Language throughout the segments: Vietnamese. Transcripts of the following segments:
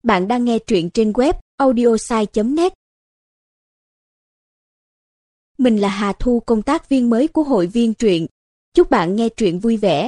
Bạn đang nghe truyện trên web audiosai.net. Mình là Hà Thu, công tác viên mới của hội viên truyện. Chúc bạn nghe truyện vui vẻ.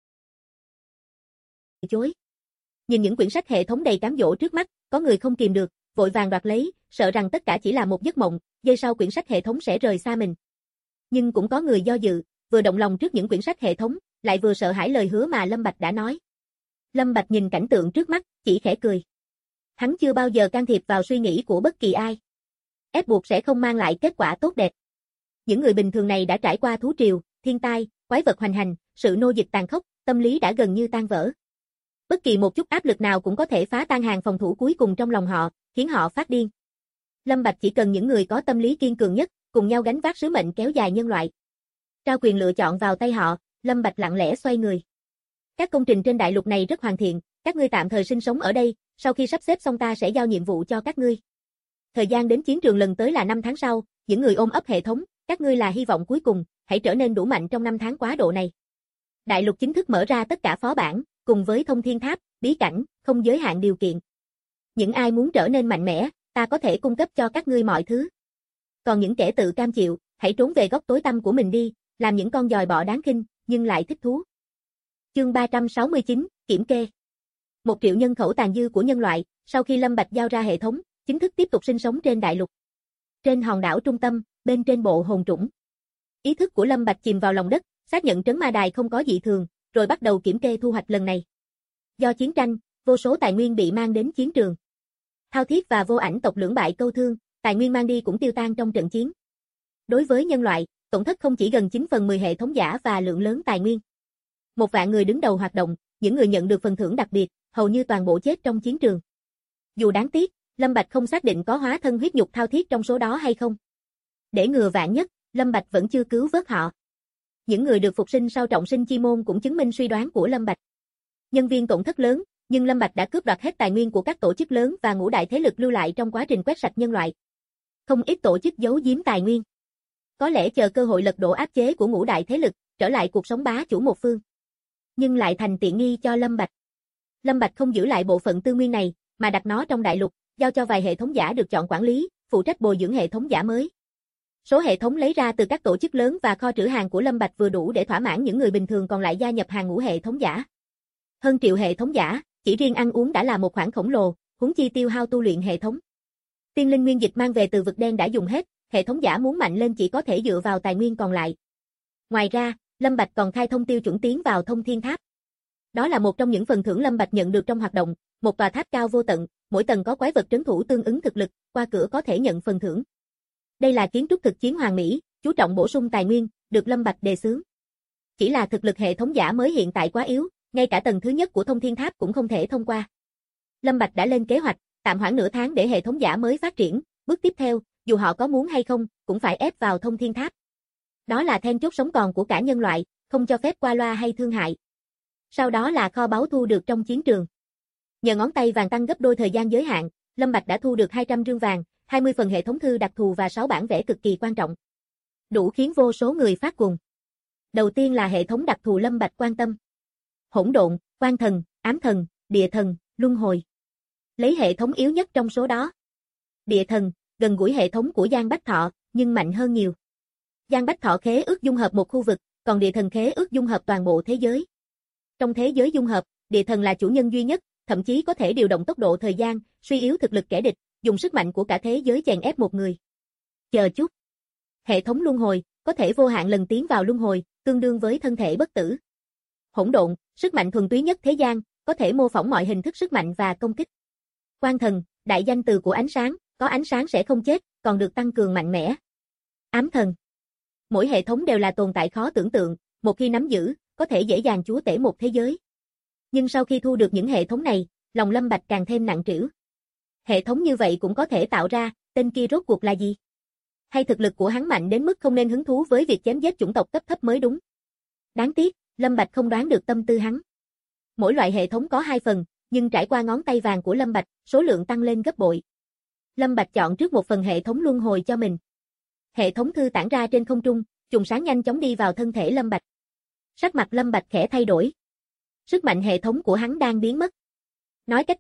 Chối. Nhìn những quyển sách hệ thống đầy cám dỗ trước mắt, có người không kìm được, vội vàng đoạt lấy, sợ rằng tất cả chỉ là một giấc mộng, giây sau quyển sách hệ thống sẽ rời xa mình. Nhưng cũng có người do dự, vừa động lòng trước những quyển sách hệ thống, lại vừa sợ hãi lời hứa mà Lâm Bạch đã nói. Lâm Bạch nhìn cảnh tượng trước mắt, chỉ khẽ cười. Hắn chưa bao giờ can thiệp vào suy nghĩ của bất kỳ ai. Ép buộc sẽ không mang lại kết quả tốt đẹp. Những người bình thường này đã trải qua thú triều, thiên tai, quái vật hoành hành, sự nô dịch tàn khốc, tâm lý đã gần như tan vỡ. Bất kỳ một chút áp lực nào cũng có thể phá tan hàng phòng thủ cuối cùng trong lòng họ, khiến họ phát điên. Lâm Bạch chỉ cần những người có tâm lý kiên cường nhất, cùng nhau gánh vác sứ mệnh kéo dài nhân loại. Trao quyền lựa chọn vào tay họ, Lâm Bạch lặng lẽ xoay người. Các công trình trên đại lục này rất hoàn thiện, các ngươi tạm thời sinh sống ở đây, sau khi sắp xếp xong ta sẽ giao nhiệm vụ cho các ngươi. Thời gian đến chiến trường lần tới là 5 tháng sau, những người ôm ấp hệ thống, các ngươi là hy vọng cuối cùng, hãy trở nên đủ mạnh trong 5 tháng quá độ này. Đại lục chính thức mở ra tất cả phó bản, cùng với thông thiên tháp, bí cảnh, không giới hạn điều kiện. Những ai muốn trở nên mạnh mẽ, ta có thể cung cấp cho các ngươi mọi thứ. Còn những kẻ tự cam chịu, hãy trốn về góc tối tăm của mình đi, làm những con giòi bọ đáng khinh, nhưng lại thích thú. Chương 369, Kiểm kê. 1 triệu nhân khẩu tàn dư của nhân loại, sau khi Lâm Bạch giao ra hệ thống, chính thức tiếp tục sinh sống trên đại lục. Trên hòn đảo trung tâm, bên trên bộ hồn trũng. Ý thức của Lâm Bạch chìm vào lòng đất, xác nhận trấn ma đài không có dị thường, rồi bắt đầu kiểm kê thu hoạch lần này. Do chiến tranh, vô số tài nguyên bị mang đến chiến trường. Thao Thiết và Vô Ảnh tộc lưỡng bại câu thương, tài nguyên mang đi cũng tiêu tan trong trận chiến. Đối với nhân loại, tổn thất không chỉ gần 9/10 hệ thống giả và lượng lớn tài nguyên. 1 vạn người đứng đầu hoạt động, những người nhận được phần thưởng đặc biệt, hầu như toàn bộ chết trong chiến trường. Dù đáng tiếc, Lâm Bạch không xác định có hóa thân huyết nhục Thao Thiết trong số đó hay không. Để ngừa vạn nhất, Lâm Bạch vẫn chưa cứu vớt họ. Những người được phục sinh sau trọng sinh chi môn cũng chứng minh suy đoán của Lâm Bạch. Nhân viên tổn thất lớn, nhưng Lâm Bạch đã cướp đoạt hết tài nguyên của các tổ chức lớn và ngũ đại thế lực lưu lại trong quá trình quét sạch nhân loại. Không ít tổ chức giấu giếm tài nguyên. Có lẽ chờ cơ hội lật đổ áp chế của ngũ đại thế lực, trở lại cuộc sống bá chủ một phương. Nhưng lại thành tiện nghi cho Lâm Bạch. Lâm Bạch không giữ lại bộ phận tư nguyên này, mà đặt nó trong đại lục, giao cho vài hệ thống giả được chọn quản lý, phụ trách bồi dưỡng hệ thống giả mới. Số hệ thống lấy ra từ các tổ chức lớn và kho trữ hàng của Lâm Bạch vừa đủ để thỏa mãn những người bình thường còn lại gia nhập hàng ngũ hệ thống giả. Hơn 1 triệu hệ thống giả, chỉ riêng ăn uống đã là một khoản khổng lồ, huống chi tiêu hao tu luyện hệ thống. Tiên linh nguyên dịch mang về từ vực đen đã dùng hết, hệ thống giả muốn mạnh lên chỉ có thể dựa vào tài nguyên còn lại. Ngoài ra, Lâm Bạch còn khai thông tiêu chuẩn tiến vào thông thiên tháp. Đó là một trong những phần thưởng Lâm Bạch nhận được trong hoạt động, một tòa tháp cao vô tận, mỗi tầng có quái vật trấn thủ tương ứng thực lực, qua cửa có thể nhận phần thưởng. Đây là kiến trúc thực chiến hoàn mỹ, chú trọng bổ sung tài nguyên, được Lâm Bạch đề xướng. Chỉ là thực lực hệ thống giả mới hiện tại quá yếu, ngay cả tầng thứ nhất của thông thiên tháp cũng không thể thông qua. Lâm Bạch đã lên kế hoạch, tạm hoãn nửa tháng để hệ thống giả mới phát triển, bước tiếp theo, dù họ có muốn hay không, cũng phải ép vào thông thiên tháp. Đó là then chốt sống còn của cả nhân loại, không cho phép qua loa hay thương hại. Sau đó là kho báu thu được trong chiến trường. Nhờ ngón tay vàng tăng gấp đôi thời gian giới hạn, Lâm Bạch đã thu được 200 rương vàng, 20 phần hệ thống thư đặc thù và 6 bản vẽ cực kỳ quan trọng. Đủ khiến vô số người phát cuồng. Đầu tiên là hệ thống đặc thù Lâm Bạch quan tâm. Hỗn độn, quan thần, ám thần, địa thần, luân hồi. Lấy hệ thống yếu nhất trong số đó. Địa thần, gần gũi hệ thống của Giang Bách Thọ, nhưng mạnh hơn nhiều. Giang Bách Thọ khế ước dung hợp một khu vực, còn địa thần khế ước dung hợp toàn bộ thế giới. Trong thế giới dung hợp, địa thần là chủ nhân duy nhất, thậm chí có thể điều động tốc độ thời gian, suy yếu thực lực kẻ địch, dùng sức mạnh của cả thế giới chèn ép một người. Chờ chút. Hệ thống luân hồi, có thể vô hạn lần tiến vào luân hồi, tương đương với thân thể bất tử. Hỗn độn, sức mạnh thuần túy nhất thế gian, có thể mô phỏng mọi hình thức sức mạnh và công kích. Quang thần, đại danh từ của ánh sáng, có ánh sáng sẽ không chết, còn được tăng cường mạnh mẽ. Ám thần. Mỗi hệ thống đều là tồn tại khó tưởng tượng, một khi nắm giữ, có thể dễ dàng chúa tể một thế giới. Nhưng sau khi thu được những hệ thống này, lòng Lâm Bạch càng thêm nặng trĩu. Hệ thống như vậy cũng có thể tạo ra, tên kia rốt cuộc là gì? Hay thực lực của hắn mạnh đến mức không nên hứng thú với việc chém giết chủng tộc cấp thấp mới đúng? Đáng tiếc, Lâm Bạch không đoán được tâm tư hắn. Mỗi loại hệ thống có 2 phần, nhưng trải qua ngón tay vàng của Lâm Bạch, số lượng tăng lên gấp bội. Lâm Bạch chọn trước một phần hệ thống luân hồi cho mình. Hệ thống thư tản ra trên không trung, chùm sáng nhanh chóng đi vào thân thể Lâm Bạch. Sắc mặt Lâm Bạch khẽ thay đổi. Sức mạnh hệ thống của hắn đang biến mất. Nói cách khác,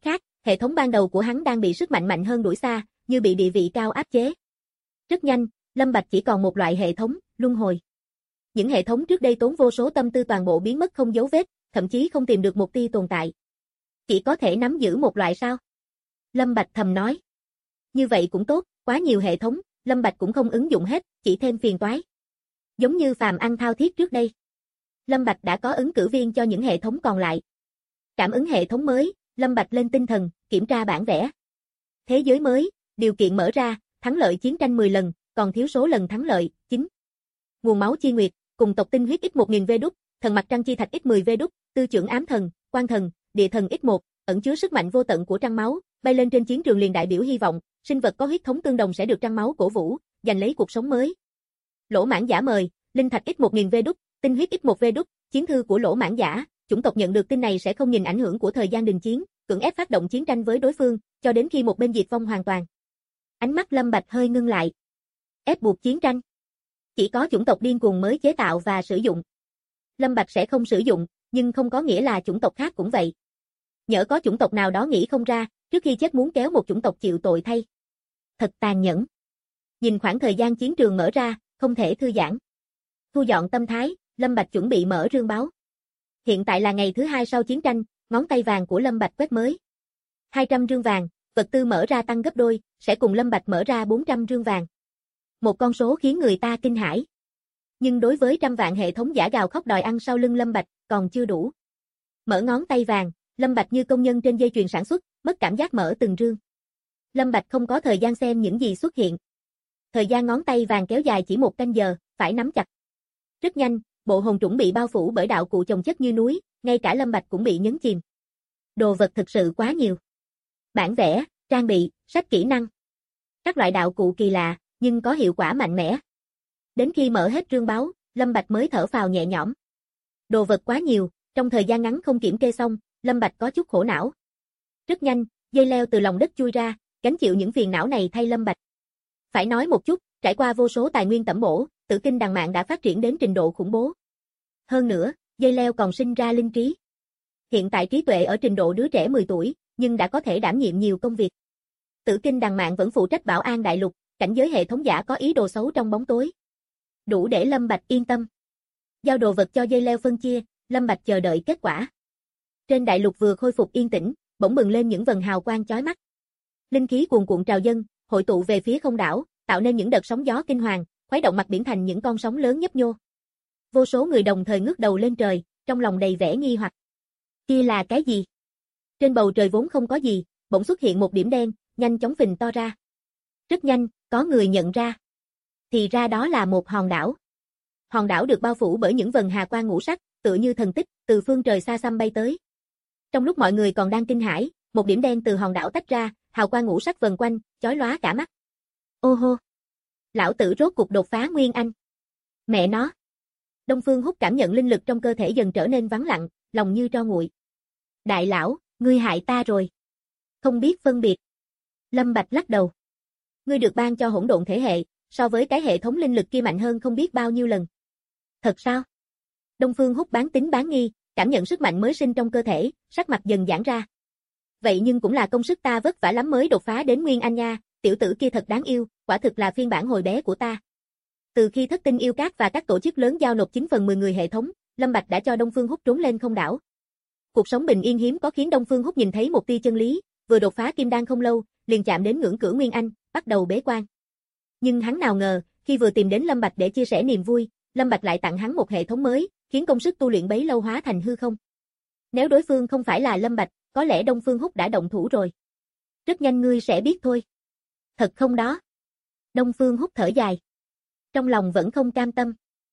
Hệ thống ban đầu của hắn đang bị sức mạnh mạnh hơn đuổi xa, như bị địa vị cao áp chế. Rất nhanh, Lâm Bạch chỉ còn một loại hệ thống, luân hồi. Những hệ thống trước đây tốn vô số tâm tư toàn bộ biến mất không dấu vết, thậm chí không tìm được một tia tồn tại. Chỉ có thể nắm giữ một loại sao? Lâm Bạch thầm nói. Như vậy cũng tốt, quá nhiều hệ thống, Lâm Bạch cũng không ứng dụng hết, chỉ thêm phiền toái. Giống như phàm ăn thao thiết trước đây. Lâm Bạch đã có ứng cử viên cho những hệ thống còn lại. Cảm ứng hệ thống mới, Lâm Bạch lên tinh thần, kiểm tra bản vẽ. Thế giới mới, điều kiện mở ra, thắng lợi chiến tranh 10 lần, còn thiếu số lần thắng lợi, 9. Nguồn máu chi nguyệt, cùng tộc tinh huyết x1000 V đúc, thần mặt trăng chi thạch x10 V đúc, tư trưởng ám thần, quan thần, địa thần x1, ẩn chứa sức mạnh vô tận của trăng máu, bay lên trên chiến trường liền đại biểu hy vọng, sinh vật có huyết thống tương đồng sẽ được trăng máu cổ vũ, giành lấy cuộc sống mới. Lỗ mãng giả mời, linh thạch x1000 V đúc, tinh huyết x1 V đúc, chiến thư của lỗ mãng giả, chủng tộc nhận được tin này sẽ không nhìn ảnh hưởng của thời gian đình chiến, cưỡng ép phát động chiến tranh với đối phương, cho đến khi một bên diệt vong hoàn toàn. Ánh mắt Lâm Bạch hơi ngưng lại. Ép buộc chiến tranh. Chỉ có chủng tộc điên cuồng mới chế tạo và sử dụng. Lâm Bạch sẽ không sử dụng, nhưng không có nghĩa là chủng tộc khác cũng vậy. Nhỡ có chủng tộc nào đó nghĩ không ra, trước khi chết muốn kéo một chủng tộc chịu tội thay. Thật tàn nhẫn. Nhìn khoảng thời gian chiến trường mở ra, không thể thư giãn. Thu dọn tâm thái, Lâm Bạch chuẩn bị mở rương báo. Hiện tại là ngày thứ 2 sau chiến tranh, ngón tay vàng của Lâm Bạch quét mới. 200 rương vàng, vật tư mở ra tăng gấp đôi, sẽ cùng Lâm Bạch mở ra 400 rương vàng. Một con số khiến người ta kinh hãi. Nhưng đối với trăm vạn hệ thống giả gào khóc đòi ăn sau lưng Lâm Bạch, còn chưa đủ. Mở ngón tay vàng, Lâm Bạch như công nhân trên dây chuyền sản xuất, mất cảm giác mở từng rương. Lâm Bạch không có thời gian xem những gì xuất hiện. Thời gian ngón tay vàng kéo dài chỉ 1 canh giờ, phải nắm chặt. Rất nhanh, bộ hồn trũng bị bao phủ bởi đạo cụ chồng chất như núi, ngay cả Lâm Bạch cũng bị nhấn chìm. Đồ vật thực sự quá nhiều. Bản vẽ, trang bị, sách kỹ năng. Các loại đạo cụ kỳ lạ, nhưng có hiệu quả mạnh mẽ. Đến khi mở hết rương báo, Lâm Bạch mới thở phào nhẹ nhõm. Đồ vật quá nhiều, trong thời gian ngắn không kiểm kê xong, Lâm Bạch có chút khổ não. Rất nhanh, dây leo từ lòng đất chui ra, gánh chịu những phiền não này thay Lâm Bạch. Phải nói một chút, trải qua vô số tài nguyên tẩm bổ, Tử Kinh đằng mạn đã phát triển đến trình độ khủng bố. Hơn nữa, dây leo còn sinh ra linh trí. Hiện tại trí tuệ ở trình độ đứa trẻ 10 tuổi, nhưng đã có thể đảm nhiệm nhiều công việc. Tử Kinh đằng mạn vẫn phụ trách bảo an đại lục, cảnh giới hệ thống giả có ý đồ xấu trong bóng tối. Đủ để Lâm Bạch yên tâm. Giao đồ vật cho dây leo phân chia, Lâm Bạch chờ đợi kết quả. Trên đại lục vừa khôi phục yên tĩnh, bỗng bừng lên những vần hào quang chói mắt. Linh khí cuồn cuộn trào dâng, hội tụ về phía không đảo, tạo nên những đợt sóng gió kinh hoàng, khuấy động mặt biển thành những con sóng lớn nhấp nhô. Vô số người đồng thời ngước đầu lên trời, trong lòng đầy vẻ nghi hoặc. Kia là cái gì? Trên bầu trời vốn không có gì, bỗng xuất hiện một điểm đen, nhanh chóng phình to ra. Rất nhanh, có người nhận ra. Thì ra đó là một hòn đảo. Hòn đảo được bao phủ bởi những vần hà quang ngũ sắc, tựa như thần tích, từ phương trời xa xăm bay tới. Trong lúc mọi người còn đang kinh hãi, một điểm đen từ hòn đảo tách ra, hào quang ngũ sắc vần quanh, chói lóa cả mắt. Ô hô! Lão tử rốt cục đột phá Nguyên Anh. Mẹ nó! Đông Phương Húc cảm nhận linh lực trong cơ thể dần trở nên vắng lặng, lòng như tro nguội. Đại lão, ngươi hại ta rồi. Không biết phân biệt. Lâm Bạch lắc đầu. Ngươi được ban cho hỗn độn thể hệ, so với cái hệ thống linh lực kia mạnh hơn không biết bao nhiêu lần. Thật sao? Đông Phương Húc bán tín bán nghi, cảm nhận sức mạnh mới sinh trong cơ thể, sắc mặt dần giãn ra. Vậy nhưng cũng là công sức ta vất vả lắm mới đột phá đến Nguyên Anh nha, tiểu tử kia thật đáng yêu, quả thực là phiên bản hồi bé của ta. Từ khi Thất Tinh Yêu Các và các tổ chức lớn giao nộp 9/10 người hệ thống, Lâm Bạch đã cho Đông Phương Húc trốn lên không đảo. Cuộc sống bình yên hiếm có khiến Đông Phương Húc nhìn thấy một tia chân lý, vừa đột phá kim đan không lâu, liền chạm đến ngưỡng cửa Nguyên Anh, bắt đầu bế quan. Nhưng hắn nào ngờ, khi vừa tìm đến Lâm Bạch để chia sẻ niềm vui, Lâm Bạch lại tặng hắn một hệ thống mới, khiến công sức tu luyện bấy lâu hóa thành hư không. Nếu đối phương không phải là Lâm Bạch, có lẽ Đông Phương Húc đã động thủ rồi. Rất nhanh ngươi sẽ biết thôi. Thật không đó? Đông Phương Húc thở dài. Trong lòng vẫn không cam tâm.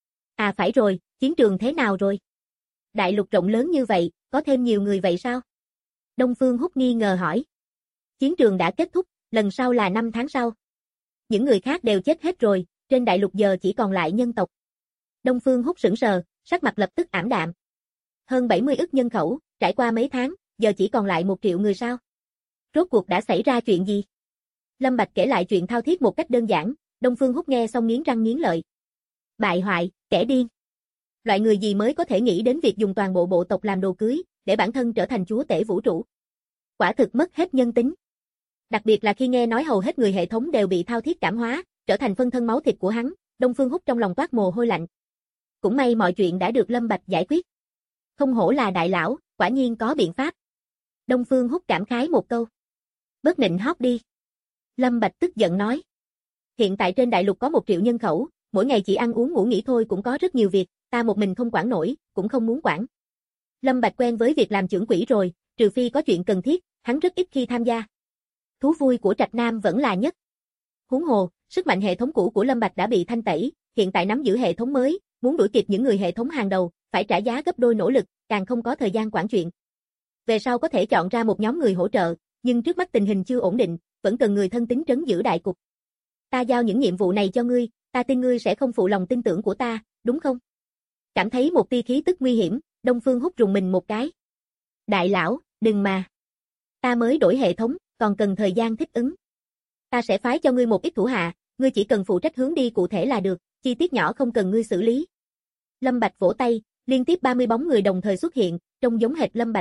À phải rồi, chiến trường thế nào rồi? Đại lục rộng lớn như vậy, có thêm nhiều người vậy sao? Đông Phương Húc nghi ngờ hỏi. Chiến trường đã kết thúc, lần sau là 5 tháng sau. Những người khác đều chết hết rồi, trên đại lục giờ chỉ còn lại nhân tộc. Đông Phương Húc sững sờ, sắc mặt lập tức ảm đạm. Hơn 70 ức nhân khẩu, trải qua mấy tháng, giờ chỉ còn lại 1 triệu người sao? Rốt cuộc đã xảy ra chuyện gì? Lâm Bạch kể lại chuyện thao thiết một cách đơn giản, Đông Phương Húc nghe xong nghiến răng nghiến lợi. Bại hoại, kẻ điên. Loại người gì mới có thể nghĩ đến việc dùng toàn bộ bộ tộc làm đồ cưới, để bản thân trở thành chúa tể vũ trụ? Quả thực mất hết nhân tính. Đặc biệt là khi nghe nói hầu hết người hệ thống đều bị thao thiết cảm hóa, trở thành phân thân máu thịt của hắn, Đông Phương Húc trong lòng toát mồ hôi lạnh. Cũng may mọi chuyện đã được Lâm Bạch giải quyết. Không hổ là đại lão, quả nhiên có biện pháp. Đông Phương Húc cảm khái một câu. Bớt nịnh hót đi. Lâm Bạch tức giận nói. Hiện tại trên đại lục có 1 triệu nhân khẩu, mỗi ngày chỉ ăn uống ngủ nghỉ thôi cũng có rất nhiều việc, ta một mình không quản nổi, cũng không muốn quản. Lâm Bạch quen với việc làm trưởng quỹ rồi, trừ phi có chuyện cần thiết, hắn rất ít khi tham gia. Thú vui của Trạch Nam vẫn là nhất. Huống hồ, sức mạnh hệ thống cũ của Lâm Bạch đã bị thanh tẩy, hiện tại nắm giữ hệ thống mới, muốn đuổi kịp những người hệ thống hàng đầu, phải trả giá gấp đôi nỗ lực, càng không có thời gian quản chuyện. Về sau có thể chọn ra một nhóm người hỗ trợ, nhưng trước mắt tình hình chưa ổn định, vẫn cần người thân tín trấn giữ đại cục. Ta giao những nhiệm vụ này cho ngươi, ta tin ngươi sẽ không phụ lòng tin tưởng của ta, đúng không? Cảm thấy một tia khí tức nguy hiểm, Đông Phương Húc rùng mình một cái. Đại lão, đừng mà. Ta mới đổi hệ thống, còn cần thời gian thích ứng. Ta sẽ phái cho ngươi một ít thủ hạ, ngươi chỉ cần phụ trách hướng đi cụ thể là được, chi tiết nhỏ không cần ngươi xử lý. Lâm Bạch vỗ tay, liên tiếp 30 bóng người đồng thời xuất hiện, trông giống hệt Lâm Bạch.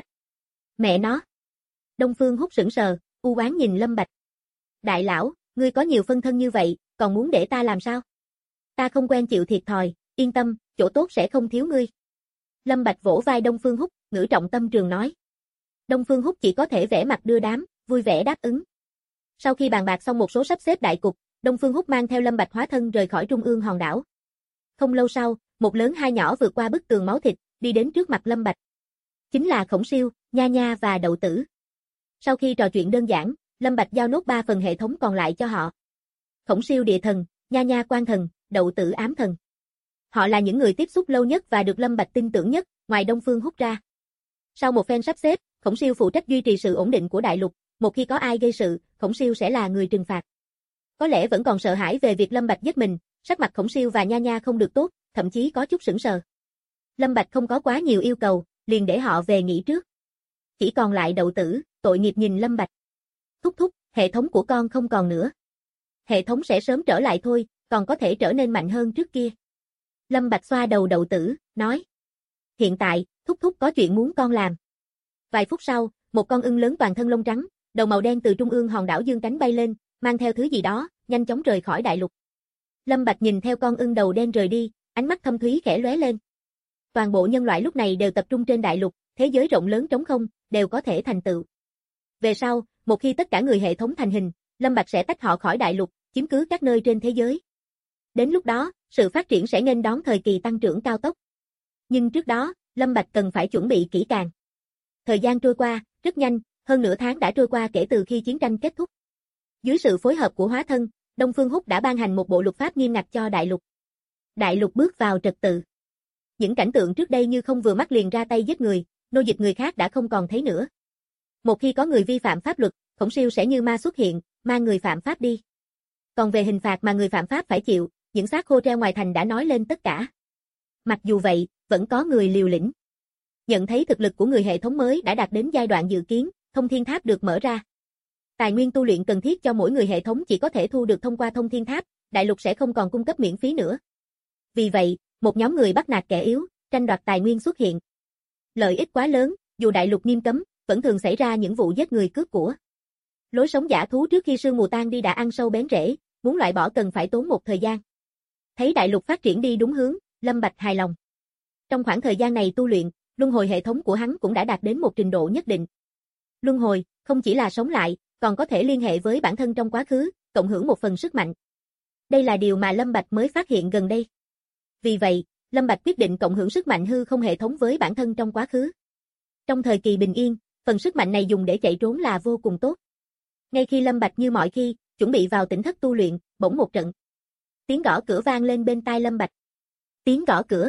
Mẹ nó. Đông Phương Húc sững sờ, u oán nhìn Lâm Bạch. Đại lão, ngươi có nhiều phân thân như vậy, còn muốn để ta làm sao? Ta không quen chịu thiệt thòi, yên tâm, chỗ tốt sẽ không thiếu ngươi. Lâm Bạch vỗ vai Đông Phương Húc, ngữ trọng tâm trường nói. Đông Phương Húc chỉ có thể vẻ mặt đưa đám, vui vẻ đáp ứng. Sau khi bàn bạc xong một số sắp xếp đại cục, Đông Phương Húc mang theo Lâm Bạch hóa thân rời khỏi trung ương hòn đảo. Không lâu sau, một lớn hai nhỏ vượt qua bức tường máu thịt, đi đến trước mặt Lâm Bạch. Chính là Khổng Siêu, Nha Nha và Đậu Tử. Sau khi trò chuyện đơn giản, Lâm Bạch giao nốt 3 phần hệ thống còn lại cho họ. Khổng Siêu địa thần, Nha Nha quan thần, Đậu Tử ám thần. Họ là những người tiếp xúc lâu nhất và được Lâm Bạch tin tưởng nhất, ngoài Đông Phương Húc ra. Sau một phen sắp xếp, Khổng Siêu phụ trách duy trì sự ổn định của đại lục, một khi có ai gây sự, Khổng Siêu sẽ là người trừng phạt. Có lẽ vẫn còn sợ hãi về việc Lâm Bạch giết mình, sắc mặt Khổng Siêu và Nha Nha không được tốt, thậm chí có chút sững sờ. Lâm Bạch không có quá nhiều yêu cầu, liền để họ về nghỉ trước. Chỉ còn lại Đậu Tử, tội nghiệp nhìn Lâm Bạch. Thúc thúc, hệ thống của con không còn nữa. Hệ thống sẽ sớm trở lại thôi, còn có thể trở nên mạnh hơn trước kia. Lâm Bạch xoa đầu Đậu Tử, nói. Hiện tại, thúc thúc có chuyện muốn con làm. Vài phút sau, một con ưng lớn toàn thân lông trắng, đầu màu đen từ trung ương hòn đảo dương cánh bay lên, mang theo thứ gì đó, nhanh chóng rời khỏi đại lục. Lâm Bạch nhìn theo con ưng đầu đen rời đi, ánh mắt thâm thúy khẽ lóe lên. Toàn bộ nhân loại lúc này đều tập trung trên đại lục, thế giới rộng lớn trống không, đều có thể thành tựu. Về sau, một khi tất cả người hệ thống thành hình, Lâm Bạch sẽ tách họ khỏi đại lục, chiếm cứ các nơi trên thế giới. Đến lúc đó, sự phát triển sẽ nghênh đón thời kỳ tăng trưởng cao tốc. Nhưng trước đó, Lâm Bạch cần phải chuẩn bị kỹ càng. Thời gian trôi qua, rất nhanh, hơn nửa tháng đã trôi qua kể từ khi chiến tranh kết thúc. Dưới sự phối hợp của hóa thân, Đông Phương Húc đã ban hành một bộ luật pháp nghiêm ngặt cho đại lục. Đại lục bước vào trật tự. Những cảnh tượng trước đây như không vừa mắt liền ra tay giết người, nô dịch người khác đã không còn thấy nữa. Một khi có người vi phạm pháp luật, Khổng Siêu sẽ như ma xuất hiện, mang người phạm pháp đi. Còn về hình phạt mà người phạm pháp phải chịu, những xác khô treo ngoài thành đã nói lên tất cả. Mặc dù vậy, vẫn có người liều lĩnh. Nhận thấy thực lực của người hệ thống mới đã đạt đến giai đoạn dự kiến, thông thiên tháp được mở ra. Tài nguyên tu luyện cần thiết cho mỗi người hệ thống chỉ có thể thu được thông qua thông thiên tháp, đại lục sẽ không còn cung cấp miễn phí nữa. Vì vậy, một nhóm người bắt nạt kẻ yếu, tranh đoạt tài nguyên xuất hiện. Lợi ích quá lớn, dù đại lục nghiêm cấm, vẫn thường xảy ra những vụ giết người cướp của. Lối sống dã thú trước khi sương mù tan đi đã ăn sâu bén rễ, muốn loại bỏ cần phải tốn một thời gian. Thấy đại lục phát triển đi đúng hướng, Lâm Bạch hài lòng. Trong khoảng thời gian này tu luyện, luân hồi hệ thống của hắn cũng đã đạt đến một trình độ nhất định. Luân hồi, không chỉ là sống lại, còn có thể liên hệ với bản thân trong quá khứ, cộng hưởng một phần sức mạnh. Đây là điều mà Lâm Bạch mới phát hiện gần đây. Vì vậy, Lâm Bạch quyết định cộng hưởng sức mạnh hư không hệ thống với bản thân trong quá khứ. Trong thời kỳ bình yên, phần sức mạnh này dùng để chạy trốn là vô cùng tốt. Ngay khi Lâm Bạch như mọi khi, chuẩn bị vào tỉnh thất tu luyện, bỗng một trận. Tiếng gõ cửa vang lên bên tai Lâm Bạch. Tiếng gõ cửa.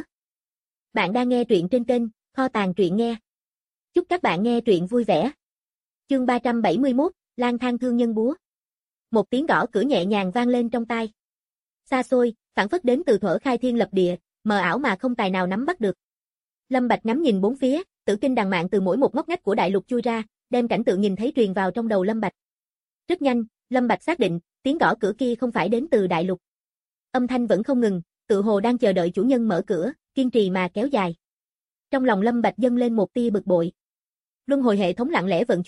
Bạn đang nghe truyện trên kênh Kho Tàng Truyện Nghe. Chúc các bạn nghe truyện vui vẻ. Chương 371, Lang thang thương nhân búa. Một tiếng gõ cửa nhẹ nhàng vang lên trong tai. Xa xôi, phảng phất đến từ thuở khai thiên lập địa, mờ ảo mà không tài nào nắm bắt được. Lâm Bạch ngắm nhìn bốn phía, tử kinh đằng mạn từ mỗi một ngóc ngách của đại lục chui ra, đem cảnh tượng nhìn thấy truyền vào trong đầu Lâm Bạch. Rất nhanh, Lâm Bạch xác định, tiếng gõ cửa kia không phải đến từ đại lục. Âm thanh vẫn không ngừng, tựa hồ đang chờ đợi chủ nhân mở cửa, kiên trì mà kéo dài. Trong lòng Lâm Bạch dâng lên một tia bực bội. Luân hồi hệ thống lặng lẽ vận chuyển,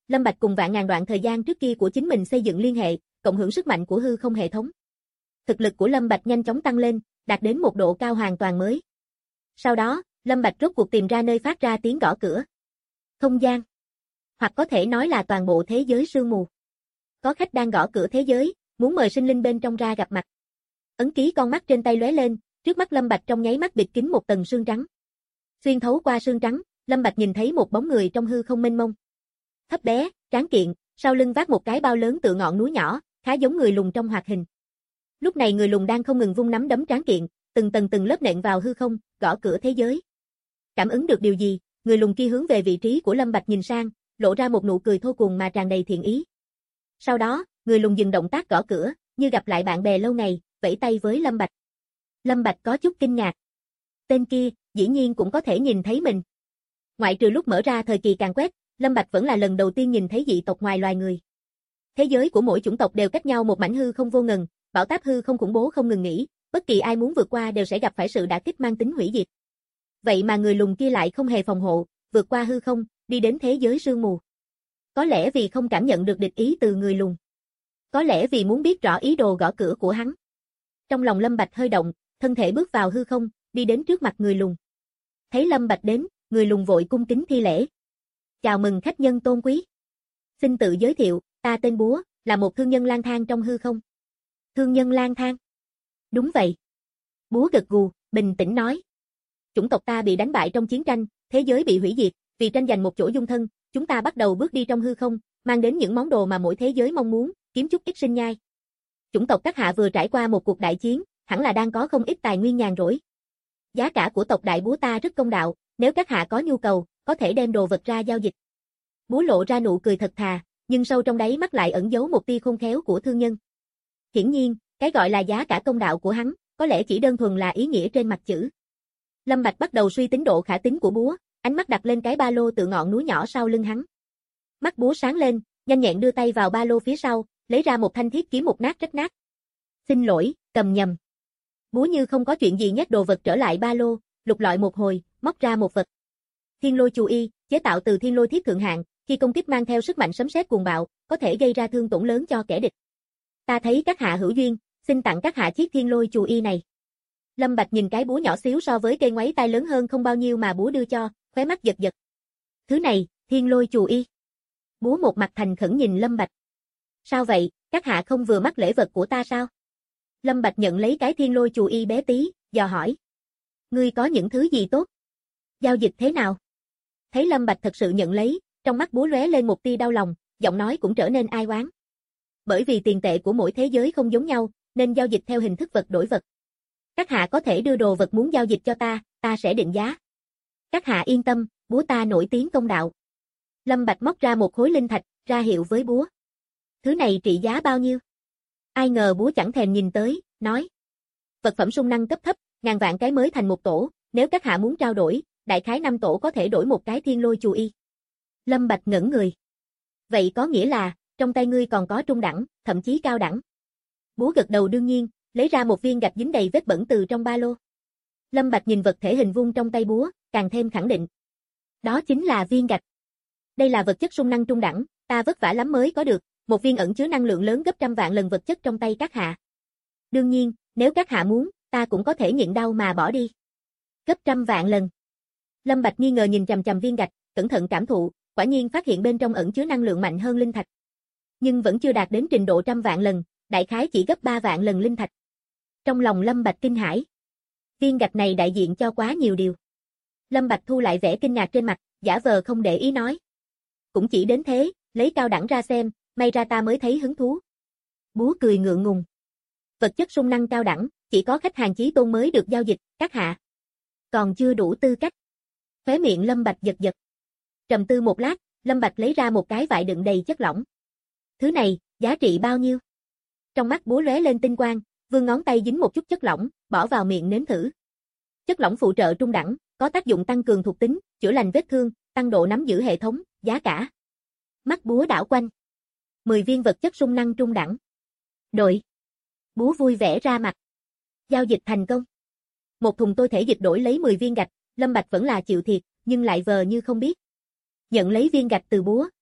Lâm Bạch cùng vạn ngàn đoạn thời gian trước kia của chính mình xây dựng liên hệ, cộng hưởng sức mạnh của hư không hệ thống. Thực lực của Lâm Bạch nhanh chóng tăng lên, đạt đến một độ cao hoàn toàn mới. Sau đó, Lâm Bạch rốt cuộc tìm ra nơi phát ra tiếng gõ cửa. Không gian. Hoặc có thể nói là toàn bộ thế giới sương mù. Có khách đang gõ cửa thế giới, muốn mời sinh linh bên trong ra gặp mặt. Ấn ký con mắt trên tay lóe lên, trước mắt Lâm Bạch trong nháy mắt bịt kín một tầng sương trắng. Xuyên thấu qua sương trắng, Lâm Bạch nhìn thấy một bóng người trong hư không mênh mông. Thấp bé, tráng kiện, sau lưng vác một cái bao lớn tựa ngọn núi nhỏ, khá giống người lùn trong hoạt hình. Lúc này người lùn đang không ngừng vung nắm đấm tráng kiện, từng lớp nện vào hư không, gõ cửa thế giới. Cảm ứng được điều gì, người lùn kia hướng về vị trí của Lâm Bạch nhìn sang, lộ ra một nụ cười thô cuồng mà tràn đầy thiện ý. Sau đó, người lùn dừng động tác gõ cửa, như gặp lại bạn bè lâu ngày, vẫy tay với Lâm Bạch. Lâm Bạch có chút kinh ngạc. Tên kia, dĩ nhiên cũng có thể nhìn thấy mình. Ngoại trừ lúc mở ra thời kỳ càn quét, Lâm Bạch vẫn là lần đầu tiên nhìn thấy dị tộc ngoài loài người. Thế giới của mỗi chủng tộc đều cách nhau một mảnh hư không vô ngần, bão táp hư không khủng bố không ngừng nghỉ, bất kỳ ai muốn vượt qua đều sẽ gặp phải sự đả kích mang tính hủy diệt. Vậy mà người lùn kia lại không hề phòng hộ, vượt qua hư không, đi đến thế giới sương mù. Có lẽ vì không cảm nhận được địch ý từ người lùn. Có lẽ vì muốn biết rõ ý đồ gõ cửa của hắn. Trong lòng Lâm Bạch hơi động, thân thể bước vào hư không, đi đến trước mặt người lùn. Thấy Lâm Bạch đến, người lùn vội cung kính thi lễ. Chào mừng khách nhân tôn quý. Xin tự giới thiệu, ta tên Búa, là một thương nhân lang thang trong hư không. Thương nhân lang thang? Đúng vậy. Búa gật gù, bình tĩnh nói. Chủng tộc ta bị đánh bại trong chiến tranh, thế giới bị hủy diệt, vì tranh giành một chỗ dung thân, chúng ta bắt đầu bước đi trong hư không, mang đến những món đồ mà mỗi thế giới mong muốn, kiếm chút ít sinh nhai. Chủng tộc các hạ vừa trải qua một cuộc đại chiến, hẳn là đang có không ít tài nguyên nhàn rỗi. Giá cả của tộc đại Búa ta rất công đạo, nếu các hạ có nhu cầu, có thể đem đồ vật ra giao dịch. Búa lộ ra nụ cười thật thà, nhưng sâu trong đáy mắt lại ẩn giấu một tia khôn khéo của thương nhân. Hiển nhiên, cái gọi là giá cả công đạo của hắn, có lẽ chỉ đơn thuần là ý nghĩa trên mặt chữ. Lâm Bạch bắt đầu suy tính độ khả tín của Búa, ánh mắt đặt lên cái ba lô tựa ngọn núi nhỏ sau lưng hắn. Mắt Búa sáng lên, nhanh nhẹn đưa tay vào ba lô phía sau, lấy ra một thanh thiết kiếm mục nát rách nát. Xin lỗi, cầm nhầm. Búa như không có chuyện gì nhét đồ vật trở lại ba lô, lục lọi một hồi, móc ra một vật. Thiên lôi chù y, chế tạo từ thiên lôi thiết thượng hạng, khi công kích mang theo sức mạnh sấm sét cuồng bạo, có thể gây ra thương tổn lớn cho kẻ địch. Ta thấy các hạ hữu duyên, xin tặng các hạ chiếc thiên lôi chù y này. Lâm Bạch nhìn cái búa nhỏ xíu so với cây ngoáy tai lớn hơn không bao nhiêu mà Búa đưa cho, khóe mắt giật giật. Thứ này, thiên lôi chù y. Búa một mặt thành khẩn nhìn Lâm Bạch. Sao vậy, các hạ không vừa mắt lễ vật của ta sao? Lâm Bạch nhận lấy cái thiên lôi chù y bé tí, dò hỏi. Ngươi có những thứ gì tốt? Giao dịch thế nào? Thấy Lâm Bạch thật sự nhận lấy, trong mắt Búa lóe lên một tia đau lòng, giọng nói cũng trở nên ai oán. Bởi vì tiền tệ của mỗi thế giới không giống nhau, nên giao dịch theo hình thức vật đổi vật. Các hạ có thể đưa đồ vật muốn giao dịch cho ta sẽ định giá. Các hạ yên tâm, Búa ta nổi tiếng công đạo. Lâm Bạch móc ra một khối linh thạch, ra hiệu với Búa. Thứ này trị giá bao nhiêu? Ai ngờ Búa chẳng thèm nhìn tới, nói. Vật phẩm sung năng cấp thấp, ngàn vạn cái mới thành một tổ, nếu các hạ muốn trao đổi, đại khái 5 tổ có thể đổi một cái thiên lôi chù y. Lâm Bạch ngẩn người. Vậy có nghĩa là, trong tay ngươi còn có trung đẳng, thậm chí cao đẳng. Búa gật đầu đương nhiên, lấy ra một viên gạch dính đầy vết bẩn từ trong ba lô. Lâm Bạch nhìn vật thể hình vuông trong tay Búa, càng thêm khẳng định. Đó chính là viên gạch. Đây là vật chất sung năng trung đẳng, ta vất vả lắm mới có được, một viên ẩn chứa năng lượng lớn gấp trăm vạn lần vật chất trong tay các hạ. Đương nhiên, nếu các hạ muốn, ta cũng có thể nhịn đau mà bỏ đi. Gấp trăm vạn lần. Lâm Bạch nghi ngờ nhìn chằm chằm viên gạch, cẩn thận cảm thụ, quả nhiên phát hiện bên trong ẩn chứa năng lượng mạnh hơn linh thạch. Nhưng vẫn chưa đạt đến trình độ trăm vạn lần, đại khái chỉ gấp 3 vạn lần linh thạch. Trong lòng Lâm Bạch kinh hãi. Viên gạch này đại diện cho quá nhiều điều. Lâm Bạch thu lại vẻ kinh ngạc trên mặt, giả vờ không để ý nói. Cũng chỉ đến thế, lấy cao đẳng ra xem, may ra ta mới thấy hứng thú. Búa cười ngượng ngùng. Vật chất sung năng cao đẳng, chỉ có khách hàng chí tôn mới được giao dịch, các hạ. Còn chưa đủ tư cách. Khóe miệng Lâm Bạch giật giật. Trầm tư một lát, Lâm Bạch lấy ra một cái vại đựng đầy chất lỏng. Thứ này, giá trị bao nhiêu? Trong mắt Búa lóe lên tinh quang, vươn ngón tay dính một chút chất lỏng, bỏ vào miệng nếm thử. Chất lỏng phụ trợ trung đẳng, có tác dụng tăng cường thuộc tính, chữa lành vết thương, tăng độ nắm giữ hệ thống, giá cả. Mắt Búa đảo quanh. 10 viên vật chất sung năng trung đẳng. Đội. Búa vui vẻ ra mặt. Giao dịch thành công. Một thùng tôi thể dịch đổi lấy 10 viên gạch, Lâm Bạch vẫn là chịu thiệt, nhưng lại vờ như không biết. Nhận lấy viên gạch từ Búa,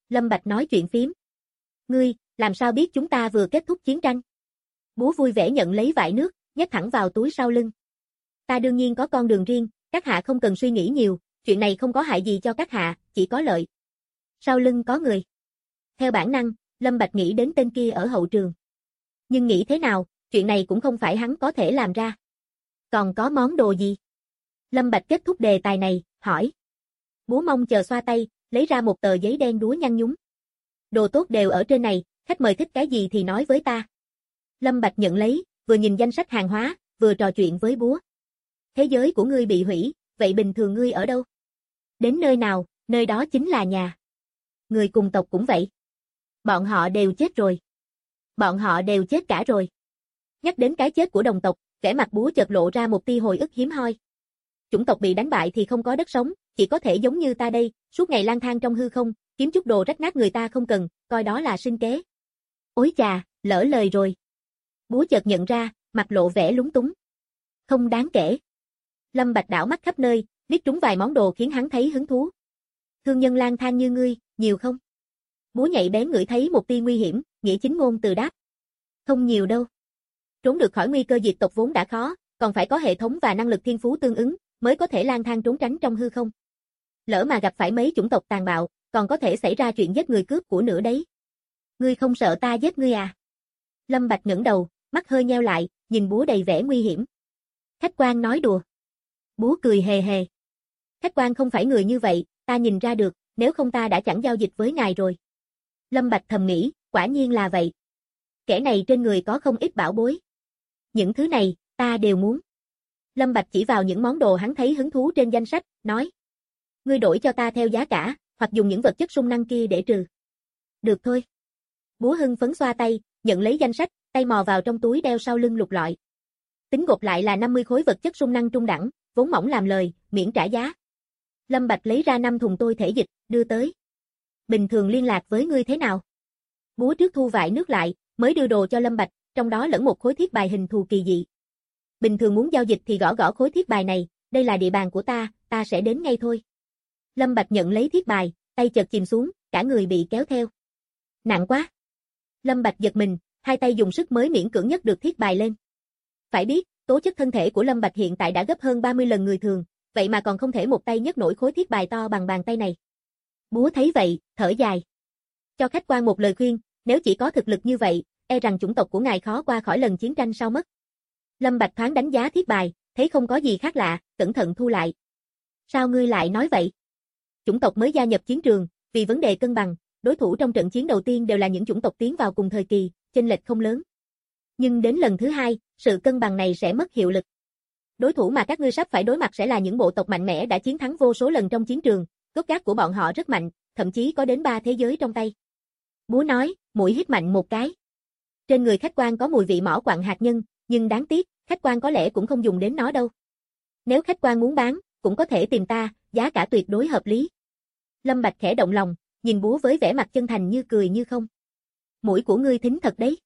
Lâm Bạch nói chuyện phím. Ngươi, làm sao biết chúng ta vừa kết thúc chiến tranh? Búa vui vẻ nhận lấy vại nước, nhét thẳng vào túi sau lưng. Ta đương nhiên có con đường riêng, các hạ không cần suy nghĩ nhiều, chuyện này không có hại gì cho các hạ, chỉ có lợi. Sau lưng có người. Theo bản năng, Lâm Bạch nghĩ đến tên kia ở hậu trường. Nhưng nghĩ thế nào, chuyện này cũng không phải hắn có thể làm ra. Còn có món đồ gì? Lâm Bạch kết thúc đề tài này, hỏi. Búa mong chờ xoa tay, lấy ra một tờ giấy đen đúa nhăn nhúm. Đồ tốt đều ở trên này, khách mời thích cái gì thì nói với ta. Lâm Bạch nhận lấy, vừa nhìn danh sách hàng hóa, vừa trò chuyện với búa. Thế giới của ngươi bị hủy, vậy bình thường ngươi ở đâu? Đến nơi nào, nơi đó chính là nhà. Người cùng tộc cũng vậy. Bọn họ đều chết rồi. Bọn họ đều chết cả rồi. Nhắc đến cái chết của đồng tộc, vẻ mặt búa chợt lộ ra một tia hồi ức hiếm hoi. Chủng tộc bị đánh bại thì không có đất sống, chỉ có thể giống như ta đây, suốt ngày lang thang trong hư không, kiếm chút đồ rách nát người ta không cần, coi đó là sinh kế. Ối chà, lỡ lời rồi. Búa chợt nhận ra, mặt lộ vẻ lúng túng. Không đáng kể. Lâm Bạch đảo mắt khắp nơi, liếc trúng vài món đồ khiến hắn thấy hứng thú. Thương nhân lang thang như ngươi, nhiều không? Búa nhạy bén ngửi thấy một tia nguy hiểm, nghĩa chính ngôn từ đáp. Không nhiều đâu. Trốn được khỏi nguy cơ diệt tộc vốn đã khó, còn phải có hệ thống và năng lực thiên phú tương ứng, mới có thể lang thang trốn tránh trong hư không. Lỡ mà gặp phải mấy chủng tộc tàn bạo, còn có thể xảy ra chuyện giết người cướp của nữa đấy. Ngươi không sợ ta giết ngươi à? Lâm Bạch ngẩng đầu, mắt hơi nheo lại, nhìn búa đầy vẻ nguy hiểm. Khách quan nói đùa. Búa cười hề hề. Khách quan không phải người như vậy, ta nhìn ra được, nếu không ta đã chẳng giao dịch với ngài rồi. Lâm Bạch thầm nghĩ, quả nhiên là vậy. Kẻ này trên người có không ít bảo bối. Những thứ này, ta đều muốn. Lâm Bạch chỉ vào những món đồ hắn thấy hứng thú trên danh sách, nói. Ngươi đổi cho ta theo giá cả, hoặc dùng những vật chất xung năng kia để trừ. Được thôi. Búa hưng phấn xoa tay, nhận lấy danh sách, tay mò vào trong túi đeo sau lưng lục lọi. Tính gộp lại là 50 khối vật chất xung năng trung đẳng, vốn mỏng làm lời, miễn trả giá. Lâm Bạch lấy ra 5 thùng tôi thể dịch, đưa tới. Bình thường liên lạc với ngươi thế nào? Búa trước thu vại nước lại, mới đưa đồ cho Lâm Bạch, trong đó lẫn một khối thiết bài hình thù kỳ dị. Bình thường muốn giao dịch thì gõ gõ khối thiết bài này, đây là địa bàn của ta sẽ đến ngay thôi. Lâm Bạch nhận lấy thiết bài, tay chợt chìm xuống, cả người bị kéo theo. Nặng quá. Lâm Bạch giật mình, hai tay dùng sức mới miễn cưỡng nhấc được thiết bài lên. Phải biết, tố chất thân thể của Lâm Bạch hiện tại đã gấp hơn 30 lần người thường, vậy mà còn không thể một tay nhấc nổi khối thiết bài to bằng bàn tay này. Búa thấy vậy, thở dài. Cho khách quan một lời khuyên, nếu chỉ có thực lực như vậy, e rằng chủng tộc của ngài khó qua khỏi lần chiến tranh sau mất. Lâm Bạch thoáng đánh giá thiết bài, thấy không có gì khác lạ, cẩn thận thu lại. Sao ngươi lại nói vậy? Chủng tộc mới gia nhập chiến trường, vì vấn đề cân bằng, đối thủ trong trận chiến đầu tiên đều là những chủng tộc tiến vào cùng thời kỳ, chênh lệch không lớn. Nhưng đến lần thứ hai, sự cân bằng này sẽ mất hiệu lực. Đối thủ mà các ngươi sắp phải đối mặt sẽ là những bộ tộc mạnh mẽ đã chiến thắng vô số lần trong chiến trường, gốc gác của bọn họ rất mạnh, thậm chí có đến 3 thế giới trong tay. Búa nói, mũi hít mạnh một cái. Trên người khách quan có mùi vị mỏ quặng hạt nhân, nhưng đáng tiếc, khách quan có lẽ cũng không dùng đến nó đâu. Nếu khách quan muốn bán, cũng có thể tìm ta, giá cả tuyệt đối hợp lý. Lâm Bạch khẽ động lòng, nhìn búa với vẻ mặt chân thành như cười như không. Mũi của ngươi thính thật đấy.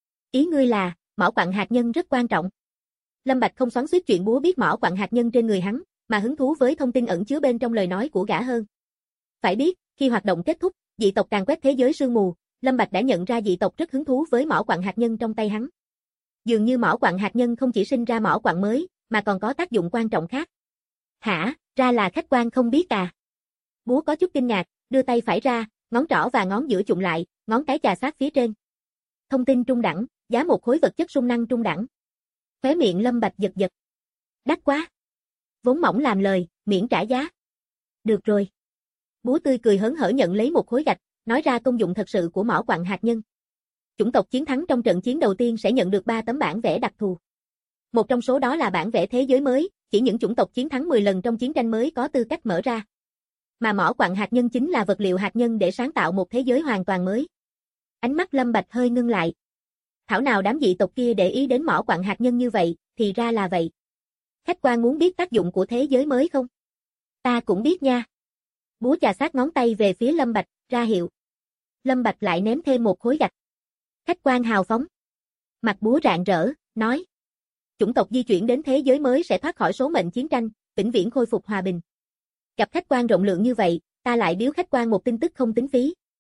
Ý ngươi là, mỏ quặng hạt nhân rất quan trọng. Lâm Bạch không xoắn xuýt chuyện búa biết mỏ quặng hạt nhân trên người hắn, mà hứng thú với thông tin ẩn chứa bên trong lời nói của gã hơn. Phải biết, khi hoạt động kết thúc, dị tộc càn quét thế giới sương mù, Lâm Bạch đã nhận ra dị tộc rất hứng thú với mỏ quặng hạt nhân trong tay hắn. Dường như mỏ quặng hạt nhân không chỉ sinh ra mỏ quặng mới, mà còn có tác dụng quan trọng khác. Hả, ra là khách quan không biết à? Búa có chút kinh ngạc, đưa tay phải ra, ngón trỏ và ngón giữa chụm lại, ngón cái chà sát phía trên. Thông tin trung đẳng, giá một khối vật chất xung năng trung đẳng. Khóe miệng Lâm Bạch giật giật. Đắt quá. Vốn mỏng làm lời, miễn trả giá. Được rồi. Búa tươi cười hớn hở nhận lấy một khối gạch, nói ra công dụng thật sự của mỏ quặng hạt nhân. Chủng tộc chiến thắng trong trận chiến đầu tiên sẽ nhận được 3 tấm bản vẽ đặc thù. Một trong số đó là bản vẽ thế giới mới, chỉ những chủng tộc chiến thắng 10 lần trong chiến tranh mới có tư cách mở ra. Mà mỏ quặng hạt nhân chính là vật liệu hạt nhân để sáng tạo một thế giới hoàn toàn mới. Ánh mắt Lâm Bạch hơi ngưng lại. Thảo nào đám dị tộc kia để ý đến mỏ quặng hạt nhân như vậy, thì ra là vậy. Khách quan muốn biết tác dụng của thế giới mới không? Ta cũng biết nha. Búa chà sát ngón tay về phía Lâm Bạch, ra hiệu. Lâm Bạch lại ném thêm một khối gạch. Khách quan hào phóng. Mặt búa rạng rỡ, nói. Chủng tộc di chuyển đến thế giới mới sẽ thoát khỏi số mệnh chiến tranh, vĩnh viễn khôi phục hòa bình. Gặp khách quan rộng lượng như vậy, ta lại biếu khách quan một tin tức không tính phí.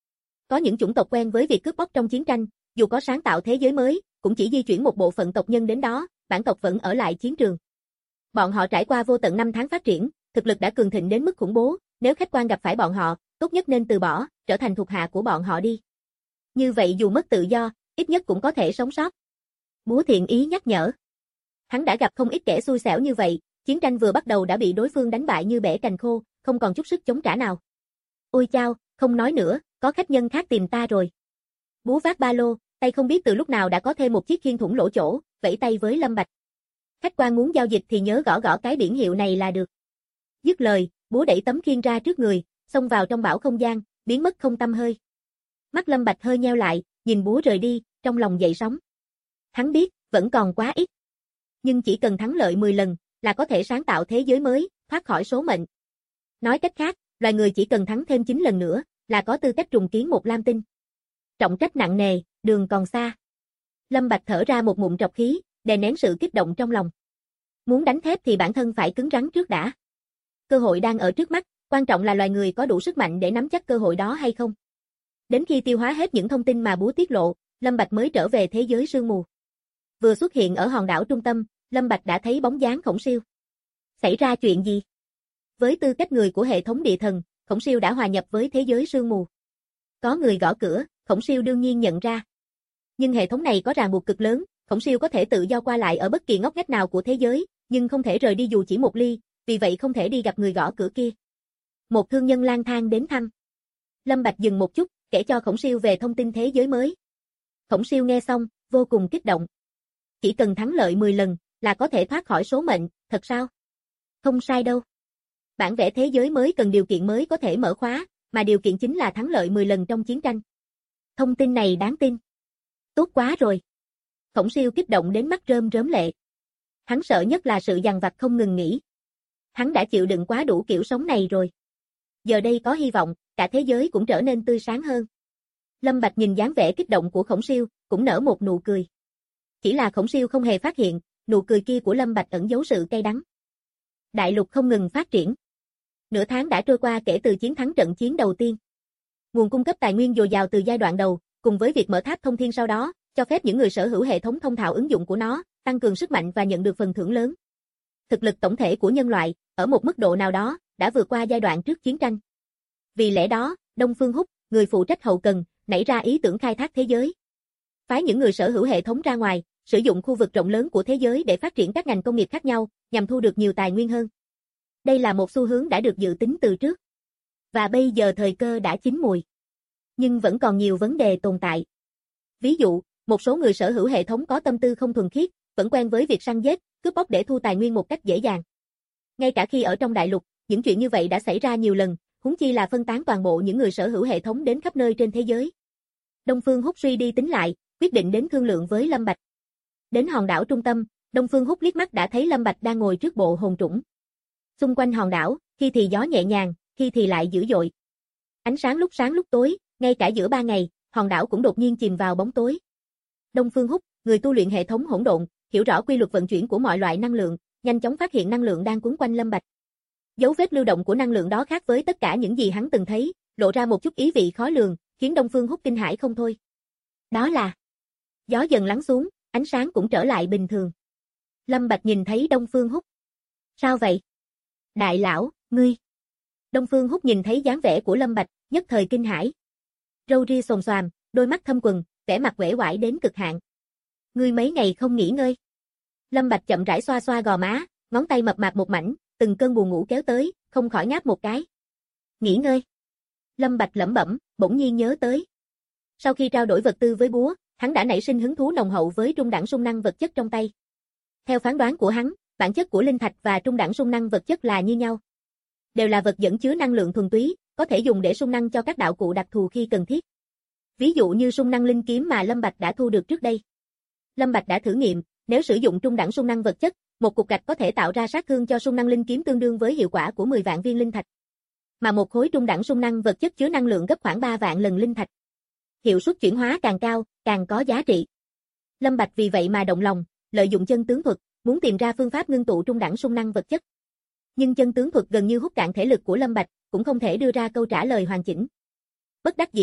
Có những chủng tộc quen với việc cướp bóc trong chiến tranh, dù có sáng tạo thế giới mới, cũng chỉ di chuyển một bộ phận tộc nhân đến đó, bản tộc vẫn ở lại chiến trường. Bọn họ trải qua vô tận năm tháng phát triển, thực lực đã cường thịnh đến mức khủng bố, nếu khách quan gặp phải bọn họ, tốt nhất nên từ bỏ, trở thành thuộc hạ của bọn họ đi. Như vậy dù mất tự do, ít nhất cũng có thể sống sót. Búa thiện ý nhắc nhở. Hắn đã gặp không ít kẻ xui xẻo như vậy, chiến tranh vừa bắt đầu đã bị đối phương đánh bại như bẻ cành khô, không còn chút sức chống trả nào. Ôi chao, không nói nữa, có khách nhân khác tìm ta rồi. Búa vác ba lô, tay không biết từ lúc nào đã có thêm một chiếc khiên thủng lỗ chỗ, vẫy tay với Lâm Bạch. Khách quan muốn giao dịch thì nhớ gõ gõ cái biển hiệu này là được. Dứt lời, búa đẩy tấm khiên ra trước người, xông vào trong bão không gian, biến mất không tăm hơi. Mắt Lâm Bạch hơi nheo lại, nhìn búa rời đi, trong lòng dậy sóng. Hắn biết, vẫn còn quá ít. Nhưng chỉ cần thắng lợi 10 lần, là có thể sáng tạo thế giới mới, thoát khỏi số mệnh. Nói cách khác, loài người chỉ cần thắng thêm 9 lần nữa, là có tư cách trùng kiến một lam tinh. Trọng trách nặng nề, đường còn xa. Lâm Bạch thở ra một ngụm trọc khí, đè nén sự kích động trong lòng. Muốn đánh thép thì bản thân phải cứng rắn trước đã. Cơ hội đang ở trước mắt, quan trọng là loài người có đủ sức mạnh để nắm chắc cơ hội đó hay không. Đến khi tiêu hóa hết những thông tin mà búa tiết lộ, Lâm Bạch mới trở về thế giới sương mù. Vừa xuất hiện ở hòn đảo trung tâm, Lâm Bạch đã thấy bóng dáng Khổng Siêu. Xảy ra chuyện gì? Với tư cách người của hệ thống địa thần, Khổng Siêu đã hòa nhập với thế giới sương mù. Có người gõ cửa, Khổng Siêu đương nhiên nhận ra. Nhưng hệ thống này có ràng buộc cực lớn, Khổng Siêu có thể tự do qua lại ở bất kỳ ngóc ngách nào của thế giới, nhưng không thể rời đi dù chỉ một ly, vì vậy không thể đi gặp người gõ cửa kia. Một thương nhân lang thang đến thăm. Lâm Bạch dừng một chút, kể cho Khổng Siêu về thông tin thế giới mới. Khổng Siêu nghe xong, vô cùng kích động. Chỉ cần thắng lợi 10 lần, là có thể thoát khỏi số mệnh, thật sao? Không sai đâu. Bản vẽ thế giới mới cần điều kiện mới có thể mở khóa, mà điều kiện chính là thắng lợi 10 lần trong chiến tranh. Thông tin này đáng tin. Tốt quá rồi. Khổng Siêu kích động đến mắt rơm rớm lệ. Hắn sợ nhất là sự dằn vặt không ngừng nghỉ. Hắn đã chịu đựng quá đủ kiểu sống này rồi. Giờ đây có hy vọng, cả thế giới cũng trở nên tươi sáng hơn. Lâm Bạch nhìn dáng vẻ kích động của Khổng Siêu, cũng nở một nụ cười. Chỉ là Khổng Siêu không hề phát hiện, nụ cười kia của Lâm Bạch ẩn giấu sự cay đắng. Đại lục không ngừng phát triển. Nửa tháng đã trôi qua kể từ chiến thắng trận chiến đầu tiên. Nguồn cung cấp tài nguyên dồi dào từ giai đoạn đầu, cùng với việc mở tháp thông thiên sau đó, cho phép những người sở hữu hệ thống thông thạo ứng dụng của nó, tăng cường sức mạnh và nhận được phần thưởng lớn. Thực lực tổng thể của nhân loại, ở một mức độ nào đó, đã vượt qua giai đoạn trước chiến tranh. Vì lẽ đó, Đông Phương Húc, người phụ trách hậu cần, nảy ra ý tưởng khai thác thế giới. Phái những người sở hữu hệ thống ra ngoài, sử dụng khu vực rộng lớn của thế giới để phát triển các ngành công nghiệp khác nhau, nhằm thu được nhiều tài nguyên hơn. Đây là một xu hướng đã được dự tính từ trước. Và bây giờ thời cơ đã chín mùi. Nhưng vẫn còn nhiều vấn đề tồn tại. Ví dụ, một số người sở hữu hệ thống có tâm tư không thuần khiết, vẫn quen với việc săn giết, cướp bóc để thu tài nguyên một cách dễ dàng. Ngay cả khi ở trong đại lục, những chuyện như vậy đã xảy ra nhiều lần, huống chi là phân tán toàn bộ những người sở hữu hệ thống đến khắp nơi trên thế giới. Đông Phương Húc suy đi tính lại, quyết định đến thương lượng với Lâm Bạch. Đến hòn đảo trung tâm, Đông Phương Húc liếc mắt đã thấy Lâm Bạch đang ngồi trước bộ hồn trũng. Xung quanh hòn đảo, khi thì gió nhẹ nhàng, khi thì lại dữ dội. Ánh sáng lúc tối, ngay cả giữa ban ngày, hòn đảo cũng đột nhiên chìm vào bóng tối. Đông Phương Húc, người tu luyện hệ thống hỗn độn, hiểu rõ quy luật vận chuyển của mọi loại năng lượng, nhanh chóng phát hiện năng lượng đang quấn quanh Lâm Bạch. Dấu vết lưu động của năng lượng đó khác với tất cả những gì hắn từng thấy, lộ ra một chút ý vị khó lường, khiến Đông Phương Húc kinh hãi không thôi. Đó là gió dần lắng xuống, ánh sáng cũng trở lại bình thường. Lâm Bạch nhìn thấy Đông Phương Húc. Sao vậy? Đại lão, ngươi. Đông Phương Húc nhìn thấy dáng vẻ của Lâm Bạch, nhất thời kinh hãi. Râu ria xồm xoàm, đôi mắt thâm quầng, vẻ mặt uể oải đến cực hạn. Ngươi mấy ngày không nghỉ ngơi. Lâm Bạch chậm rãi xoa xoa gò má, ngón tay mập mạp một mảnh, từng cơn buồn ngủ kéo tới, không khỏi ngáp một cái. Nghỉ ngơi. Lâm Bạch lẩm bẩm, bỗng nhiên nhớ tới. Sau khi trao đổi vật tư với búa, hắn đã nảy sinh hứng thú nồng hậu với trung đẳng xung năng vật chất trong tay. Theo phán đoán của hắn, bản chất của linh thạch và trung đẳng xung năng vật chất là như nhau. Đều là vật dẫn chứa năng lượng thuần túy, có thể dùng để xung năng cho các đạo cụ đặc thù khi cần thiết. Ví dụ như xung năng linh kiếm mà Lâm Bạch đã thu được trước đây. Lâm Bạch đã thử nghiệm, nếu sử dụng trung đẳng xung năng vật chất, một cục gạch có thể tạo ra sát thương cho xung năng linh kiếm tương đương với hiệu quả của 10 vạn viên linh thạch. Mà một khối trung đẳng xung năng vật chất chứa năng lượng gấp khoảng 3 vạn lần linh thạch. Hiệu suất chuyển hóa càng cao, càng có giá trị. Lâm Bạch vì vậy mà động lòng, lợi dụng chân tướng thuật, muốn tìm ra phương pháp ngưng tụ trung đẳng xung năng vật chất. Nhưng chân tướng thuật gần như hút cạn thể lực của Lâm Bạch, cũng không thể đưa ra câu trả lời hoàn chỉnh. Bất đắc dĩ,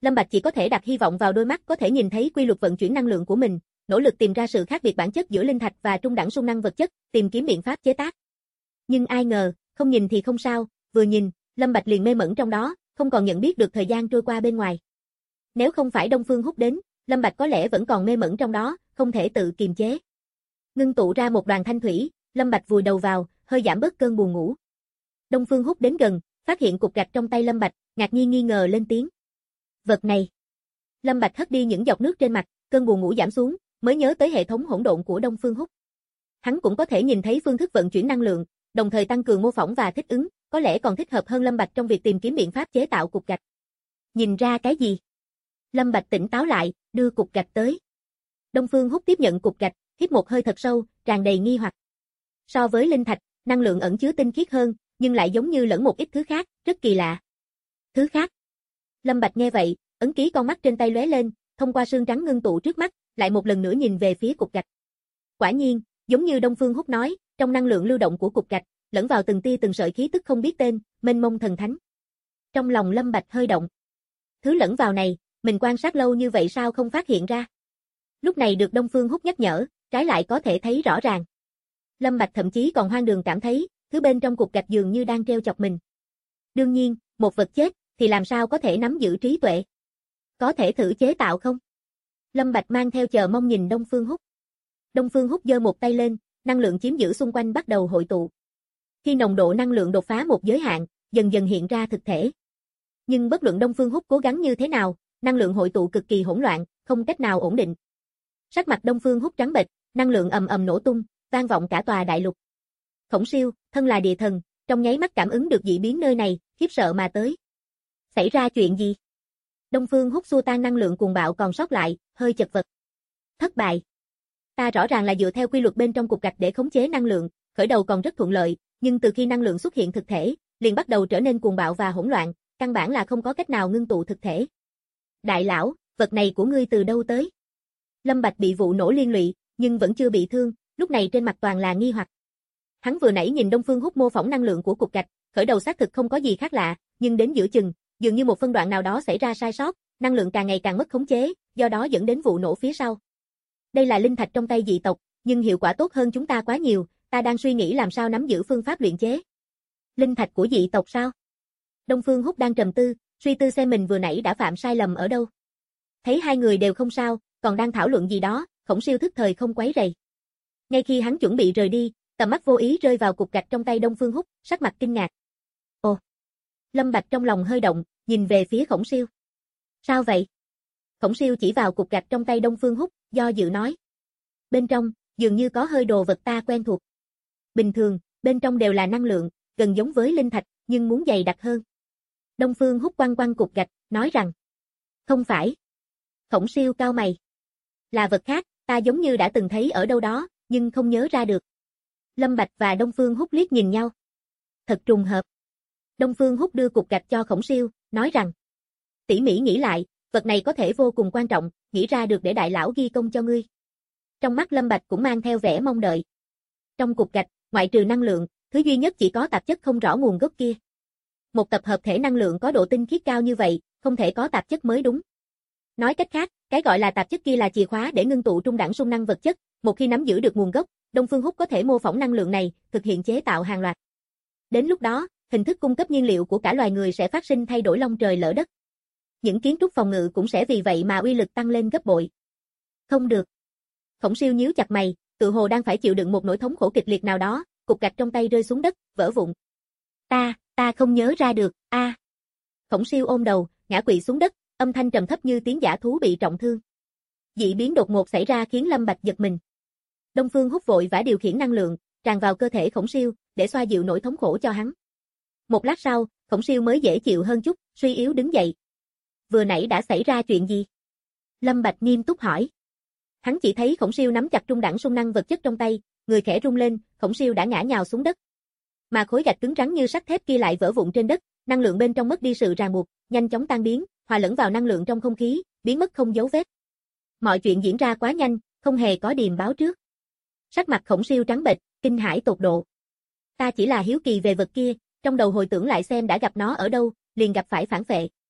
Lâm Bạch chỉ có thể đặt hy vọng vào đôi mắt có thể nhìn thấy quy luật vận chuyển năng lượng của mình, nỗ lực tìm ra sự khác biệt bản chất giữa linh thạch và trung đẳng xung năng vật chất, tìm kiếm biện pháp chế tác. Nhưng ai ngờ, không nhìn thì không sao, vừa nhìn, Lâm Bạch liền mê mẩn trong đó, không còn nhận biết được thời gian trôi qua bên ngoài. Nếu không phải Đông Phương Húc đến, Lâm Bạch có lẽ vẫn còn mê mẩn trong đó, không thể tự kiềm chế. Ngưng tụ ra một đoàn thanh thủy, Lâm Bạch vùi đầu vào, hơi giảm bớt cơn buồn ngủ. Đông Phương Húc đến gần, phát hiện cục gạch trong tay Lâm Bạch, ngạc nhiên nghi ngờ lên tiếng. Vật này. Lâm Bạch hất đi những giọt nước trên mặt, cơn buồn ngủ giảm xuống, mới nhớ tới hệ thống hỗn độn của Đông Phương Húc. Hắn cũng có thể nhìn thấy phương thức vận chuyển năng lượng, đồng thời tăng cường mô phỏng và thích ứng, có lẽ còn thích hợp hơn Lâm Bạch trong việc tìm kiếm biện pháp chế tạo cục gạch. Nhìn ra cái gì? Lâm Bạch tỉnh táo lại, đưa cục gạch tới. Đông Phương Húc tiếp nhận cục gạch, hít một hơi thật sâu, tràn đầy nghi hoặc. So với linh thạch, năng lượng ẩn chứa tinh khiết hơn, nhưng lại giống như lẫn một ít thứ khác, rất kỳ lạ. Thứ khác? Lâm Bạch nghe vậy, ấn ký con mắt trên tay lóe lên, thông qua sương trắng ngưng tụ trước mắt, lại một lần nữa nhìn về phía cục gạch. Quả nhiên, giống như Đông Phương Húc nói, trong năng lượng lưu động của cục gạch, lẫn vào từng tia từng sợi khí tức không biết tên, mênh mông thần thánh. Trong lòng Lâm Bạch hơi động. Thứ lẫn vào này, mình quan sát lâu như vậy sao không phát hiện ra? Lúc này được Đông Phương Húc nhắc nhở, trái lại có thể thấy rõ ràng. Lâm Bạch thậm chí còn hoang đường cảm thấy, thứ bên trong cục gạch dường như đang trêu chọc mình. Đương nhiên, một vật chết, thì làm sao có thể nắm giữ trí tuệ? Có thể thử chế tạo không? Lâm Bạch mang theo chờ mong nhìn Đông Phương Húc. Đông Phương Húc giơ một tay lên, năng lượng chiếm giữ xung quanh bắt đầu hội tụ. Khi nồng độ năng lượng đột phá một giới hạn, dần dần hiện ra thực thể. Nhưng bất luận Đông Phương Húc cố gắng như thế nào, năng lượng hội tụ cực kỳ hỗn loạn, không cách nào ổn định. Sắc mặt Đông Phương Húc trắng bệch, năng lượng ầm ầm nổ tung, vang vọng cả tòa đại lục. Khổng Siêu, thân là địa thần, trong nháy mắt cảm ứng được dị biến nơi này, khiếp sợ mà tới. Xảy ra chuyện gì? Đông Phương Húc xua tan năng lượng cuồng bạo còn sót lại, hơi chật vật. Thất bại. Ta rõ ràng là dựa theo quy luật bên trong cục gạch để khống chế năng lượng, khởi đầu còn rất thuận lợi, nhưng từ khi năng lượng xuất hiện thực thể, liền bắt đầu trở nên cuồng bạo và hỗn loạn, căn bản là không có cách nào ngưng tụ thực thể. Đại lão, vật này của ngươi từ đâu tới? Lâm Bạch bị vụ nổ liên lụy, nhưng vẫn chưa bị thương, lúc này trên mặt toàn là nghi hoặc. Hắn vừa nãy nhìn Đông Phương Húc mô phỏng năng lượng của cục gạch, khởi đầu xác thực không có gì khác lạ, nhưng đến giữa chừng, dường như một phân đoạn nào đó xảy ra sai sót, năng lượng càng ngày càng mất khống chế, do đó dẫn đến vụ nổ phía sau. Đây là linh thạch trong tay dị tộc, nhưng hiệu quả tốt hơn chúng ta quá nhiều, ta đang suy nghĩ làm sao nắm giữ phương pháp luyện chế. Linh thạch của dị tộc sao? Đông Phương Húc đang trầm tư, suy tư xem mình vừa nãy đã phạm sai lầm ở đâu. Thấy hai người đều không sao, còn đang thảo luận gì đó, Khổng Siêu thức thời không quấy rầy. Ngay khi hắn chuẩn bị rời đi, tầm mắt vô ý rơi vào cục gạch trong tay Đông Phương Húc, sắc mặt kinh ngạc. Ồ! Lâm Bạch trong lòng hơi động, nhìn về phía Khổng Siêu. Sao vậy? Khổng Siêu chỉ vào cục gạch trong tay Đông Phương Húc, do dự nói. Bên trong, dường như có hơi đồ vật ta quen thuộc. Bình thường, bên trong đều là năng lượng, gần giống với linh thạch, nhưng muốn dày đặc hơn. Đông Phương Húc quăng quăng cục gạch, nói rằng. Không phải. Khổng Siêu cau mày. Là vật khác, ta giống như đã từng thấy ở đâu đó, nhưng không nhớ ra được. Lâm Bạch và Đông Phương Húc liếc nhìn nhau. Thật trùng hợp. Đông Phương Húc đưa cục gạch cho Khổng Siêu, nói rằng. Tỉ mỉ nghĩ lại, vật này có thể vô cùng quan trọng, nghĩ ra được để đại lão ghi công cho ngươi. Trong mắt Lâm Bạch cũng mang theo vẻ mong đợi. Trong cục gạch, ngoại trừ năng lượng, thứ duy nhất chỉ có tạp chất không rõ nguồn gốc kia. Một tập hợp thể năng lượng có độ tinh khiết cao như vậy, không thể có tạp chất mới đúng. Nói cách khác, cái gọi là tạp chất kia là chìa khóa để ngưng tụ trung đẳng xung năng vật chất, một khi nắm giữ được nguồn gốc, Đông Phương Húc có thể mô phỏng năng lượng này, thực hiện chế tạo hàng loạt. Đến lúc đó, hình thức cung cấp nhiên liệu của cả loài người sẽ phát sinh thay đổi long trời lỡ đất. Những kiến trúc phòng ngự cũng sẽ vì vậy mà uy lực tăng lên gấp bội. Không được. Khổng Siêu nhíu chặt mày, tự hồ đang phải chịu đựng một nỗi thống khổ kịch liệt nào đó, cục gạch trong tay rơi xuống đất, vỡ vụn. Ta không nhớ ra được, a. Khổng Siêu ôm đầu, ngã quỵ xuống đất, âm thanh trầm thấp như tiếng dã thú bị trọng thương. Dị biến đột ngột xảy ra khiến Lâm Bạch giật mình. Đông Phương Húc vội vã điều khiển năng lượng, tràn vào cơ thể Khổng Siêu, để xoa dịu nỗi thống khổ cho hắn. Một lát sau, Khổng Siêu mới dễ chịu hơn chút, suy yếu đứng dậy. Vừa nãy đã xảy ra chuyện gì? Lâm Bạch nghiêm túc hỏi. Hắn chỉ thấy Khổng Siêu nắm chặt trung đẳng xung năng vật chất trong tay, người khẽ rung lên, Khổng Siêu đã ngã nhào xuống đất. Mà khối gạch cứng rắn như sắt thép kia lại vỡ vụn trên đất, năng lượng bên trong mất đi sự ràng buộc, nhanh chóng tan biến, hòa lẫn vào năng lượng trong không khí, biến mất không dấu vết. Mọi chuyện diễn ra quá nhanh, không hề có điềm báo trước. Sắc mặt Khổng Siêu trắng bệch, kinh hãi tột độ. Ta chỉ là hiếu kỳ về vật kia, trong đầu hồi tưởng lại xem đã gặp nó ở đâu, liền gặp phải phản phệ.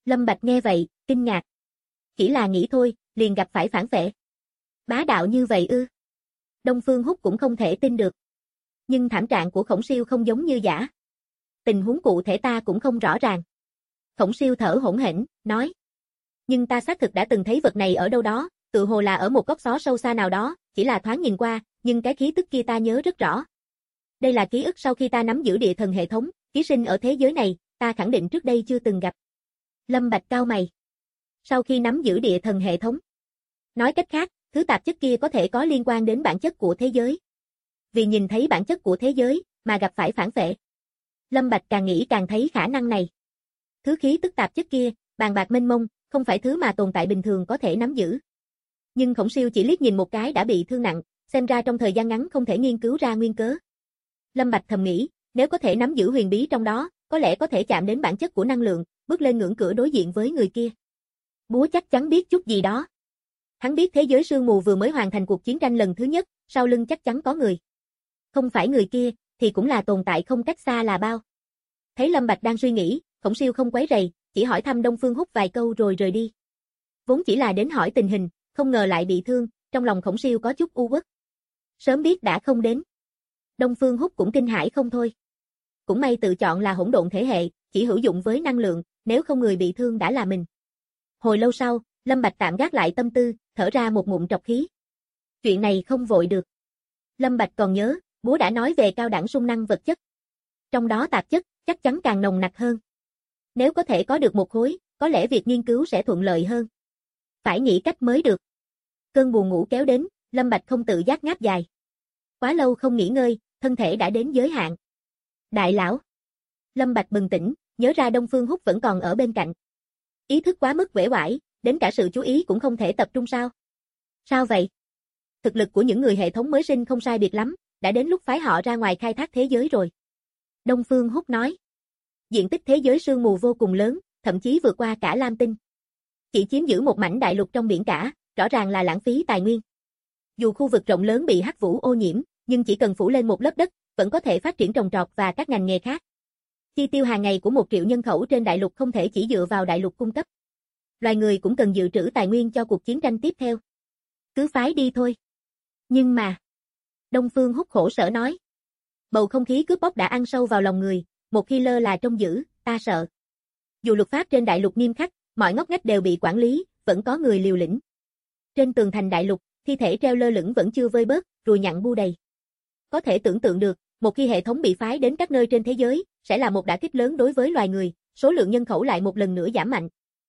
Lâm Bạch nghe vậy, kinh ngạc. Chỉ là nghĩ thôi, liền gặp phải phản vệ. Bá đạo như vậy ư? Đông Phương Húc cũng không thể tin được. Nhưng thảm trạng của Khổng Siêu không giống như giả. Tình huống cụ thể ta cũng không rõ ràng. Khổng Siêu thở hổn hển, nói. Nhưng ta xác thực đã từng thấy vật này ở đâu đó, tự hồ là ở một góc xó sâu xa nào đó, chỉ là thoáng nhìn qua, nhưng cái khí tức kia ta nhớ rất rõ. Đây là ký ức sau khi ta nắm giữ địa thần hệ thống, ký sinh ở thế giới này, ta khẳng định trước đây chưa từng gặp. Lâm Bạch cau mày. Sau khi nắm giữ địa thần hệ thống. Nói cách khác, thứ tạp chất kia có thể có liên quan đến bản chất của thế giới. Vì nhìn thấy bản chất của thế giới, mà gặp phải phản vệ. Lâm Bạch càng nghĩ càng thấy khả năng này. Thứ khí tức tạp chất kia, bàn bạc mênh mông, không phải thứ mà tồn tại bình thường có thể nắm giữ. Nhưng Khổng Siêu chỉ liếc nhìn một cái đã bị thương nặng, xem ra trong thời gian ngắn không thể nghiên cứu ra nguyên cớ. Lâm Bạch thầm nghĩ, nếu có thể nắm giữ huyền bí trong đó, có lẽ có thể chạm đến bản chất của năng lượng, bước lên ngưỡng cửa đối diện với người kia. Búa chắc chắn biết chút gì đó. Hắn biết thế giới sương mù vừa mới hoàn thành cuộc chiến tranh lần thứ nhất, sau lưng chắc chắn có người. Không phải người kia, thì cũng là tồn tại không cách xa là bao. Thấy Lâm Bạch đang suy nghĩ, Khổng Siêu không quấy rầy, chỉ hỏi thăm Đông Phương Húc vài câu rồi rời đi. Vốn chỉ là đến hỏi tình hình, không ngờ lại bị thương, trong lòng Khổng Siêu có chút u uất. Sớm biết đã không đến. Đông Phương Húc cũng kinh hãi không thôi. Cũng may tự chọn là hỗn độn thể hệ, chỉ hữu dụng với năng lượng, nếu không người bị thương đã là mình. Hồi lâu sau, Lâm Bạch tạm gác lại tâm tư, thở ra một ngụm trọc khí. Chuyện này không vội được. Lâm Bạch còn nhớ, bố đã nói về cao đẳng xung năng vật chất. Trong đó tạp chất, chắc chắn càng nồng nặc hơn. Nếu có thể có được một khối, có lẽ việc nghiên cứu sẽ thuận lợi hơn. Phải nghĩ cách mới được. Cơn buồn ngủ kéo đến, Lâm Bạch không tự giác ngáp dài. Quá lâu không nghỉ ngơi, thân thể đã đến giới hạn. Đại lão. Lâm Bạch bừng tỉnh, nhớ ra Đông Phương Húc vẫn còn ở bên cạnh. Ý thức quá mức uể oải, đến cả sự chú ý cũng không thể tập trung sao? Sao vậy? Thực lực của những người hệ thống mới sinh không sai biệt lắm, đã đến lúc phái họ ra ngoài khai thác thế giới rồi. Đông Phương Húc nói. Diện tích thế giới sương mù vô cùng lớn, thậm chí vượt qua cả Lam Tinh. Chỉ chiếm giữ một mảnh đại lục trong biển cả, rõ ràng là lãng phí tài nguyên. Dù khu vực rộng lớn bị hắc vũ ô nhiễm, nhưng chỉ cần phủ lên một lớp đất, vẫn có thể phát triển trồng trọt và các ngành nghề khác. Chi tiêu hàng ngày của 1 triệu nhân khẩu trên đại lục không thể chỉ dựa vào đại lục cung cấp. Loài người cũng cần dự trữ tài nguyên cho cuộc chiến tranh tiếp theo. Cứ phái đi thôi. Nhưng mà... Đông Phương Húc khổ sở nói. Bầu không khí cướp bóc đã ăn sâu vào lòng người, một khi lơ là trông giữ, ta sợ. Dù luật pháp trên đại lục nghiêm khắc, mọi ngóc ngách đều bị quản lý, vẫn có người liều lĩnh. Trên tường thành đại lục, thi thể treo lơ lửng vẫn chưa vơi bớt, ruồi nhặn bu đầy. Có thể tưởng tượng được, một khi hệ thống bị phái đến các nơi trên thế giới, sẽ là một đả kích lớn đối với loài người, số lượng nhân khẩu lại một lần nữa giảm mạnh.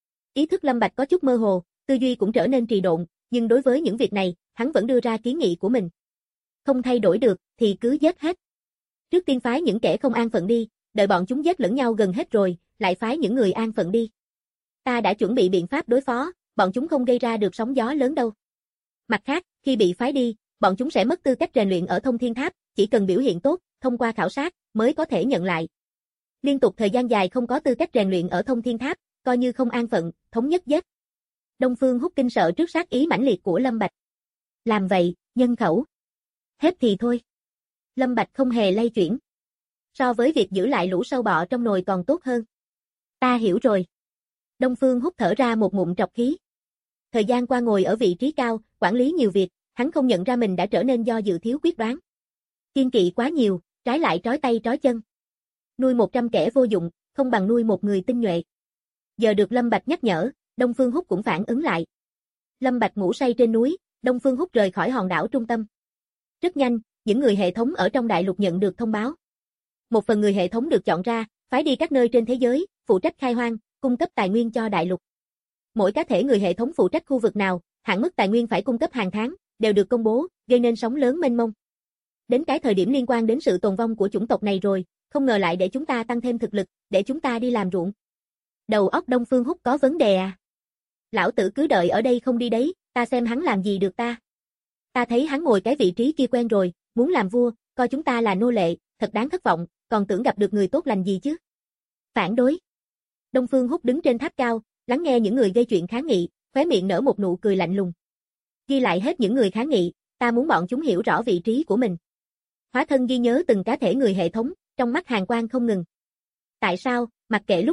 Ý thức Lâm Bạch có chút mơ hồ, tư duy cũng trở nên trì độn, nhưng đối với những việc này, hắn vẫn đưa ra kiến nghị của mình. Không thay đổi được, thì cứ giết hết. Trước tiên phái những kẻ không an phận đi, đợi bọn chúng giết lẫn nhau gần hết rồi, lại phái những người an phận đi. Ta đã chuẩn bị biện pháp đối phó, bọn chúng không gây ra được sóng gió lớn đâu. Mặt khác, khi bị phái đi, bọn chúng sẽ mất tư cách rèn luyện ở Thông Thiên Tháp, chỉ cần biểu hiện tốt, thông qua khảo sát, mới có thể nhận lại. Liên tục thời gian dài không có tư cách rèn luyện ở Thông Thiên Tháp, coi như không an phận, thống nhất giết. Đông Phương Húc kinh sợ trước sát ý mãnh liệt của Lâm Bạch. Làm vậy, nhân khẩu. Hết thì thôi. Lâm Bạch không hề lay chuyển. So với việc giữ lại lũ sâu bọ trong nồi còn tốt hơn. Ta hiểu rồi. Đông Phương Húc thở ra một ngụm trọc khí. Thời gian qua ngồi ở vị trí cao, quản lý nhiều việc, hắn không nhận ra mình đã trở nên do dự thiếu quyết đoán. Kiên kỵ quá nhiều, trái lại trói tay trói chân. Nuôi 100 kẻ vô dụng, không bằng nuôi một người tinh nhuệ. Giờ được Lâm Bạch nhắc nhở, Đông Phương Húc cũng phản ứng lại. Lâm Bạch ngủ say trên núi, Đông Phương Húc rời khỏi hòn đảo trung tâm. Rất nhanh, những người hệ thống ở trong đại lục nhận được thông báo. Một phần người hệ thống được chọn ra, phái đi các nơi trên thế giới, phụ trách khai hoang, cung cấp tài nguyên cho đại lục. Mỗi cá thể người hệ thống phụ trách khu vực nào, hạn mức tài nguyên phải cung cấp hàng tháng, đều được công bố, gây nên sóng lớn mênh mông. Đến cái thời điểm liên quan đến sự tồn vong của chủng tộc này rồi, không ngờ lại để chúng ta tăng thêm thực lực, để chúng ta đi làm ruộng. Đầu óc Đông Phương Húc có vấn đề à? Lão tử cứ đợi ở đây không đi đấy, ta xem hắn làm gì được ta. Ta thấy hắn ngồi cái vị trí kia quen rồi, muốn làm vua, coi chúng ta là nô lệ, thật đáng thất vọng, còn tưởng gặp được người tốt lành gì chứ. Phản đối. Đông Phương Húc đứng trên tháp cao, lắng nghe những người gây chuyện kháng nghị, khóe miệng nở một nụ cười lạnh lùng. Ghi lại hết những người kháng nghị, ta muốn bọn chúng hiểu rõ vị trí của mình. Hóa thân ghi nhớ từng cá thể người hệ thống, trong mắt hàn quang không ngừng. Tại sao, mặc kệ lúc nào,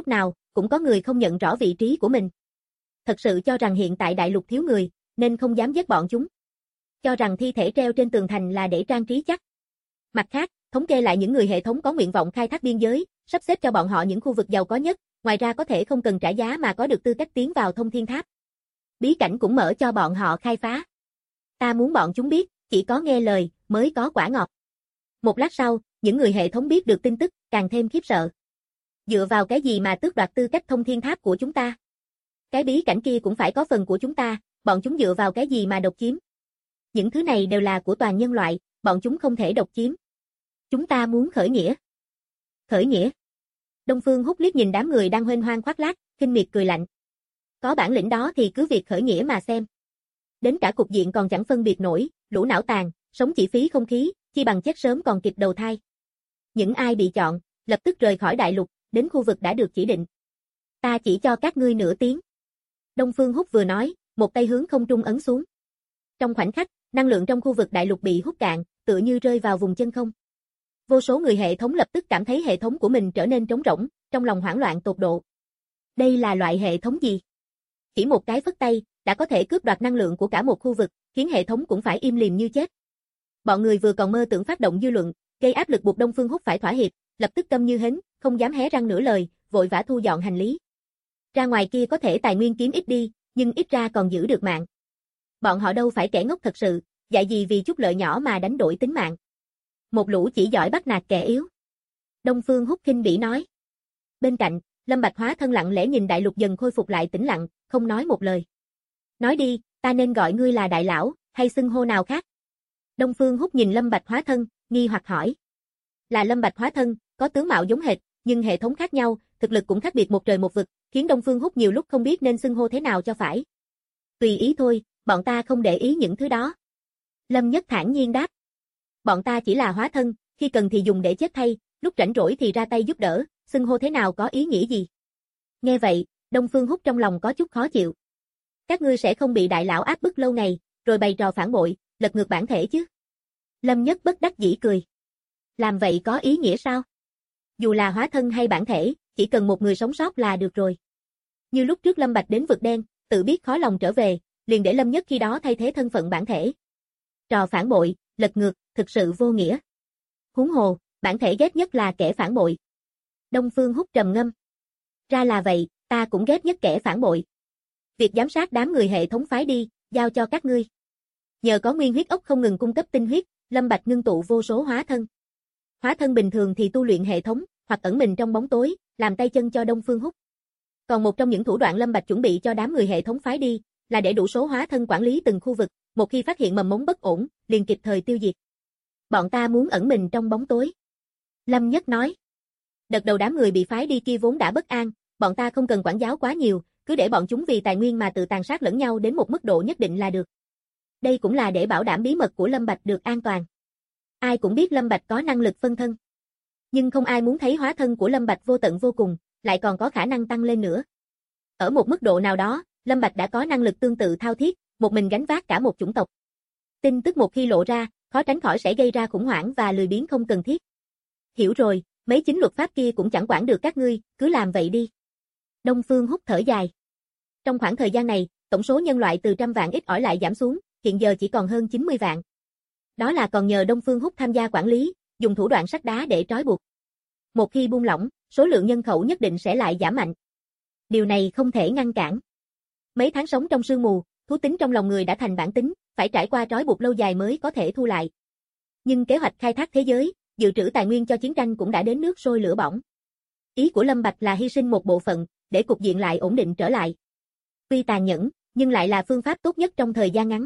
cũng có người không nhận rõ vị trí của mình. Thật sự cho rằng hiện tại đại lục thiếu người, nên không dám giết bọn chúng. Cho rằng thi thể treo trên tường thành là để trang trí chắc. Mặt khác, thống kê lại những người hệ thống có nguyện vọng khai thác biên giới, sắp xếp cho bọn họ những khu vực giàu có nhất, ngoài ra có thể không cần trả giá mà có được tư cách tiến vào thông thiên tháp. Bí cảnh cũng mở cho bọn họ khai phá. Ta muốn bọn chúng biết, chỉ có nghe lời, mới có quả ngọt. Một lát sau, những người hệ thống biết được tin tức, càng thêm khiếp sợ. Dựa vào cái gì mà tước đoạt tư cách thông thiên tháp của chúng ta? Cái bí cảnh kia cũng phải có phần của chúng ta, bọn chúng dựa vào cái gì mà độc chiếm? Những thứ này đều là của toàn nhân loại, bọn chúng không thể độc chiếm. Chúng ta muốn khởi nghĩa. Khởi nghĩa? Đông Phương Húc liếc nhìn đám người đang huênh hoang khoác lác, khinh miệt cười lạnh. Có bản lĩnh đó thì cứ việc khởi nghĩa mà xem. Đến cả cục diện còn chẳng phân biệt nổi, lũ não tàn, sống chỉ phí không khí, chi bằng chết sớm còn kịp đầu thai. Những ai bị chọn, lập tức rời khỏi đại lục, đến khu vực đã được chỉ định. Ta chỉ cho các ngươi nửa tiếng. Đông Phương Húc vừa nói, một tay hướng không trung ấn xuống. Trong khoảnh khắc, năng lượng trong khu vực đại lục bị hút cạn, tựa như rơi vào vùng chân không. Vô số người hệ thống lập tức cảm thấy hệ thống của mình trở nên trống rỗng, trong lòng hoảng loạn tột độ. Đây là loại hệ thống gì? Chỉ một cái phất tay, đã có thể cướp đoạt năng lượng của cả một khu vực, khiến hệ thống cũng phải im lìm như chết. Bọn người vừa còn mơ tưởng phát động dư luận, gây áp lực buộc Đông Phương Húc phải thỏa hiệp, lập tức câm như hến, không dám hé răng nửa lời, vội vã thu dọn hành lý. Ra ngoài kia có thể tài nguyên kiếm ít đi, nhưng ít ra còn giữ được mạng. Bọn họ đâu phải kẻ ngốc thật sự, dại gì vì chút lợi nhỏ mà đánh đổi tính mạng. Một lũ chỉ giỏi bắt nạt kẻ yếu. Đông Phương Húc khinh bỉ nói. Bên cạnh, Lâm Bạch hóa thân lặng lẽ nhìn đại lục dần khôi phục lại tĩnh lặng, không nói một lời. Nói đi, ta nên gọi ngươi là đại lão, hay xưng hô nào khác? Đông Phương Húc nhìn Lâm Bạch hóa thân, nghi hoặc hỏi. Là Lâm Bạch hóa thân, có tướng mạo giống hệt, nhưng hệ thống khác nhau, thực lực cũng khác biệt một trời một vực, khiến Đông Phương Húc nhiều lúc không biết nên xưng hô thế nào cho phải. Tùy ý thôi, bọn ta không để ý những thứ đó. Lâm Nhất thản nhiên đáp. Bọn ta chỉ là hóa thân, khi cần thì dùng để chết thay, lúc rảnh rỗi thì ra tay giúp đỡ, xưng hô thế nào có ý nghĩa gì? Nghe vậy, Đông Phương Húc trong lòng có chút khó chịu. Các ngươi sẽ không bị đại lão áp bức lâu ngày, rồi bày trò phản bội, lật ngược bản thể chứ? Lâm Nhất bất đắc dĩ cười. Làm vậy có ý nghĩa sao? Dù là hóa thân hay bản thể, chỉ cần một người sống sót là được rồi. Như lúc trước Lâm Bạch đến vực đen, tự biết khó lòng trở về, liền để Lâm Nhất khi đó thay thế thân phận bản thể. Trò phản bội, lật ngược, thực sự vô nghĩa. Huống hồ, bản thể ghét nhất là kẻ phản bội. Đông Phương Húc trầm ngâm. Ra là vậy, ta cũng ghét nhất kẻ phản bội. Việc giám sát đám người hệ thống phái đi, giao cho các ngươi. Nhờ có nguyên huyết ốc không ngừng cung cấp tinh huyết, Lâm Bạch ngưng tụ vô số hóa thân. Hóa thân bình thường thì tu luyện hệ thống, hoặc ẩn mình trong bóng tối, làm tay chân cho Đông Phương Húc. Còn một trong những thủ đoạn Lâm Bạch chuẩn bị cho đám người hệ thống phái đi, là để đủ số hóa thân quản lý từng khu vực, một khi phát hiện mầm mống bất ổn, liền kịp thời tiêu diệt. Bọn ta muốn ẩn mình trong bóng tối. Lâm Nhất nói. Đợt đầu đám người bị phái đi kia vốn đã bất an, bọn ta không cần quản giáo quá nhiều, cứ để bọn chúng vì tài nguyên mà tự tàn sát lẫn nhau đến một mức độ nhất định là được. Đây cũng là để bảo đảm bí mật của Lâm Bạch được an toàn. Ai cũng biết Lâm Bạch có năng lực phân thân. Nhưng không ai muốn thấy hóa thân của Lâm Bạch vô tận vô cùng, lại còn có khả năng tăng lên nữa. Ở một mức độ nào đó, Lâm Bạch đã có năng lực tương tự thao thiết, một mình gánh vác cả một chủng tộc. Tin tức một khi lộ ra, khó tránh khỏi sẽ gây ra khủng hoảng và lười biếng không cần thiết. Hiểu rồi, mấy chính luật pháp kia cũng chẳng quản được các ngươi, cứ làm vậy đi. Đông Phương Húc thở dài. Trong khoảng thời gian này, tổng số nhân loại từ 100 vạn ít ỏi lại giảm xuống, hiện giờ chỉ còn hơn 90 vạn. Đó là còn nhờ Đông Phương Húc tham gia quản lý, dùng thủ đoạn sắt đá để trói buộc. Một khi buông lỏng, số lượng nhân khẩu nhất định sẽ lại giảm mạnh. Điều này không thể ngăn cản. Mấy tháng sống trong sương mù, thú tính trong lòng người đã thành bản tính, phải trải qua trói buộc lâu dài mới có thể thu lại. Nhưng kế hoạch khai thác thế giới, dự trữ tài nguyên cho chiến tranh cũng đã đến nước sôi lửa bỏng. Ý của Lâm Bạch là hy sinh một bộ phận, để cục diện lại ổn định trở lại. Tuy tàn nhẫn, nhưng lại là phương pháp tốt nhất trong thời gian ngắn.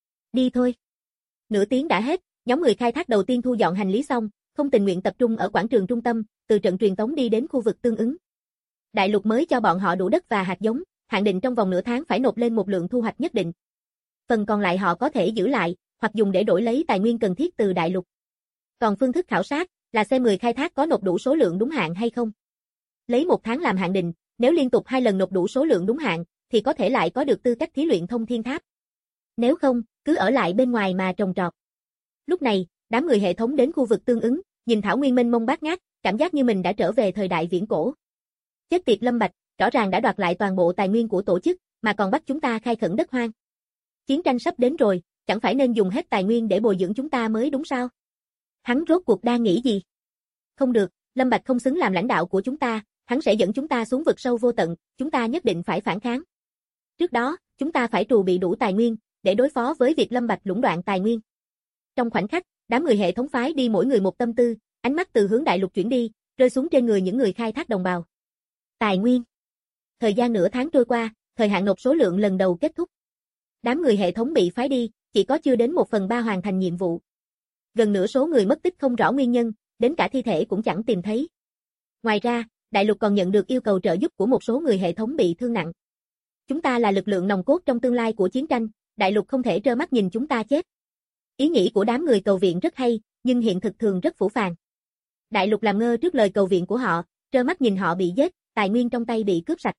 Đi thôi. Nửa tiếng đã hết, nhóm người khai thác đầu tiên thu dọn hành lý xong, không tình nguyện tập trung ở quảng trường trung tâm, từ trận truyền tống đi đến khu vực tương ứng. Đại lục mới cho bọn họ đủ đất và hạt giống, hạn định trong vòng nửa tháng phải nộp lên một lượng thu hoạch nhất định. Phần còn lại họ có thể giữ lại, hoặc dùng để đổi lấy tài nguyên cần thiết từ đại lục. Còn phương thức khảo sát, là xem người khai thác có nộp đủ số lượng đúng hạn hay không. Lấy 1 tháng làm hạn định, nếu liên tục 2 lần nộp đủ số lượng đúng hạn, thì có thể lại có được tư cách thí luyện thông thiên tháp. Nếu không, cứ ở lại bên ngoài mà trồng trọt. Lúc này, đám người hệ thống đến khu vực tương ứng, nhìn thảo nguyên mênh mông bát ngát, cảm giác như mình đã trở về thời đại viễn cổ. Chết tiệt Lâm Bạch, rõ ràng đã đoạt lại toàn bộ tài nguyên của tổ chức, mà còn bắt chúng ta khai khẩn đất hoang. Chiến tranh sắp đến rồi, chẳng phải nên dùng hết tài nguyên để bồi dưỡng chúng ta mới đúng sao? Hắn rốt cuộc đang nghĩ gì? Không được, Lâm Bạch không xứng làm lãnh đạo của chúng ta, hắn sẽ dẫn chúng ta xuống vực sâu vô tận, chúng ta nhất định phải phản kháng. Trước đó, chúng ta phải trù bị đủ tài nguyên, để đối phó với việc Lâm Bạch lũng đoạn tài nguyên. Trong khoảnh khắc, đám người hệ thống phái đi mỗi người một tâm tư, ánh mắt từ hướng đại lục chuyển đi, rơi xuống trên người những người khai thác đồng bào. Tài nguyên. Thời gian nửa tháng trôi qua, thời hạn nộp số lượng lần đầu kết thúc. Đám người hệ thống bị phái đi, chỉ có chưa đến 1/3 hoàn thành nhiệm vụ. Gần nửa số người mất tích không rõ nguyên nhân, đến cả thi thể cũng chẳng tìm thấy. Ngoài ra, đại lục còn nhận được yêu cầu trợ giúp của một số người hệ thống bị thương nặng. Chúng ta là lực lượng nòng cốt trong tương lai của chiến tranh, đại lục không thể trơ mắt nhìn chúng ta chết. Ý nghĩ của đám người cầu viện rất hay, nhưng hiện thực thường rất phũ phàng. Đại lục làm ngơ trước lời cầu viện của họ, trơ mắt nhìn họ bị giết, tài nguyên trong tay bị cướp sạch.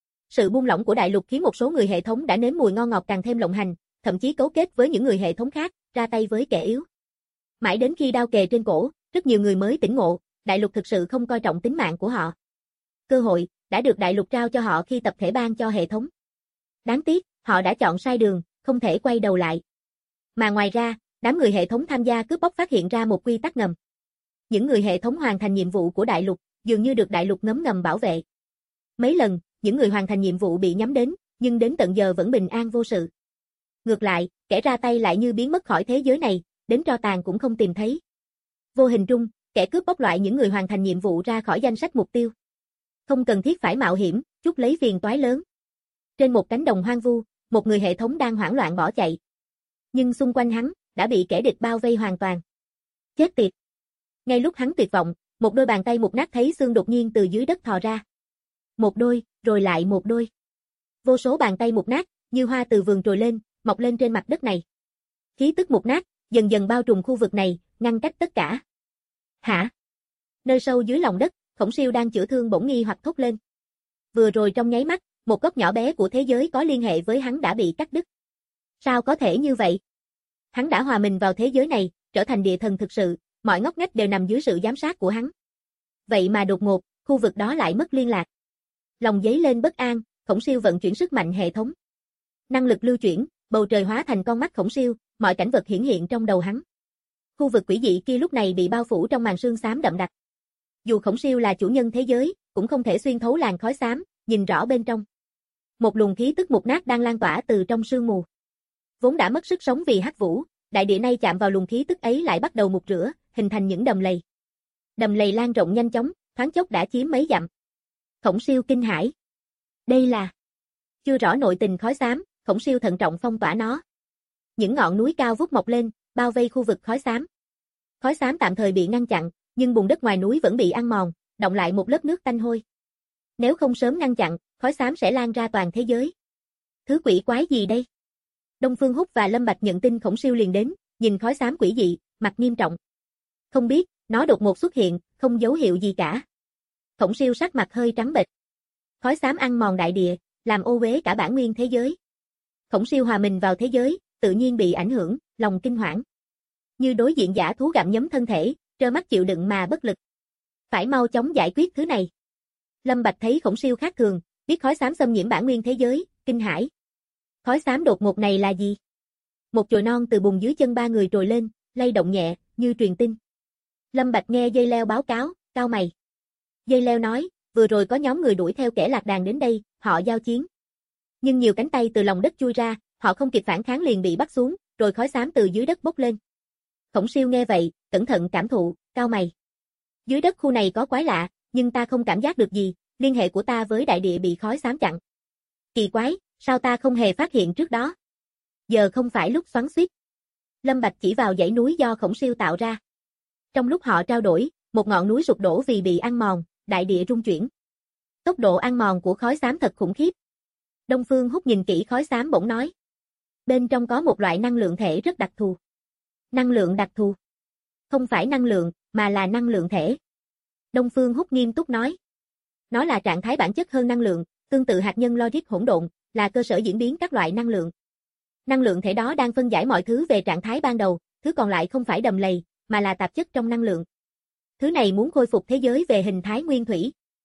Sự buông lỏng của đại lục khiến một số người hệ thống đã nếm mùi ngon ngọt càng thêm lộng hành, thậm chí cấu kết với những người hệ thống khác, ra tay với kẻ yếu. Mãi đến khi đao kề trên cổ, rất nhiều người mới tỉnh ngộ, đại lục thực sự không coi trọng tính mạng của họ. Cơ hội đã được đại lục trao cho họ khi tập thể ban cho hệ thống. Đáng tiếc, họ đã chọn sai đường, không thể quay đầu lại. Mà ngoài ra, đám người hệ thống tham gia cướp bóc phát hiện ra một quy tắc ngầm. Những người hệ thống hoàn thành nhiệm vụ của đại lục, dường như được đại lục ngấm ngầm bảo vệ. Mấy lần, những người hoàn thành nhiệm vụ bị nhắm đến, nhưng đến tận giờ vẫn bình an vô sự. Ngược lại, kẻ ra tay lại như biến mất khỏi thế giới này, đến tro tàn cũng không tìm thấy. Vô hình trung, kẻ cướp bóc loại những người hoàn thành nhiệm vụ ra khỏi danh sách mục tiêu. Không cần thiết phải mạo hiểm, chút lấy phiền toái lớn. Trên một cánh đồng hoang vu, một người hệ thống đang hoảng loạn bỏ chạy. Nhưng xung quanh hắn, đã bị kẻ địch bao vây hoàn toàn. Chết tiệt! Ngay lúc hắn tuyệt vọng, một đôi bàn tay mục nát thấy xương đột nhiên từ dưới đất thò ra. Một đôi, rồi lại một đôi. Vô số bàn tay mục nát, như hoa từ vườn trồi lên, mọc lên trên mặt đất này. Khí tức mục nát, dần dần bao trùm khu vực này, ngăn cách tất cả. Hả? Nơi sâu dưới lòng đất, Khổng Siêu đang chữa thương bỗng nghi hoặc thốt lên. Vừa rồi trong nháy mắt, một góc nhỏ bé của thế giới có liên hệ với hắn đã bị cắt đứt. Sao có thể như vậy? Hắn đã hòa mình vào thế giới này, trở thành địa thần thực sự, mọi ngóc ngách đều nằm dưới sự giám sát của hắn. Vậy mà đột ngột, khu vực đó lại mất liên lạc. Lòng dấy lên bất an, Khổng Siêu vận chuyển sức mạnh hệ thống. Năng lực lưu chuyển, bầu trời hóa thành con mắt Khổng Siêu, mọi cảnh vật hiển hiện trong đầu hắn. Khu vực quỷ dị kia lúc này bị bao phủ trong màn sương xám đậm đặc. Dù Khổng Siêu là chủ nhân thế giới, cũng không thể xuyên thấu làn khói xám, nhìn rõ bên trong. Một luồng khí tức mục nát đang lan tỏa từ trong sương mù. Vốn đã mất sức sống vì hắc vũ, đại địa nay chạm vào luồng khí tức ấy lại bắt đầu mục rửa, hình thành những đầm lầy. Đầm lầy lan rộng nhanh chóng, thoáng chốc đã chiếm mấy dặm. Khổng Siêu kinh hãi. Đây là... Chưa rõ nội tình khói xám, Khổng Siêu thận trọng phong tỏa nó. Những ngọn núi cao vút mọc lên, bao vây khu vực khói xám. Khói xám tạm thời bị ngăn chặn, nhưng bùn đất ngoài núi vẫn bị ăn mòn, đọng lại một lớp nước tanh hôi. Nếu không sớm ngăn chặn, khói xám sẽ lan ra toàn thế giới. Thứ quỷ quái gì đây? Đông Phương Húc và Lâm Bạch nhận tin Khổng Siêu liền đến, nhìn khói xám quỷ dị, mặt nghiêm trọng. Không biết, nó đột ngột xuất hiện, không dấu hiệu gì cả. Khổng Siêu sắc mặt hơi trắng bệch. Khói xám ăn mòn đại địa, làm ô uế cả bản nguyên thế giới. Khổng Siêu hòa mình vào thế giới, tự nhiên bị ảnh hưởng, lòng kinh hoảng. Như đối diện dã thú gặm nhấm thân thể, trơ mắt chịu đựng mà bất lực. Phải mau chóng giải quyết thứ này. Lâm Bạch thấy Khổng Siêu khác thường, biết khói xám xâm nhiễm bản nguyên thế giới, kinh hãi. Khói xám đột ngột này là gì? Một chồi non từ bùn dưới chân ba người trồi lên, lay động nhẹ, như truyền tin. Lâm Bạch nghe dây leo báo cáo, cau mày. Dây leo nói, vừa rồi có nhóm người đuổi theo kẻ lạc đàn đến đây, họ giao chiến. Nhưng nhiều cánh tay từ lòng đất chui ra, họ không kịp phản kháng liền bị bắt xuống, rồi khói xám từ dưới đất bốc lên. Khổng Siêu nghe vậy, cẩn thận cảm thụ, cau mày. Dưới đất khu này có quái lạ, nhưng ta không cảm giác được gì, liên hệ của ta với đại địa bị khói xám chặn. Kỳ quái, sao ta không hề phát hiện trước đó? Giờ không phải lúc xoắn xuýt. Lâm Bạch chỉ vào dãy núi do Khổng Siêu tạo ra. Trong lúc họ trao đổi, một ngọn núi sụp đổ vì bị ăn mòn, đại địa rung chuyển. Tốc độ ăn mòn của khói xám thật khủng khiếp. Đông Phương Húc nhìn kỹ khói xám bỗng nói. Bên trong có một loại năng lượng thể rất đặc thù. Năng lượng đặc thù? Không phải năng lượng, mà là năng lượng thể. Đông Phương Húc nghiêm túc nói. Nó là trạng thái bản chất hơn năng lượng, tương tự hạt nhân logic hỗn độn, là cơ sở diễn biến các loại năng lượng. Năng lượng thể đó đang phân giải mọi thứ về trạng thái ban đầu, thứ còn lại không phải đầm lầy, mà là tạp chất trong năng lượng. Thứ này muốn khôi phục thế giới về hình thái nguyên thủy.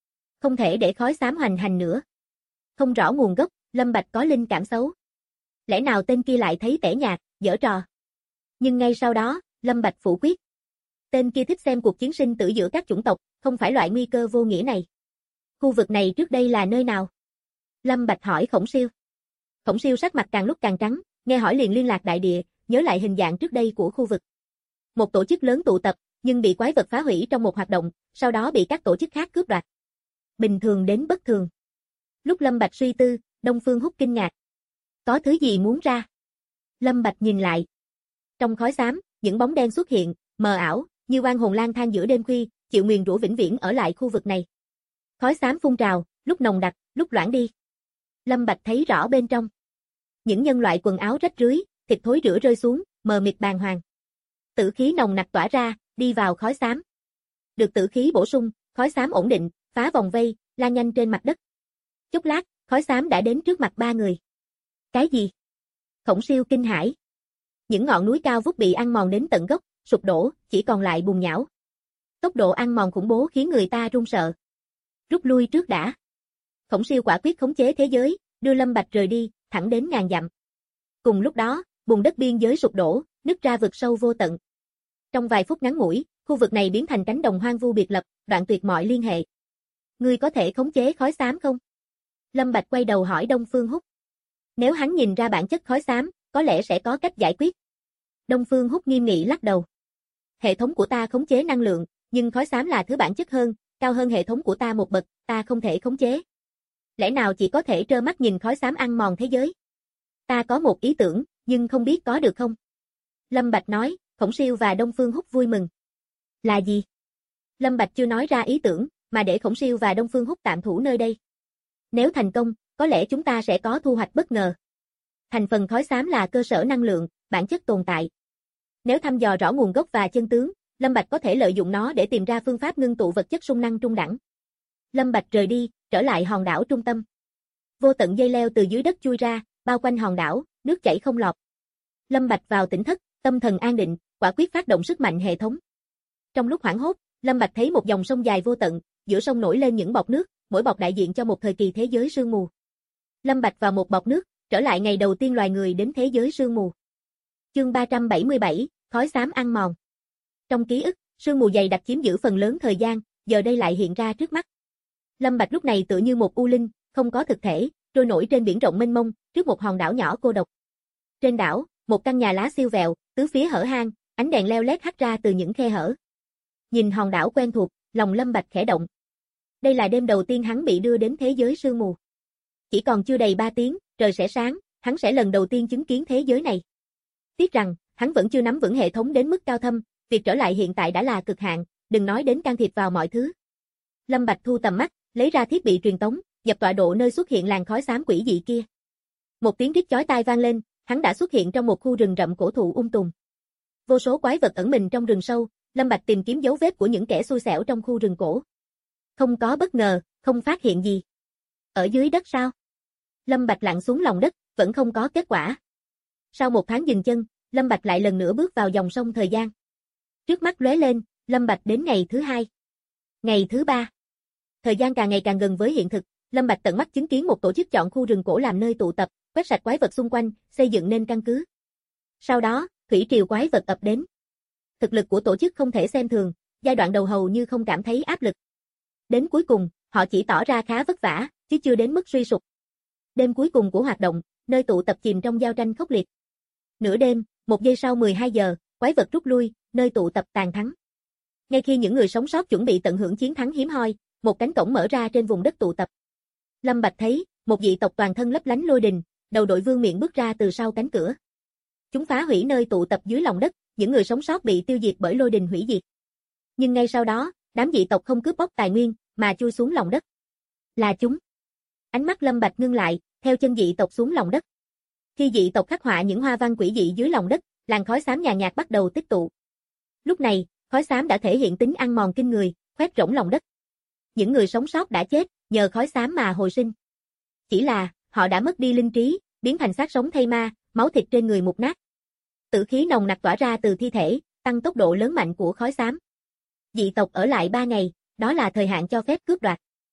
Không thể để khói xám hoành hành nữa. Không rõ nguồn gốc, Lâm Bạch có linh cảm xấu. Lẽ nào tên kia lại thấy tẻ nhạt, giở trò. Nhưng ngay sau đó, Lâm Bạch phủ quyết. Tên kia thích xem cuộc chiến sinh tử giữa các chủng tộc, không phải loại nguy cơ vô nghĩa này. Khu vực này trước đây là nơi nào? Lâm Bạch hỏi Khổng Siêu. Khổng Siêu sắc mặt càng lúc càng trắng, nghe hỏi liền liên lạc đại địa, nhớ lại hình dạng trước đây của khu vực. Một tổ chức lớn tụ tập, nhưng bị quái vật phá hủy trong một hoạt động, sau đó bị các tổ chức khác cướp đoạt. Bình thường đến bất thường. Lúc Lâm Bạch suy tư, Đông Phương Húc kinh ngạc. Có thứ gì muốn ra? Lâm Bạch nhìn lại. Trong khói xám, những bóng đen xuất hiện, mờ ảo, như oan hồn lang thang giữa đêm khuya, chịu nguyền rủa vĩnh viễn ở lại khu vực này. Khói xám phun trào, lúc nồng đặc, lúc loãng đi. Lâm Bạch thấy rõ bên trong. Những nhân loại quần áo rách rưới, thịt thối rữa rơi xuống, mờ mịt bàng hoàng. Tử khí nồng nặc tỏa ra, đi vào khói xám. Được tử khí bổ sung, khói xám ổn định, phá vòng vây, lan nhanh trên mặt đất. Chốc lát, khói xám đã đến trước mặt ba người. Cái gì? Khổng Siêu kinh hãi. Những ngọn núi cao vút bị ăn mòn đến tận gốc, sụp đổ, chỉ còn lại bùn nhão. Tốc độ ăn mòn khủng bố khiến người ta run sợ. Rút lui trước đã. Khổng Siêu quả quyết khống chế thế giới, đưa Lâm Bạch rời đi, thẳng đến ngàn dặm. Cùng lúc đó, bùn đất biên giới sụp đổ, nứt ra vực sâu vô tận. Trong vài phút ngắn ngủi, khu vực này biến thành cánh đồng hoang vu biệt lập, đoạn tuyệt mọi liên hệ. Ngươi có thể khống chế khói xám không? Lâm Bạch quay đầu hỏi Đông Phương Húc. Nếu hắn nhìn ra bản chất khói xám, có lẽ sẽ có cách giải quyết. Đông Phương Húc nghiêm nghị lắc đầu. Hệ thống của ta khống chế năng lượng, nhưng khói xám là thứ bản chất hơn, cao hơn hệ thống của ta một bậc, ta không thể khống chế. Lẽ nào chỉ có thể trơ mắt nhìn khói xám ăn mòn thế giới? Ta có một ý tưởng, nhưng không biết có được không? Lâm Bạch nói, Khổng Siêu và Đông Phương Húc vui mừng. Là gì? Lâm Bạch chưa nói ra ý tưởng, mà để Khổng Siêu và Đông Phương Húc tạm thủ nơi đây. Nếu thành công, có lẽ chúng ta sẽ có thu hoạch bất ngờ. Thành phần khói xám là cơ sở năng lượng, bản chất tồn tại. Nếu thăm dò rõ nguồn gốc và chân tướng, Lâm Bạch có thể lợi dụng nó để tìm ra phương pháp ngưng tụ vật chất sung năng trung đẳng. Lâm Bạch rời đi, trở lại hòn đảo trung tâm. Vô tận dây leo từ dưới đất chui ra, bao quanh hòn đảo, nước chảy không lọt. Lâm Bạch vào tỉnh thất, tâm thần an định, quả quyết phát động sức mạnh hệ thống. Trong lúc hoảng hốt, Lâm Bạch thấy một dòng sông dài vô tận, giữa sông nổi lên những bọt nước, mỗi bọt đại diện cho một thời kỳ thế giới sương mù. Lâm Bạch vào một bọt nước, trở lại ngày đầu tiên loài người đến thế giới sương mù. Chương 377, khói xám ăn mòn. Trong ký ức, sương mù dày đặc chiếm giữ phần lớn thời gian, giờ đây lại hiện ra trước mắt. Lâm Bạch lúc này tựa như một u linh, không có thực thể, trôi nổi trên biển rộng mênh mông, trước một hòn đảo nhỏ cô độc. Trên đảo, một căn nhà lá siêu vẹo, tứ phía hở hang, ánh đèn leo lét hắt ra từ những khe hở. Nhìn hòn đảo quen thuộc, lòng Lâm Bạch khẽ động. Đây là đêm đầu tiên hắn bị đưa đến thế giới sương mù. Chỉ còn chưa đầy 3 tiếng, trời sẽ sáng, hắn sẽ lần đầu tiên chứng kiến thế giới này. Tiếc rằng, hắn vẫn chưa nắm vững hệ thống đến mức cao thâm, việc trở lại hiện tại đã là cực hạn, đừng nói đến can thiệp vào mọi thứ. Lâm Bạch thu tầm mắt, lấy ra thiết bị truyền tống, nhập tọa độ nơi xuất hiện làn khói xám quỷ dị kia. Một tiếng rít chói tai vang lên, hắn đã xuất hiện trong một khu rừng rậm cổ thụ tùng. Vô số quái vật ẩn mình trong rừng sâu, Lâm Bạch tìm kiếm dấu vết của những kẻ xui xẻo trong khu rừng cổ. Không có bất ngờ, không phát hiện gì. Ở dưới đất sao? Lâm Bạch lặn xuống lòng đất, vẫn không có kết quả. Sau một tháng dừng chân, Lâm Bạch lại lần nữa bước vào dòng sông thời gian. Trước mắt lóe lên, Lâm Bạch đến ngày thứ 2. Ngày thứ 3. Thời gian càng ngày càng gần với hiện thực, Lâm Bạch tận mắt chứng kiến một tổ chức chọn khu rừng cổ làm nơi tụ tập, quét sạch quái vật xung quanh, xây dựng nên căn cứ. Sau đó, thủy triều quái vật ập đến. Thực lực của tổ chức không thể xem thường, giai đoạn đầu hầu như không cảm thấy áp lực. Đến cuối cùng, họ chỉ tỏ ra khá vất vả, chứ chưa đến mức suy sụp. Đêm cuối cùng của hoạt động, nơi tụ tập chìm trong giao tranh khốc liệt. Nửa đêm, 1 giây sau 12 giờ, quái vật rút lui, nơi tụ tập tàn thắng. Ngay khi những người sống sót chuẩn bị tận hưởng chiến thắng hiếm hoi, một cánh cổng mở ra trên vùng đất tụ tập. Lâm Bạch thấy, một dị tộc toàn thân lấp lánh lôi đình, đầu đội vương miện bước ra từ sau cánh cửa. Chúng phá hủy nơi tụ tập dưới lòng đất, những người sống sót bị tiêu diệt bởi lôi đình hủy diệt. Nhưng ngay sau đó, đám dị tộc không cướp bóc tài nguyên, mà chui xuống lòng đất. Là chúng. Ánh mắt Lâm Bạch ngưng lại, theo chân dị tộc xuống lòng đất. Khi dị tộc khắc họa những hoa văn quỷ dị dưới lòng đất, làn khói xám nhàn nhạt bắt đầu tích tụ. Lúc này, khói xám đã thể hiện tính ăn mòn kinh người, khoét rỗng lòng đất. Những người sống sót đã chết, nhờ khói xám mà hồi sinh. Chỉ là, họ đã mất đi linh trí, biến thành xác sống thây ma, máu thịt trên người mục nát. Tử khí nồng nặc tỏa ra từ thi thể, tăng tốc độ lớn mạnh của khói xám. Dị tộc ở lại 3 ngày, đó là thời hạn cho phép cướp đoạt.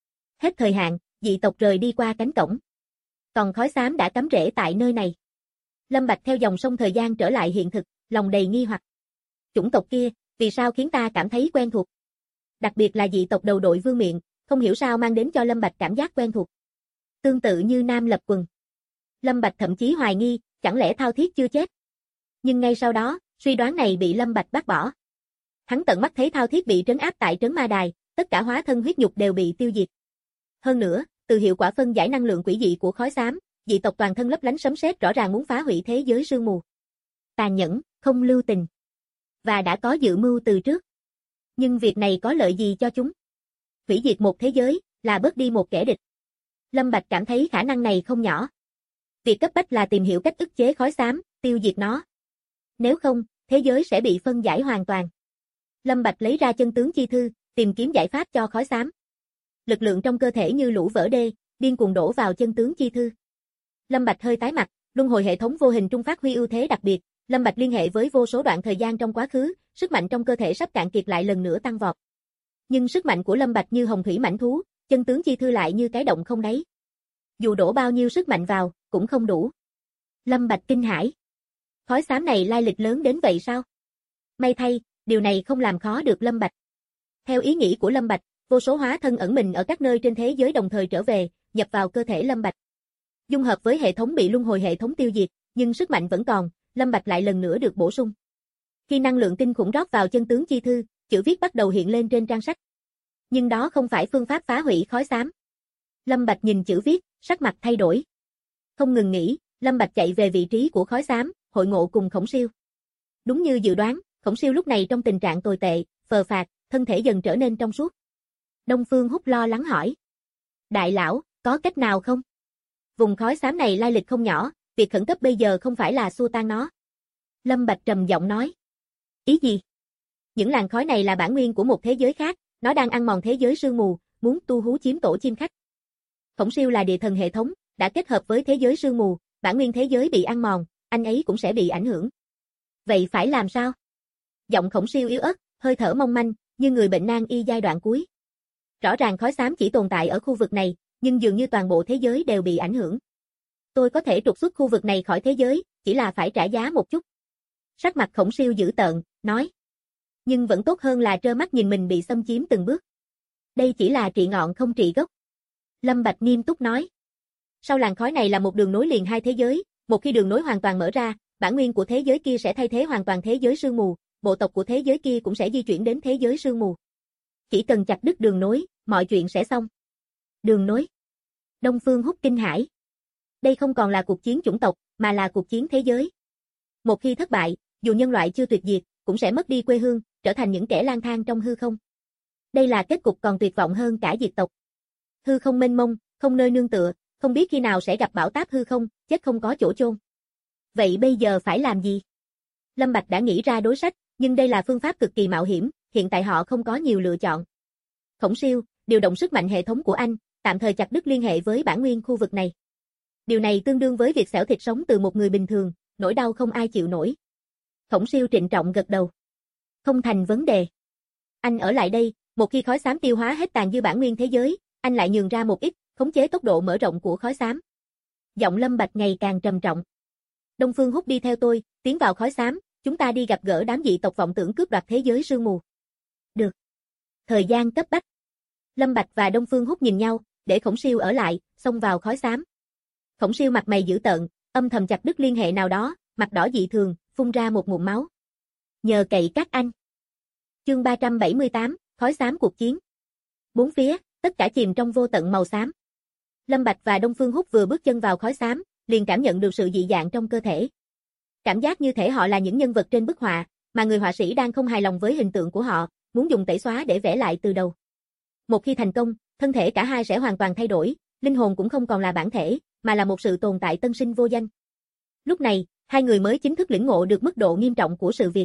Hết thời hạn, dị tộc rời đi qua cánh cổng. Còn khói xám đã cắm rễ tại nơi này. Lâm Bạch theo dòng sông thời gian trở lại hiện thực, lòng đầy nghi hoặc. Chủng tộc kia, vì sao khiến ta cảm thấy quen thuộc? Đặc biệt là dị tộc đầu đội vương miện, không hiểu sao mang đến cho Lâm Bạch cảm giác quen thuộc. Tương tự như Nam Lập Quần. Lâm Bạch thậm chí hoài nghi, chẳng lẽ Thao Thiết chưa chết? Nhưng ngay sau đó, suy đoán này bị Lâm Bạch bác bỏ. Hắn tận mắt thấy Thao Thiết bị trấn áp tại trấn Ma Đài, tất cả hóa thân huyết nhục đều bị tiêu diệt. Hơn nữa, từ hiệu quả phân giải năng lượng quỷ dị của khói xám, dị tộc toàn thân lấp lánh sấm sét rõ ràng muốn phá hủy thế giới sương mù. Tàn nhẫn, không lưu tình. Và đã có dự mưu từ trước. Nhưng việc này có lợi gì cho chúng? Hủy diệt một thế giới, là bớt đi một kẻ địch. Lâm Bạch cảm thấy khả năng này không nhỏ. Việc cấp bách là tìm hiểu cách ức chế khói xám, tiêu diệt nó. Nếu không, thế giới sẽ bị phân giải hoàn toàn. Lâm Bạch lấy ra chân tướng chi thư, tìm kiếm giải pháp cho khói xám. Lực lượng trong cơ thể như lũ vỡ đê, điên cuồng đổ vào chân tướng chi thư. Lâm Bạch hơi tái mặt, luân hồi hệ thống vô hình trung phát huy ưu thế đặc biệt. Lâm Bạch liên hệ với vô số đoạn thời gian trong quá khứ, sức mạnh trong cơ thể sắp cạn kiệt lại lần nữa tăng vọt. Nhưng sức mạnh của Lâm Bạch như hồng thủy mãnh thú, chân tướng chi thư lại như cái động không đáy. Dù đổ bao nhiêu sức mạnh vào, cũng không đủ. Lâm Bạch kinh hãi. Khói xám này lai lịch lớn đến vậy sao? May thay, điều này không làm khó được Lâm Bạch. Theo ý nghĩ của Lâm Bạch, vô số hóa thân ẩn mình ở các nơi trên thế giới đồng thời trở về, nhập vào cơ thể Lâm Bạch. Dung hợp với hệ thống bị luân hồi hệ thống tiêu diệt, nhưng sức mạnh vẫn còn, Lâm Bạch lại lần nữa được bổ sung. Khi năng lượng kinh khủng rót vào chân tướng chi thư, chữ viết bắt đầu hiện lên trên trang sách. Nhưng đó không phải phương pháp phá hủy khói xám. Lâm Bạch nhìn chữ viết, sắc mặt thay đổi. Không ngừng nghĩ, Lâm Bạch chạy về vị trí của khói xám, hội ngộ cùng Khổng Siêu. Đúng như dự đoán, Khổng Siêu lúc này trong tình trạng tồi tệ, phờ phạc, thân thể dần trở nên trong suốt. Đông Phương Húc lo lắng hỏi. Đại lão, có cách nào không? Vùng khói xám này lai lịch không nhỏ, việc khẩn cấp bây giờ không phải là xua tan nó. Lâm Bạch trầm giọng nói. Ý gì? Những làn khói này là bản nguyên của một thế giới khác, nó đang ăn mòn thế giới sương mù, muốn tu hú chiếm tổ chim khách. Khổng Siêu là địa thần hệ thống, đã kết hợp với thế giới sương mù, bản nguyên thế giới bị ăn mòn, anh ấy cũng sẽ bị ảnh hưởng. Vậy phải làm sao? Giọng Khổng Siêu yếu ớt, hơi thở mong manh, như người bệnh nan y giai đoạn cuối. Rõ ràng khói xám chỉ tồn tại ở khu vực này, nhưng dường như toàn bộ thế giới đều bị ảnh hưởng. Tôi có thể trục xuất khu vực này khỏi thế giới, chỉ là phải trả giá một chút. Sắc mặt Khổng Siêu dữ tợn, nói. Nhưng vẫn tốt hơn là trơ mắt nhìn mình bị xâm chiếm từng bước. Đây chỉ là trị ngọn không trị gốc. Lâm Bạch nghiêm túc nói. Sau làn khói này là một đường nối liền hai thế giới, một khi đường nối hoàn toàn mở ra, bản nguyên của thế giới kia sẽ thay thế hoàn toàn thế giới sương mù, bộ tộc của thế giới kia cũng sẽ di chuyển đến thế giới sương mù. Chỉ cần chặt đứt đường nối, mọi chuyện sẽ xong. Đường nối. Đông Phương Húc kinh hãi. Đây không còn là cuộc chiến chủng tộc, mà là cuộc chiến thế giới. Một khi thất bại, dù nhân loại chưa tuyệt diệt, cũng sẽ mất đi quê hương, trở thành những kẻ lang thang trong hư không. Đây là kết cục còn tuyệt vọng hơn cả diệt tộc. Hư không mênh mông, không nơi nương tựa, không biết khi nào sẽ gặp bão táp hư không, chết không có chỗ chôn. Vậy bây giờ phải làm gì? Lâm Bạch đã nghĩ ra đối sách, nhưng đây là phương pháp cực kỳ mạo hiểm, hiện tại họ không có nhiều lựa chọn. Khổng Siêu, điều động sức mạnh hệ thống của anh, tạm thời chặt đứt liên hệ với bản nguyên khu vực này. Điều này tương đương với việc xẻo thịt sống từ một người bình thường, nỗi đau không ai chịu nổi. Khổng Siêu trịnh trọng gật đầu. Không thành vấn đề. Anh ở lại đây, một khi khói xám tiêu hóa hết tàn dư bản nguyên thế giới, anh lại nhường ra một ít, khống chế tốc độ mở rộng của khói xám. Giọng Lâm Bạch ngày càng trầm trọng. Đông Phương Húc đi theo tôi, tiến vào khói xám, chúng ta đi gặp gỡ đám dị tộc vọng tưởng cướp đoạt thế giới sương mù. Được. Thời gian cấp bách. Lâm Bạch và Đông Phương Húc nhìn nhau, để Khổng Siêu ở lại, xông vào khói xám. Khổng Siêu mặt mày dữ tợn, âm thầm chặt đứt liên hệ nào đó, mặt đỏ dị thường, phun ra một ngụm máu. Nhờ cậy các anh. Chương 378, khói xám cuộc chiến. Bốn phía, tất cả chìm trong vô tận màu xám. Lâm Bạch và Đông Phương Húc vừa bước chân vào khói xám, liền cảm nhận được sự dị dạng trong cơ thể. Cảm giác như thể họ là những nhân vật trên bức họa, mà người họa sĩ đang không hài lòng với hình tượng của họ, muốn dùng tẩy xóa để vẽ lại từ đầu. Một khi thành công, thân thể cả hai sẽ hoàn toàn thay đổi, linh hồn cũng không còn là bản thể, mà là một sự tồn tại tân sinh vô danh. Lúc này, hai người mới chính thức lĩnh ngộ được mức độ nghiêm trọng của sự việc.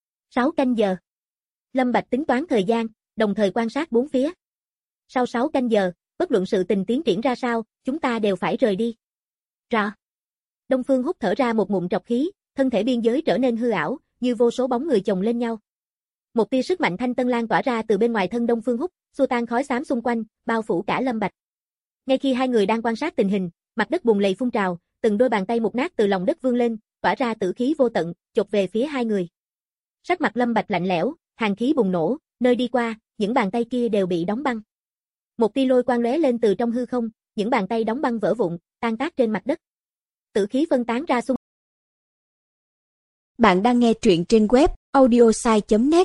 6 canh giờ. Lâm Bạch tính toán thời gian, đồng thời quan sát bốn phía. Sau 6 canh giờ, bất luận sự tình tiến triển ra sao, chúng ta đều phải rời đi. Rõ. Đông Phương Húc thở ra một ngụm trọc khí, thân thể biên giới trở nên hư ảo, như vô số bóng người chồng lên nhau. Một tia sức mạnh thanh tân lan tỏa ra từ bên ngoài thân Đông Phương Húc, xua tan khói xám xung quanh, bao phủ cả Lâm Bạch. Ngay khi hai người đang quan sát tình hình, mặt đất bùn lầy phun trào, từng đôi bàn tay mục nát từ lòng đất vươn lên, tỏa ra tử khí vô tận, chộp về phía hai người. Sắc mặt Lâm Bạch lạnh lẽo, hàn khí bùng nổ, nơi đi qua, những bàn tay kia đều bị đóng băng. Một tia lôi quang lóe lên từ trong hư không, những bàn tay đóng băng vỡ vụn, tan tác trên mặt đất. Tử khí phân tán ra xung. Bạn đang nghe truyện trên web audiosai.net.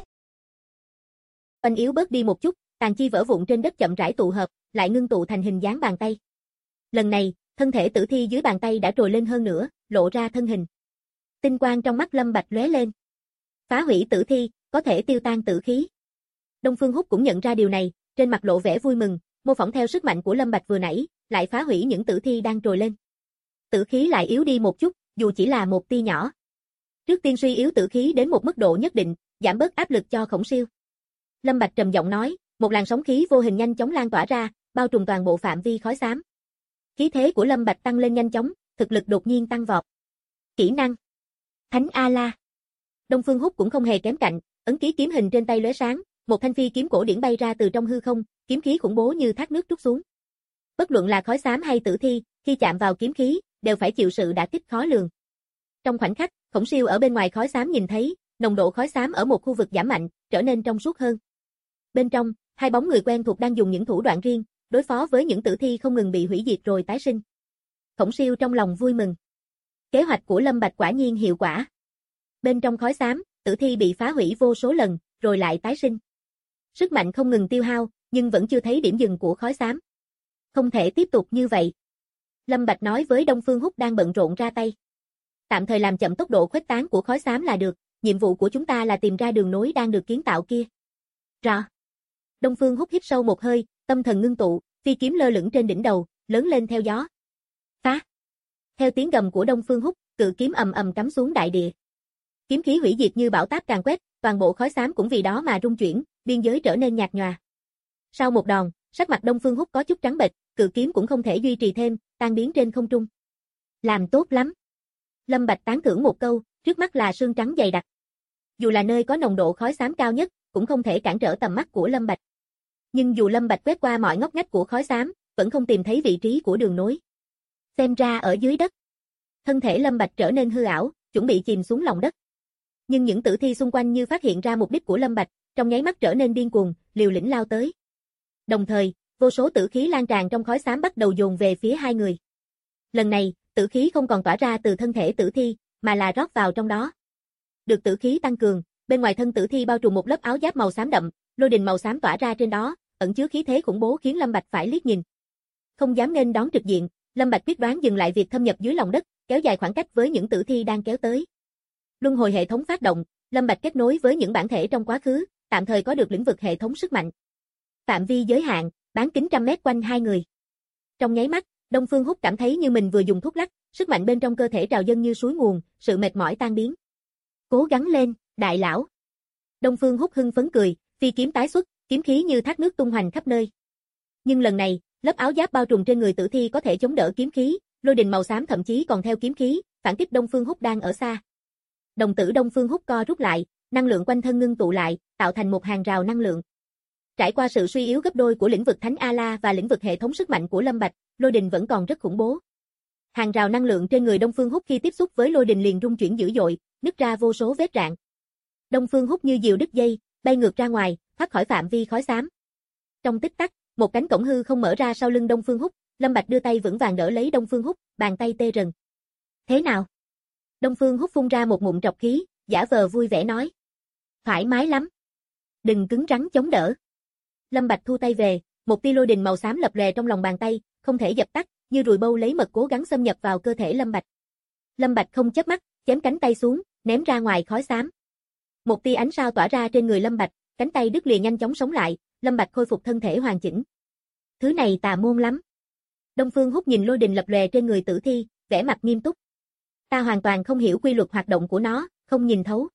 Oanh yếu bớt đi một chút, tàn chi vỡ vụn trên đất chậm rãi tụ hợp, lại ngưng tụ thành hình dáng bàn tay. Lần này, thân thể tử thi dưới bàn tay đã trồi lên hơn nữa, lộ ra thân hình. Tinh quang trong mắt Lâm Bạch lóe lên. Phá hủy tử thi, có thể tiêu tan tử khí. Đông Phương Húc cũng nhận ra điều này, trên mặt lộ vẻ vui mừng, mô phỏng theo sức mạnh của Lâm Bạch vừa nãy, lại phá hủy những tử thi đang trồi lên. Tử khí lại yếu đi một chút, dù chỉ là một tia nhỏ. Trước tiên suy yếu tử khí đến một mức độ nhất định, giảm bớt áp lực cho Khổng Siêu. Lâm Bạch trầm giọng nói, một làn sóng khí vô hình nhanh chóng lan tỏa ra, bao trùm toàn bộ phạm vi khói xám. Khí thế của Lâm Bạch tăng lên nhanh chóng, thực lực đột nhiên tăng vọt. Kỹ năng Thánh A-la. Đông Phương Húc cũng không hề kém cạnh, ấn ký kiếm hình trên tay lóe sáng, một thanh phi kiếm cổ điển bay ra từ trong hư không, kiếm khí khủng bố như thác nước trút xuống. Bất luận là khói xám hay tử thi, khi chạm vào kiếm khí, đều phải chịu sự đả kích khó lường. Trong khoảnh khắc, Khổng Siêu ở bên ngoài khói xám nhìn thấy, nồng độ khói xám ở một khu vực giảm mạnh, trở nên trong suốt hơn. Bên trong, hai bóng người quen thuộc đang dùng những thủ đoạn riêng, đối phó với những tử thi không ngừng bị hủy diệt rồi tái sinh. Khổng Siêu trong lòng vui mừng. Kế hoạch của Lâm Bạch quả nhiên hiệu quả. Bên trong khói xám, tử thi bị phá hủy vô số lần, rồi lại tái sinh. Sức mạnh không ngừng tiêu hao, nhưng vẫn chưa thấy điểm dừng của khói xám. Không thể tiếp tục như vậy. Lâm Bạch nói với Đông Phương Húc đang bận rộn ra tay. Tạm thời làm chậm tốc độ khuếch tán của khói xám là được, nhiệm vụ của chúng ta là tìm ra đường nối đang được kiến tạo kia. Rõ. Đông Phương Húc hít sâu một hơi, tâm thần ngưng tụ, phi kiếm lơ lửng trên đỉnh đầu, lớn lên theo gió. Phá. Theo tiếng gầm của Đông Phương Húc, cự kiếm ầm ầm cắm xuống đại địa. Kiếm khí hủy diệt như bão táp càn quét, toàn bộ khói xám cũng vì đó mà rung chuyển, biên giới trở nên nhạt nhòa. Sau một đòn, sắc mặt Đông Phương Húc có chút trắng bệch, cự kiếm cũng không thể duy trì thêm, tan biến trên không trung. Làm tốt lắm. Lâm Bạch tán thưởng một câu, trước mắt là sương trắng dày đặc. Dù là nơi có nồng độ khói xám cao nhất, cũng không thể cản trở tầm mắt của Lâm Bạch. Nhưng dù Lâm Bạch quét qua mọi ngóc ngách của khói xám, vẫn không tìm thấy vị trí của đường nối. Xem ra ở dưới đất. Thân thể Lâm Bạch trở nên hư ảo, chuẩn bị chìm xuống lòng đất. Nhưng những tử thi xung quanh như phát hiện ra mục đích của Lâm Bạch, trong nháy mắt trở nên điên cuồng, liều lĩnh lao tới. Đồng thời, vô số tử khí lan tràn trong khói xám bắt đầu dồn về phía hai người. Lần này, tử khí không còn tỏa ra từ thân thể tử thi, mà là rót vào trong đó. Được tử khí tăng cường, bên ngoài thân tử thi bao trùm một lớp áo giáp màu xám đậm, lôi đình màu xám tỏa ra trên đó, ẩn chứa khí thế khủng bố khiến Lâm Bạch phải liếc nhìn. Không dám nghênh đón trực diện, Lâm Bạch quyết đoán dừng lại việc thâm nhập dưới lòng đất, kéo dài khoảng cách với những tử thi đang kéo tới. Luân hồi hệ thống phát động, Lâm Bạch kết nối với những bản thể trong quá khứ, tạm thời có được lĩnh vực hệ thống sức mạnh. Phạm vi giới hạn, bán kính trăm mét quanh hai người. Trong nháy mắt, Đông Phương Húc cảm thấy như mình vừa dùng thuốc lắc, sức mạnh bên trong cơ thể trào dâng như suối nguồn, sự mệt mỏi tan biến. Cố gắng lên, đại lão. Đông Phương Húc hưng phấn cười, phi kiếm tái xuất, kiếm khí như thác nước tung hoành khắp nơi. Nhưng lần này, lớp áo giáp bao trùm trên người tử thi có thể chống đỡ kiếm khí, lôi đình màu xám thậm chí còn theo kiếm khí, phản kích Đông Phương Húc đang ở xa. Đồng tử Đông Phương Húc co rút lại, năng lượng quanh thân ngưng tụ lại, tạo thành một hàng rào năng lượng. Trải qua sự suy yếu gấp đôi của lĩnh vực Thánh A-la và lĩnh vực hệ thống sức mạnh của Lâm Bạch, lôi đình vẫn còn rất khủng bố. Hàng rào năng lượng trên người Đông Phương Húc khi tiếp xúc với lôi đình liền rung chuyển dữ dội, nứt ra vô số vết rạn. Đông Phương Húc như diều đứt dây, bay ngược ra ngoài, thoát khỏi phạm vi khói xám. Trong tích tắc, một cánh cổng hư không mở ra sau lưng Đông Phương Húc, Lâm Bạch đưa tay vững vàng đỡ lấy Đông Phương Húc, bàn tay tê rần. Thế nào? Đông Phương Húc phun ra một ngụm trọc khí, giả vờ vui vẻ nói. Thoải mái lắm. Đừng cứng rắn chống đỡ. Lâm Bạch thu tay về, một tia lôi đình màu xám lập lòe trong lòng bàn tay, không thể dập tắt, như ruồi bâu lấy mật cố gắng xâm nhập vào cơ thể Lâm Bạch. Lâm Bạch không chớp mắt, chém cánh tay xuống, ném ra ngoài khói xám. Một tia ánh sao tỏa ra trên người Lâm Bạch, cánh tay đứt lìa nhanh chóng sống lại, Lâm Bạch khôi phục thân thể hoàn chỉnh. Thứ này tà môn lắm. Đông Phương Húc nhìn lôi đình lập lòe trên người tử thi, vẻ mặt nghiêm túc. Ta hoàn toàn không hiểu quy luật hoạt động của nó, không nhìn thấu.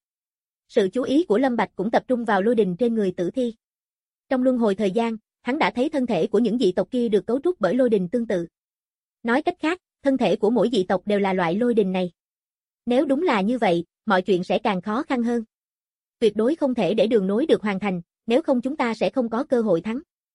Sự chú ý của Lâm Bạch cũng tập trung vào lôi đình trên người tử thi. Trong luân hồi thời gian, hắn đã thấy thân thể của những dị tộc kia được cấu trúc bởi lôi đình tương tự. Nói cách khác, thân thể của mỗi dị tộc đều là loại lôi đình này. Nếu đúng là như vậy, mọi chuyện sẽ càng khó khăn hơn. Tuyệt đối không thể để đường nối được hoàn thành, nếu không chúng ta sẽ không có cơ hội thắng.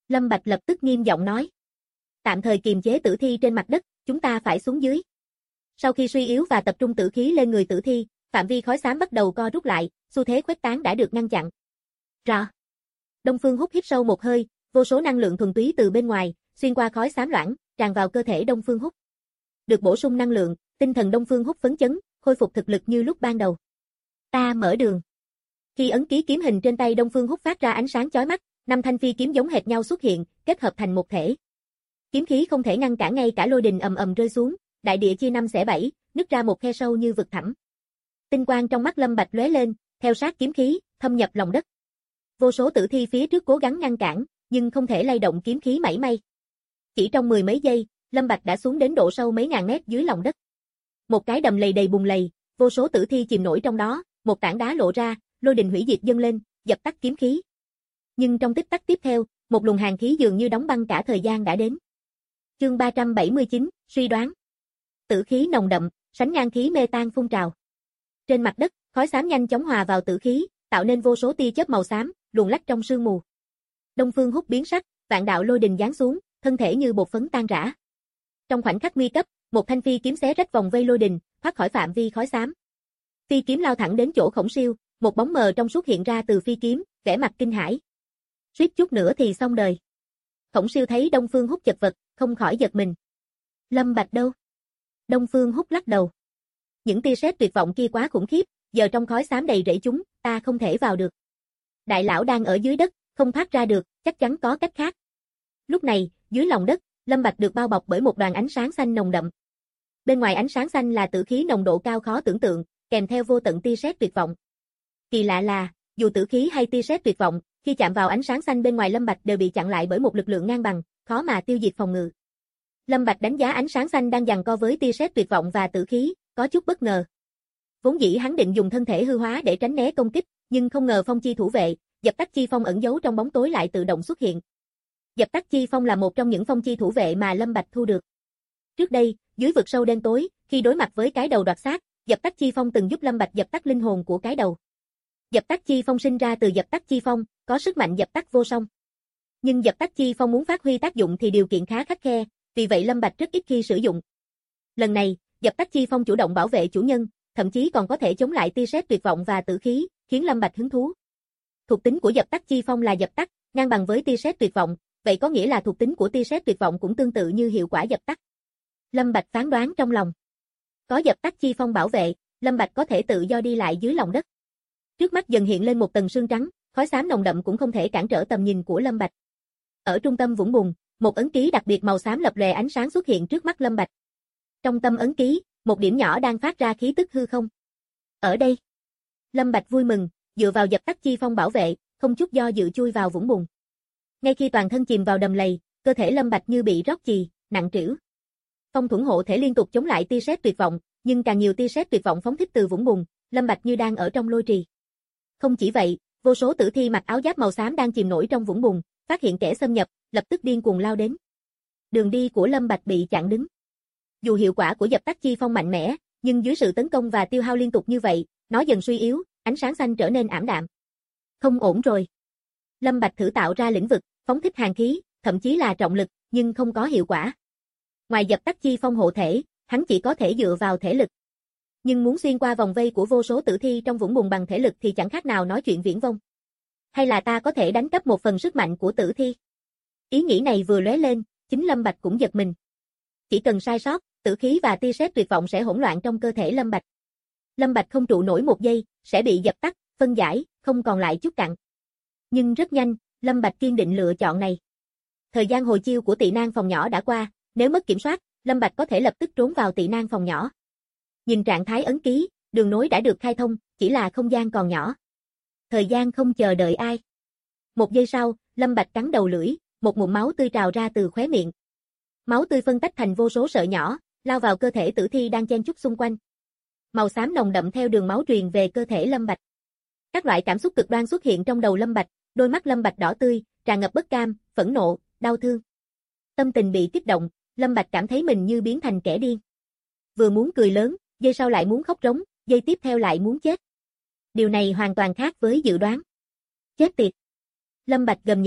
Lâm Bạch lập tức nghiêm giọng nói. Tạm thời kiềm chế tử thi trên mặt đất, chúng ta phải xuống dưới. Sau khi suy yếu và tập trung tử khí lên người tử thi, phạm vi khói xám bắt đầu co rút lại, xu thế khuếch tán đã được ngăn chặn. Rò. Đông Phương Húc hít sâu một hơi, vô số năng lượng thuần túy từ bên ngoài, xuyên qua khói xám loãng, tràn vào cơ thể Đông Phương Húc. Được bổ sung năng lượng, tinh thần Đông Phương Húc phấn chấn, khôi phục thực lực như lúc ban đầu. Ta mở đường. Khi ấn ký kiếm hình trên tay Đông Phương Húc phát ra ánh sáng chói mắt, 5 thanh phi kiếm giống hệt nhau xuất hiện, kết hợp thành một thể. Kiếm khí không thể ngăn cản, ngay cả lôi đình ầm ầm rơi xuống, đại địa chia 5 xẻ 7, nứt ra một khe sâu như vực thẳm. Tinh quang trong mắt Lâm Bạch lóe lên, theo sát kiếm khí, thâm nhập lòng đất. Vô số tử thi phía trước cố gắng ngăn cản, nhưng không thể lay động kiếm khí mảy may. Chỉ trong 10 mấy giây, Lâm Bạch đã xuống đến độ sâu mấy ngàn mét dưới lòng đất. Một cái đầm lầy đầy bùn lầy, vô số tử thi chìm nổi trong đó, một tảng đá lộ ra, lôi đình hủy diệt dâng lên, dập tắt kiếm khí. Nhưng trong tích tắc tiếp theo, một luồng hàn khí dường như đóng băng cả thời gian đã đến. Chương 379, suy đoán. Tử khí nồng đậm, sánh ngang khí mê tan phun trào. Trên mặt đất, khói xám nhanh chóng hòa vào tử khí, tạo nên vô số tia chớp màu xám, luồn lách trong sương mù. Đông Phương Húc biến sắc, vạn đạo lôi đình giáng xuống, thân thể như bột phấn tan rã. Trong khoảnh khắc nguy cấp, một thanh phi kiếm xé rách vòng vây lôi đình, thoát khỏi phạm vi khói xám. Phi kiếm lao thẳng đến chỗ Khổng Siêu, một bóng mờ trong suốt hiện ra từ phi kiếm, vẻ mặt kinh hãi. Suýt chút nữa thì xong đời. Khổng Siêu thấy Đông Phương Húc chật vật, không khỏi giật mình. Lâm Bạch đâu? Đông Phương Húc lắc đầu. Những tia sét tuyệt vọng kia quá khủng khiếp, giờ trong khói xám đầy rẫy chúng, ta không thể vào được. Đại lão đang ở dưới đất, không thoát ra được, chắc chắn có cách khác. Lúc này, dưới lòng đất, Lâm Bạch được bao bọc bởi một đoàn ánh sáng xanh nồng đậm. Bên ngoài ánh sáng xanh là tử khí nồng độ cao khó tưởng tượng, kèm theo vô tận tia sét tuyệt vọng. Kỳ lạ là, dù tử khí hay tia sét tuyệt vọng, khi chạm vào ánh sáng xanh bên ngoài Lâm Bạch đều bị chặn lại bởi một lực lượng ngang bằng, khó mà tiêu diệt phòng ngự. Lâm Bạch đánh giá ánh sáng xanh đang giằng co với tia sét tuyệt vọng và tử khí, có chút bất ngờ. Vốn dĩ hắn định dùng thân thể hư hóa để tránh né công kích, nhưng không ngờ phong chi thủ vệ, dập tắt chi phong ẩn giấu trong bóng tối lại tự động xuất hiện. Dập tắt chi phong là một trong những phong chi thủ vệ mà Lâm Bạch thu được. Trước đây, dưới vực sâu đen tối, khi đối mặt với cái đầu đoạt xác, dập tắt chi phong từng giúp Lâm Bạch dập tắt linh hồn của cái đầu. Dập tắt chi phong sinh ra từ dập tắt chi phong, có sức mạnh dập tắt vô song. Nhưng dập tắt chi phong muốn phát huy tác dụng thì điều kiện khá khắt khe, vì vậy Lâm Bạch rất ít khi sử dụng. Lần này, dập tắt chi phong chủ động bảo vệ chủ nhân, thậm chí còn có thể chống lại tia sét tuyệt vọng và tử khí, khiến Lâm Bạch hứng thú. Thuộc tính của dập tắt chi phong là dập tắt, ngang bằng với tia sét tuyệt vọng, vậy có nghĩa là thuộc tính của tia sét tuyệt vọng cũng tương tự như hiệu quả dập tắt. Lâm Bạch phán đoán trong lòng. Có dập tắt chi phong bảo vệ, Lâm Bạch có thể tự do đi lại dưới lòng đất. Trước mắt dần hiện lên một tầng sương trắng, khói xám nồng đậm cũng không thể cản trở tầm nhìn của Lâm Bạch. Ở trung tâm vũng bùn, một ấn ký đặc biệt màu xám lập lòe ánh sáng xuất hiện trước mắt Lâm Bạch. Trong tâm ấn ký, một điểm nhỏ đang phát ra khí tức hư không. Ở đây, Lâm Bạch vui mừng, dựa vào dập tắt chi phong bảo vệ, không chút do dự chui vào vũng bùn. Ngay khi toàn thân chìm vào đầm lầy, cơ thể Lâm Bạch như bị rót chì, nặng trĩu. Phong thuẫn hộ thể liên tục chống lại tia sét tuyệt vọng, nhưng càng nhiều tia sét tuyệt vọng phóng thích từ vũng bùn, Lâm Bạch như đang ở trong lôi trì. Không chỉ vậy, vô số tử thi mặc áo giáp màu xám đang chìm nổi trong vũng bùn, phát hiện kẻ xâm nhập, lập tức điên cuồng lao đến. Đường đi của Lâm Bạch bị chặn đứng. Dù hiệu quả của dập tắt chi phong mạnh mẽ, nhưng dưới sự tấn công và tiêu hao liên tục như vậy, nó dần suy yếu, ánh sáng xanh trở nên ảm đạm. Không ổn rồi. Lâm Bạch thử tạo ra lĩnh vực, phóng thích hàn khí, thậm chí là trọng lực, nhưng không có hiệu quả. Ngoài dập tắt chi phong hộ thể, hắn chỉ có thể dựa vào thể lực. Nhưng muốn xuyên qua vòng vây của vô số tử thi trong vũng bùn bằng thể lực thì chẳng khác nào nói chuyện viển vông. Hay là ta có thể đánh cắp một phần sức mạnh của tử thi? Ý nghĩ này vừa lóe lên, chính Lâm Bạch cũng giật mình. Chỉ cần sai sót, tử khí và tia sét tuyệt vọng sẽ hỗn loạn trong cơ thể Lâm Bạch. Lâm Bạch không trụ nổi một giây, sẽ bị dập tắt, phân giải, không còn lại chút cặn. Nhưng rất nhanh, Lâm Bạch kiên định lựa chọn này. Thời gian hồi chiêu của tị nan phòng nhỏ đã qua, nếu mất kiểm soát, Lâm Bạch có thể lập tức trốn vào tị nan phòng nhỏ. Nhìn trạng thái ấn ký, đường nối đã được khai thông, chỉ là không gian còn nhỏ. Thời gian không chờ đợi ai. Một giây sau, Lâm Bạch cắn đầu lưỡi, một ngụm máu tươi trào ra từ khóe miệng. Máu tươi phân tách thành vô số sợi nhỏ, lao vào cơ thể tử thi đang chen chúc xung quanh. Màu xám nồng đậm theo đường máu truyền về cơ thể Lâm Bạch. Các loại cảm xúc cực đoan xuất hiện trong đầu Lâm Bạch, đôi mắt Lâm Bạch đỏ tươi, tràn ngập bất cam, phẫn nộ, đau thương. Tâm tình bị kích động, Lâm Bạch cảm thấy mình như biến thành kẻ điên. Vừa muốn cười lớn, giây sau lại muốn khóc rống, giây tiếp theo lại muốn chết. Điều này hoàn toàn khác với dự đoán. Chết tiệt. Lâm Bạch gầm nhẹ,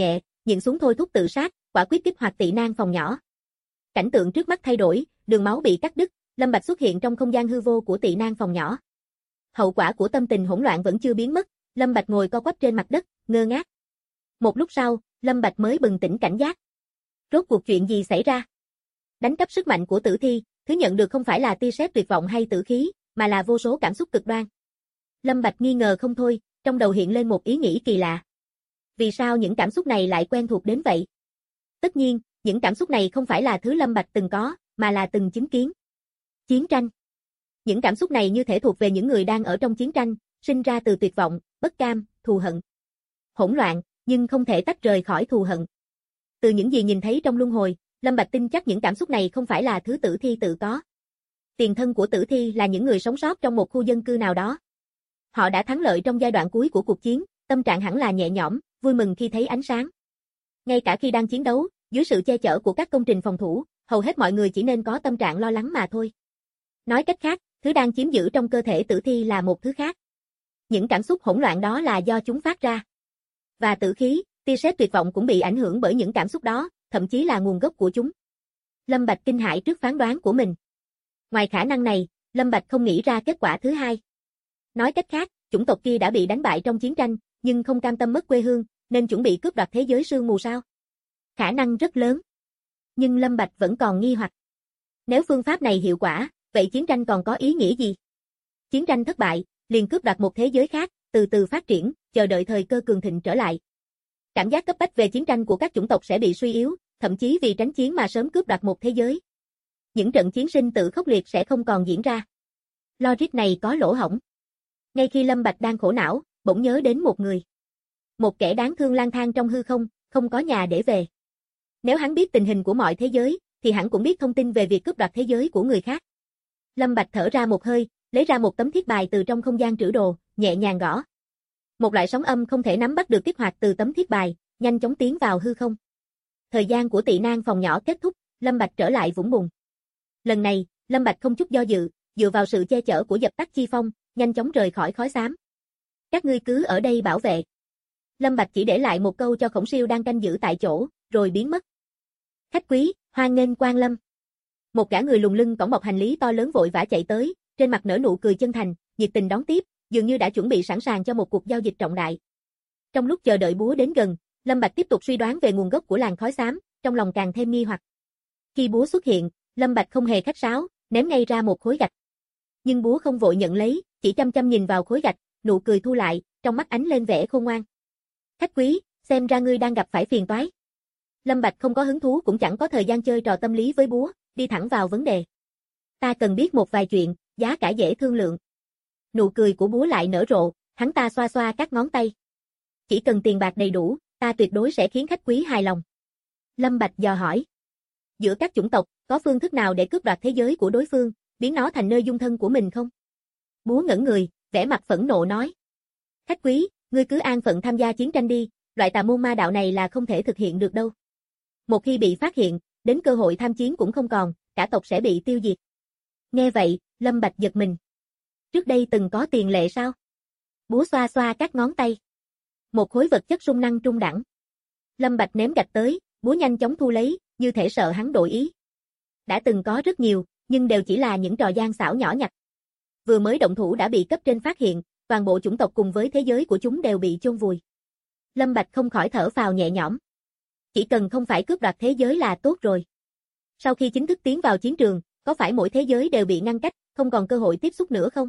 nhìn xuống thôi thúc tự sát, quả quyết kích hoạt tị nan phòng nhỏ. Cảnh tượng trước mắt thay đổi, đường máu bị cắt đứt, Lâm Bạch xuất hiện trong không gian hư vô của tị nan phòng nhỏ. Hậu quả của tâm tình hỗn loạn vẫn chưa biến mất, Lâm Bạch ngồi co quắp trên mặt đất, ngơ ngác. Một lúc sau, Lâm Bạch mới bừng tỉnh cảnh giác. Rốt cuộc chuyện gì xảy ra? Đánh cắp sức mạnh của tử thi, thứ nhận được không phải là tia sét tuyệt vọng hay tử khí, mà là vô số cảm xúc cực đoan. Lâm Bạch nghi ngờ không thôi, trong đầu hiện lên một ý nghĩ kỳ lạ. Vì sao những cảm xúc này lại quen thuộc đến vậy? Tất nhiên, những cảm xúc này không phải là thứ Lâm Bạch từng có, mà là từng chứng kiến. Chiến tranh. Những cảm xúc này như thể thuộc về những người đang ở trong chiến tranh, sinh ra từ tuyệt vọng, bất cam, thù hận. Hỗn loạn, nhưng không thể tách rời khỏi thù hận. Từ những gì nhìn thấy trong luân hồi, Lâm Bạch tin chắc những cảm xúc này không phải là thứ tử thi tự có. Tiền thân của tử thi là những người sống sót trong một khu dân cư nào đó. Họ đã thắng lợi trong giai đoạn cuối của cuộc chiến, tâm trạng hẳn là nhẹ nhõm, vui mừng khi thấy ánh sáng. Ngay cả khi đang chiến đấu, dưới sự che chở của các công trình phòng thủ, hầu hết mọi người chỉ nên có tâm trạng lo lắng mà thôi. Nói cách khác, thứ đang chiếm giữ trong cơ thể tử thi là một thứ khác. Những cảm xúc hỗn loạn đó là do chúng phát ra. Và tử khí, tia sét tuyệt vọng cũng bị ảnh hưởng bởi những cảm xúc đó, thậm chí là nguồn gốc của chúng. Lâm Bạch kinh hãi trước phán đoán của mình. Ngoài khả năng này, Lâm Bạch không nghĩ ra kết quả thứ hai. Nói cách khác, chủng tộc kia đã bị đánh bại trong chiến tranh, nhưng không cam tâm mất quê hương, nên chuẩn bị cướp đoạt thế giới sương mù sao? Khả năng rất lớn. Nhưng Lâm Bạch vẫn còn nghi hoặc. Nếu phương pháp này hiệu quả, vậy chiến tranh còn có ý nghĩa gì? Chiến tranh thất bại, liền cướp đoạt một thế giới khác, từ từ phát triển, chờ đợi thời cơ cường thịnh trở lại. Cảm giác cấp bách về chiến tranh của các chủng tộc sẽ bị suy yếu, thậm chí vì tránh chiến mà sớm cướp đoạt một thế giới. Những trận chiến sinh tử khốc liệt sẽ không còn diễn ra. Logic này có lỗ hổng. Ngay khi Lâm Bạch đang khổ não, bỗng nhớ đến một người. Một kẻ đáng thương lang thang trong hư không, không có nhà để về. Nếu hắn biết tình hình của mọi thế giới, thì hắn cũng biết thông tin về việc cướp đoạt thế giới của người khác. Lâm Bạch thở ra một hơi, lấy ra một tấm thiết bài từ trong không gian trữ đồ, nhẹ nhàng gõ. Một loại sóng âm không thể nắm bắt được kích hoạt từ tấm thiết bài, nhanh chóng tiến vào hư không. Thời gian của tị nan phòng nhỏ kết thúc, Lâm Bạch trở lại vũng bùn. Lần này, Lâm Bạch không chút do dự, dựa vào sự che chở của dập tắt chi phong, nhanh chóng rời khỏi khói xám. Các ngươi cứ ở đây bảo vệ. Lâm Bạch chỉ để lại một câu cho Khổng Siêu đang canh giữ tại chỗ, rồi biến mất. Khách quý, hoan nghênh quan lâm. Một gã người lùn lưng cõng bọc hành lý to lớn vội vã chạy tới, trên mặt nở nụ cười chân thành, nhiệt tình đón tiếp, dường như đã chuẩn bị sẵn sàng cho một cuộc giao dịch trọng đại. Trong lúc chờ đợi búa đến gần, Lâm Bạch tiếp tục suy đoán về nguồn gốc của làn khói xám, trong lòng càng thêm nghi hoặc. Khi búa xuất hiện, Lâm Bạch không hề khách sáo, ném ngay ra một khối gạch. Nhưng búa không vội nhận lấy, chỉ chăm chăm nhìn vào khối gạch, nụ cười thu lại, trong mắt ánh lên vẻ khôn ngoan. Khách quý, xem ra ngươi đang gặp phải phiền toái. Lâm Bạch không có hứng thú cũng chẳng có thời gian chơi trò tâm lý với búa, đi thẳng vào vấn đề. Ta cần biết một vài chuyện, giá cả dễ thương lượng. Nụ cười của búa lại nở rộ, hắn ta xoa xoa các ngón tay. Chỉ cần tiền bạc đầy đủ, ta tuyệt đối sẽ khiến khách quý hài lòng. Lâm Bạch dò hỏi. Giữa các chủng tộc, có phương thức nào để cướp đoạt thế giới của đối phương, biến nó thành nơi dung thân của mình không? Búa ngẩn người, vẻ mặt phẫn nộ nói. Khách quý, ngươi cứ an phận tham gia chiến tranh đi, loại tà môn ma đạo này là không thể thực hiện được đâu. Một khi bị phát hiện, đến cơ hội tham chiến cũng không còn, cả tộc sẽ bị tiêu diệt. Nghe vậy, Lâm Bạch giật mình. Trước đây từng có tiền lệ sao? Búa xoa xoa các ngón tay. Một khối vật chất sung năng trung đẳng. Lâm Bạch ném gạch tới, búa nhanh chóng thu lấy, như thể sợ hắn đổi ý. Đã từng có rất nhiều, nhưng đều chỉ là những trò gian xảo nhỏ nhặt. Vừa mới động thủ đã bị cấp trên phát hiện, toàn bộ chủng tộc cùng với thế giới của chúng đều bị chôn vùi. Lâm Bạch không khỏi thở phào nhẹ nhõm. Chỉ cần không phải cướp đoạt thế giới là tốt rồi. Sau khi chính thức tiến vào chiến trường, có phải mỗi thế giới đều bị ngăn cách, không còn cơ hội tiếp xúc nữa không?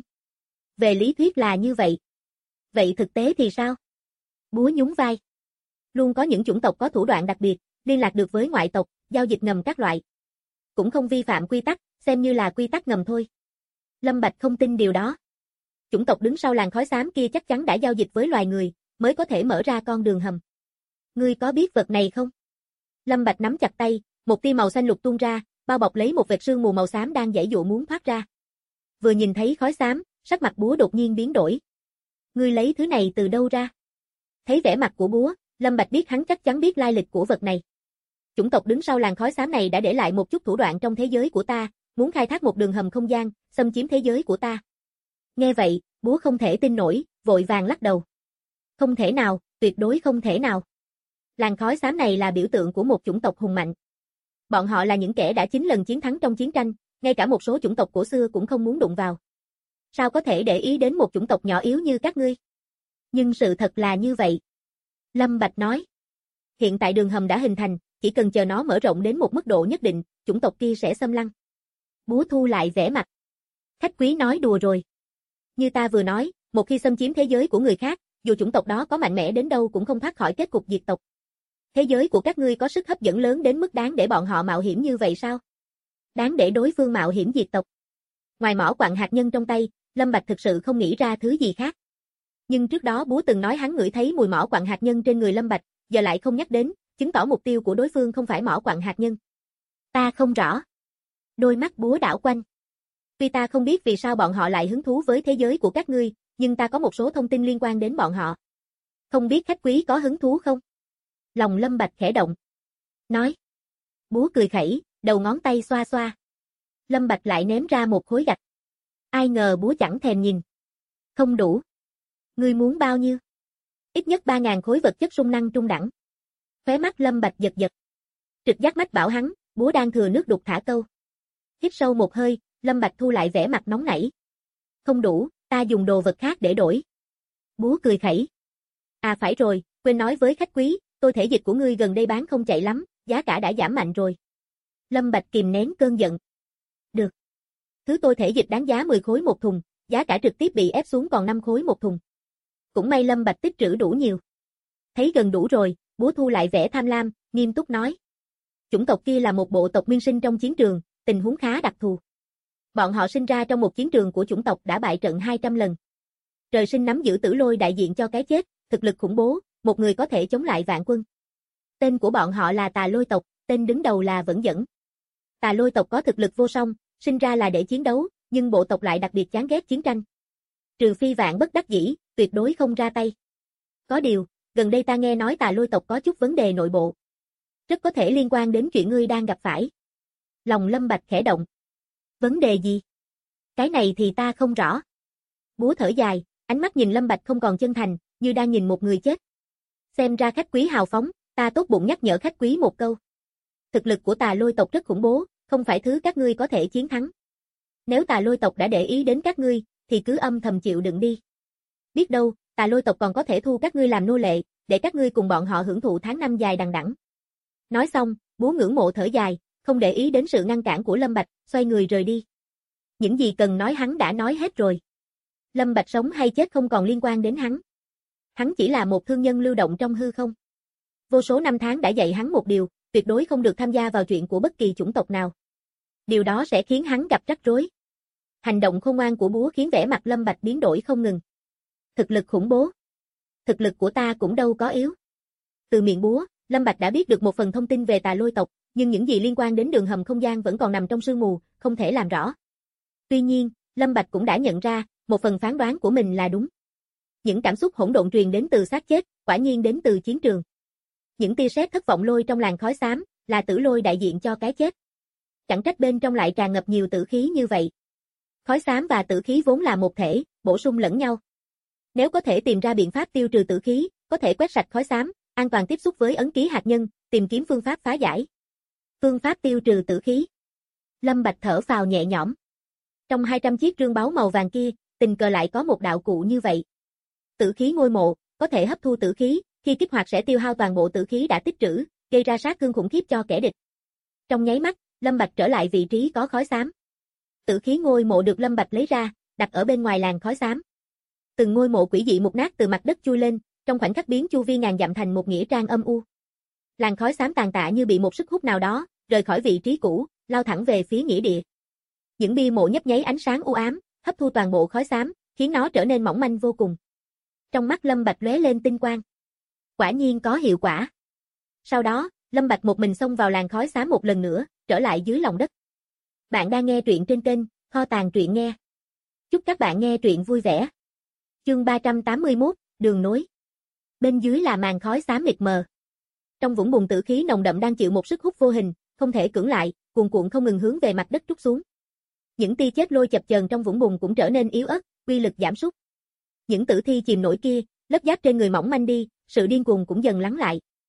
Về lý thuyết là như vậy. Vậy thực tế thì sao? Búa nhún vai. Luôn có những chủng tộc có thủ đoạn đặc biệt, liên lạc được với ngoại tộc, giao dịch ngầm các loại. Cũng không vi phạm quy tắc, xem như là quy tắc ngầm thôi. Lâm Bạch không tin điều đó. Chủng tộc đứng sau làn khói xám kia chắc chắn đã giao dịch với loài người, mới có thể mở ra con đường hầm. Ngươi có biết vật này không? Lâm Bạch nắm chặt tay, một tia màu xanh lục tuôn ra, bao bọc lấy một vệt sương mù màu xám đang giãy giụa muốn thoát ra. Vừa nhìn thấy khói xám, sắc mặt búa đột nhiên biến đổi. Ngươi lấy thứ này từ đâu ra? Thấy vẻ mặt của búa, Lâm Bạch biết hắn chắc chắn biết lai lịch của vật này. Chủng tộc đứng sau làn khói xám này đã để lại một chút thủ đoạn trong thế giới của ta, muốn khai thác một đường hầm không gian, xâm chiếm thế giới của ta. Nghe vậy, búa không thể tin nổi, vội vàng lắc đầu. Không thể nào, tuyệt đối không thể nào. Làn khói xám này là biểu tượng của một chủng tộc hùng mạnh. Bọn họ là những kẻ đã 9 lần chiến thắng trong chiến tranh, ngay cả một số chủng tộc cổ xưa cũng không muốn đụng vào. Sao có thể để ý đến một chủng tộc nhỏ yếu như các ngươi? Nhưng sự thật là như vậy. Lâm Bạch nói. Hiện tại đường hầm đã hình thành, chỉ cần chờ nó mở rộng đến một mức độ nhất định, chủng tộc kia sẽ xâm lăng. Búa thu lại vẻ mặt. Khách quý nói đùa rồi. Như ta vừa nói, một khi xâm chiếm thế giới của người khác, dù chủng tộc đó có mạnh mẽ đến đâu cũng không thoát khỏi kết cục diệt tộc. Thế giới của các ngươi có sức hấp dẫn lớn đến mức đáng để bọn họ mạo hiểm như vậy sao? Đáng để đối phương mạo hiểm diệt tộc. Ngoài mỏ quặng hạt nhân trong tay, Lâm Bạch thực sự không nghĩ ra thứ gì khác. Nhưng trước đó búa từng nói hắn ngửi thấy mùi mỏ quặng hạt nhân trên người Lâm Bạch, giờ lại không nhắc đến, chứng tỏ mục tiêu của đối phương không phải mỏ quặng hạt nhân. Ta không rõ. Đôi mắt búa đảo quanh. Tuy ta không biết vì sao bọn họ lại hứng thú với thế giới của các ngươi, nhưng ta có một số thông tin liên quan đến bọn họ. Không biết khách quý có hứng thú không? Lòng Lâm Bạch khẽ động. Nói. Búa cười khẩy, đầu ngón tay xoa xoa. Lâm Bạch lại ném ra một khối gạch. Ai ngờ búa chẳng thèm nhìn. Không đủ. Ngươi muốn bao nhiêu? Ít nhất 3.000 khối vật chất sung năng trung đẳng. Khóe mắt Lâm Bạch giật giật. Trực giác mách bảo hắn, búa đang thừa nước đục thả câu. Hít sâu một hơi, Lâm Bạch thu lại vẻ mặt nóng nảy. Không đủ, ta dùng đồ vật khác để đổi. Búa cười khẩy. À phải rồi, quên nói với khách quý, tôi thể dịch của ngươi gần đây bán không chạy lắm, giá cả đã giảm mạnh rồi. Lâm Bạch kìm nén cơn giận. Được. Thứ tôi thể dịch đáng giá 10 khối một thùng, giá cả trực tiếp bị ép xuống còn 5 khối một thùng. Cũng may Lâm Bạch tích trữ đủ nhiều. Thấy gần đủ rồi, búa thu lại vẻ tham lam, nghiêm túc nói. Chủng tộc kia là một bộ tộc nguyên sinh trong chiến trường, tình huống khá đặc thù. Bọn họ sinh ra trong một chiến trường của chủng tộc đã bại trận 200 lần. Trời sinh nắm giữ tử lôi đại diện cho cái chết, thực lực khủng bố, một người có thể chống lại vạn quân. Tên của bọn họ là Tà Lôi tộc, tên đứng đầu là Vẫn Dẫn. Tà Lôi tộc có thực lực vô song, sinh ra là để chiến đấu, nhưng bộ tộc lại đặc biệt chán ghét chiến tranh. Trừ phi vạn bất đắc dĩ, tuyệt đối không ra tay. Có điều, gần đây ta nghe nói Tà Lôi tộc có chút vấn đề nội bộ. Rất có thể liên quan đến chuyện ngươi đang gặp phải. Lòng Lâm Bạch khẽ động. Vấn đề gì? Cái này thì ta không rõ. Búa thở dài, ánh mắt nhìn Lâm Bạch không còn chân thành, như đang nhìn một người chết. Xem ra khách quý hào phóng, ta tốt bụng nhắc nhở khách quý một câu. Thực lực của Tà Lôi tộc rất khủng bố, không phải thứ các ngươi có thể chiến thắng. Nếu Tà Lôi tộc đã để ý đến các ngươi, thì cứ âm thầm chịu đựng đi. Biết đâu, Tà Lôi tộc còn có thể thu các ngươi làm nô lệ, để các ngươi cùng bọn họ hưởng thụ tháng năm dài đằng đẵng. Nói xong, búa ngưỡng mộ thở dài, không để ý đến sự ngăn cản của Lâm Bạch, xoay người rời đi. Những gì cần nói hắn đã nói hết rồi. Lâm Bạch sống hay chết không còn liên quan đến hắn. Hắn chỉ là một thương nhân lưu động trong hư không. Vô số năm tháng đã dạy hắn một điều, tuyệt đối không được tham gia vào chuyện của bất kỳ chủng tộc nào. Điều đó sẽ khiến hắn gặp rắc rối. Hành động khôn ngoan của búa khiến vẻ mặt Lâm Bạch biến đổi không ngừng. Thực lực khủng bố. Thực lực của ta cũng đâu có yếu. Từ miệng búa, Lâm Bạch đã biết được một phần thông tin về Tà Lôi tộc, nhưng những gì liên quan đến đường hầm không gian vẫn còn nằm trong sương mù, không thể làm rõ. Tuy nhiên, Lâm Bạch cũng đã nhận ra, một phần phán đoán của mình là đúng. Những cảm xúc hỗn độn truyền đến từ xác chết, quả nhiên đến từ chiến trường. Những tia sét thất vọng lôi trong làn khói xám, là tử lôi đại diện cho cái chết. Chẳng trách bên trong lại tràn ngập nhiều tử khí như vậy. Khói xám và tử khí vốn là một thể, bổ sung lẫn nhau. Nếu có thể tìm ra biện pháp tiêu trừ tử khí, có thể quét sạch khói xám, an toàn tiếp xúc với ấn ký hạt nhân, tìm kiếm phương pháp phá giải. Phương pháp tiêu trừ tử khí. Lâm Bạch thở phào nhẹ nhõm. Trong 200 chiếc trương báu màu vàng kia, tình cờ lại có một đạo cụ như vậy. Tử khí ngôi mộ, có thể hấp thu tử khí, khi kích hoạt sẽ tiêu hao toàn bộ tử khí đã tích trữ, gây ra sát thương khủng khiếp cho kẻ địch. Trong nháy mắt, Lâm Bạch trở lại vị trí có khói xám. Tử khí ngôi mộ được Lâm Bạch lấy ra, đặt ở bên ngoài làn khói xám. Từng ngôi mộ quỷ dị mục nát từ mặt đất chui lên, trong khoảnh khắc biến chu vi ngàn dặm thành một nghĩa trang âm u. Làn khói xám tàn tạ như bị một sức hút nào đó, rời khỏi vị trí cũ, lao thẳng về phía nghĩa địa. Những bia mộ nhấp nháy ánh sáng u ám, hấp thu toàn bộ khói xám, khiến nó trở nên mỏng manh vô cùng. Trong mắt Lâm Bạch lóe lên tinh quang. Quả nhiên có hiệu quả. Sau đó, Lâm Bạch một mình xông vào làn khói xám một lần nữa, trở lại dưới lòng đất. Bạn đang nghe truyện trên kênh Kho Tàng Truyện Nghe. Chúc các bạn nghe truyện vui vẻ. Chương 381, đường nối. Bên dưới là màn khói xám mịt mờ. Trong vũng bùn tử khí nồng đậm đang chịu một sức hút vô hình, không thể cưỡng lại, cuồn cuộn không ngừng hướng về mặt đất trút xuống. Những tia chết lôi chập chờn trong vũng bùn cũng trở nên yếu ớt, uy lực giảm sút. Những tử thi chìm nổi kia, lớp giáp trên người mỏng manh đi, sự điên cuồng cũng dần lắng lại.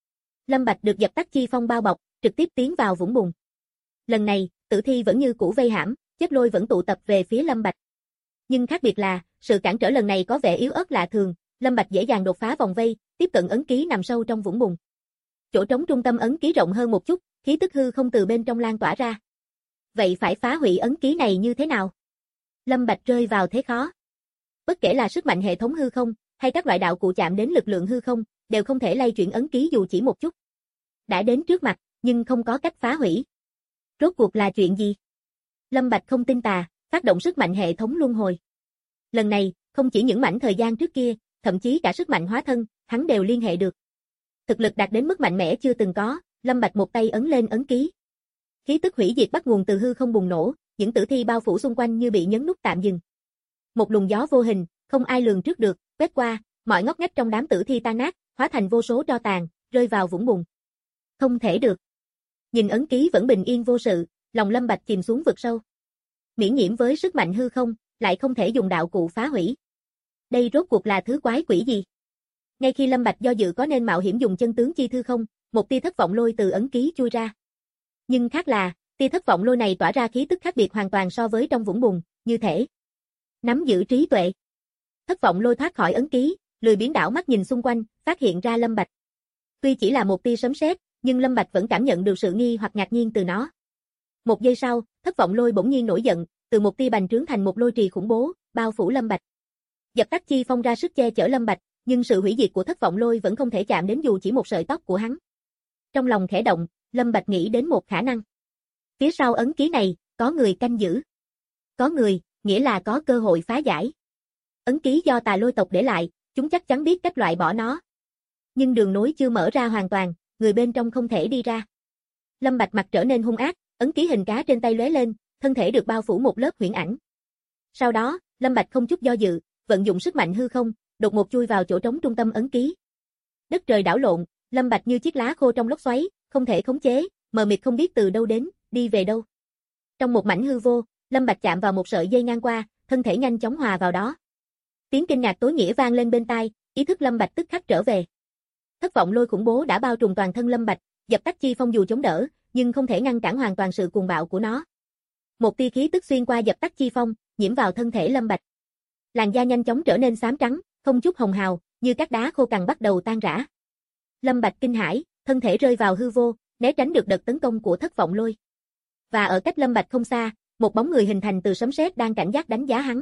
Lâm Bạch được dập tắt chi phong bao bọc, trực tiếp tiến vào vũng bùn. Lần này, tử thi vẫn như cũ vây hãm, chết lôi vẫn tụ tập về phía Lâm Bạch. Nhưng khác biệt là, sự cản trở lần này có vẻ yếu ớt lạ thường, Lâm Bạch dễ dàng đột phá vòng vây, tiếp cận ấn ký nằm sâu trong vũng bùn. Chỗ trống trung tâm ấn ký rộng hơn một chút, khí tức hư không từ bên trong lan tỏa ra. Vậy phải phá hủy ấn ký này như thế nào? Lâm Bạch rơi vào thế khó. Bất kể là sức mạnh hệ thống hư không, hay các loại đạo cụ chạm đến lực lượng hư không, đều không thể lay chuyển ấn ký dù chỉ một chút. Đã đến trước mặt, nhưng không có cách phá hủy. Rốt cuộc là chuyện gì? Lâm Bạch không tin tà, phát động sức mạnh hệ thống luân hồi. Lần này, không chỉ những mảnh thời gian trước kia, thậm chí cả sức mạnh hóa thân, hắn đều liên hệ được. Thực lực đạt đến mức mạnh mẽ chưa từng có, Lâm Bạch một tay ấn lên ấn ký. Khí tức hủy diệt bắt nguồn từ hư không bùng nổ, những tử thi bao phủ xung quanh như bị nhấn nút tạm dừng. Một luồng gió vô hình, không ai lường trước được, quét qua, mọi ngóc ngách trong đám tử thi tan nát, hóa thành vô số tro tàn, rơi vào vũng bùn. Không thể được. Nhìn ấn ký vẫn bình yên vô sự, lòng Lâm Bạch chìm xuống vực sâu. Miễn nhiễm với sức mạnh hư không, lại không thể dùng đạo cụ phá hủy. Đây rốt cuộc là thứ quái quỷ gì? Ngay khi Lâm Bạch do dự có nên mạo hiểm dùng chân tướng chi thư không, một tia thất vọng lôi từ ấn ký chui ra. Nhưng khác là, tia thất vọng lôi này tỏa ra khí tức khác biệt hoàn toàn so với trong vũng bùn, như thể nắm giữ trí tuệ. Thất vọng lôi thoát khỏi ấn ký, lười biến đảo mắt nhìn xung quanh, phát hiện ra Lâm Bạch. Tuy chỉ là một tia sấm sét, nhưng Lâm Bạch vẫn cảm nhận được sự nghi hoặc ngạc nhiên từ nó. Một giây sau, thất vọng lôi bỗng nhiên nổi giận, từ một tia bành trướng thành một lôi trì khủng bố, bao phủ Lâm Bạch. Dập tắt chi phong ra sức che chở Lâm Bạch, nhưng sự hủy diệt của thất vọng lôi vẫn không thể chạm đến dù chỉ một sợi tóc của hắn. Trong lòng khẽ động, Lâm Bạch nghĩ đến một khả năng. Phía sau ấn ký này, có người canh giữ. Có người, nghĩa là có cơ hội phá giải. Ấn ký do tà lôi tộc để lại, chúng chắc chắn biết cách loại bỏ nó. Nhưng đường nối chưa mở ra hoàn toàn, người bên trong không thể đi ra. Lâm Bạch mặt trở nên hung ác, ấn ký hình cá trên tay lóe lên, thân thể được bao phủ một lớp huyễn ảnh. Sau đó, Lâm Bạch không chút do dự, vận dụng sức mạnh hư không, đột ngột chui vào chỗ trống trung tâm ấn ký. Đất trời đảo lộn, Lâm Bạch như chiếc lá khô trong lốc xoáy, không thể khống chế, mờ mịt không biết từ đâu đến, đi về đâu. Trong một mảnh hư vô, Lâm Bạch chạm vào một sợi dây ngang qua, thân thể nhanh chóng hòa vào đó. Tiếng kinh ngạc tối nghĩa vang lên bên tai, ý thức Lâm Bạch tức khắc trở về. Thất vọng lôi khủng bố đã bao trùm toàn thân Lâm Bạch, dập tắt chi phong dù chống đỡ, nhưng không thể ngăn cản hoàn toàn sự cuồng bạo của nó. Một tia khí tức xuyên qua dập tắt chi phong, nhiễm vào thân thể Lâm Bạch. Làn da nhanh chóng trở nên xám trắng, không chút hồng hào, như các đá khô cằn bắt đầu tan rã. Lâm Bạch kinh hãi, thân thể rơi vào hư vô, né tránh được đợt tấn công của thất vọng lôi. Và ở cách Lâm Bạch không xa, một bóng người hình thành từ sấm sét đang cảnh giác đánh giá hắn.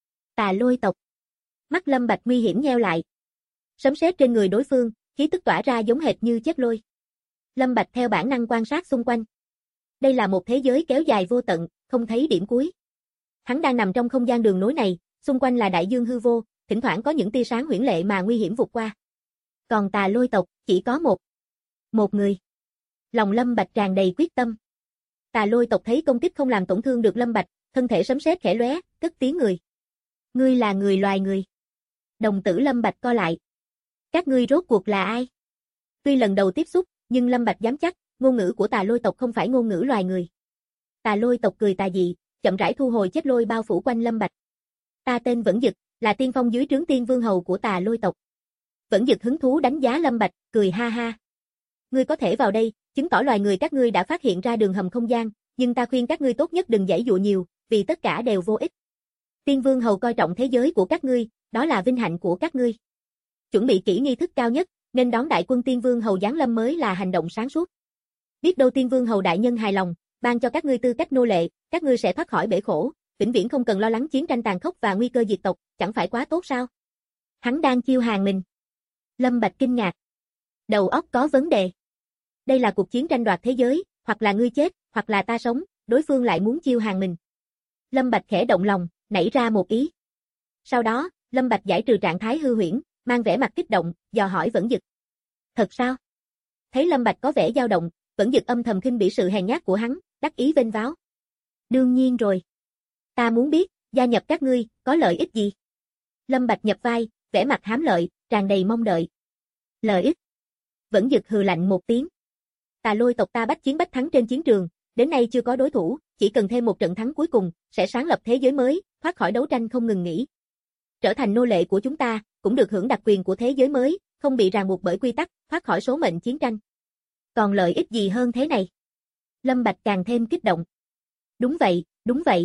Tà lôi tộc. Mắt Lâm Bạch nguy hiểm nheo lại. Sấm sét trên người đối phương, khí tức tỏa ra giống hệt như chết lôi. Lâm Bạch theo bản năng quan sát xung quanh. Đây là một thế giới kéo dài vô tận, không thấy điểm cuối. Hắn đang nằm trong không gian đường nối này, xung quanh là đại dương hư vô, thỉnh thoảng có những tia sáng huyễn lệ mà nguy hiểm vụt qua. Còn tà lôi tộc, chỉ có một người. Lòng Lâm Bạch tràn đầy quyết tâm. Tà lôi tộc thấy công kích không làm tổn thương được Lâm Bạch, thân thể sấm sét khẽ lóe, cất tiếng người. Ngươi là người loài người. Đồng tử Lâm Bạch co lại. Các ngươi rốt cuộc là ai? Tuy lần đầu tiếp xúc, nhưng Lâm Bạch dám chắc, ngôn ngữ của tà lôi tộc không phải ngôn ngữ loài người. Tà lôi tộc cười tà dị, chậm rãi thu hồi chết lôi bao phủ quanh Lâm Bạch. Ta tên Vẫn Dực, là tiên phong dưới trướng tiên vương hầu của tà lôi tộc. Vẫn Dực hứng thú đánh giá Lâm Bạch, cười ha ha. Ngươi có thể vào đây, chứng tỏ loài người các ngươi đã phát hiện ra đường hầm không gian, nhưng ta khuyên các ngươi tốt nhất đừng giãy giụa nhiều, vì tất cả đều vô ích. Tiên vương hầu coi trọng thế giới của các ngươi, đó là vinh hạnh của các ngươi. Chuẩn bị kỹ nghi thức cao nhất, nên đón đại quân tiên vương hầu giáng lâm mới là hành động sáng suốt. Biết đâu tiên vương hầu đại nhân hài lòng, ban cho các ngươi tư cách nô lệ, các ngươi sẽ thoát khỏi bể khổ, vĩnh viễn không cần lo lắng chiến tranh tàn khốc và nguy cơ diệt tộc, chẳng phải quá tốt sao? Hắn đang chiêu hàng mình. Lâm Bạch kinh ngạc. Đầu óc có vấn đề. Đây là cuộc chiến tranh đoạt thế giới, hoặc là ngươi chết, hoặc là ta sống, đối phương lại muốn chiêu hàng mình. Lâm Bạch khẽ động lòng, nảy ra một ý. Sau đó, Lâm Bạch giải trừ trạng thái hư huyễn, mang vẻ mặt kích động, dò hỏi Vẫn Dực. Thật sao? Thấy Lâm Bạch có vẻ dao động, Vẫn Dực âm thầm khinh bỉ sự hèn nhát của hắn, đắc ý vênh váo. Đương nhiên rồi. Ta muốn biết, gia nhập các ngươi, có lợi ích gì? Lâm Bạch nhập vai, vẻ mặt hám lợi, tràn đầy mong đợi. Lợi ích? Vẫn Dực hừ lạnh một tiếng. Tà lôi tộc ta bách chiến bách thắng trên chiến trường, đến nay chưa có đối thủ, chỉ cần thêm một trận thắng cuối cùng, sẽ sáng lập thế giới mới, thoát khỏi đấu tranh không ngừng nghỉ. Trở thành nô lệ của chúng ta, cũng được hưởng đặc quyền của thế giới mới, không bị ràng buộc bởi quy tắc, thoát khỏi số mệnh chiến tranh. Còn lợi ích gì hơn thế này? Lâm Bạch càng thêm kích động. Đúng vậy, đúng vậy.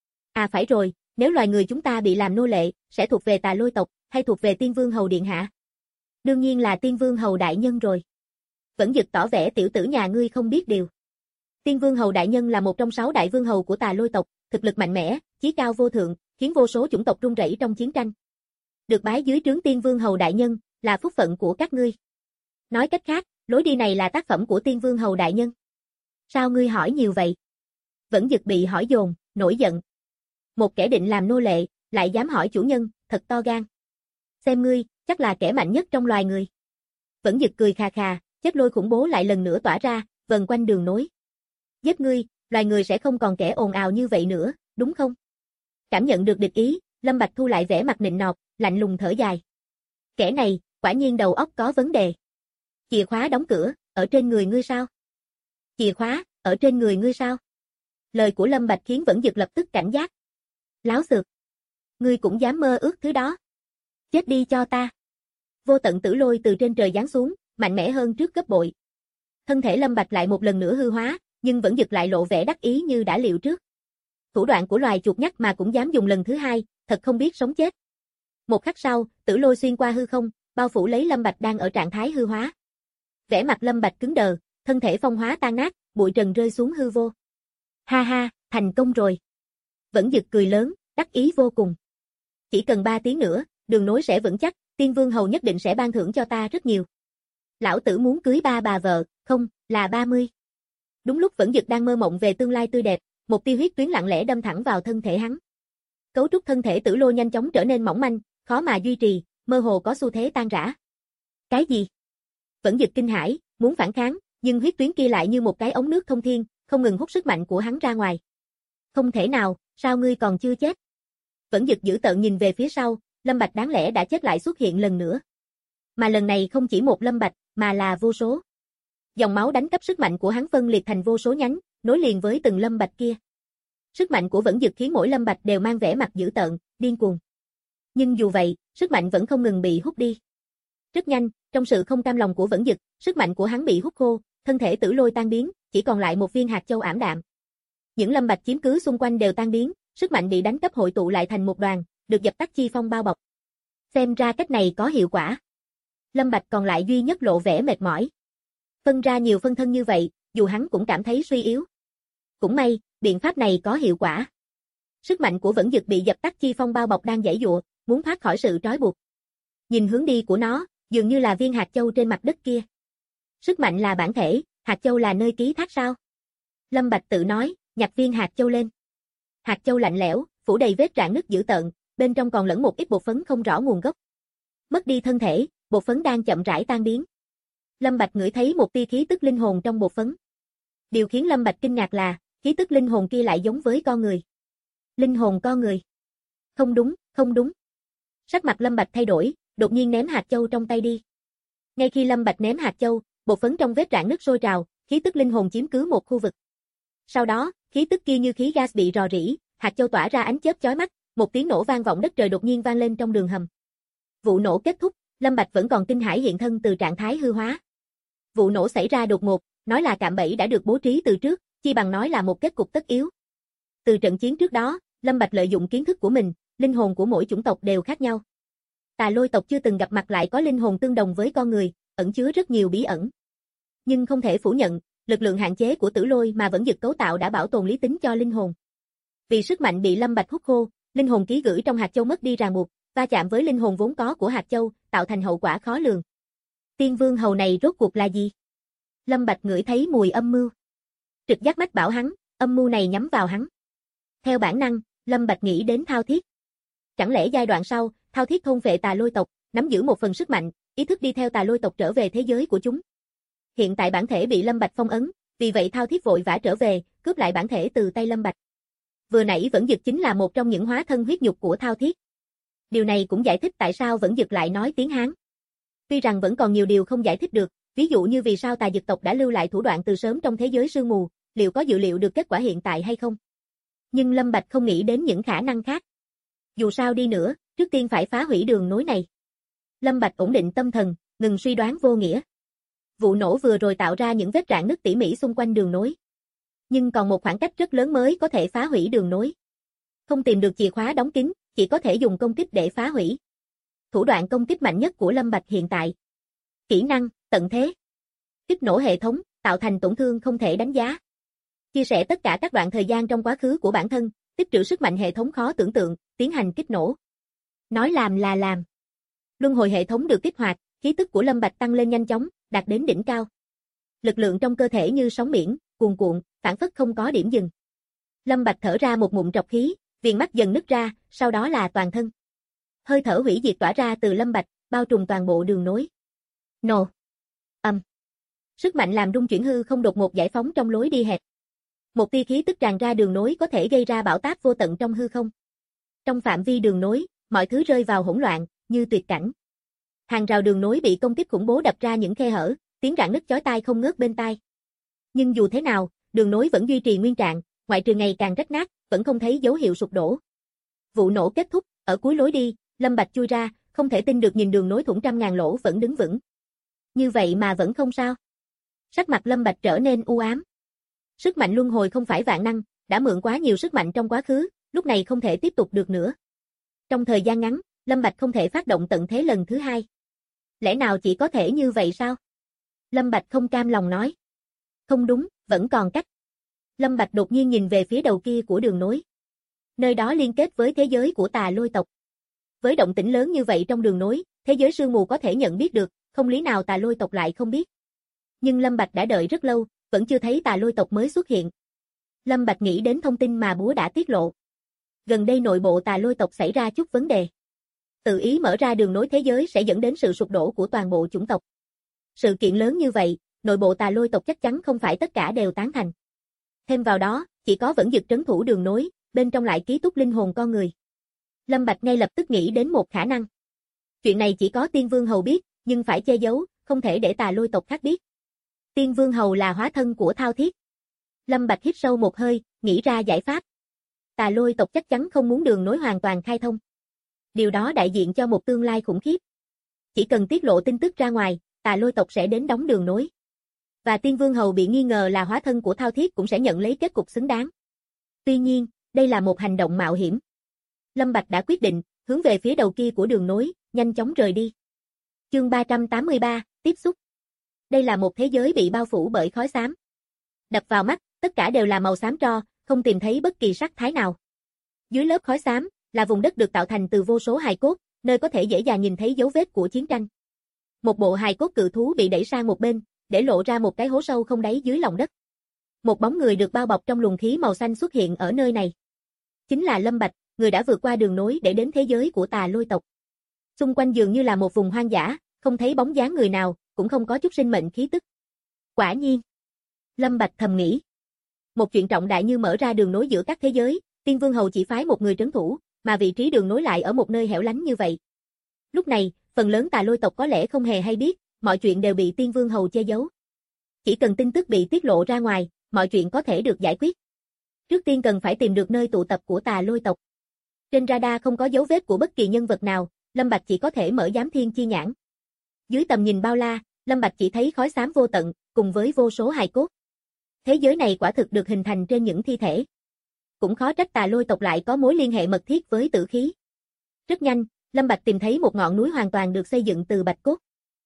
À phải rồi, nếu loài người chúng ta bị làm nô lệ, sẽ thuộc về Tà Lôi tộc, hay thuộc về Tiên Vương Hầu Điện hạ? Đương nhiên là Tiên Vương Hầu Đại Nhân rồi. Vẫn Dực tỏ vẻ tiểu tử nhà ngươi không biết điều. Tiên Vương Hầu Đại Nhân là một trong 6 đại vương hầu của Tà Lôi tộc, thực lực mạnh mẽ, chí cao vô thượng, khiến vô số chủng tộc run rẩy trong chiến tranh. Được bái dưới trướng Tiên Vương Hầu Đại Nhân, là phúc phận của các ngươi. Nói cách khác, lối đi này là tác phẩm của Tiên Vương Hầu Đại Nhân. Sao ngươi hỏi nhiều vậy? Vẫn Dực bị hỏi dồn, nổi giận. Một kẻ định làm nô lệ, lại dám hỏi chủ nhân, thật to gan. Xem ngươi, chắc là kẻ mạnh nhất trong loài người. Vẫn Dực cười khà khà, chất lôi khủng bố lại lần nữa tỏa ra, vần quanh đường nối. Giết ngươi, loài người sẽ không còn kẻ ồn ào như vậy nữa, đúng không? Cảm nhận được địch ý, Lâm Bạch thu lại vẻ mặt nịnh nọt, lạnh lùng thở dài. Kẻ này, quả nhiên đầu óc có vấn đề. Chìa khóa đóng cửa, ở trên người ngươi sao? Chìa khóa, ở trên người ngươi sao? Lời của Lâm Bạch khiến Vẫn Dực lập tức cảnh giác. Láo xược. Ngươi cũng dám mơ ước thứ đó. Chết đi cho ta. Vô tận tử lôi từ trên trời giáng xuống, mạnh mẽ hơn trước gấp bội. Thân thể Lâm Bạch lại một lần nữa hư hóa, nhưng Vẫn Dực lại lộ vẻ đắc ý như đã liệu trước. Thủ đoạn của loài chuột nhắt mà cũng dám dùng lần thứ hai, thật không biết sống chết. Một khắc sau, tử lôi xuyên qua hư không, bao phủ lấy Lâm Bạch đang ở trạng thái hư hóa. Vẻ mặt Lâm Bạch cứng đờ, thân thể phong hóa tan nát, bụi trần rơi xuống hư vô. Ha ha, thành công rồi. Vẫn Dực cười lớn, đắc ý vô cùng. Chỉ cần 3 tiếng nữa, đường nối sẽ vững chắc, Tiên Vương Hầu nhất định sẽ ban thưởng cho ta rất nhiều. Lão tử muốn cưới 3 bà vợ, không, là 30. Đúng lúc Vẫn Dực đang mơ mộng về tương lai tươi đẹp, một tia huyết tuyến lặng lẽ đâm thẳng vào thân thể hắn. Cấu trúc thân thể tử lôi nhanh chóng trở nên mỏng manh, khó mà duy trì, mơ hồ có xu thế tan rã. Cái gì? Vẫn Dực kinh hãi, muốn phản kháng, nhưng huyết tuyến kia lại như một cái ống nước thông thiên, không ngừng hút sức mạnh của hắn ra ngoài. Không thể nào, sao ngươi còn chưa chết? Vẫn Dực dữ tợn nhìn về phía sau, Lâm Bạch đáng lẽ đã chết lại xuất hiện lần nữa. Mà lần này không chỉ một Lâm Bạch, mà là vô số. Dòng máu đánh cắp sức mạnh của hắn phân liệt thành vô số nhánh, nối liền với từng Lâm Bạch kia. Sức mạnh của Vẫn Dực khiến mỗi Lâm Bạch đều mang vẻ mặt dữ tợn, điên cuồng. Nhưng dù vậy, sức mạnh vẫn không ngừng bị hút đi. Rất nhanh, trong sự không cam lòng của Vẫn Dực, sức mạnh của hắn bị hút khô, thân thể tử lôi tan biến, chỉ còn lại một viên hạt châu ảm đạm. Những Lâm Bạch chiếm cứ xung quanh đều tan biến, sức mạnh bị đánh cắp hội tụ lại thành một đoàn, được dập tắt chi phong bao bọc. Xem ra cách này có hiệu quả. Lâm Bạch còn lại duy nhất lộ vẻ mệt mỏi. Phân ra nhiều phân thân như vậy, dù hắn cũng cảm thấy suy yếu. Cũng may, biện pháp này có hiệu quả. Sức mạnh của Vẫn Dực bị dập tắt chi phong bao bọc đang giãy giụa, muốn thoát khỏi sự trói buộc. Nhìn hướng đi của nó, dường như là viên hạt châu trên mặt đất kia. Sức mạnh là bản thể, hạt châu là nơi ký thác sao? Lâm Bạch tự nói, nhặt viên hạt châu lên. Hạt châu lạnh lẽo, phủ đầy vết rạn nứt dữ tợn, bên trong còn lẫn một ít bột phấn không rõ nguồn gốc. Mất đi thân thể, bột phấn đang chậm rãi tan biến. Lâm Bạch ngửi thấy một tia khí tức linh hồn trong bột phấn. Điều khiến Lâm Bạch kinh ngạc là, khí tức linh hồn kia lại giống với con người. Linh hồn con người. Không đúng, không đúng. Sắc mặt Lâm Bạch thay đổi, đột nhiên ném hạt châu trong tay đi. Ngay khi Lâm Bạch ném hạt châu, bột phấn trong vết rạn nứt sôi trào, khí tức linh hồn chiếm cứ một khu vực. Sau đó, khí tức kia như khí gas bị rò rỉ, hạt châu tỏa ra ánh chớp chói mắt, một tiếng nổ vang vọng đất trời đột nhiên vang lên trong đường hầm. Vụ nổ kết thúc, Lâm Bạch vẫn còn kinh hãi hiện thân từ trạng thái hư hóa. Vụ nổ xảy ra đột ngột, nói là cạm bẫy đã được bố trí từ trước, chi bằng nói là một kết cục tất yếu. Từ trận chiến trước đó, Lâm Bạch lợi dụng kiến thức của mình, linh hồn của mỗi chủng tộc đều khác nhau. Tà Lôi tộc chưa từng gặp mặt lại có linh hồn tương đồng với con người, ẩn chứa rất nhiều bí ẩn. Nhưng không thể phủ nhận, lực lượng hạn chế của Tử Lôi mà Vẫn Dực cấu tạo đã bảo tồn lý tính cho linh hồn. Vì sức mạnh bị Lâm Bạch hút khô, linh hồn ký gửi trong hạt châu mất đi ràng buộc, va chạm với linh hồn vốn có của hạt châu, tạo thành hậu quả khó lường. Tiên Vương Hầu này rốt cuộc là gì? Lâm Bạch ngửi thấy mùi âm mưu. Trực giác mách bảo hắn, âm mưu này nhắm vào hắn. Theo bản năng, Lâm Bạch nghĩ đến Thao Thiết. Chẳng lẽ giai đoạn sau, Thao Thiết thôn phệ Tà Lôi tộc, nắm giữ một phần sức mạnh, ý thức đi theo Tà Lôi tộc trở về thế giới của chúng. Hiện tại bản thể bị Lâm Bạch phong ấn, vì vậy Thao Thiết vội vã trở về, cướp lại bản thể từ tay Lâm Bạch. Vừa nãy Vẫn Dực chính là một trong những hóa thân huyết nhục của Thao Thiết. Điều này cũng giải thích tại sao Vẫn Dực lại nói tiếng Hán. Tuy rằng vẫn còn nhiều điều không giải thích được, ví dụ như vì sao Tà Dực tộc đã lưu lại thủ đoạn từ sớm trong thế giới sương mù, liệu có dự liệu được kết quả hiện tại hay không? Nhưng Lâm Bạch không nghĩ đến những khả năng khác. Dù sao đi nữa, trước tiên phải phá hủy đường nối này. Lâm Bạch ổn định tâm thần, ngừng suy đoán vô nghĩa. Vụ nổ vừa rồi tạo ra những vết rạn nứt tỉ mỉ xung quanh đường nối. Nhưng còn một khoảng cách rất lớn mới có thể phá hủy đường nối. Không tìm được chìa khóa đóng kín, chỉ có thể dùng công kích để phá hủy. Thủ đoạn công kích mạnh nhất của Lâm Bạch hiện tại. Kỹ năng, tận thế. Kích nổ hệ thống, tạo thành tổn thương không thể đánh giá. Chia sẻ tất cả các đoạn thời gian trong quá khứ của bản thân, tích trữ sức mạnh hệ thống khó tưởng tượng, tiến hành kích nổ. Nói làm là làm. Luân hồi hệ thống được kích hoạt, khí tức của Lâm Bạch tăng lên nhanh chóng, đạt đến đỉnh cao. Lực lượng trong cơ thể như sóng biển, cuồn cuộn, phản phất không có điểm dừng. Lâm Bạch thở ra một ngụm trọc khí, viền mắt dần nứt ra, sau đó là toàn thân. Hơi thở hủy diệt tỏa ra từ Lâm Bạch, bao trùm toàn bộ đường nối. Nổ. Âm. Sức mạnh làm rung chuyển hư không đột ngột giải phóng trong lối đi hẹp. Một tia khí tức tràn ra đường nối có thể gây ra bão táp vô tận trong hư không. Trong phạm vi đường nối, mọi thứ rơi vào hỗn loạn, như tuyệt cảnh. Hàng rào đường nối bị công kích khủng bố đập ra những khe hở, tiếng rạn nứt chói tai không ngớt bên tai. Nhưng dù thế nào, đường nối vẫn duy trì nguyên trạng, ngoại trừ ngày càng rách nát, vẫn không thấy dấu hiệu sụp đổ. Vụ nổ kết thúc, ở cuối lối đi, Lâm Bạch chui ra, không thể tin được nhìn đường nối thủng trăm ngàn lỗ vẫn đứng vững. Như vậy mà vẫn không sao. Sắc mặt Lâm Bạch trở nên u ám. Sức mạnh luân hồi không phải vạn năng, đã mượn quá nhiều sức mạnh trong quá khứ, lúc này không thể tiếp tục được nữa. Trong thời gian ngắn, Lâm Bạch không thể phát động tận thế lần thứ hai. Lẽ nào chỉ có thể như vậy sao? Lâm Bạch không cam lòng nói. Không đúng, vẫn còn cách. Lâm Bạch đột nhiên nhìn về phía đầu kia của đường nối. Nơi đó liên kết với thế giới của tà lôi tộc. Với động tĩnh lớn như vậy trong đường nối, thế giới sương mù có thể nhận biết được, không lý nào tà lôi tộc lại không biết. Nhưng Lâm Bạch đã đợi rất lâu, vẫn chưa thấy tà lôi tộc mới xuất hiện. Lâm Bạch nghĩ đến thông tin mà búa đã tiết lộ. Gần đây nội bộ tà lôi tộc xảy ra chút vấn đề. Tự ý mở ra đường nối thế giới sẽ dẫn đến sự sụp đổ của toàn bộ chủng tộc. Sự kiện lớn như vậy, nội bộ tà lôi tộc chắc chắn không phải tất cả đều tán thành. Thêm vào đó, chỉ có vẫn dực trấn thủ đường nối, bên trong lại ký túc linh hồn con người. Lâm Bạch ngay lập tức nghĩ đến một khả năng. Chuyện này chỉ có Tiên Vương Hầu biết, nhưng phải che giấu, không thể để tà lôi tộc khác biết. Tiên Vương Hầu là hóa thân của Thao Thiết. Lâm Bạch hít sâu một hơi, nghĩ ra giải pháp. Tà lôi tộc chắc chắn không muốn đường nối hoàn toàn khai thông. Điều đó đại diện cho một tương lai khủng khiếp. Chỉ cần tiết lộ tin tức ra ngoài, tà lôi tộc sẽ đến đóng đường nối. Và Tiên Vương Hầu bị nghi ngờ là hóa thân của Thao Thiết cũng sẽ nhận lấy kết cục xứng đáng. Tuy nhiên, đây là một hành động mạo hiểm. Lâm Bạch đã quyết định, hướng về phía đầu kia của đường nối, nhanh chóng rời đi. Chương 383, tiếp xúc. Đây là một thế giới bị bao phủ bởi khói xám. Đập vào mắt, tất cả đều là màu xám tro, không tìm thấy bất kỳ sắc thái nào. Dưới lớp khói xám, là vùng đất được tạo thành từ vô số hài cốt, nơi có thể dễ dàng nhìn thấy dấu vết của chiến tranh. Một bộ hài cốt cự thú bị đẩy sang một bên, để lộ ra một cái hố sâu không đáy dưới lòng đất. Một bóng người được bao bọc trong luồng khí màu xanh xuất hiện ở nơi này. Chính là Lâm Bạch, người đã vượt qua đường nối để đến thế giới của tà lôi tộc. Xung quanh dường như là một vùng hoang dã, không thấy bóng dáng người nào, cũng không có chút sinh mệnh khí tức. Quả nhiên. Lâm Bạch thầm nghĩ. Một chuyện trọng đại như mở ra đường nối giữa các thế giới, Tiên Vương Hầu chỉ phái một người trấn thủ, mà vị trí đường nối lại ở một nơi hẻo lánh như vậy. Lúc này, phần lớn tà lôi tộc có lẽ không hề hay biết, mọi chuyện đều bị Tiên Vương Hầu che giấu. Chỉ cần tin tức bị tiết lộ ra ngoài, mọi chuyện có thể được giải quyết. Trước tiên cần phải tìm được nơi tụ tập của tà lôi tộc. Trên radar không có dấu vết của bất kỳ nhân vật nào, Lâm Bạch chỉ có thể mở giám thiên chi nhãn. Dưới tầm nhìn bao la, Lâm Bạch chỉ thấy khói xám vô tận, cùng với vô số hài cốt. Thế giới này quả thực được hình thành trên những thi thể. Cũng khó trách tà lôi tộc lại có mối liên hệ mật thiết với tử khí. Rất nhanh, Lâm Bạch tìm thấy một ngọn núi hoàn toàn được xây dựng từ bạch cốt.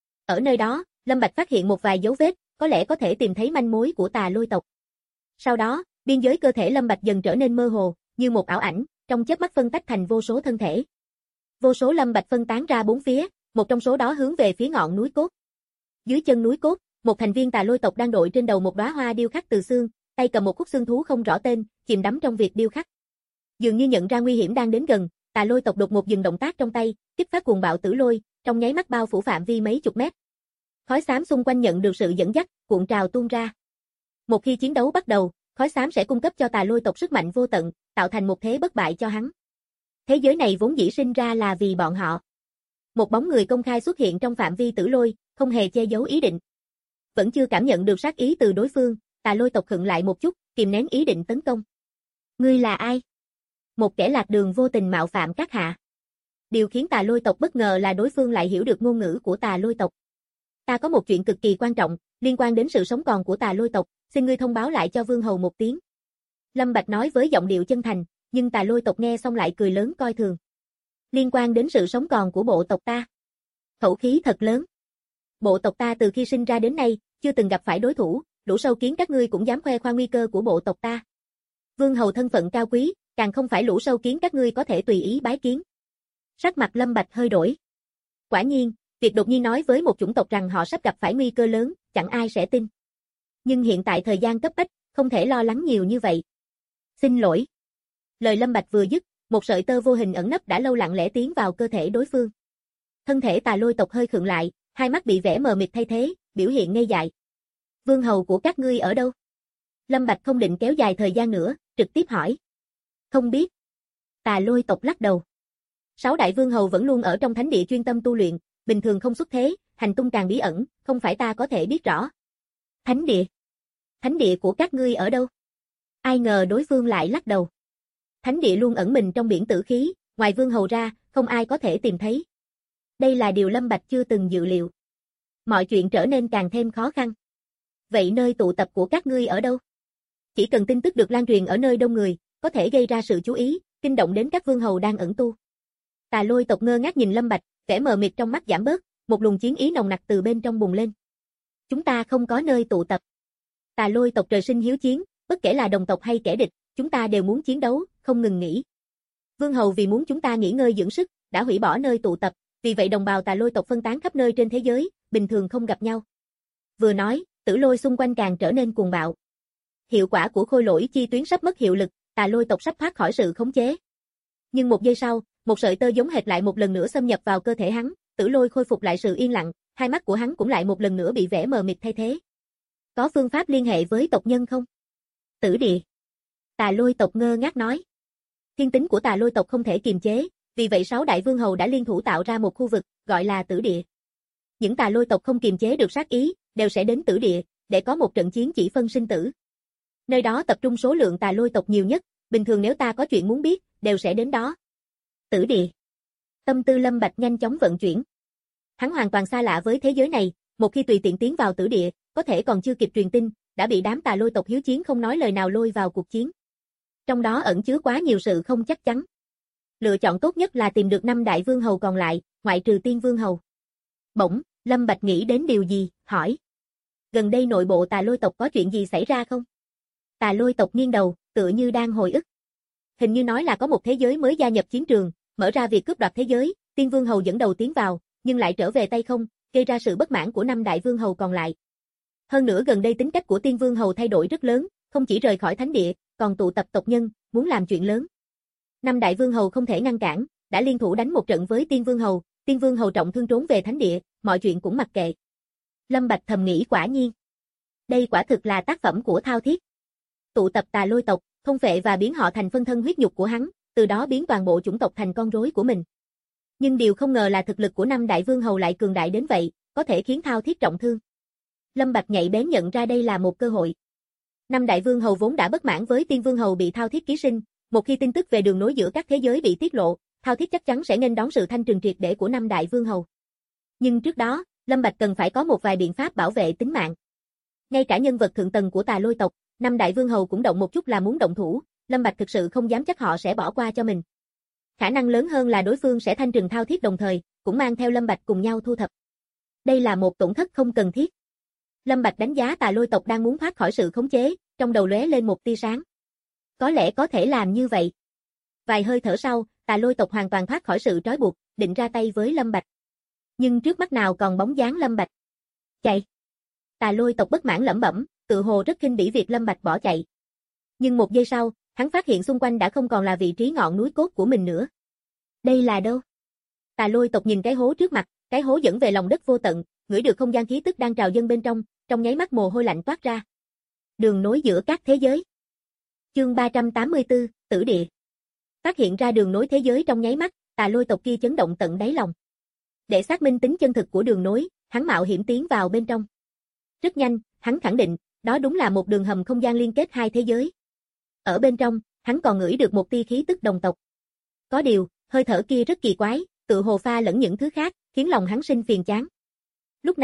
Ở nơi đó, Lâm Bạch phát hiện một vài dấu vết, có lẽ có thể tìm thấy manh mối của tà lôi tộc. Sau đó, biên giới cơ thể Lâm Bạch dần trở nên mơ hồ, như một ảo ảnh, trong chớp mắt phân tách thành vô số thân thể. Vô số Lâm Bạch phân tán ra bốn phía, một trong số đó hướng về phía ngọn núi cốt. Dưới chân núi cốt, một thành viên tà lôi tộc đang đội trên đầu một đóa hoa điêu khắc từ xương, tay cầm một khúc xương thú không rõ tên, chìm đắm trong việc điêu khắc. Dường như nhận ra nguy hiểm đang đến gần, tà lôi tộc đột ngột dừng động tác trong tay, kích phát cuồng bạo tử lôi, trong nháy mắt bao phủ phạm vi mấy chục mét. Khói xám xung quanh nhận được sự dẫn dắt, cuộn trào tuôn ra. Một khi chiến đấu bắt đầu, khói xám sẽ cung cấp cho tà lôi tộc sức mạnh vô tận, tạo thành một thế bất bại cho hắn. Thế giới này vốn dĩ sinh ra là vì bọn họ. Một bóng người công khai xuất hiện trong phạm vi tử lôi, không hề che giấu ý định. Vẫn chưa cảm nhận được sát ý từ đối phương, tà lôi tộc khựng lại một chút, kìm nén ý định tấn công. Ngươi là ai? Một kẻ lạc đường vô tình mạo phạm các hạ. Điều khiến tà lôi tộc bất ngờ là đối phương lại hiểu được ngôn ngữ của tà lôi tộc. Ta có một chuyện cực kỳ quan trọng, liên quan đến sự sống còn của Tà Lôi tộc, xin ngươi thông báo lại cho Vương Hầu một tiếng. Lâm Bạch nói với giọng điệu chân thành, nhưng Tà Lôi tộc nghe xong lại cười lớn coi thường. Liên quan đến sự sống còn của bộ tộc ta. Khẩu khí thật lớn. Bộ tộc ta từ khi sinh ra đến nay, chưa từng gặp phải đối thủ, lũ sâu kiến các ngươi cũng dám khoe khoang nguy cơ của bộ tộc ta. Vương Hầu thân phận cao quý, càng không phải lũ sâu kiến các ngươi có thể tùy ý bái kiến. Sắc mặt Lâm Bạch hơi đổi. Quả nhiên, việc đột nhiên nói với một chủng tộc rằng họ sắp gặp phải nguy cơ lớn, chẳng ai sẽ tin. Nhưng hiện tại thời gian cấp bách, không thể lo lắng nhiều như vậy. Xin lỗi. Lời Lâm Bạch vừa dứt, một sợi tơ vô hình ẩn nấp đã lâu lặng lẽ tiến vào cơ thể đối phương. Thân thể Tà Lôi tộc hơi khựng lại, hai mắt bị vẻ mờ mịt thay thế, biểu hiện ngây dại. Vương hầu của các ngươi ở đâu? Lâm Bạch không định kéo dài thời gian nữa, trực tiếp hỏi. Không biết. Tà Lôi tộc lắc đầu. 6 đại vương hầu vẫn luôn ở trong thánh địa chuyên tâm tu luyện, bình thường không xuất thế, hành tung càng bí ẩn, không phải ta có thể biết rõ. Thánh địa? Thánh địa của các ngươi ở đâu? Ai ngờ đối phương lại lắc đầu. Thánh địa luôn ẩn mình trong biển tử khí, ngoài vương hầu ra, không ai có thể tìm thấy. Đây là điều Lâm Bạch chưa từng dự liệu. Mọi chuyện trở nên càng thêm khó khăn. Vậy nơi tụ tập của các ngươi ở đâu? Chỉ cần tin tức được lan truyền ở nơi đông người, có thể gây ra sự chú ý, kinh động đến các vương hầu đang ẩn tu. Tà Lôi tộc ngơ ngác nhìn Lâm Bạch, vẻ mờ mịt trong mắt giảm bớt, một luồng chiến ý nồng nặc từ bên trong bùng lên. Chúng ta không có nơi tụ tập. Tà Lôi tộc trời sinh hiếu chiến, bất kể là đồng tộc hay kẻ địch, chúng ta đều muốn chiến đấu, không ngừng nghỉ. Vương hầu vì muốn chúng ta nghỉ ngơi dưỡng sức, đã hủy bỏ nơi tụ tập, vì vậy đồng bào Tà Lôi tộc phân tán khắp nơi trên thế giới, bình thường không gặp nhau. Vừa nói, tử lôi xung quanh càng trở nên cuồng bạo. Hiệu quả của khôi lỗi chi tuyến sắp mất hiệu lực, Tà Lôi tộc sắp thoát khỏi sự khống chế. Nhưng một giây sau, một sợi tơ giống hệt lại một lần nữa xâm nhập vào cơ thể hắn, tử lôi khôi phục lại sự yên lặng, hai mắt của hắn cũng lại một lần nữa bị vẻ mờ mịt thay thế. Có phương pháp liên hệ với tộc nhân không? Tử địa. Tà Lôi tộc ngơ ngác nói. Thiên tính của Tà Lôi tộc không thể kiềm chế, vì vậy 6 đại vương hầu đã liên thủ tạo ra một khu vực, gọi là tử địa. Những Tà Lôi tộc không kiềm chế được sát ý, đều sẽ đến tử địa, để có một trận chiến chỉ phân sinh tử. Nơi đó tập trung số lượng Tà Lôi tộc nhiều nhất, bình thường nếu ta có chuyện muốn biết, đều sẽ đến đó. Tử địa. Tâm tư Lâm Bạch nhanh chóng vận chuyển. Hắn hoàn toàn xa lạ với thế giới này, một khi tùy tiện tiến vào tử địa, có thể còn chưa kịp truyền tin, đã bị đám Tà Lôi tộc hiếu chiến không nói lời nào lôi vào cuộc chiến. Trong đó ẩn chứa quá nhiều sự không chắc chắn. Lựa chọn tốt nhất là tìm được 5 đại vương hầu còn lại, ngoại trừ Tiên Vương hầu. Bỗng, Lâm Bạch nghĩ đến điều gì, hỏi. Gần đây nội bộ Tà Lôi tộc có chuyện gì xảy ra không? Tà Lôi tộc nghiêng đầu, tựa như đang hồi ức. Hình như nói là có một thế giới mới gia nhập chiến trường, mở ra việc cướp đoạt thế giới, Tiên Vương hầu dẫn đầu tiến vào, nhưng lại trở về tay không, gây ra sự bất mãn của 5 đại vương hầu còn lại. Hơn nữa gần đây tính cách của Tiên Vương hầu thay đổi rất lớn, không chỉ rời khỏi thánh địa, còn tụ tập tộc nhân, muốn làm chuyện lớn. 5 đại vương hầu không thể ngăn cản, đã liên thủ đánh một trận với Tiên Vương hầu trọng thương trốn về thánh địa, mọi chuyện cũng mặc kệ. Lâm Bạch thầm nghĩ quả nhiên. Đây quả thực là tác phẩm của Thao Thiết. Tụ tập Tà Lôi tộc, thôn phệ và biến họ thành phân thân huyết nhục của hắn, từ đó biến toàn bộ chủng tộc thành con rối của mình. Nhưng điều không ngờ là thực lực của 5 đại vương hầu lại cường đại đến vậy, có thể khiến Thao Thiết trọng thương. Lâm Bạch nhạy bén nhận ra đây là một cơ hội. 5 đại vương hầu vốn đã bất mãn với Tiên Vương hầu bị Thao Thiết ký sinh, một khi tin tức về đường nối giữa các thế giới bị tiết lộ, Thao Thiết chắc chắn sẽ nghênh đón sự thanh trừng triệt để của 5 đại vương hầu. Nhưng trước đó, Lâm Bạch cần phải có một vài biện pháp bảo vệ tính mạng. Ngay cả nhân vật thượng tầng của Tà Lôi tộc, 5 đại vương hầu cũng động một chút là muốn động thủ, Lâm Bạch thực sự không dám chắc họ sẽ bỏ qua cho mình. Khả năng lớn hơn là đối phương sẽ thanh trừng Thao Thiết đồng thời, cũng mang theo Lâm Bạch cùng nhau thu thập. Đây là một tổn thất không cần thiết. Lâm Bạch đánh giá Tà Lôi tộc đang muốn thoát khỏi sự khống chế, trong đầu lóe lên một tia sáng. Có lẽ có thể làm như vậy. Vài hơi thở sau, Tà Lôi tộc hoàn toàn thoát khỏi sự trói buộc, định ra tay với Lâm Bạch. Nhưng trước mắt nào còn bóng dáng Lâm Bạch. Chạy. Tà Lôi tộc bất mãn lẩm bẩm, tự hồ rất khinh bỉ việc Lâm Bạch bỏ chạy. Nhưng một giây sau, hắn phát hiện xung quanh đã không còn là vị trí ngọn núi cốt của mình nữa. Đây là đâu? Tà Lôi tộc nhìn cái hố trước mặt, cái hố dẫn về lòng đất vô tận, ngửi được không gian khí tức đang trào dâng bên trong nháy mắt mồ hôi lạnh toát ra. Đường nối giữa các thế giới. Chương 384, Tử địa. Phát hiện ra đường nối thế giới trong nháy mắt, Tà Lôi tộc kia chấn động tận đáy lòng. Để xác minh tính chân thực của đường nối, hắn mạo hiểm tiến vào bên trong. Rất nhanh, hắn khẳng định, đó đúng là một đường hầm không gian liên kết hai thế giới. Ở bên trong, hắn còn ngửi được một tia khí tức đồng tộc. Có điều, hơi thở kia rất kỳ quái, tự hồ pha lẫn những thứ khác, khiến lòng hắn sinh phiền chán. Lúc này,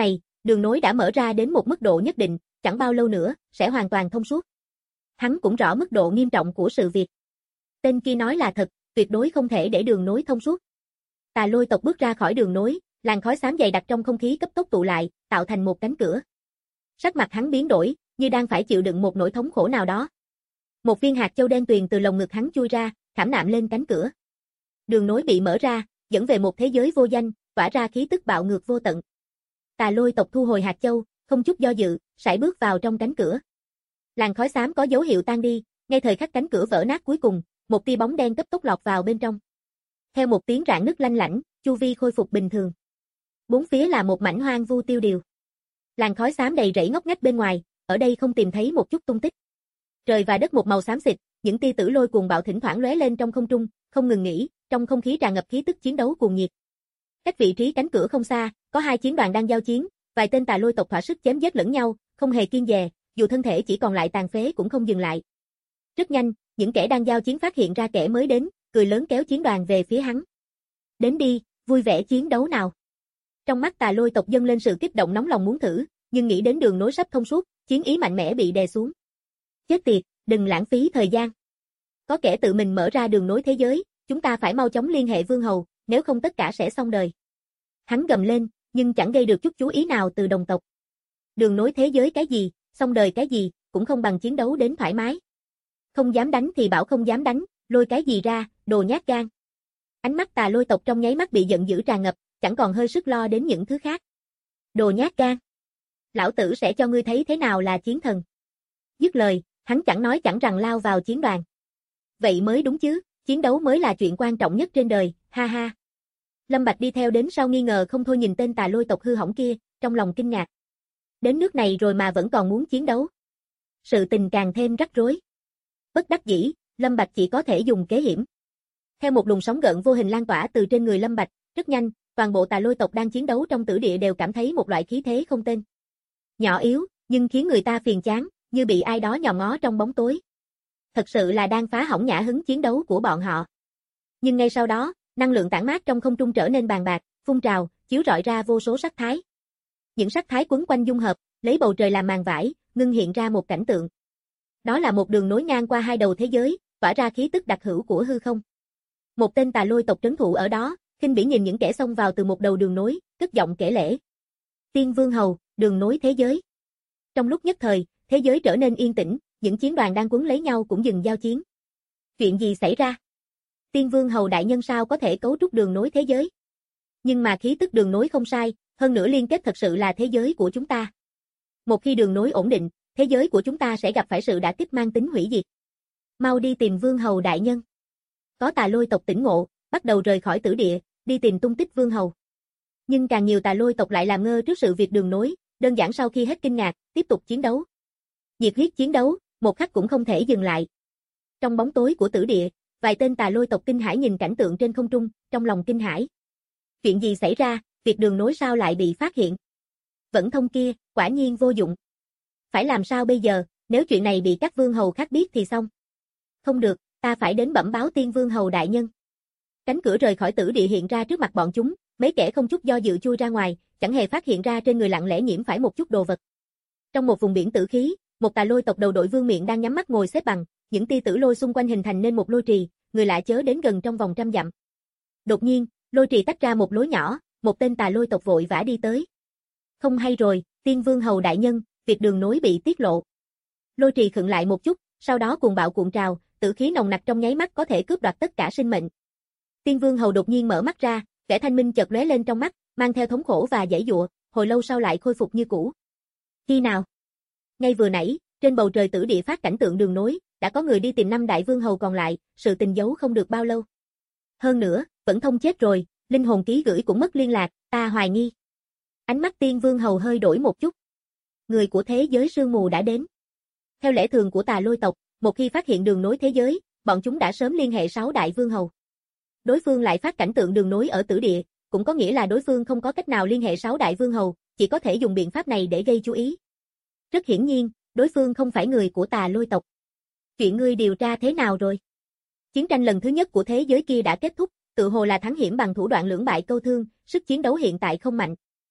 Đường nối đã mở ra đến một mức độ nhất định, chẳng bao lâu nữa, sẽ hoàn toàn thông suốt. Hắn cũng rõ mức độ nghiêm trọng của sự việc. Tên kia nói là thật, tuyệt đối không thể để đường nối thông suốt. Tà Lôi tộc bước ra khỏi đường nối, làn khói xám dày đặc trong không khí cấp tốc tụ lại, tạo thành một cánh cửa. Sắc mặt hắn biến đổi, như đang phải chịu đựng một nỗi thống khổ nào đó. Một viên hạt châu đen tuyền từ lồng ngực hắn chui ra, khảm nạm lên cánh cửa. Đường nối bị mở ra, dẫn về một thế giới vô danh, tỏa ra khí tức bạo ngược vô tận. Tà Lôi tộc thu hồi hạt châu, không chút do dự, sải bước vào trong cánh cửa. Làn khói xám có dấu hiệu tan đi, ngay thời khắc cánh cửa vỡ nát cuối cùng, một tia bóng đen cấp tốc lọt vào bên trong. Theo một tiếng rạn nứt lanh lảnh, chu vi khôi phục bình thường. Bốn phía là một mảnh hoang vu tiêu điều. Làn khói xám đầy rẫy ngóc ngách bên ngoài, ở đây không tìm thấy một chút tung tích. Trời và đất một màu xám xịt, những tia tử lôi cuồng bạo thỉnh thoảng lóe lên trong không trung, không ngừng nghỉ, trong không khí tràn ngập khí tức chiến đấu cuồng nhiệt. Cách vị trí cánh cửa không xa, có hai chiến đoàn đang giao chiến, vài tên Tà Lôi tộc thỏa sức chém giết lẫn nhau, không hề kiêng dè, dù thân thể chỉ còn lại tàn phế cũng không dừng lại. Rất nhanh, những kẻ đang giao chiến phát hiện ra kẻ mới đến, cười lớn kéo chiến đoàn về phía hắn. Đến đi, vui vẻ chiến đấu nào. Trong mắt Tà Lôi tộc dâng lên sự kích động nóng lòng muốn thử, nhưng nghĩ đến đường nối sắp thông suốt, chiến ý mạnh mẽ bị đè xuống. Chết tiệt, đừng lãng phí thời gian. Có kẻ tự mình mở ra đường nối thế giới, chúng ta phải mau chóng liên hệ Vương Hầu, nếu không tất cả sẽ xong đời. Hắn gầm lên, nhưng chẳng gây được chút chú ý nào từ đồng tộc. Đường nối thế giới cái gì, xong đời cái gì, cũng không bằng chiến đấu đến thoải mái. Không dám đánh thì bảo không dám đánh, lôi cái gì ra, đồ nhát gan. Ánh mắt Tà Lôi tộc trong nháy mắt bị giận dữ tràn ngập, chẳng còn hơi sức lo đến những thứ khác. Đồ nhát gan. Lão tử sẽ cho ngươi thấy thế nào là chiến thần. Dứt lời, hắn chẳng nói chẳng rằng lao vào chiến đoàn. Vậy mới đúng chứ, chiến đấu mới là chuyện quan trọng nhất trên đời, ha ha. Lâm Bạch đi theo đến sau nghi ngờ không thôi nhìn tên Tà Lôi tộc hư hỏng kia, trong lòng kinh ngạc. Đến nước này rồi mà vẫn còn muốn chiến đấu. Sự tình càng thêm rắc rối. Bất đắc dĩ, Lâm Bạch chỉ có thể dùng kế hiểm. Theo một luồng sóng gợn vô hình lan tỏa từ trên người Lâm Bạch, rất nhanh, toàn bộ Tà Lôi tộc đang chiến đấu trong tử địa đều cảm thấy một loại khí thế không tên. Nhỏ yếu, nhưng khiến người ta phiền chán, như bị ai đó nhòm ngó trong bóng tối. Thật sự là đang phá hỏng nhã hứng chiến đấu của bọn họ. Nhưng ngay sau đó, năng lượng tản mát trong không trung trở nên bàn bạc, phun trào, chiếu rọi ra vô số sắc thái. Những sắc thái quấn quanh dung hợp, lấy bầu trời làm màn vải, ngưng hiện ra một cảnh tượng. Đó là một đường nối ngang qua hai đầu thế giới, tỏa ra khí tức đặc hữu của hư không. Một tên Tà Lôi tộc trấn thủ ở đó, khinh bỉ nhìn những kẻ xông vào từ một đầu đường nối, cất giọng kể lể. Tiên Vương Hầu, đường nối thế giới. Trong lúc nhất thời, thế giới trở nên yên tĩnh, những chiến đoàn đang quấn lấy nhau cũng dừng giao chiến. Chuyện gì xảy ra? Tiên Vương Hầu đại nhân sao có thể cấu trúc đường nối thế giới? Nhưng mà khí tức đường nối không sai, hơn nữa liên kết thật sự là thế giới của chúng ta. Một khi đường nối ổn định, thế giới của chúng ta sẽ gặp phải sự đả kích mang tính hủy diệt. Mau đi tìm Vương Hầu đại nhân. Có Tà Lôi tộc tỉnh ngộ, bắt đầu rời khỏi tử địa, đi tìm tung tích Vương Hầu. Nhưng càng nhiều Tà Lôi tộc lại làm ngơ trước sự việc đường nối, đơn giản sau khi hết kinh ngạc, tiếp tục chiến đấu. Nhiệt huyết chiến đấu, một khắc cũng không thể dừng lại. Trong bóng tối của tử địa, vài tên Tà Lôi tộc kinh hãi nhìn cảnh tượng trên không trung, trong lòng kinh hãi. Chuyện gì xảy ra, việc đường nối sao lại bị phát hiện? Vẫn thông kia, quả nhiên vô dụng. Phải làm sao bây giờ, nếu chuyện này bị các vương hầu khác biết thì xong. Không được, ta phải đến bẩm báo Tiên Vương Hầu đại nhân. Cánh cửa rời khỏi tử địa hiện ra trước mặt bọn chúng, mấy kẻ không chút do dự chui ra ngoài, chẳng hề phát hiện ra trên người lặng lẽ nhiễm phải một chút đồ vật. Trong một vùng biển tử khí, một Tà Lôi tộc đầu đội vương miện đang nhắm mắt ngồi xếp bằng, những tia tử lôi xung quanh hình thành nên một lôi trì, người lạ chớ đến gần trong vòng trăm dặm. Đột nhiên, lôi trì tách ra một lối nhỏ, một tên Tà Lôi tộc vội vã đi tới. Không hay rồi, Tiên Vương Hầu đại nhân, việc đường nối bị tiết lộ. Lôi trì khựng lại một chút, sau đó cuồng bạo cuộn trào, tử khí nồng nặc trong nháy mắt có thể cướp đoạt tất cả sinh mệnh. Tiên Vương Hầu đột nhiên mở mắt ra, vẻ thanh minh chợt lóe lên trong mắt, mang theo thống khổ và giãy giụa, hồi lâu sau lại khôi phục như cũ. Khi nào? Ngay vừa nãy, trên bầu trời tử địa phát cảnh tượng đường nối, đã có người đi tìm 5 đại vương hầu còn lại, sự tình giấu không được bao lâu. Hơn nữa, vẫn thông chết rồi, linh hồn ký gửi cũng mất liên lạc, ta hoài nghi. Ánh mắt Tiên Vương Hầu hơi đổi một chút. Người của thế giới sương mù đã đến. Theo lẽ thường của Tà Lôi tộc, một khi phát hiện đường nối thế giới, bọn chúng đã sớm liên hệ 6 đại vương hầu. Đối phương lại phát cảnh tượng đường nối ở tử địa, cũng có nghĩa là đối phương không có cách nào liên hệ 6 đại vương hầu, chỉ có thể dùng biện pháp này để gây chú ý. Rất hiển nhiên, đối phương không phải người của Tà Lôi tộc. Chuyện ngươi điều tra thế nào rồi? Chiến tranh lần thứ nhất của thế giới kia đã kết thúc, tự hồ là thắng hiểm bằng thủ đoạn lưỡng bại câu thương, sức chiến đấu hiện tại không mạnh.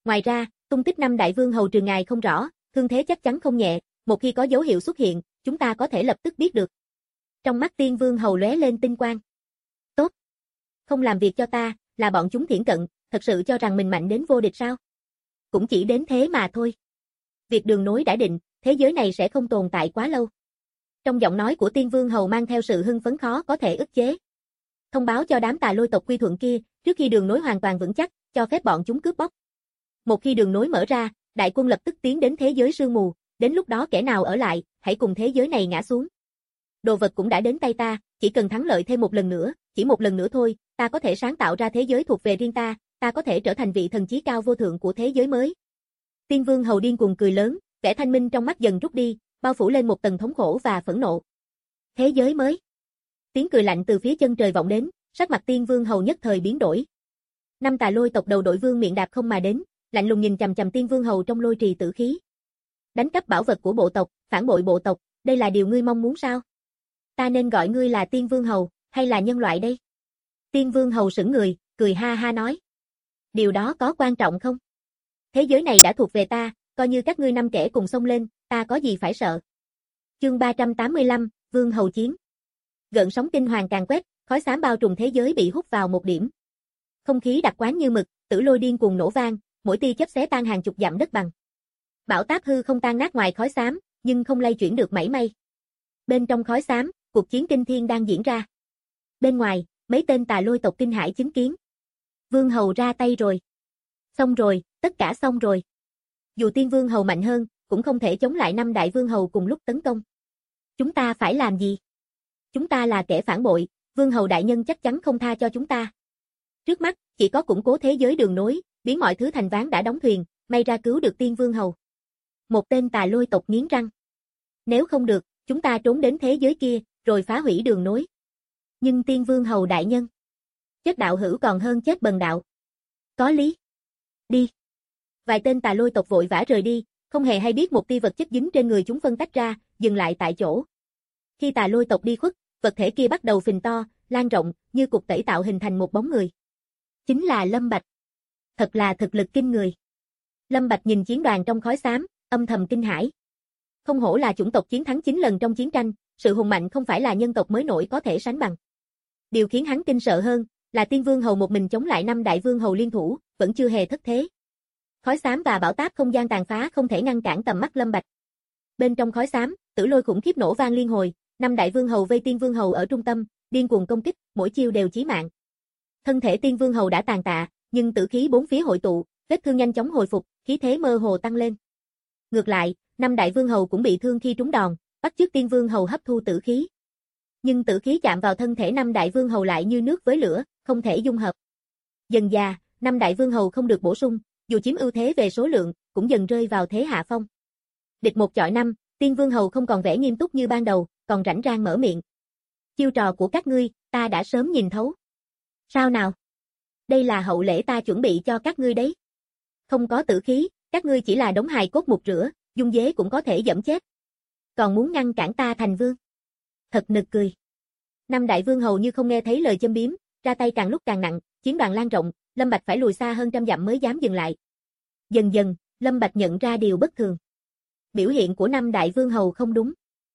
Ngoài ra, tung tích năm đại vương hầu Trường Ngài không rõ, thương thế chắc chắn không nhẹ, một khi có dấu hiệu xuất hiện, chúng ta có thể lập tức biết được. Trong mắt Tiên Vương hầu lóe lên tinh quang. Tốt. Không làm việc cho ta, là bọn chúng thiển cận, thật sự cho rằng mình mạnh đến vô địch sao? Cũng chỉ đến thế mà thôi. Việc đường nối đã định, thế giới này sẽ không tồn tại quá lâu. Trong giọng nói của Tiên Vương hầu mang theo sự hưng phấn khó có thể ức chế. Thông báo cho đám Tà Lôi tộc quy thuận kia, trước khi đường nối hoàn toàn vững chắc, cho phép bọn chúng cướp bóc. Một khi đường nối mở ra, đại quân lập tức tiến đến thế giới sương mù, đến lúc đó kẻ nào ở lại, hãy cùng thế giới này ngã xuống. Đồ vật cũng đã đến tay ta, chỉ cần thắng lợi thêm một lần nữa, chỉ một lần nữa thôi, ta có thể sáng tạo ra thế giới thuộc về riêng ta có thể trở thành vị thần chí cao vô thượng của thế giới mới. Tiên Vương hầu điên cuồng cười lớn, vẻ thanh minh trong mắt dần rút đi, bao phủ lên một tầng thống khổ và phẫn nộ. Thế giới mới. Tiếng cười lạnh từ phía chân trời vọng đến, sắc mặt Tiên Vương hầu nhất thời biến đổi. Năm Tà Lôi tộc đầu đội vương miệng đạp không mà đến, lạnh lùng nhìn chằm chằm Tiên Vương hầu trong lôi trì tử khí. Đánh cắp bảo vật của bộ tộc, phản bội bộ tộc, đây là điều ngươi mong muốn sao? Ta nên gọi ngươi là Tiên Vương hầu, hay là nhân loại đây? Tiên Vương hầu sững người, cười ha ha nói. Điều đó có quan trọng không? Thế giới này đã thuộc về ta, coi như các ngươi năm kẻ cùng xông lên, ta có gì phải sợ? Chương 385, Vương hầu chiến. Gợn sóng kinh hoàng càng quét, khói xám bao trùm thế giới bị hút vào một điểm. Không khí đặc quán như mực, tử lôi điên cuồng nổ vang, mỗi tia chớp xé tan hàng chục dặm đất bằng. Bão táp hư không tan nát ngoài khói xám, nhưng không lay chuyển được mảy may. Bên trong khói xám, cuộc chiến kinh thiên đang diễn ra. Bên ngoài, mấy tên Tà Lôi tộc kinh hãi chứng kiến. Vương hầu ra tay rồi. Xong rồi, tất cả xong rồi. Dù Tiên Vương hầu mạnh hơn, cũng không thể chống lại năm đại vương hầu cùng lúc tấn công. Chúng ta phải làm gì? Chúng ta là kẻ phản bội, Vương hầu đại nhân chắc chắn không tha cho chúng ta. Trước mắt, chỉ có củng cố thế giới đường nối, biến mọi thứ thành ván đã đóng thuyền, may ra cứu được Tiên Vương hầu. Một tên Tà Lôi tộc nghiến răng. Nếu không được, chúng ta trốn đến thế giới kia, rồi phá hủy đường nối. Nhưng Tiên Vương hầu đại nhân, chết đạo hữu còn hơn chết bần đạo. Có lý. Đi. Vài tên Tà Lôi tộc vội vã rời đi, không hề hay biết một tia vật chất dính trên người chúng phân tách ra, dừng lại tại chỗ. Khi Tà Lôi tộc đi khuất, vật thể kia bắt đầu phình to, lan rộng, như cục tẩy tạo hình thành một bóng người. Chính là Lâm Bạch. Thật là thực lực kinh người. Lâm Bạch nhìn chiến đoàn trong khói xám, âm thầm kinh hãi. Không hổ là chủng tộc chiến thắng 9 lần trong chiến tranh, sự hùng mạnh không phải là nhân tộc mới nổi có thể sánh bằng. Điều khiến hắn kinh sợ hơn, là Tiên Vương hầu một mình chống lại năm đại vương hầu liên thủ, vẫn chưa hề thất thế. Khói xám và bão táp không gian tàn phá không thể ngăn cản tầm mắt Lâm Bạch. Bên trong khói xám, tử lôi khủng khiếp nổ vang liên hồi, năm đại vương hầu vây Tiên Vương hầu ở trung tâm, điên cuồng công kích, mỗi chiêu đều chí mạng. Thân thể Tiên Vương hầu đã tàn tạ, nhưng tử khí bốn phía hội tụ, vết thương nhanh chóng hồi phục, khí thế mơ hồ tăng lên. Ngược lại, năm đại vương hầu cũng bị thương khi trúng đòn, bắt chước Tiên Vương hầu hấp thu tử khí. Nhưng tử khí chạm vào thân thể năm đại vương hầu lại như nước với lửa, không thể dung hợp. Dần dà, năm đại vương hầu không được bổ sung, dù chiếm ưu thế về số lượng, cũng dần rơi vào thế hạ phong. Địch một chọi năm, Tiên Vương hầu không còn vẻ nghiêm túc như ban đầu, còn rảnh rang mở miệng. Chiêu trò của các ngươi, ta đã sớm nhìn thấu. Sao nào? Đây là hậu lễ ta chuẩn bị cho các ngươi đấy. Không có tử khí, các ngươi chỉ là đống hài cốt mục rửa, dung dế cũng có thể dẫm chết. Còn muốn ngăn cản ta thành vương? Thật nực cười. Năm đại vương hầu như không nghe thấy lời châm biếm, ra tay càng lúc càng nặng, chiến đoàn lan rộng, Lâm Bạch phải lùi xa hơn trăm dặm mới dám dừng lại. Dần dần, Lâm Bạch nhận ra điều bất thường. Biểu hiện của năm đại vương hầu không đúng.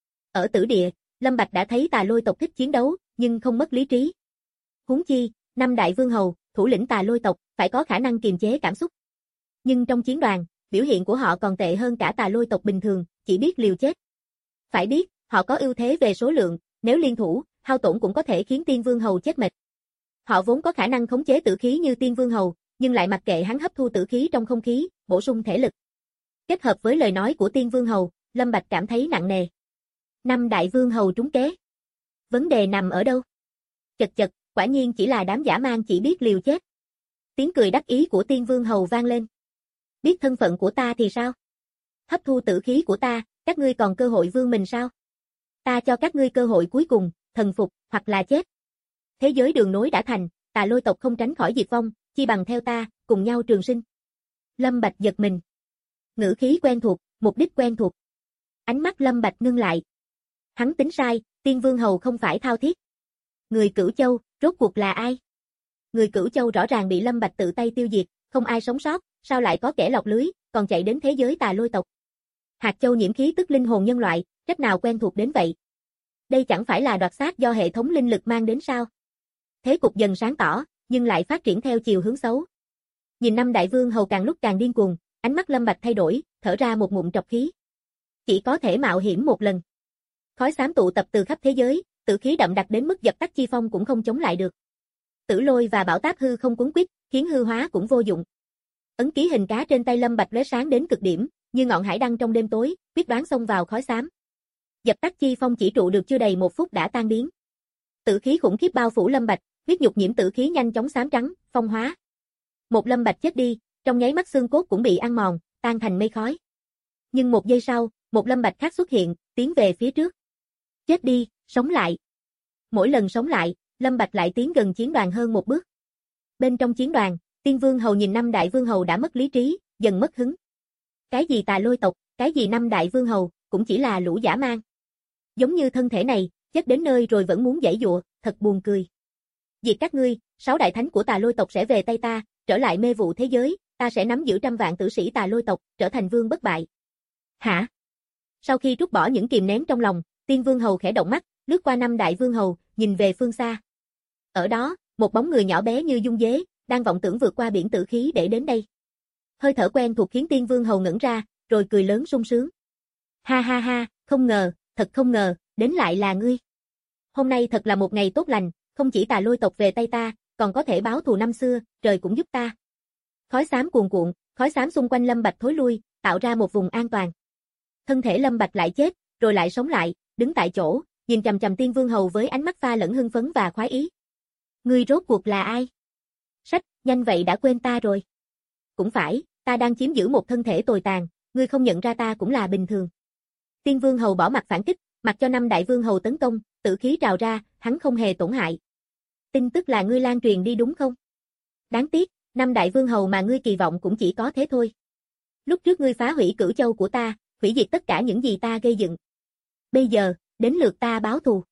Ở tử địa, Lâm Bạch đã thấy Tà Lôi tộc thích chiến đấu, nhưng không mất lý trí. Huống chi, năm đại vương hầu, thủ lĩnh Tà Lôi tộc, phải có khả năng kiềm chế cảm xúc. Nhưng trong chiến đoàn, biểu hiện của họ còn tệ hơn cả Tà Lôi tộc bình thường, chỉ biết liều chết. Phải biết, họ có ưu thế về số lượng, nếu liên thủ, hao tổn cũng có thể khiến Tiên Vương hầu chết mệt. Họ vốn có khả năng khống chế tử khí như Tiên Vương hầu, nhưng lại mặc kệ hắn hấp thu tử khí trong không khí, bổ sung thể lực. Kết hợp với lời nói của Tiên Vương hầu, Lâm Bạch cảm thấy nặng nề. Năm đại vương hầu trúng kế. Vấn đề nằm ở đâu? Chật chật, quả nhiên chỉ là đám dã man chỉ biết liều chết. Tiếng cười đắc ý của Tiên Vương hầu vang lên. Biết thân phận của ta thì sao? Hấp thu tử khí của ta, các ngươi còn cơ hội vương mình sao? Ta cho các ngươi cơ hội cuối cùng, thần phục, hoặc là chết. Thế giới đường nối đã thành, Tà Lôi tộc không tránh khỏi diệt vong, chi bằng theo ta, cùng nhau trường sinh. Lâm Bạch giật mình. Ngữ khí quen thuộc, mục đích quen thuộc. Ánh mắt Lâm Bạch ngưng lại. Hắn tính sai, Tiên Vương hầu không phải Thao Thiết. Người Cửu Châu, rốt cuộc là ai? Người Cửu Châu rõ ràng bị Lâm Bạch tự tay tiêu diệt, không ai sống sót, Sao lại có kẻ lọt lưới, còn chạy đến thế giới tà lôi tộc? Hạt châu nhiễm khí tức linh hồn nhân loại, cách nào quen thuộc đến vậy? Đây chẳng phải là đoạt xác do hệ thống linh lực mang đến sao? Thế cục dần sáng tỏ, nhưng lại phát triển theo chiều hướng xấu. Nhìn năm đại vương hầu càng lúc càng điên cuồng, ánh mắt Lâm Bạch thay đổi, thở ra một ngụm trọc khí. Chỉ có thể mạo hiểm một lần. Khói xám tụ tập từ khắp thế giới, tử khí đậm đặc đến mức dập tắt chi phong cũng không chống lại được. Tử lôi và bão táp hư không cuốn quýt, khiến hư hóa cũng vô dụng. Ấn ký hình cá trên tay Lâm Bạch lóe sáng đến cực điểm, như ngọn hải đăng trong đêm tối, quyết đoán xông vào khói xám. Dập tắt chi phong chỉ trụ được chưa đầy 1 phút đã tan biến. Tử khí khủng khiếp bao phủ Lâm Bạch, huyết nhục nhiễm tử khí nhanh chóng xám trắng, phong hóa. Một Lâm Bạch chết đi, trong nháy mắt xương cốt cũng bị ăn mòn, tan thành mây khói. Nhưng 1 giây sau, một Lâm Bạch khác xuất hiện, tiến về phía trước. Chết đi, sống lại. Mỗi lần sống lại, Lâm Bạch lại tiến gần chiến đoàn hơn 1 bước. Bên trong chiến đoàn, Tiên Vương Hầu nhìn năm đại vương hầu đã mất lý trí, dần mất hứng. Cái gì tà lôi tộc, cái gì năm đại vương hầu, cũng chỉ là lũ dã man. Giống như thân thể này, chết đến nơi rồi vẫn muốn giãy giụa, thật buồn cười. Diệt các ngươi, 6 đại thánh của tà lôi tộc sẽ về tay ta, trở lại mê vụ thế giới, ta sẽ nắm giữ trăm vạn tử sĩ tà lôi tộc, trở thành vương bất bại. Hả? Sau khi trút bỏ những kìm nén trong lòng, Tiên Vương Hầu khẽ động mắt, lướt qua năm đại vương hầu, nhìn về phương xa. Ở đó, một bóng người nhỏ bé như dung dế, đang vọng tưởng vượt qua biển tử khí để đến đây. Hơi thở quen thuộc khiến Tiên Vương Hầu ngẩn ra, rồi cười lớn sung sướng. Ha ha ha, không ngờ, thật không ngờ, đến lại là ngươi. Hôm nay thật là một ngày tốt lành, không chỉ tà lôi tộc về tay ta, còn có thể báo thù năm xưa, trời cũng giúp ta. Khói xám cuồn cuộn, khói xám xung quanh Lâm Bạch thối lui, tạo ra một vùng an toàn. Thân thể Lâm Bạch lại chết, rồi lại sống lại, đứng tại chỗ, nhìn chằm chằm Tiên Vương Hầu với ánh mắt pha lẫn hưng phấn và khoái ý. Ngươi rốt cuộc là ai? Sách, nhanh vậy đã quên ta rồi. Cũng phải, ta đang chiếm giữ một thân thể tồi tàn, ngươi không nhận ra ta cũng là bình thường. Tiên Vương Hầu bỏ mặt phản kích, mặc cho năm đại vương hầu tấn công, tử khí trào ra, hắn không hề tổn hại. Tin tức là ngươi lan truyền đi đúng không? Đáng tiếc, năm đại vương hầu mà ngươi kỳ vọng cũng chỉ có thế thôi. Lúc trước ngươi phá hủy Cửu Châu của ta, hủy diệt tất cả những gì ta gây dựng. Bây giờ, đến lượt ta báo thù.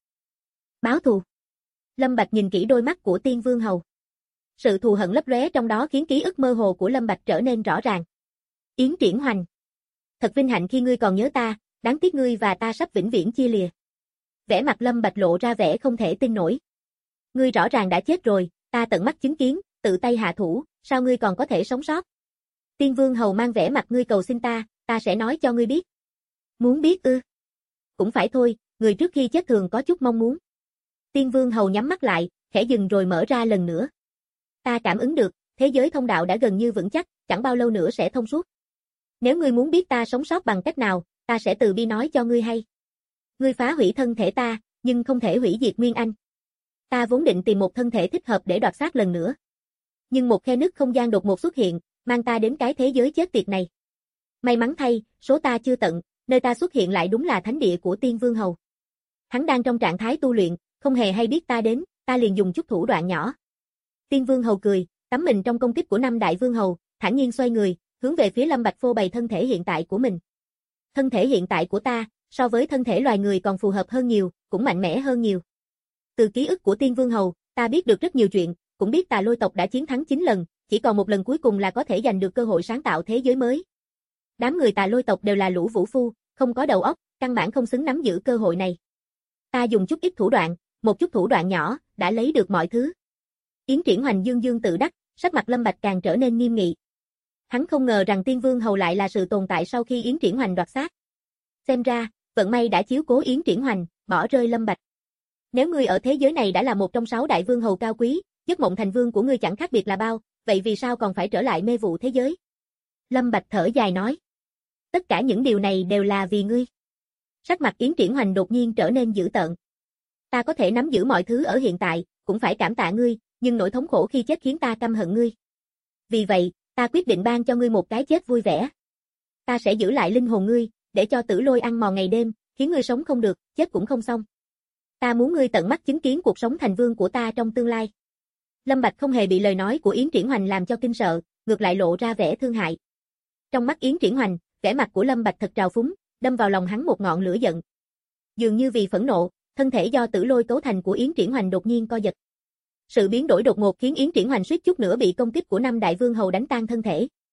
Báo thù? Lâm Bạch nhìn kỹ đôi mắt của Tiên Vương Hầu. Sự thù hận lấp lóe trong đó khiến ký ức mơ hồ của Lâm Bạch trở nên rõ ràng. Yến Triển Hoành. Thật vinh hạnh khi ngươi còn nhớ ta, đáng tiếc ngươi và ta sắp vĩnh viễn chia lìa. Vẻ mặt Lâm Bạch lộ ra vẻ không thể tin nổi. Ngươi rõ ràng đã chết rồi, ta tận mắt chứng kiến, tự tay hạ thủ, sao ngươi còn có thể sống sót? Tiên Vương Hầu mang vẻ mặt ngươi cầu xin ta sẽ nói cho ngươi biết. Muốn biết ư? Cũng phải thôi, người trước khi chết thường có chút mong muốn. Tiên Vương Hầu nhắm mắt lại, khẽ dừng rồi mở ra lần nữa. Ta cảm ứng được, thế giới thông đạo đã gần như vững chắc, chẳng bao lâu nữa sẽ thông suốt. Nếu ngươi muốn biết ta sống sót bằng cách nào, ta sẽ từ bi nói cho ngươi hay. Ngươi phá hủy thân thể ta, nhưng không thể hủy diệt Nguyên Anh. Ta vốn định tìm một thân thể thích hợp để đoạt xác lần nữa. Nhưng một khe nứt không gian đột ngột xuất hiện, mang ta đến cái thế giới chết tiệt này. May mắn thay, số ta chưa tận, nơi ta xuất hiện lại đúng là thánh địa của Tiên Vương Hầu. Hắn đang trong trạng thái tu luyện, không hề hay biết ta đến, ta liền dùng chút thủ đoạn nhỏ. Tiên Vương Hầu cười, tắm mình trong công kích của năm đại vương hầu, thản nhiên xoay người, hướng về phía Lâm Bạch phô bày thân thể hiện tại của mình. Thân thể hiện tại của ta, so với thân thể loài người còn phù hợp hơn nhiều, cũng mạnh mẽ hơn nhiều. Từ ký ức của Tiên Vương Hầu, ta biết được rất nhiều chuyện, cũng biết tà lôi tộc đã chiến thắng 9 lần, chỉ còn một lần cuối cùng là có thể giành được cơ hội sáng tạo thế giới mới. Đám người tà lôi tộc đều là lũ vũ phu, không có đầu óc, căn bản không xứng nắm giữ cơ hội này. Ta dùng chút ít thủ đoạn, một chút thủ đoạn nhỏ, đã lấy được mọi thứ. Yến Triển Hoành dương dương tự đắc, sắc mặt Lâm Bạch càng trở nên nghiêm nghị. Hắn không ngờ rằng Tiên Vương Hầu lại là sự tồn tại sau khi Yến Triển Hoành đoạt xác. Xem ra, vận may đã chiếu cố Yến Triển Hoành, bỏ rơi Lâm Bạch. Nếu ngươi ở thế giới này đã là một trong 6 đại vương hầu cao quý, giấc mộng thành vương của ngươi chẳng khác biệt là bao, vậy vì sao còn phải trở lại mê vụ thế giới? Lâm Bạch thở dài nói. Tất cả những điều này đều là vì ngươi. Sắc mặt Yến Triển Hoành đột nhiên trở nên dữ tợn. Ta có thể nắm giữ mọi thứ ở hiện tại, cũng phải cảm tạ ngươi, nhưng nỗi thống khổ khi chết khiến ta căm hận ngươi. Vì vậy, ta quyết định ban cho ngươi một cái chết vui vẻ. Ta sẽ giữ lại linh hồn ngươi, để cho Tử Lôi ăn mòn ngày đêm, khiến ngươi sống không được, chết cũng không xong. Ta muốn ngươi tận mắt chứng kiến cuộc sống thành vương của ta trong tương lai. Lâm Bạch không hề bị lời nói của Yến Triển Hoành làm cho kinh sợ, ngược lại lộ ra vẻ thương hại. Trong mắt Yến Triển Hoành, vẻ mặt của Lâm Bạch thật trào phúng, đâm vào lòng hắn một ngọn lửa giận. Dường như vì phẫn nộ, thân thể do Tử Lôi cấu thành của Yến Triển Hoành đột nhiên co giật. Sự biến đổi đột ngột khiến Yến Triển Hoành suýt chút nữa bị công kích của năm đại vương hầu đánh tan thân thể.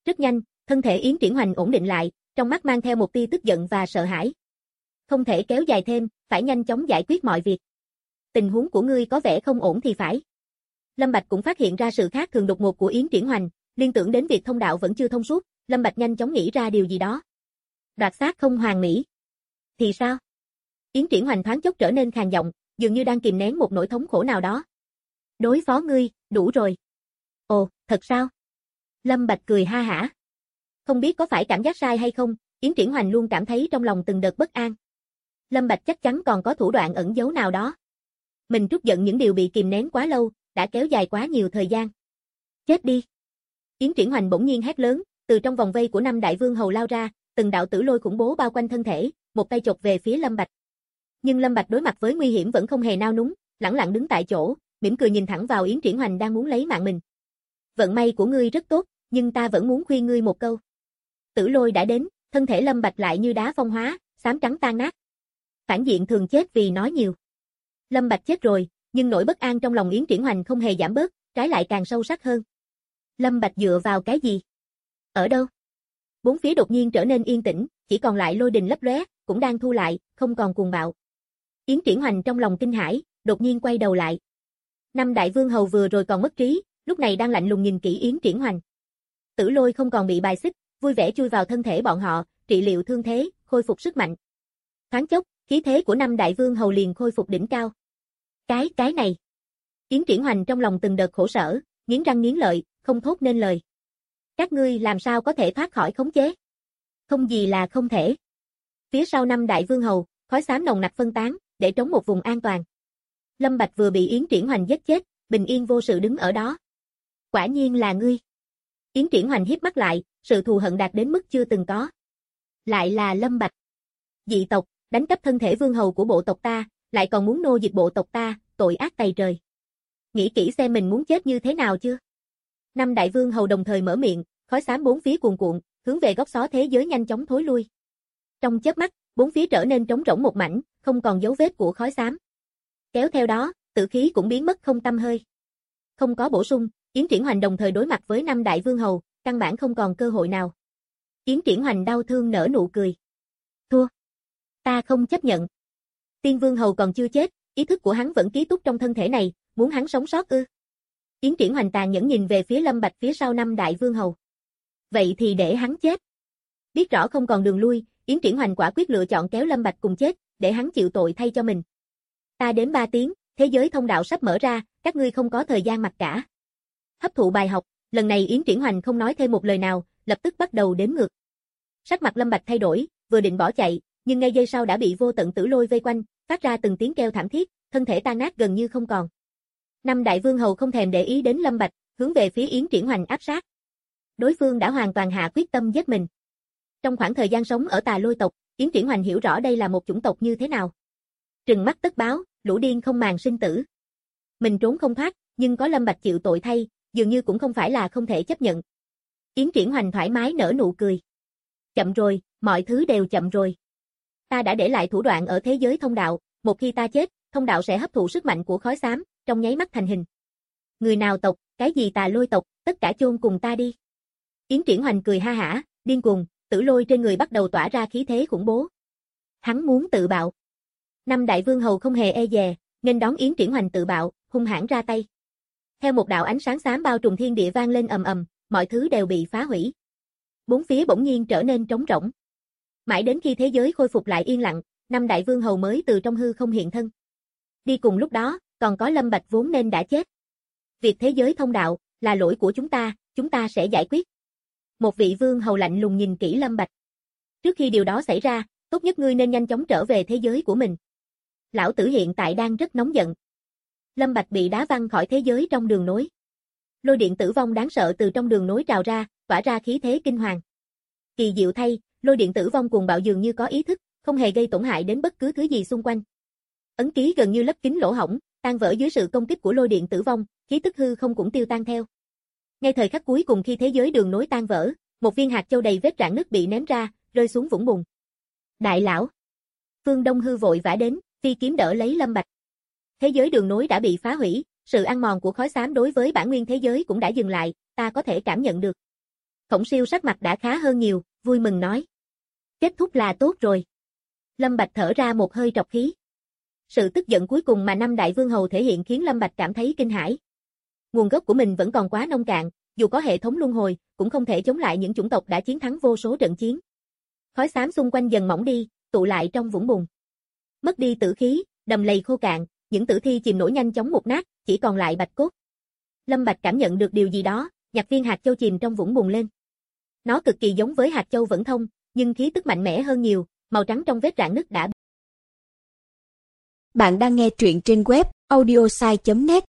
Rất nhanh, thân thể Yến Triển Hoành ổn định lại, trong mắt mang theo một tia tức giận và sợ hãi. Không thể kéo dài thêm, phải nhanh chóng giải quyết mọi việc. Tình huống của ngươi có vẻ không ổn thì phải. Lâm Bạch cũng phát hiện ra sự khác thường đột ngột của Yến Triển Hoành, liên tưởng đến việc thông đạo vẫn chưa thông suốt, Lâm Bạch nhanh chóng nghĩ ra điều gì đó. Đoạt xác không hoàn mỹ. Thì sao? Yến Triển Hoành thoáng chốc trở nên khàn giọng, dường như đang kìm nén một nỗi thống khổ nào đó. Đối phó ngươi, đủ rồi. Ồ, thật sao? Lâm Bạch cười ha hả. Không biết có phải cảm giác sai hay không, Yến Triển Hoành luôn cảm thấy trong lòng từng đợt bất an. Lâm Bạch chắc chắn còn có thủ đoạn ẩn giấu nào đó. Mình trút giận những điều bị kìm nén quá lâu, đã kéo dài quá nhiều thời gian. Chết đi. Yến Triển Hoành bỗng nhiên hét lớn, từ trong vòng vây của 5 đại vương hầu lao ra, từng đạo tử lôi khủng bố bao quanh thân thể, một tay chộp về phía Lâm Bạch. Nhưng Lâm Bạch đối mặt với nguy hiểm vẫn không hề nao núng, lẳng lặng đứng tại chỗ, mỉm cười nhìn thẳng vào Yến Triển Hoành đang muốn lấy mạng mình. Vận may của ngươi rất tốt, nhưng ta vẫn muốn khuyên ngươi một câu. Tử lôi đã đến, thân thể Lâm Bạch lại như đá phong hóa, xám trắng tan nát. Phản diện thường chết vì nói nhiều. Lâm Bạch chết rồi, nhưng nỗi bất an trong lòng Yến Triển Hoành không hề giảm bớt, trái lại càng sâu sắc hơn. Lâm Bạch dựa vào cái gì? Ở đâu? Bốn phía đột nhiên trở nên yên tĩnh, chỉ còn lại lôi đình lấp lóe, cũng đang thu lại, không còn cuồng bạo. Yến Triển Hoành trong lòng kinh hãi, đột nhiên quay đầu lại. 5 đại vương hầu vừa rồi còn mất trí, lúc này đang lạnh lùng nhìn kỹ Yến Triển Hoành. Tử lôi không còn bị bài xích, vui vẻ chui vào thân thể bọn họ, trị liệu thương thế, khôi phục sức mạnh. Thoáng chốc, khí thế của 5 đại vương hầu liền khôi phục đỉnh cao. Cái này. Yến Triển Hoành trong lòng từng đợt khổ sở, nghiến răng nghiến lợi, không thốt nên lời. Các ngươi làm sao có thể thoát khỏi khống chế? Không gì là không thể. Phía sau 5 đại vương hầu, khói xám nồng nặc phân tán, để trống một vùng an toàn. Lâm Bạch vừa bị Yến Triển Hoành giết chết, bình yên vô sự đứng ở đó. Quả nhiên là ngươi. Yến Triển Hoành híp mắt lại, sự thù hận đạt đến mức chưa từng có. Lại là Lâm Bạch. Dị tộc, đánh cắp thân thể vương hầu của bộ tộc ta, lại còn muốn nô dịch bộ tộc ta, tội ác tày trời. Nghĩ kỹ xem mình muốn chết như thế nào chưa? 5 đại vương hầu đồng thời mở miệng, khói xám bốn phía cuồn cuộn, hướng về góc xó thế giới nhanh chóng thối lui. Trong chớp mắt, bốn phía trở nên trống rỗng một mảnh, không còn dấu vết của khói xám. Kéo theo đó, tử khí cũng biến mất không tăm hơi. Không có bổ sung, Yến Triển Hoành đồng thời đối mặt với 5 đại vương hầu, căn bản không còn cơ hội nào. Yến Triển Hoành đau thương nở nụ cười. Thua. Ta không chấp nhận. Tiên vương hầu còn chưa chết, ý thức của hắn vẫn ký túc trong thân thể này, muốn hắn sống sót ư? Yến Triển Hoành tàn nhẫn nhìn về phía Lâm Bạch phía sau 5 đại vương hầu. Vậy thì để hắn chết. Biết rõ không còn đường lui, Yến Triển Hoành quả quyết lựa chọn kéo Lâm Bạch cùng chết, để hắn chịu tội thay cho mình. Ta đếm 3 tiếng, thế giới thông đạo sắp mở ra, các ngươi không có thời gian mặc cả. Hấp thụ bài học, lần này Yến Triển Hoành không nói thêm một lời nào, lập tức bắt đầu đếm ngược. Sắc mặt Lâm Bạch thay đổi, vừa định bỏ chạy, nhưng ngay giây sau đã bị vô tận tử lôi vây quanh, phát ra từng tiếng kêu thảm thiết, thân thể tan nát gần như không còn. 5 đại vương hầu không thèm để ý đến Lâm Bạch, hướng về phía Yến Triển Hoành áp sát. Đối phương đã hoàn toàn hạ quyết tâm giết mình. Trong khoảng thời gian sống ở Tà Lôi tộc, Yến Triển Hoành hiểu rõ đây là một chủng tộc như thế nào. Trừng mắt tất báo, lũ điên không màng sinh tử. Mình trốn không thoát, nhưng có Lâm Bạch chịu tội thay, dường như cũng không phải là không thể chấp nhận. Yến Triển Hoành thoải mái nở nụ cười. Chậm rồi, mọi thứ đều chậm rồi. Ta đã để lại thủ đoạn ở thế giới thông đạo, một khi ta chết, thông đạo sẽ hấp thụ sức mạnh của khói xám, trong nháy mắt thành hình. Người nào tộc, cái gì Tà Lôi tộc, tất cả chôn cùng ta đi. Yến Triển Hoành cười ha hả, điên cuồng, tử lôi trên người bắt đầu tỏa ra khí thế khủng bố. Hắn muốn tự bạo. 5 đại vương hầu không hề e dè, nghênh đón Yến Triển Hoành tự bạo, hung hãn ra tay. Theo một đạo ánh sáng xám bao trùm thiên địa vang lên ầm ầm, mọi thứ đều bị phá hủy. Bốn phía bỗng nhiên trở nên trống rỗng. Mãi đến khi thế giới khôi phục lại yên lặng, 5 đại vương hầu mới từ trong hư không hiện thân. Đi cùng lúc đó, còn có Lâm Bạch vốn nên đã chết. Việc thế giới thông đạo, là lỗi của chúng ta sẽ giải quyết. Một vị vương hầu lạnh lùng nhìn kỹ Lâm Bạch. Trước khi điều đó xảy ra, tốt nhất ngươi nên nhanh chóng trở về thế giới của mình. Lão tử hiện tại đang rất nóng giận. Lâm Bạch bị đá văng khỏi thế giới trong đường nối. Lôi điện tử vong đáng sợ từ trong đường nối trào ra, tỏa ra khí thế kinh hoàng. Kỳ diệu thay, lôi điện tử vong cuồng bạo dường như có ý thức, không hề gây tổn hại đến bất cứ thứ gì xung quanh. Ấn ký gần như lấp kín lỗ hổng, tan vỡ dưới sự công kích của lôi điện tử vong, khí tức hư không cũng tiêu tan theo. Ngay thời khắc cuối cùng khi thế giới đường nối tan vỡ, một viên hạt châu đầy vết rạn nứt bị ném ra, rơi xuống vũng bùn. Đại lão, Phương Đông Hư vội vã đến, phi kiếm đỡ lấy Lâm Bạch. Thế giới đường nối đã bị phá hủy, sự ăn mòn của khói xám đối với bản nguyên thế giới cũng đã dừng lại, ta có thể cảm nhận được. Khổng Siêu sắc mặt đã khá hơn nhiều, vui mừng nói. Kết thúc là tốt rồi. Lâm Bạch thở ra một hơi trọc khí. Sự tức giận cuối cùng mà năm đại vương hầu thể hiện khiến Lâm Bạch cảm thấy kinh hãi. Nguồn gốc của mình vẫn còn quá nông cạn, dù có hệ thống luân hồi, cũng không thể chống lại những chủng tộc đã chiến thắng vô số trận chiến. Khói xám xung quanh dần mỏng đi, tụ lại trong vũng bùn. Mất đi tử khí, đầm lầy khô cạn, những tử thi chìm nổi nhanh chóng mục nát, chỉ còn lại bạch cốt. Lâm Bạch cảm nhận được điều gì đó, nhặt viên hạt châu chìm trong vũng bùn lên. Nó cực kỳ giống với hạt châu vẫn thông, nhưng khí tức mạnh mẽ hơn nhiều, màu trắng trong vết rạn nứt đã. Bạn đang nghe truyện trên web audiosai.net.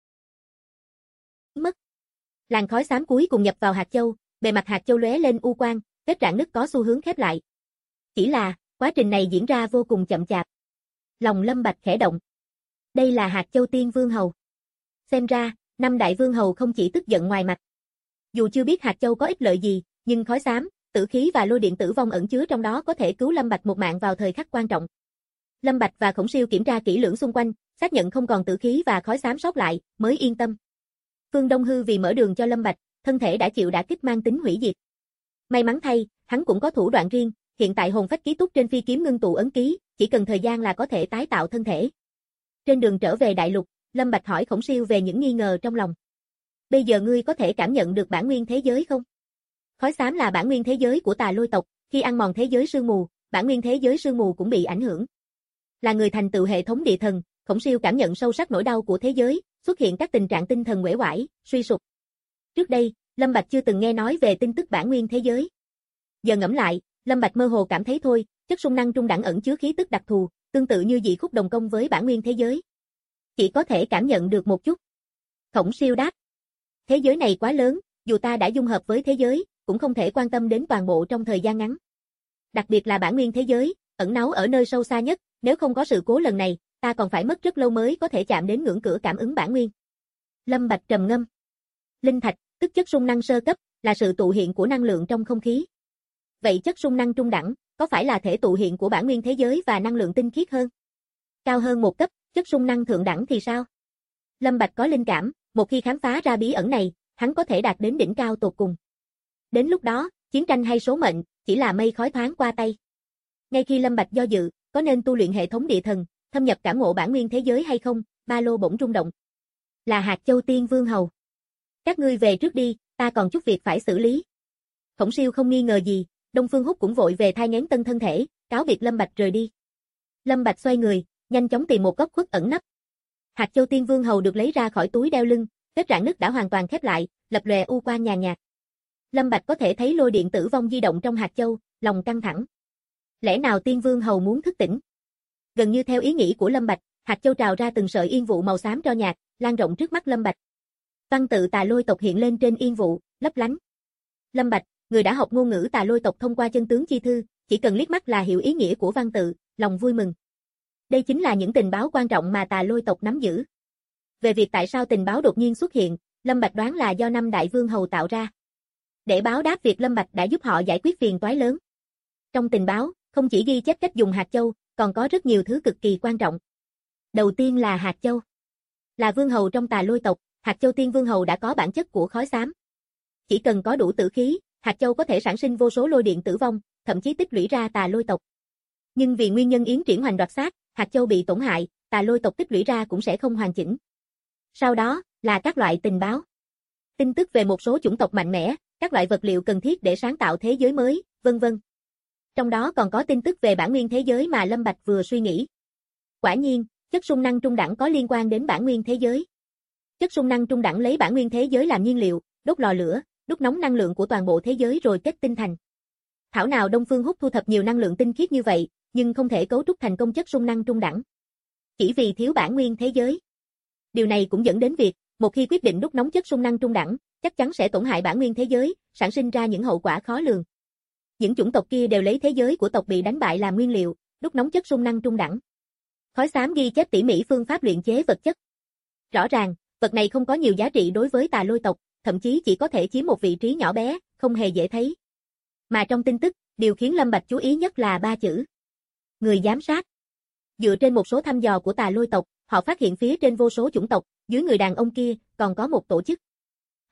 Mất. Làn khói xám cuối cùng nhập vào hạt châu, bề mặt hạt châu lóe lên u quang, vết rạn nứt có xu hướng khép lại. Chỉ là, quá trình này diễn ra vô cùng chậm chạp. Lòng Lâm Bạch khẽ động. Đây là hạt châu tiên vương hầu. Xem ra, năm đại vương hầu không chỉ tức giận ngoài mặt. Dù chưa biết hạt châu có ích lợi gì, nhưng khói xám, tử khí và lôi điện tử vong ẩn chứa trong đó có thể cứu Lâm Bạch một mạng vào thời khắc quan trọng. Lâm Bạch và Khổng Siêu kiểm tra kỹ lưỡng xung quanh, xác nhận không còn tử khí và khói xám sót lại, mới yên tâm. Phương Đông Hư vì mở đường cho Lâm Bạch, thân thể đã chịu đả kích mang tính hủy diệt. May mắn thay, hắn cũng có thủ đoạn riêng, hiện tại hồn phách ký túc trên phi kiếm ngưng tụ ấn ký, chỉ cần thời gian là có thể tái tạo thân thể. Trên đường trở về đại lục, Lâm Bạch hỏi Khổng Siêu về những nghi ngờ trong lòng. Bây giờ ngươi có thể cảm nhận được bản nguyên thế giới không? Khói xám là bản nguyên thế giới của Tà Lôi tộc, khi ăn mòn thế giới sương mù, bản nguyên thế giới sương mù cũng bị ảnh hưởng. Là người thành tựu hệ thống địa thần, Khổng Siêu cảm nhận sâu sắc nỗi đau của thế giới, xuất hiện các tình trạng tinh thần uể oải, suy sụp. Trước đây, Lâm Bạch chưa từng nghe nói về tin tức bản nguyên thế giới. Giờ ngẫm lại, Lâm Bạch mơ hồ cảm thấy thôi, chất xung năng trung đẳng ẩn chứa khí tức đặc thù, tương tự như dị khúc đồng công với bản nguyên thế giới. Chỉ có thể cảm nhận được một chút. Khổng Siêu đáp. Thế giới này quá lớn, dù ta đã dung hợp với thế giới, cũng không thể quan tâm đến toàn bộ trong thời gian ngắn. Đặc biệt là bản nguyên thế giới, ẩn náu ở nơi sâu xa nhất, nếu không có sự cố lần này, ta còn phải mất rất lâu mới có thể chạm đến ngưỡng cửa cảm ứng bản nguyên. Lâm Bạch trầm ngâm. Linh thạch, tức chất xung năng sơ cấp, là sự tụ hiện của năng lượng trong không khí. Vậy chất xung năng trung đẳng, có phải là thể tụ hiện của bản nguyên thế giới và năng lượng tinh khiết hơn? Cao hơn một cấp, chất xung năng thượng đẳng thì sao? Lâm Bạch có linh cảm, một khi khám phá ra bí ẩn này, hắn có thể đạt đến đỉnh cao tột cùng. Đến lúc đó, chiến tranh hay số mệnh, chỉ là mây khói thoáng qua tay. Ngay khi Lâm Bạch do dự, có nên tu luyện hệ thống địa thần, thâm nhập cảm ngộ bản nguyên thế giới hay không, ba lô bỗng rung động. Là hạt châu tiên vương hầu. Các ngươi về trước đi, ta còn chút việc phải xử lý. Khổng Siêu không nghi ngờ gì, Đông Phương Húc cũng vội về thai nghén tân thân thể, cáo biệt Lâm Bạch rời đi. Lâm Bạch xoay người, nhanh chóng tìm một góc khuất ẩn nấp. Hạt châu tiên vương hầu được lấy ra khỏi túi đeo lưng, vết rạn nứt đã hoàn toàn khép lại, lập lòe u quang nhàn nhạt. Lâm Bạch có thể thấy lôi điện tử vong di động trong hạt châu, lòng căng thẳng. Lẽ nào tiên vương hầu muốn thức tỉnh? Gần như theo ý nghĩ của Lâm Bạch, hạt châu trào ra từng sợi yên vụ màu xám tro nhạt, lan rộng trước mắt Lâm Bạch. Văn tự Tà Lôi tộc hiện lên trên yên vụ, lấp lánh. Lâm Bạch, người đã học ngôn ngữ Tà Lôi tộc thông qua chân tướng chi thư, chỉ cần liếc mắt là hiểu ý nghĩa của văn tự, lòng vui mừng. Đây chính là những tình báo quan trọng mà Tà Lôi tộc nắm giữ. Về việc tại sao tình báo đột nhiên xuất hiện, Lâm Bạch đoán là do năm đại vương hầu tạo ra. Để báo đáp việc Lâm Bạch đã giúp họ giải quyết phiền toái lớn. Trong tình báo, không chỉ ghi chép cách dùng hạt châu, còn có rất nhiều thứ cực kỳ quan trọng. Đầu tiên là hạt châu. Là vương hầu trong Tà Lôi tộc, hạt châu tiên vương hầu đã có bản chất của khói xám. Chỉ cần có đủ tử khí, hạt châu có thể sản sinh vô số lôi điện tử vong, thậm chí tích lũy ra Tà Lôi tộc. Nhưng vì nguyên nhân Yến Triển Hoành đoạt xác, hạt châu bị tổn hại, Tà Lôi tộc tích lũy ra cũng sẽ không hoàn chỉnh. Sau đó, là các loại tình báo. Tin tức về một số chủng tộc mạnh mẽ, các loại vật liệu cần thiết để sáng tạo thế giới mới, vân vân. Trong đó còn có tin tức về bản nguyên thế giới mà Lâm Bạch vừa suy nghĩ. Quả nhiên, chất xung năng trung đẳng có liên quan đến bản nguyên thế giới. Chất xung năng trung đẳng lấy bản nguyên thế giới làm nhiên liệu, đốt lò lửa, đốt nóng năng lượng của toàn bộ thế giới rồi kết tinh thành. Thảo nào Đông Phương Húc thu thập nhiều năng lượng tinh khiết như vậy, nhưng không thể cấu trúc thành công chất xung năng trung đẳng. Chỉ vì thiếu bản nguyên thế giới. Điều này cũng dẫn đến việc, một khi quyết định đốt nóng chất xung năng trung đẳng, chắc chắn sẽ tổn hại bản nguyên thế giới, sản sinh ra những hậu quả khó lường. Những chủng tộc kia đều lấy thế giới của tộc bị đánh bại làm nguyên liệu, đốt nóng chất xung năng trung đẳng. Khói xám ghi chép tỉ mỉ phương pháp luyện chế vật chất. Rõ ràng, vật này không có nhiều giá trị đối với Tà Lôi tộc, thậm chí chỉ có thể chiếm một vị trí nhỏ bé, không hề dễ thấy. Mà trong tin tức, điều khiến Lâm Bạch chú ý nhất là 3 chữ. Người giám sát. Dựa trên một số thăm dò của Tà Lôi tộc, họ phát hiện phía trên vô số chủng tộc, dưới người đàn ông kia, còn có một tổ chức.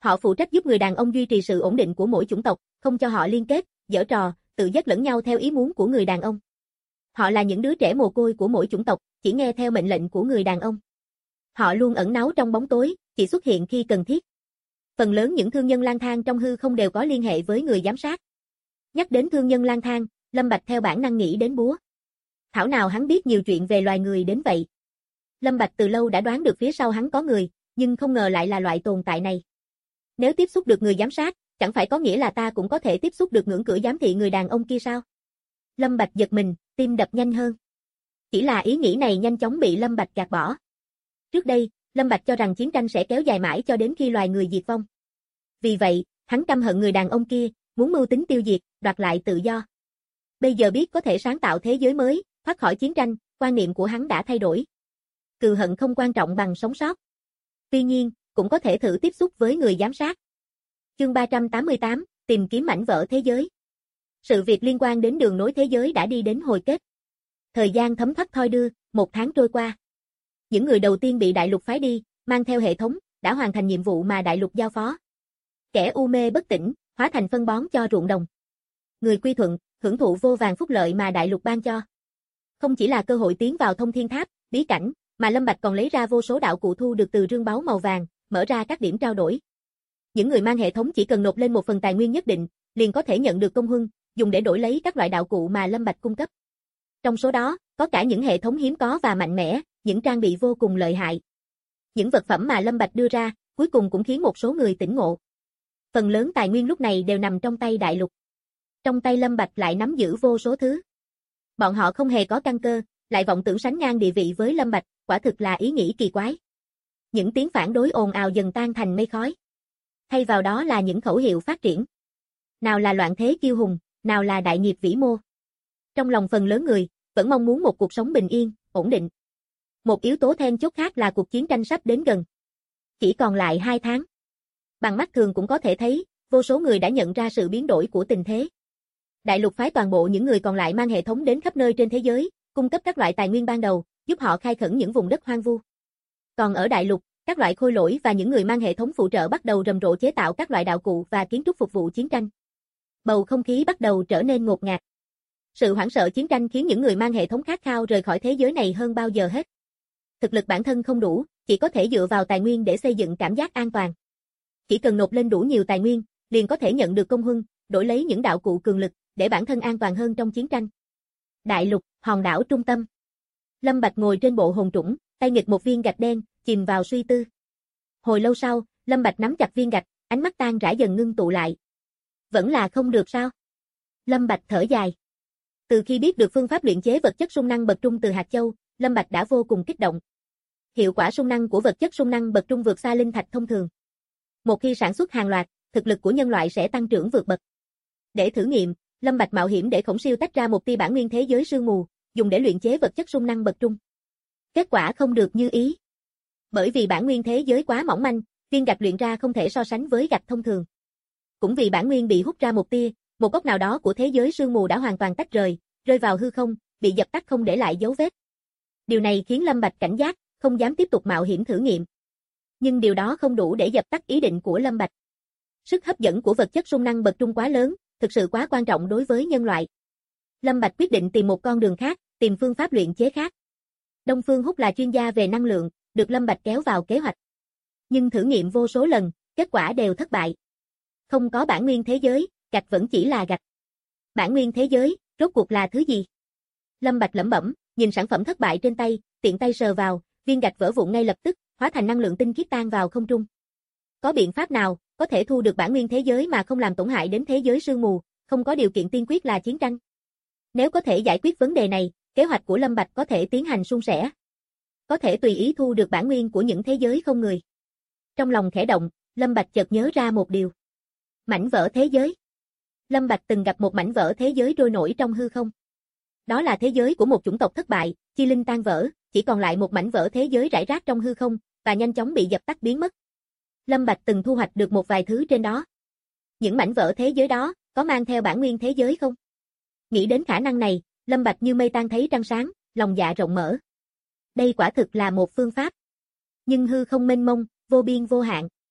Họ phụ trách giúp người đàn ông duy trì sự ổn định của mỗi chủng tộc, không cho họ liên kết, giở trò, tự dắt lẫn nhau theo ý muốn của người đàn ông. Họ là những đứa trẻ mồ côi của mỗi chủng tộc, chỉ nghe theo mệnh lệnh của người đàn ông. Họ luôn ẩn náu trong bóng tối, chỉ xuất hiện khi cần thiết. Phần lớn những thương nhân lang thang trong hư không đều có liên hệ với người giám sát. Nhắc đến thương nhân lang thang, Lâm Bạch theo bản năng nghĩ đến búa. Thảo nào hắn biết nhiều chuyện về loài người đến vậy. Lâm Bạch từ lâu đã đoán được phía sau hắn có người, nhưng không ngờ lại là loại tồn tại này. Nếu tiếp xúc được người giám sát, chẳng phải có nghĩa là ta cũng có thể tiếp xúc được ngưỡng cửa giám thị người đàn ông kia sao? Lâm Bạch giật mình, tim đập nhanh hơn. Chỉ là ý nghĩ này nhanh chóng bị Lâm Bạch gạt bỏ. Trước đây, Lâm Bạch cho rằng chiến tranh sẽ kéo dài mãi cho đến khi loài người diệt vong. Vì vậy, hắn căm hận người đàn ông kia, muốn mưu tính tiêu diệt, đoạt lại tự do. Bây giờ biết có thể sáng tạo thế giới mới, thoát khỏi chiến tranh, quan niệm của hắn đã thay đổi. Cừu hận không quan trọng bằng sống sót. Tuy nhiên, cũng có thể thử tiếp xúc với người giám sát. Chương 388, tìm kiếm mảnh vỡ thế giới. Sự việc liên quan đến đường nối thế giới đã đi đến hồi kết. Thời gian thấm thoát thoi đưa, 1 tháng trôi qua. Những người đầu tiên bị đại lục phái đi, mang theo hệ thống, đã hoàn thành nhiệm vụ mà đại lục giao phó. Kẻ u mê bất tỉnh, hóa thành phân bón cho ruộng đồng. Người quy thuận, hưởng thụ vô vàn phúc lợi mà đại lục ban cho. Không chỉ là cơ hội tiến vào thông thiên tháp, bí cảnh, mà Lâm Bạch còn lấy ra vô số đạo cụ thu được từ rương báu màu vàng, mở ra các điểm trao đổi. Những người mang hệ thống chỉ cần nộp lên một phần tài nguyên nhất định, liền có thể nhận được công huân, dùng để đổi lấy các loại đạo cụ mà Lâm Bạch cung cấp. Trong số đó, có cả những hệ thống hiếm có và mạnh mẽ, những trang bị vô cùng lợi hại. Những vật phẩm mà Lâm Bạch đưa ra, cuối cùng cũng khiến một số người tỉnh ngộ. Phần lớn tài nguyên lúc này đều nằm trong tay đại lục. Trong tay Lâm Bạch lại nắm giữ vô số thứ. Bọn họ không hề có căn cơ, lại vọng tưởng sánh ngang địa vị với Lâm Bạch, quả thực là ý nghĩ kỳ quái. Những tiếng phản đối ồn ào dần tan thành mây khói. Thay vào đó là những khẩu hiệu phát triển. Nào là loạn thế kiêu hùng, nào là đại nghiệp vĩ mô. Trong lòng phần lớn người, vẫn mong muốn một cuộc sống bình yên, ổn định. Một yếu tố then chốt khác là cuộc chiến tranh sắp đến gần. Chỉ còn lại 2 tháng. Bằng mắt thường cũng có thể thấy, vô số người đã nhận ra sự biến đổi của tình thế. Đại lục phái toàn bộ những người còn lại mang hệ thống đến khắp nơi trên thế giới, cung cấp các loại tài nguyên ban đầu, giúp họ khai khẩn những vùng đất hoang vu. Còn ở đại lục, các loại khôi lỗi và những người mang hệ thống phụ trợ bắt đầu rầm rộ chế tạo các loại đạo cụ và kiến trúc phục vụ chiến tranh. Bầu không khí bắt đầu trở nên ngột ngạt. Sự hoảng sợ chiến tranh khiến những người mang hệ thống khát khao rời khỏi thế giới này hơn bao giờ hết. Thực lực bản thân không đủ, chỉ có thể dựa vào tài nguyên để xây dựng cảm giác an toàn. Chỉ cần nộp lên đủ nhiều tài nguyên, liền có thể nhận được công huân, đổi lấy những đạo cụ cường lực, để bản thân an toàn hơn trong chiến tranh. Đại lục, hòn đảo trung tâm. Lâm Bạch ngồi trên bộ hồn trũng, tay nghịch một viên gạch đen, chìm vào suy tư. Hồi lâu sau, Lâm Bạch nắm chặt viên gạch, ánh mắt tan rã dần ngưng tụ lại. Vẫn là không được sao? Lâm Bạch thở dài. Từ khi biết được phương pháp luyện chế vật chất sung năng bậc trung từ hạt châu, Lâm Bạch đã vô cùng kích động. Hiệu quả sung năng của vật chất sung năng bậc trung vượt xa linh thạch thông thường. Một khi sản xuất hàng loạt, thực lực của nhân loại sẽ tăng trưởng vượt bậc. Để thử nghiệm, Lâm Bạch mạo hiểm để Khổng Siêu tách ra một tia bản nguyên thế giới sương mù, dùng để luyện chế vật chất sung năng bậc trung. Kết quả không được như ý. Bởi vì bản nguyên thế giới quá mỏng manh, viên gạch luyện ra không thể so sánh với gạch thông thường. Cũng vì bản nguyên bị hút ra một tia, một góc nào đó của thế giới sương mù đã hoàn toàn tách rời, rơi vào hư không, bị dập tắt không để lại dấu vết. Điều này khiến Lâm Bạch cảnh giác, không dám tiếp tục mạo hiểm thử nghiệm. Nhưng điều đó không đủ để dập tắt ý định của Lâm Bạch. Sức hấp dẫn của vật chất sung năng bậc trung quá lớn, thực sự quá quan trọng đối với nhân loại. Lâm Bạch quyết định tìm một con đường khác, tìm phương pháp luyện chế khác. Đông Phương Húc là chuyên gia về năng lượng, được Lâm Bạch kéo vào kế hoạch. Nhưng thử nghiệm vô số lần, kết quả đều thất bại. Không có bản nguyên thế giới, gạch vẫn chỉ là gạch. Bản nguyên thế giới, rốt cuộc là thứ gì? Lâm Bạch lẩm bẩm, nhìn sản phẩm thất bại trên tay, tiện tay sờ vào, viên gạch vỡ vụn ngay lập tức, hóa thành năng lượng tinh khiết tan vào không trung. Có biện pháp nào có thể thu được bản nguyên thế giới mà không làm tổn hại đến thế giới sương mù, không có điều kiện tiên quyết là chiến tranh? Nếu có thể giải quyết vấn đề này, kế hoạch của Lâm Bạch có thể tiến hành suôn sẻ. Có thể tùy ý thu được bản nguyên của những thế giới không người. Trong lòng khẽ động, Lâm Bạch chợt nhớ ra một điều. Mảnh vỡ thế giới. Lâm Bạch từng gặp một mảnh vỡ thế giới trôi nổi trong hư không. Đó là thế giới của một chủng tộc thất bại, chi linh tan vỡ, chỉ còn lại một mảnh vỡ thế giới rải rác trong hư không, và nhanh chóng bị dập tắt biến mất. Lâm Bạch từng thu hoạch được một vài thứ trên đó. Những mảnh vỡ thế giới đó, có mang theo bản nguyên thế giới không? Nghĩ đến khả năng này, Lâm Bạch như mây tan thấy trăng sáng, lòng dạ rộng mở. Đây quả thực là một phương pháp. Nhưng hư không mênh mông, vô biên vô hạn.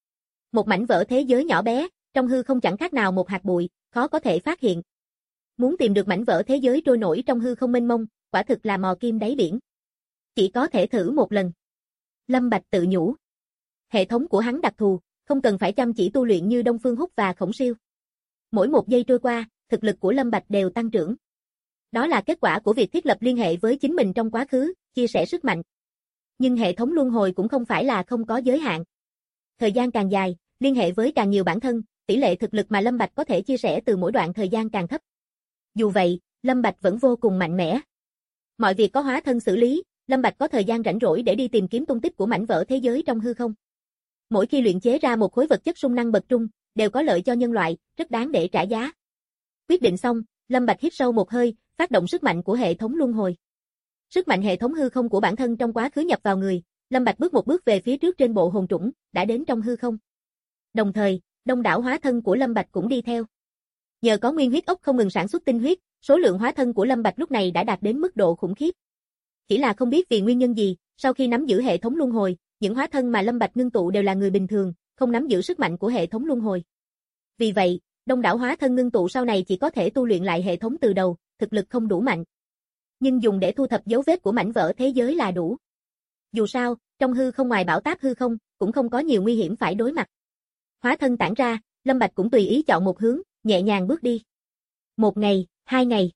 Một mảnh vỡ thế giới nhỏ bé, trong hư không chẳng khác nào một hạt bụi, khó có thể phát hiện. Muốn tìm được mảnh vỡ thế giới trôi nổi trong hư không mênh mông, quả thực là mò kim đáy biển. Chỉ có thể thử một lần. Lâm Bạch tự nhủ. Hệ thống của hắn đặc thù, không cần phải chăm chỉ tu luyện như Đông Phương Húc và Khổng Siêu. Mỗi một giây trôi qua, thực lực của Lâm Bạch đều tăng trưởng. Đó là kết quả của việc thiết lập liên hệ với chính mình trong quá khứ, chia sẻ sức mạnh. Nhưng hệ thống luân hồi cũng không phải là không có giới hạn. Thời gian càng dài, liên hệ với càng nhiều bản thân, tỷ lệ thực lực mà Lâm Bạch có thể chia sẻ từ mỗi đoạn thời gian càng thấp. Dù vậy, Lâm Bạch vẫn vô cùng mạnh mẽ. Mọi việc có hóa thân xử lý, Lâm Bạch có thời gian rảnh rỗi để đi tìm kiếm tung tích của mảnh vỡ thế giới trong hư không. Mỗi khi luyện chế ra một khối vật chất sung năng bậc trung, đều có lợi cho nhân loại, rất đáng để trả giá. Quyết định xong, Lâm Bạch hít sâu một hơi, phát động sức mạnh của hệ thống luân hồi. Sức mạnh hệ thống hư không của bản thân trong quá khứ nhập vào người, Lâm Bạch bước một bước về phía trước trên bộ hồn trũng, đã đến trong hư không. Đồng thời, đông đảo hóa thân của Lâm Bạch cũng đi theo. Nhờ có nguyên huyết ốc không ngừng sản xuất tinh huyết, số lượng hóa thân của Lâm Bạch lúc này đã đạt đến mức độ khủng khiếp. Chỉ là không biết vì nguyên nhân gì, sau khi nắm giữ hệ thống luân hồi, những hóa thân mà Lâm Bạch ngưng tụ đều là người bình thường, không nắm giữ sức mạnh của hệ thống luân hồi. Vì vậy, đông đảo hóa thân ngưng tụ sau này chỉ có thể tu luyện lại hệ thống từ đầu, thực lực không đủ mạnh. Nhưng dùng để thu thập dấu vết của mảnh vỡ thế giới là đủ. Dù sao, trong hư không ngoài bão táp hư không, cũng không có nhiều nguy hiểm phải đối mặt. Hóa thân tản ra, Lâm Bạch cũng tùy ý chọn một hướng, nhẹ nhàng bước đi. 1 ngày, 2 ngày.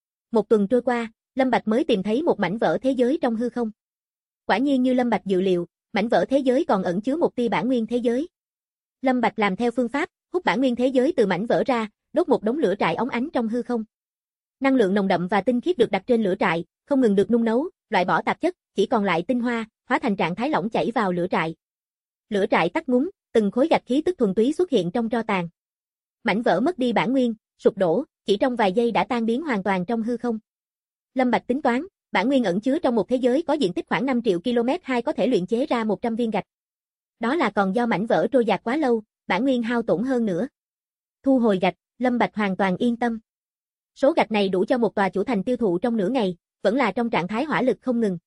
1 tuần trôi qua, Lâm Bạch mới tìm thấy một mảnh vỡ thế giới trong hư không. Quả nhiên như Lâm Bạch dự liệu, mảnh vỡ thế giới còn ẩn chứa một tia bản nguyên thế giới. Lâm Bạch làm theo phương pháp, hút bản nguyên thế giới từ mảnh vỡ ra, đốt một đống lửa trại óng ánh trong hư không. Năng lượng nồng đậm và tinh khiết được đặt trên lửa trại, không ngừng được nung nấu, loại bỏ tạp chất, chỉ còn lại tinh hoa, hóa thành trạng thái lỏng chảy vào lửa trại. Lửa trại tắt ngúm, từng khối gạch khí tức thuần túy xuất hiện trong tro tàn. Mảnh vỡ mất đi bản nguyên, sụp đổ, chỉ trong vài giây đã tan biến hoàn toàn trong hư không. Lâm Bạch tính toán, bản nguyên ẩn chứa trong một thế giới có diện tích khoảng 5 triệu km2 có thể luyện chế ra 100 viên gạch. Đó là còn do mảnh vỡ trôi dạt quá lâu, bản nguyên hao tổn hơn nữa. Thu hồi gạch, Lâm Bạch hoàn toàn yên tâm. Số gạch này đủ cho một tòa chủ thành tiêu thụ trong nửa ngày, vẫn là trong trạng thái hỏa lực không ngừng.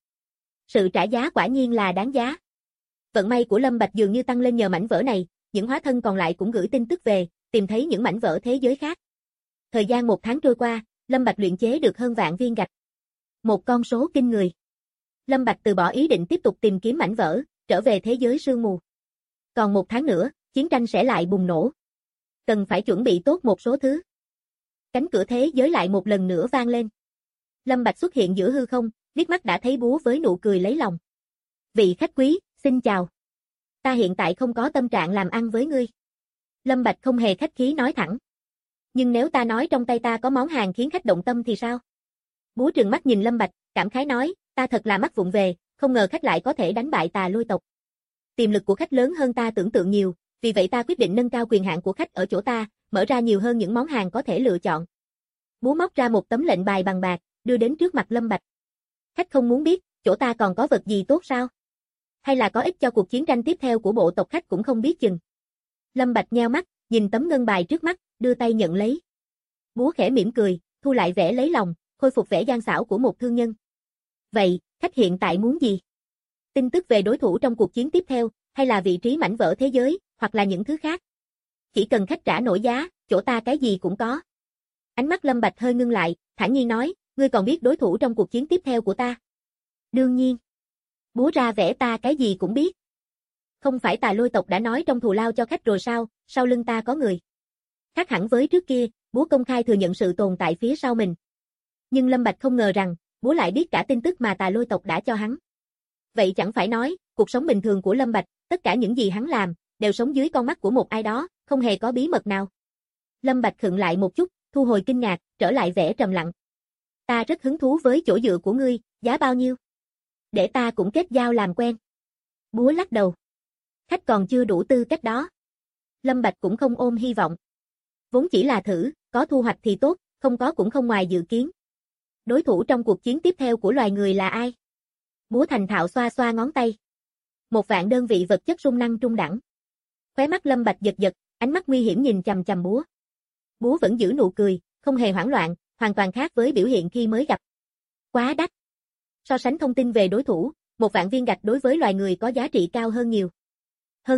Sự trả giá quả nhiên là đáng giá. Vận may của Lâm Bạch dường như tăng lên nhờ mảnh vỡ này, những hóa thân còn lại cũng gửi tin tức về, tìm thấy những mảnh vỡ thế giới khác. Thời gian 1 tháng trôi qua, Lâm Bạch luyện chế được hơn vạn viên gạch. Một con số kinh người. Lâm Bạch từ bỏ ý định tiếp tục tìm kiếm mảnh vỡ, trở về thế giới sương mù. Còn 1 tháng nữa, chiến tranh sẽ lại bùng nổ. Cần phải chuẩn bị tốt một số thứ. Cánh cửa thế giới lại một lần nữa vang lên. Lâm Bạch xuất hiện giữa hư không, liếc mắt đã thấy búa với nụ cười lấy lòng. Vị khách quý, xin chào. Ta hiện tại không có tâm trạng làm ăn với ngươi. Lâm Bạch không hề khách khí nói thẳng. Nhưng nếu ta nói trong tay ta có món hàng khiến khách động tâm thì sao? Búa trừng mắt nhìn Lâm Bạch, cảm khái nói, ta thật là mắt vụng về, không ngờ khách lại có thể đánh bại Tà Lôi tộc. Tiềm lực của khách lớn hơn ta tưởng tượng nhiều, vì vậy ta quyết định nâng cao quyền hạn của khách ở chỗ ta, mở ra nhiều hơn những món hàng có thể lựa chọn. Búa móc ra một tấm lệnh bài bằng bạc, đưa đến trước mặt Lâm Bạch. Khách không muốn biết, chỗ ta còn có vật gì tốt sao? Hay là có ích cho cuộc chiến tranh tiếp theo của bộ tộc khách cũng không biết chừng. Lâm Bạch nheo mắt, nhìn tấm ngân bài trước mắt, đưa tay nhận lấy. Búa khẽ mỉm cười, thu lại vẻ lấy lòng, khôi phục vẻ gian xảo của một thương nhân. Vậy, khách hiện tại muốn gì? Tin tức về đối thủ trong cuộc chiến tiếp theo, hay là vị trí mảnh vỡ thế giới, hoặc là những thứ khác? Chỉ cần khách trả nổi giá, chỗ ta cái gì cũng có. Ánh mắt Lâm Bạch hơi ngưng lại, thản nhiên nói, ngươi còn biết đối thủ trong cuộc chiến tiếp theo của ta? Đương nhiên. Búa ra vẻ ta cái gì cũng biết. Không phải Tà Lôi tộc đã nói trong thù lao cho khách rồi sao, sau lưng ta có người. Khác hẳn với trước kia, búa công khai thừa nhận sự tồn tại phía sau mình. Nhưng Lâm Bạch không ngờ rằng, búa lại biết cả tin tức mà Tà Lôi tộc đã cho hắn. Vậy chẳng phải nói, cuộc sống bình thường của Lâm Bạch, tất cả những gì hắn làm, đều sống dưới con mắt của một ai đó, không hề có bí mật nào. Lâm Bạch khựng lại một chút, thu hồi kinh ngạc, trở lại vẻ trầm lặng. Ta rất hứng thú với chỗ dựa của ngươi, giá bao nhiêu? Để ta cũng kết giao làm quen. Búa lắc đầu. Khách còn chưa đủ tư cách đó. Lâm Bạch cũng không ôm hy vọng. Vốn chỉ là thử, có thu hoạch thì tốt, không có cũng không ngoài dự kiến. Đối thủ trong cuộc chiến tiếp theo của loài người là ai? Búa thành thạo xoa xoa ngón tay. 1.000 đơn vị vật chất sung năng trung đẳng. Khóe mắt Lâm Bạch giật giật, ánh mắt nguy hiểm nhìn chằm chằm búa. Búa vẫn giữ nụ cười, không hề hoảng loạn, hoàn toàn khác với biểu hiện khi mới gặp. Quá đắt. So sánh thông tin về đối thủ, 1.000 viên gạch đối với loài người có giá trị cao hơn nhiều. Hơn nữa,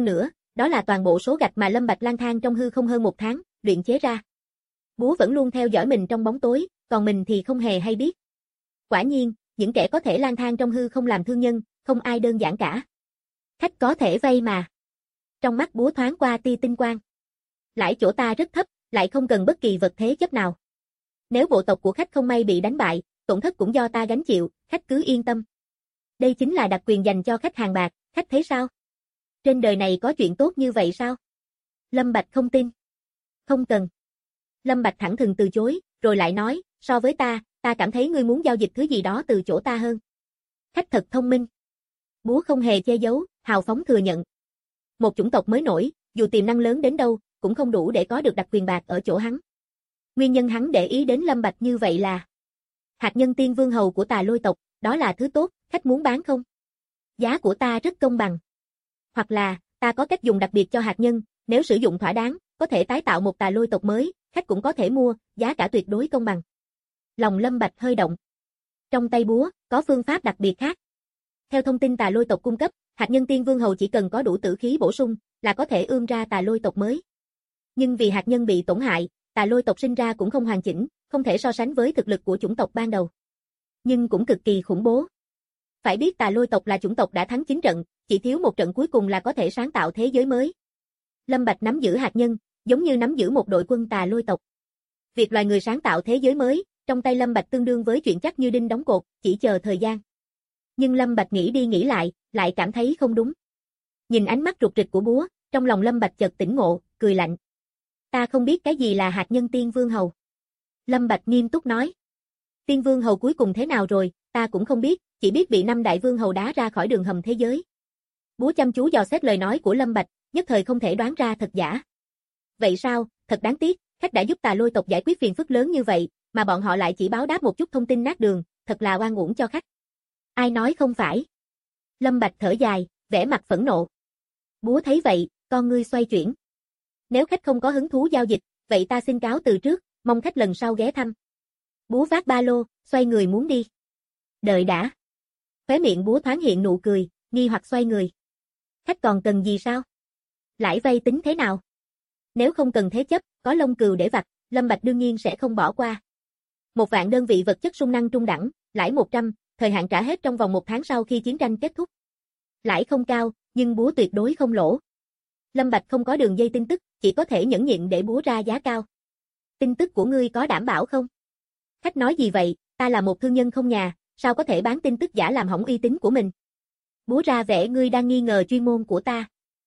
đó là toàn bộ số gạch mà Lâm Bạch lang thang trong hư không hơn 1 tháng, luyện chế ra. Búa vẫn luôn theo dõi mình trong bóng tối, còn mình thì không hề hay biết. Quả nhiên, những kẻ có thể lang thang trong hư không làm thương nhân, không ai đơn giản cả. Khách có thể vay mà. Trong mắt búa thoáng qua tia tinh quang. Lãi chỗ ta rất thấp, lại không cần bất kỳ vật thế chấp nào. Nếu bộ tộc của khách không may bị đánh bại, tổn thất cũng do ta gánh chịu, khách cứ yên tâm. Đây chính là đặc quyền dành cho khách hàng bạc, khách thấy sao? Trên đời này có chuyện tốt như vậy sao? Lâm Bạch không tin. Không cần. Lâm Bạch thẳng thừng từ chối, rồi lại nói, so với ta cảm thấy ngươi muốn giao dịch thứ gì đó từ chỗ ta hơn. Khách thật thông minh. Búa không hề che giấu, hào phóng thừa nhận. Một chủng tộc mới nổi, dù tiềm năng lớn đến đâu, cũng không đủ để có được đặc quyền bạc ở chỗ hắn. Nguyên nhân hắn để ý đến Lâm Bạch như vậy là hạt nhân tiên vương hầu của Tà Lôi tộc, đó là thứ tốt, khách muốn bán không? Giá của ta rất công bằng. Hoặc là, ta có cách dùng đặc biệt cho hạt nhân, nếu sử dụng thỏa đáng, có thể tái tạo một Tà Lôi tộc mới, khách cũng có thể mua, giá cả tuyệt đối công bằng. Lòng Lâm Bạch hơi động. Trong tay búa, có phương pháp đặc biệt khác. Theo thông tin Tà Lôi tộc cung cấp, hạt nhân tiên vương hầu chỉ cần có đủ tử khí bổ sung, là có thể ươm ra Tà Lôi tộc mới. Nhưng vì hạt nhân bị tổn hại, Tà Lôi tộc sinh ra cũng không hoàn chỉnh, không thể so sánh với thực lực của chủng tộc ban đầu. Nhưng cũng cực kỳ khủng bố. Phải biết Tà Lôi tộc là chủng tộc đã thắng 9 trận, chỉ thiếu một trận cuối cùng là có thể sáng tạo thế giới mới. Lâm Bạch nắm giữ hạt nhân, giống như nắm giữ một đội quân Tà Lôi tộc. Việc loài người sáng tạo thế giới mới, trong tay Lâm Bạch tương đương với chuyện chắc như đinh đóng cột, chỉ chờ thời gian. Nhưng Lâm Bạch nghĩ đi nghĩ lại cảm thấy không đúng. Nhìn ánh mắt rụt rịch của búa, trong lòng Lâm Bạch chợt tỉnh ngộ, cười lạnh. Ta không biết cái gì là hạt nhân tiên vương hầu. Lâm Bạch nghiêm túc nói. Tiên vương hầu cuối cùng thế nào rồi, ta cũng không biết, chỉ biết bị 5 đại vương hầu đá ra khỏi đường hầm thế giới. Búa chăm chú dò xét lời nói của Lâm Bạch, nhất thời không thể đoán ra thật giả. Vậy sao, thật đáng tiếc, khách đã giúp Tà Lôi tộc giải quyết phiền phức lớn như vậy, mà bọn họ lại chỉ báo đáp một chút thông tin nát đường, thật là oan uổng cho khách. Ai nói không phải? Lâm Bạch thở dài, vẻ mặt phẫn nộ. Búa thấy vậy, con ngươi xoay chuyển. Nếu khách không có hứng thú giao dịch, vậy ta xin cáo từ trước, mong khách lần sau ghé thăm. Búa vác ba lô, xoay người muốn đi. Đợi đã. Khóe miệng búa thoáng hiện nụ cười, nghi hoặc xoay người. Khách còn cần gì sao? Lãi vay tính thế nào? Nếu không cần thế chấp, có lông cừu để vặt, Lâm Bạch đương nhiên sẽ không bỏ qua. 1.000 đơn vị vật chất sung năng trung đẳng, lãi 100, thời hạn trả hết trong vòng 1 tháng sau khi chiến tranh kết thúc. Lãi không cao, nhưng búa tuyệt đối không lỗ. Lâm Bạch không có đường dây tin tức, chỉ có thể nhẫn nhịn để búa ra giá cao. Tin tức của ngươi có đảm bảo không? Khách nói gì vậy, ta là một thương nhân không nhà, sao có thể bán tin tức giả làm hỏng uy tín của mình? Búa ra vẻ ngươi đang nghi ngờ chuyên môn của ta.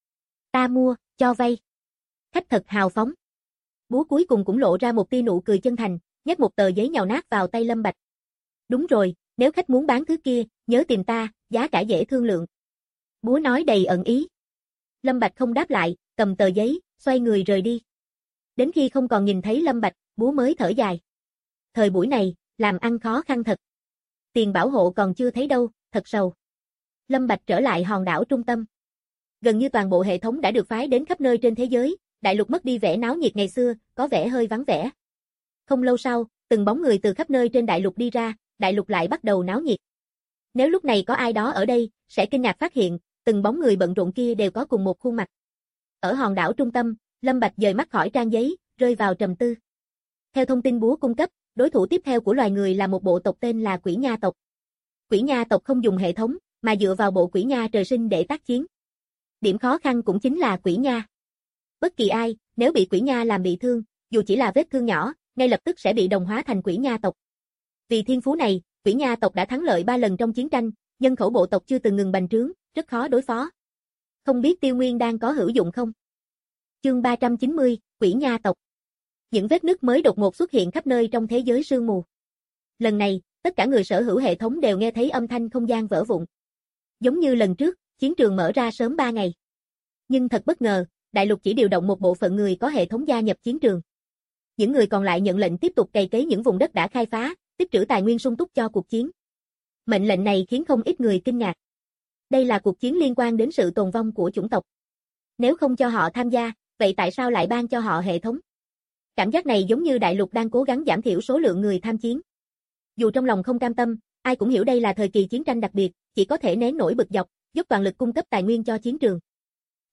Ta mua, cho vay. Khách thật hào phóng. Búa cuối cùng cũng lộ ra một tia nụ cười chân thành, nhét một tờ giấy nhào nát vào tay Lâm Bạch. Đúng rồi, nếu khách muốn bán thứ kia, nhớ tìm ta, giá cả dễ thương lượng. Búa nói đầy ẩn ý. Lâm Bạch không đáp lại, cầm tờ giấy, xoay người rời đi. Đến khi không còn nhìn thấy Lâm Bạch, búa mới thở dài. Thời buổi này, làm ăn khó khăn thật. Tiền bảo hộ còn chưa thấy đâu, thật sầu. Lâm Bạch trở lại hòn đảo trung tâm. Gần như toàn bộ hệ thống đã được phái đến khắp nơi trên thế giới, đại lục mất đi vẻ náo nhiệt ngày xưa, có vẻ hơi vắng vẻ. Không lâu sau, từng bóng người từ khắp nơi trên đại lục đi ra, đại lục lại bắt đầu náo nhiệt. Nếu lúc này có ai đó ở đây, sẽ kinh ngạc phát hiện, từng bóng người bận rộn kia đều có cùng một khuôn mặt. Ở hòn đảo trung tâm, Lâm Bạch dời mắt khỏi trang giấy, rơi vào trầm tư. Theo thông tin búa cung cấp, đối thủ tiếp theo của loài người là một bộ tộc tên là Quỷ Nha tộc. Quỷ Nha tộc không dùng hệ thống, mà dựa vào bộ quỷ nha trời sinh để tác chiến. Điểm khó khăn cũng chính là quỷ nha. Bất kỳ ai, nếu bị quỷ nha làm bị thương, dù chỉ là vết thương nhỏ, ngay lập tức sẽ bị đồng hóa thành quỷ nha tộc. Vì thiên phú này, quỷ nha tộc đã thắng lợi 3 lần trong chiến tranh, nhân khẩu bộ tộc chưa từng ngừng bành trướng, rất khó đối phó. Không biết Tiêu Nguyên đang có hữu dụng không? Chương 390, Quỷ Nha tộc. Những vết nứt mới đột ngột xuất hiện khắp nơi trong thế giới sương mù. Lần này, tất cả người sở hữu hệ thống đều nghe thấy âm thanh không gian vỡ vụn. Giống như lần trước, chiến trường mở ra sớm 3 ngày. Nhưng thật bất ngờ, đại lục chỉ điều động một bộ phận người có hệ thống gia nhập chiến trường. Những người còn lại nhận lệnh tiếp tục cày cấy những vùng đất đã khai phá, tích trữ tài nguyên sung túc cho cuộc chiến. Mệnh lệnh này khiến không ít người kinh ngạc. Đây là cuộc chiến liên quan đến sự tồn vong của chủng tộc. Nếu không cho họ tham gia, vậy tại sao lại ban cho họ hệ thống? Cảm giác này giống như đại lục đang cố gắng giảm thiểu số lượng người tham chiến. Dù trong lòng không cam tâm, ai cũng hiểu đây là thời kỳ chiến tranh đặc biệt, chỉ có thể nén nổi bực dọc, dốc toàn lực cung cấp tài nguyên cho chiến trường.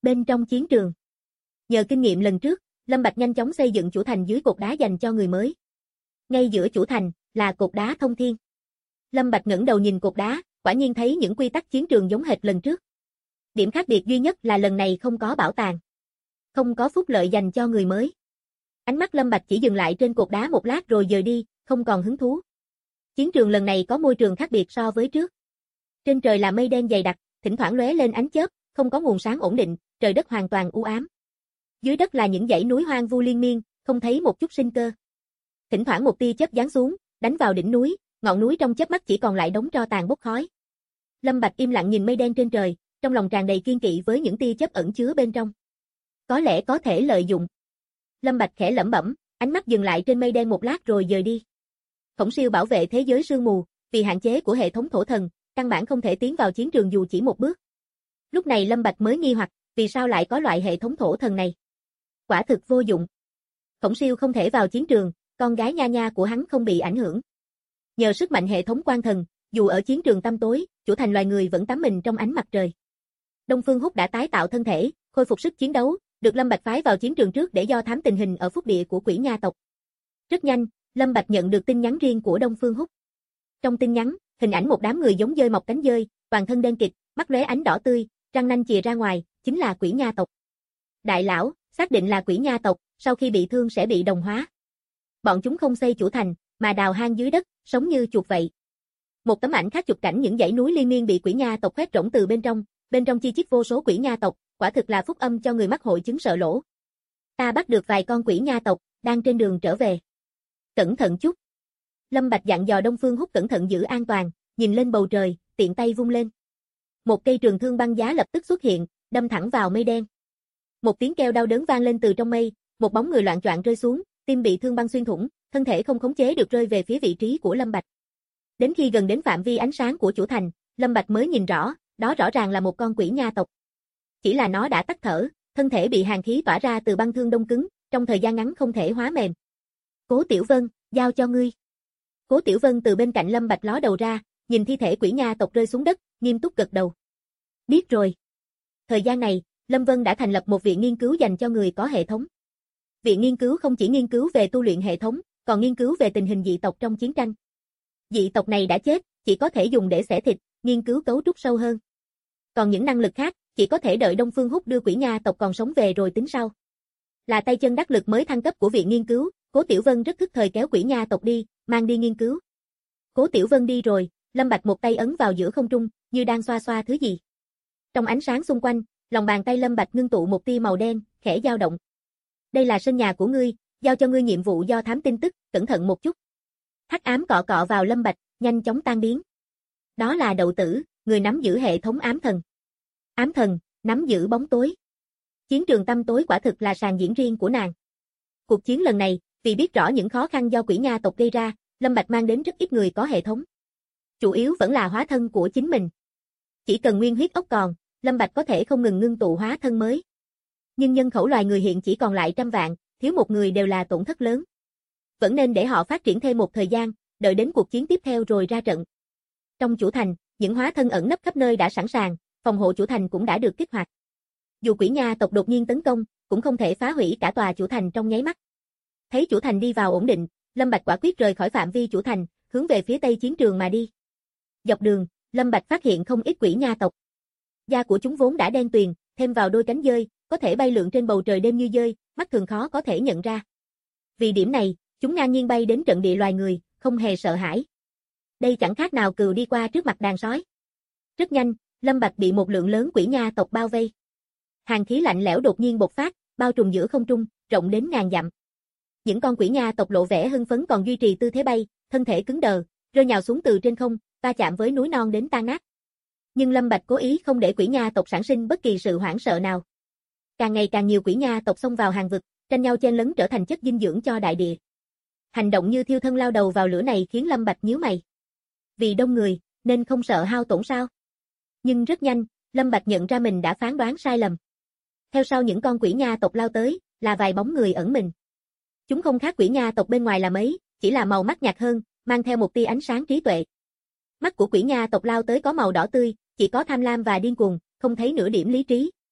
Bên trong chiến trường. Nhờ kinh nghiệm lần trước, Lâm Bạch nhanh chóng xây dựng chủ thành dưới cột đá dành cho người mới. Ngay giữa chủ thành là cột đá thông thiên. Lâm Bạch ngẩng đầu nhìn cột đá, quả nhiên thấy những quy tắc chiến trường giống hệt lần trước. Điểm khác biệt duy nhất là lần này không có bảo tàng, không có phúc lợi dành cho người mới. Ánh mắt Lâm Bạch chỉ dừng lại trên cột đá một lát rồi dời đi, không còn hứng thú. Chiến trường lần này có môi trường khác biệt so với trước. Trên trời là mây đen dày đặc, thỉnh thoảng lóe lên ánh chớp, không có nguồn sáng ổn định, trời đất hoàn toàn u ám. Dưới đất là những dãy núi hoang vu liên miên, không thấy một chút sinh cơ. Thỉnh thoảng một tia chớp giáng xuống, đánh vào đỉnh núi, ngọn núi trong chớp mắt chỉ còn lại đống tro tàn bốc khói. Lâm Bạch im lặng nhìn mây đen trên trời, trong lòng tràn đầy kiên kỵ với những tia chớp ẩn chứa bên trong. Có lẽ có thể lợi dụng. Lâm Bạch khẽ lẩm bẩm, ánh mắt dừng lại trên mây đen một lát rồi dời đi. Khổng Siêu bảo vệ thế giới sương mù, vì hạn chế của hệ thống thổ thần, căn bản không thể tiến vào chiến trường dù chỉ một bước. Lúc này Lâm Bạch mới nghi hoặc, vì sao lại có loại hệ thống thổ thần này? Quả thực vô dụng. Khổng Siêu không thể vào chiến trường, con gái Nha Nha của hắn không bị ảnh hưởng. Nhờ sức mạnh hệ thống quan thần, dù ở chiến trường tăm tối, chủ thành loài người vẫn tắm mình trong ánh mặt trời. Đông Phương Húc đã tái tạo thân thể, khôi phục sức chiến đấu, được Lâm Bạch phái vào chiến trường trước để do thám tình hình ở phúc địa của Quỷ Nha tộc. Rất nhanh, Lâm Bạch nhận được tin nhắn riêng của Đông Phương Húc. Trong tin nhắn, hình ảnh một đám người giống dơi mọc cánh dơi, toàn thân đen kịt, mắt lóe ánh đỏ tươi, răng nanh chìa ra ngoài, chính là Quỷ Nha tộc. Đại lão, xác định là Quỷ Nha tộc, sau khi bị thương sẽ bị đồng hóa. Bọn chúng không xây chủ thành, mà đào hang dưới đất, sống như chuột vậy. Một tấm ảnh khác chụp cảnh những dãy núi liên miên bị Quỷ Nha tộc khoét rỗng từ bên trong chi chít vô số Quỷ Nha tộc, quả thực là phúc âm cho người mắc hội chứng sợ lỗ. Ta bắt được vài con Quỷ Nha tộc, đang trên đường trở về. Cẩn thận chút. Lâm Bạch dặn dò Đông Phương Húc cẩn thận giữ an toàn, nhìn lên bầu trời, tiện tay vung lên. Một cây trường thương băng giá lập tức xuất hiện, đâm thẳng vào mây đen. Một tiếng kêu đau đớn vang lên từ trong mây, một bóng người loạng choạng rơi xuống, tim bị thương băng xuyên thủng, thân thể không khống chế được rơi về phía vị trí của Lâm Bạch. Đến khi gần đến phạm vi ánh sáng của chủ thành, Lâm Bạch mới nhìn rõ, đó rõ ràng là một con Quỷ Nha tộc. Chỉ là nó đã tắt thở, thân thể bị hàn khí tỏa ra từ băng thương đông cứng, trong thời gian ngắn không thể hóa mềm. Cố Tiểu Vân, giao cho ngươi. Cố Tiểu Vân từ bên cạnh Lâm Bạch ló đầu ra, nhìn thi thể Quỷ Nha tộc rơi xuống đất, nghiêm túc gật đầu. Biết rồi. Thời gian này, Lâm Vân đã thành lập một viện nghiên cứu dành cho người có hệ thống. Viện nghiên cứu không chỉ nghiên cứu về tu luyện hệ thống, còn nghiên cứu về tình hình dị tộc trong chiến tranh. Dị tộc này đã chết, chỉ có thể dùng để xẻ thịt, nghiên cứu cấu trúc sâu hơn. Còn những năng lực khác, chỉ có thể đợi Đông Phương Húc đưa Quỷ Nha tộc còn sống về rồi tính sau. Là tay chân đắc lực mới thăng cấp của viện nghiên cứu, Cố Tiểu Vân rất thức thời kéo Quỷ Nha tộc đi, mang đi nghiên cứu. Cố Tiểu Vân đi rồi, Lâm Bạch một tay ấn vào giữa không trung, như đang xoa xoa thứ gì. Trong ánh sáng xung quanh, lòng bàn tay Lâm Bạch ngưng tụ một tia màu đen, khẽ dao động. Đây là sân nhà của ngươi, giao cho ngươi nhiệm vụ do thám tin tức, cẩn thận một chút. Hắc ám cọ cọ vào Lâm Bạch, nhanh chóng tan biến. Đó là Đậu Tử, người nắm giữ hệ thống ám thần. Ám thần, nắm giữ bóng tối. Chiến trường tăm tối quả thực là sàn diễn riêng của nàng. Cuộc chiến lần này, vì biết rõ những khó khăn do Quỷ Nha tộc gây ra, Lâm Bạch mang đến rất ít người có hệ thống. Chủ yếu vẫn là hóa thân của chính mình. Chỉ cần nguyên huyết ốc còn, Lâm Bạch có thể không ngừng ngưng tụ hóa thân mới. Nhưng nhân khẩu loài người hiện chỉ còn lại trăm vạn, thiếu một người đều là tổn thất lớn. Vẫn nên để họ phát triển thêm một thời gian, đợi đến cuộc chiến tiếp theo rồi ra trận. Trong chủ thành, những hóa thân ẩn nấp khắp nơi đã sẵn sàng, phòng hộ chủ thành cũng đã được kích hoạt. Dù Quỷ Nha tộc đột nhiên tấn công, cũng không thể phá hủy cả tòa chủ thành trong nháy mắt. Thấy chủ thành đi vào ổn định, Lâm Bạch quả quyết rời khỏi phạm vi chủ thành, hướng về phía tây chiến trường mà đi. Dọc đường, Lâm Bạch phát hiện không ít Quỷ Nha tộc. Da của chúng vốn đã đen tuyền, thêm vào đôi cánh dơi, có thể bay lượn trên bầu trời đêm như dơi, mắt thường khó có thể nhận ra. Vì điểm này, chúng ngang nhiên bay đến trận địa loài người, không hề sợ hãi. Đây chẳng khác nào cừu đi qua trước mặt đàn sói. Rất nhanh, Lâm Bạch bị một lượng lớn Quỷ Nha tộc bao vây. Hàn khí lạnh lẽo đột nhiên bộc phát, bao trùm giữa không trung, rộng đến ngàn dặm. Những con Quỷ Nha tộc lộ vẻ hưng phấn còn duy trì tư thế bay, thân thể cứng đờ, rơi nhào xuống từ trên không, va chạm với núi non đến tan nát. Nhưng Lâm Bạch cố ý không để Quỷ Nha tộc sản sinh bất kỳ sự hoảng sợ nào. Càng ngày càng nhiều Quỷ Nha tộc xông vào hàng vực, tranh nhau chen lấn trở thành chất dinh dưỡng cho đại địa. Hành động như thiêu thân lao đầu vào lửa này khiến Lâm Bạch nhíu mày. Vì đông người, nên không sợ hao tổn sao? Nhưng rất nhanh, Lâm Bạch nhận ra mình đã phán đoán sai lầm. Theo sau những con Quỷ Nha tộc lao tới, là vài bóng người ẩn mình. Chúng không khác Quỷ Nha tộc bên ngoài là mấy, chỉ là màu mắt nhạt hơn, mang theo một tia ánh sáng trí tuệ. Mắt của Quỷ Nha tộc lao tới có màu đỏ tươi, chỉ có tham lam và điên cuồng, không thấy nửa điểm lý trí.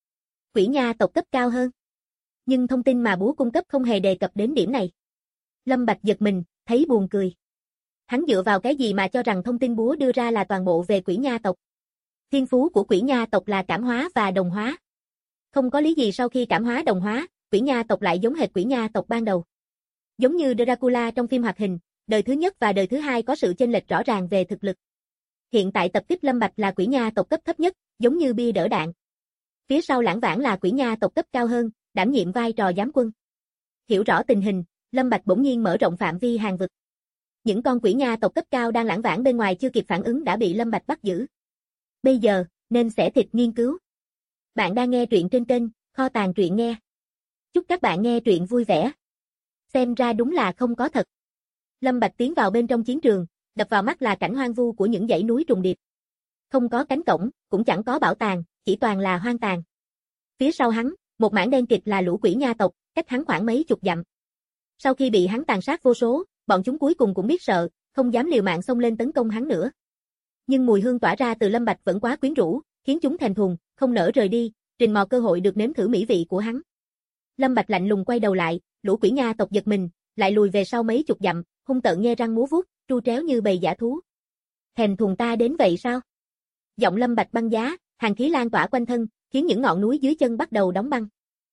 Quỷ nha tộc cấp cao hơn. Nhưng thông tin mà búa cung cấp không hề đề cập đến điểm này. Lâm Bạch giật mình, thấy buồn cười. Hắn dựa vào cái gì mà cho rằng thông tin búa đưa ra là toàn bộ về quỷ nha tộc. Thiên phú của quỷ nha tộc là cảm hóa và đồng hóa. Không có lý gì sau khi cảm hóa đồng hóa, quỷ nha tộc lại giống hệt quỷ nha tộc ban đầu. Giống như Dracula trong phim hoạt hình, đời thứ nhất và đời thứ hai có sự chênh lệch rõ ràng về thực lực. Hiện tại tập kích Lâm Bạch là quỷ nha tộc cấp thấp nhất, giống như bia đỡ đạn. Phía sau Lãng Vãn là quỷ nha tộc cấp cao hơn, đảm nhiệm vai trò giám quân. Hiểu rõ tình hình, Lâm Bạch bỗng nhiên mở rộng phạm vi hàng vực. Những con quỷ nha tộc cấp cao đang lãng vãng bên ngoài chưa kịp phản ứng đã bị Lâm Bạch bắt giữ. Bây giờ, nên xẻ thịt nghiên cứu. Bạn đang nghe truyện trên kênh Kho Tàng Truyện Nghe. Chúc các bạn nghe truyện vui vẻ. Xem ra đúng là không có thật. Lâm Bạch tiến vào bên trong chiến trường, đập vào mắt là cảnh hoang vu của những dãy núi trùng điệp. Không có cánh cổng, cũng chẳng có bảo tàng, chỉ toàn là hoang tàn. Phía sau hắn, một mảng đen kịt là lũ quỷ nha tộc, cách hắn khoảng mấy chục dặm. Sau khi bị hắn tàn sát vô số, bọn chúng cuối cùng cũng biết sợ, không dám liều mạng xông lên tấn công hắn nữa. Nhưng mùi hương tỏa ra từ Lâm Bạch vẫn quá quyến rũ, khiến chúng thèm thuồng, không nỡ rời đi, trình mò cơ hội được nếm thử mỹ vị của hắn. Lâm Bạch lạnh lùng quay đầu lại, lũ quỷ nha tộc giật mình, lại lùi về sau mấy chục dặm, hung tợn nhe răng múa vuốt, tru tréo như bầy dã thú. Thèm thuồng ta đến vậy sao? Giọng Lâm Bạch băng giá, hàn khí lan tỏa quanh thân, khiến những ngọn núi dưới chân bắt đầu đóng băng.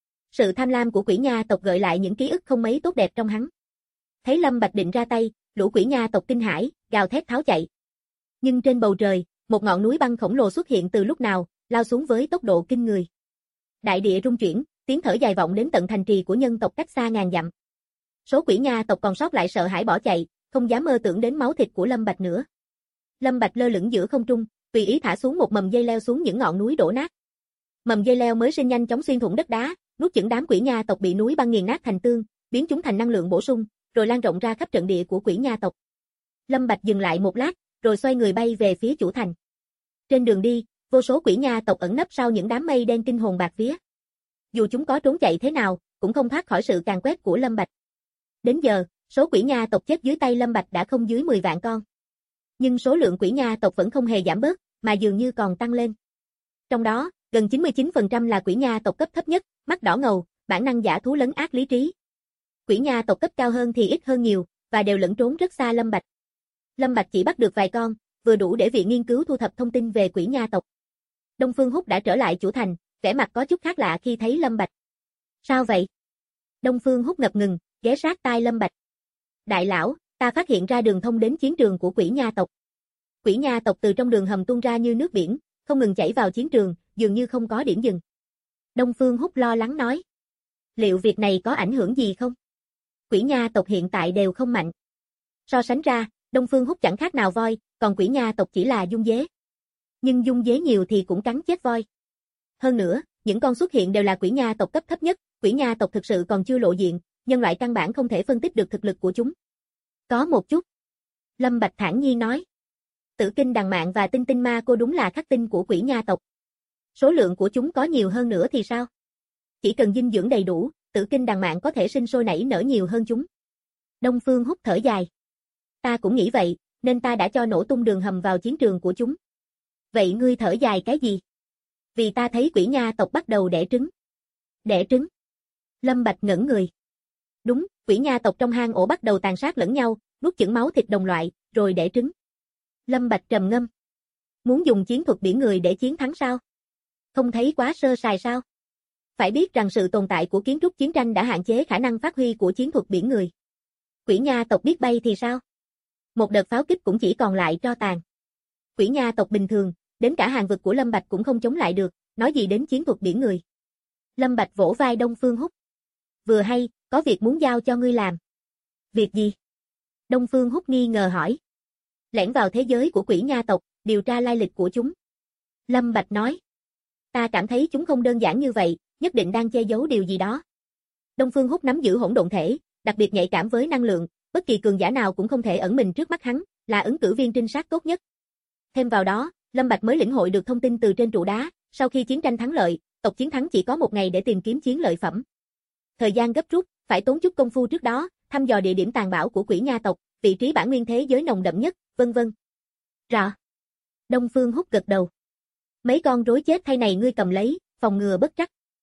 Sự tham lam của quỷ nha tộc gợi lại những ký ức không mấy tốt đẹp trong hắn. Thấy Lâm Bạch định ra tay, lũ quỷ nha tộc kinh hãi, gào thét tháo chạy. Nhưng trên bầu trời, một ngọn núi băng khổng lồ xuất hiện từ lúc nào, lao xuống với tốc độ kinh người. Đại địa rung chuyển, tiếng thở dài vọng đến tận thành trì của nhân tộc cách xa ngàn dặm. Số quỷ nha tộc còn sót lại sợ hãi bỏ chạy, không dám mơ tưởng đến máu thịt của Lâm Bạch nữa. Lâm Bạch lơ lửng giữa không trung, tùy ý thả xuống một mầm dây leo xuống những ngọn núi đổ nát. Mầm dây leo mới sinh nhanh chóng xuyên thủng đất đá, nuốt chửng đám quỷ nha tộc bị núi băng nghiền nát thành tương, biến chúng thành năng lượng bổ sung, rồi lan rộng ra khắp trận địa của quỷ nha tộc. Lâm Bạch dừng lại một lát, rồi xoay người bay về phía chủ thành. Trên đường đi, vô số quỷ nha tộc ẩn nấp sau những đám mây đen kinh hồn bạt vía. Dù chúng có trốn chạy thế nào, cũng không thoát khỏi sự càn quét của Lâm Bạch. Đến giờ, số quỷ nha tộc chết dưới tay Lâm Bạch đã không dưới 10 vạn con. Nhưng số lượng quỷ nha tộc vẫn không hề giảm bớt, mà dường như còn tăng lên. Trong đó, gần 99% là quỷ nha tộc cấp thấp nhất, mắt đỏ ngầu, bản năng dã thú lấn át lý trí. Quỷ nha tộc cấp cao hơn thì ít hơn nhiều, và đều lẫn trốn rất xa Lâm Bạch. Lâm Bạch chỉ bắt được vài con, vừa đủ để viện nghiên cứu thu thập thông tin về quỷ nha tộc. Đông Phương Húc đã trở lại chủ thành, vẻ mặt có chút khác lạ khi thấy Lâm Bạch. Sao vậy? Đông Phương Húc ngập ngừng, ghé sát tai Lâm Bạch. Đại lão, ta phát hiện ra đường thông đến chiến trường của quỷ nha tộc. Quỷ nha tộc từ trong đường hầm tuôn ra như nước biển, không ngừng chảy vào chiến trường, dường như không có điểm dừng. Đông Phương Húc lo lắng nói. Liệu việc này có ảnh hưởng gì không? Quỷ nha tộc hiện tại đều không mạnh. So sánh ra, Đông Phương Húc chẳng khác nào voi, còn quỷ nha tộc chỉ là dung dế. Nhưng dung dế nhiều thì cũng cắn chết voi. Hơn nữa, những con xuất hiện đều là quỷ nha tộc cấp thấp nhất, quỷ nha tộc thực sự còn chưa lộ diện, nhân loại căn bản không thể phân tích được thực lực của chúng. Có một chút. Lâm Bạch thản nhiên nói. Tử Kinh Đằng Mạn và Tinh Tinh Ma Cô đúng là khắc tinh của quỷ nha tộc. Số lượng của chúng có nhiều hơn nữa thì sao? Chỉ cần dinh dưỡng đầy đủ, Tử Kinh Đằng Mạn có thể sinh sôi nảy nở nhiều hơn chúng. Đông Phương Húc thở dài. Ta cũng nghĩ vậy, nên ta đã cho nổ tung đường hầm vào chiến trường của chúng. Vậy ngươi thở dài cái gì? Vì ta thấy quỷ nha tộc bắt đầu đẻ trứng. Đẻ trứng? Lâm Bạch ngẩn người. Đúng, quỷ nha tộc trong hang ổ bắt đầu tàn sát lẫn nhau, nuốt chửng máu thịt đồng loại, rồi đẻ trứng. Lâm Bạch trầm ngâm. Muốn dùng chiến thuật biển người để chiến thắng sao? Không thấy quá sơ sài sao? Phải biết rằng sự tồn tại của kiến trúc chiến tranh đã hạn chế khả năng phát huy của chiến thuật biển người. Quỷ nha tộc biết bay thì sao? Một đợt pháo kích cũng chỉ còn lại tro tàn. Quỷ nha tộc bình thường, đến cả hàng vực của Lâm Bạch cũng không chống lại được, nói gì đến chiến thuật biển người. Lâm Bạch vỗ vai Đông Phương Húc. Vừa hay, có việc muốn giao cho ngươi làm. Việc gì? Đông Phương Húc nghi ngờ hỏi. Lẻn vào thế giới của quỷ nha tộc, điều tra lai lịch của chúng. Lâm Bạch nói. Ta cảm thấy chúng không đơn giản như vậy, nhất định đang che giấu điều gì đó. Đông Phương Húc nắm giữ hỗn độn thể, đặc biệt nhạy cảm với năng lượng, bất kỳ cường giả nào cũng không thể ẩn mình trước mắt hắn, là ứng cử viên trinh sát tốt nhất. Thêm vào đó, Lâm Bạch mới lĩnh hội được thông tin từ trên trụ đá, sau khi chiến tranh thắng lợi, tộc chiến thắng chỉ có một ngày để tìm kiếm chiến lợi phẩm. Thời gian gấp rút, phải tốn chút công phu trước đó, thăm dò địa điểm tàn bạo của quỷ nha tộc, vị trí bản nguyên thế giới nồng đậm nhất, vân vân. Rõ. Đông Phương Húc gật đầu. Mấy con rối chết thay này ngươi cầm lấy, phòng ngừa bất trắc.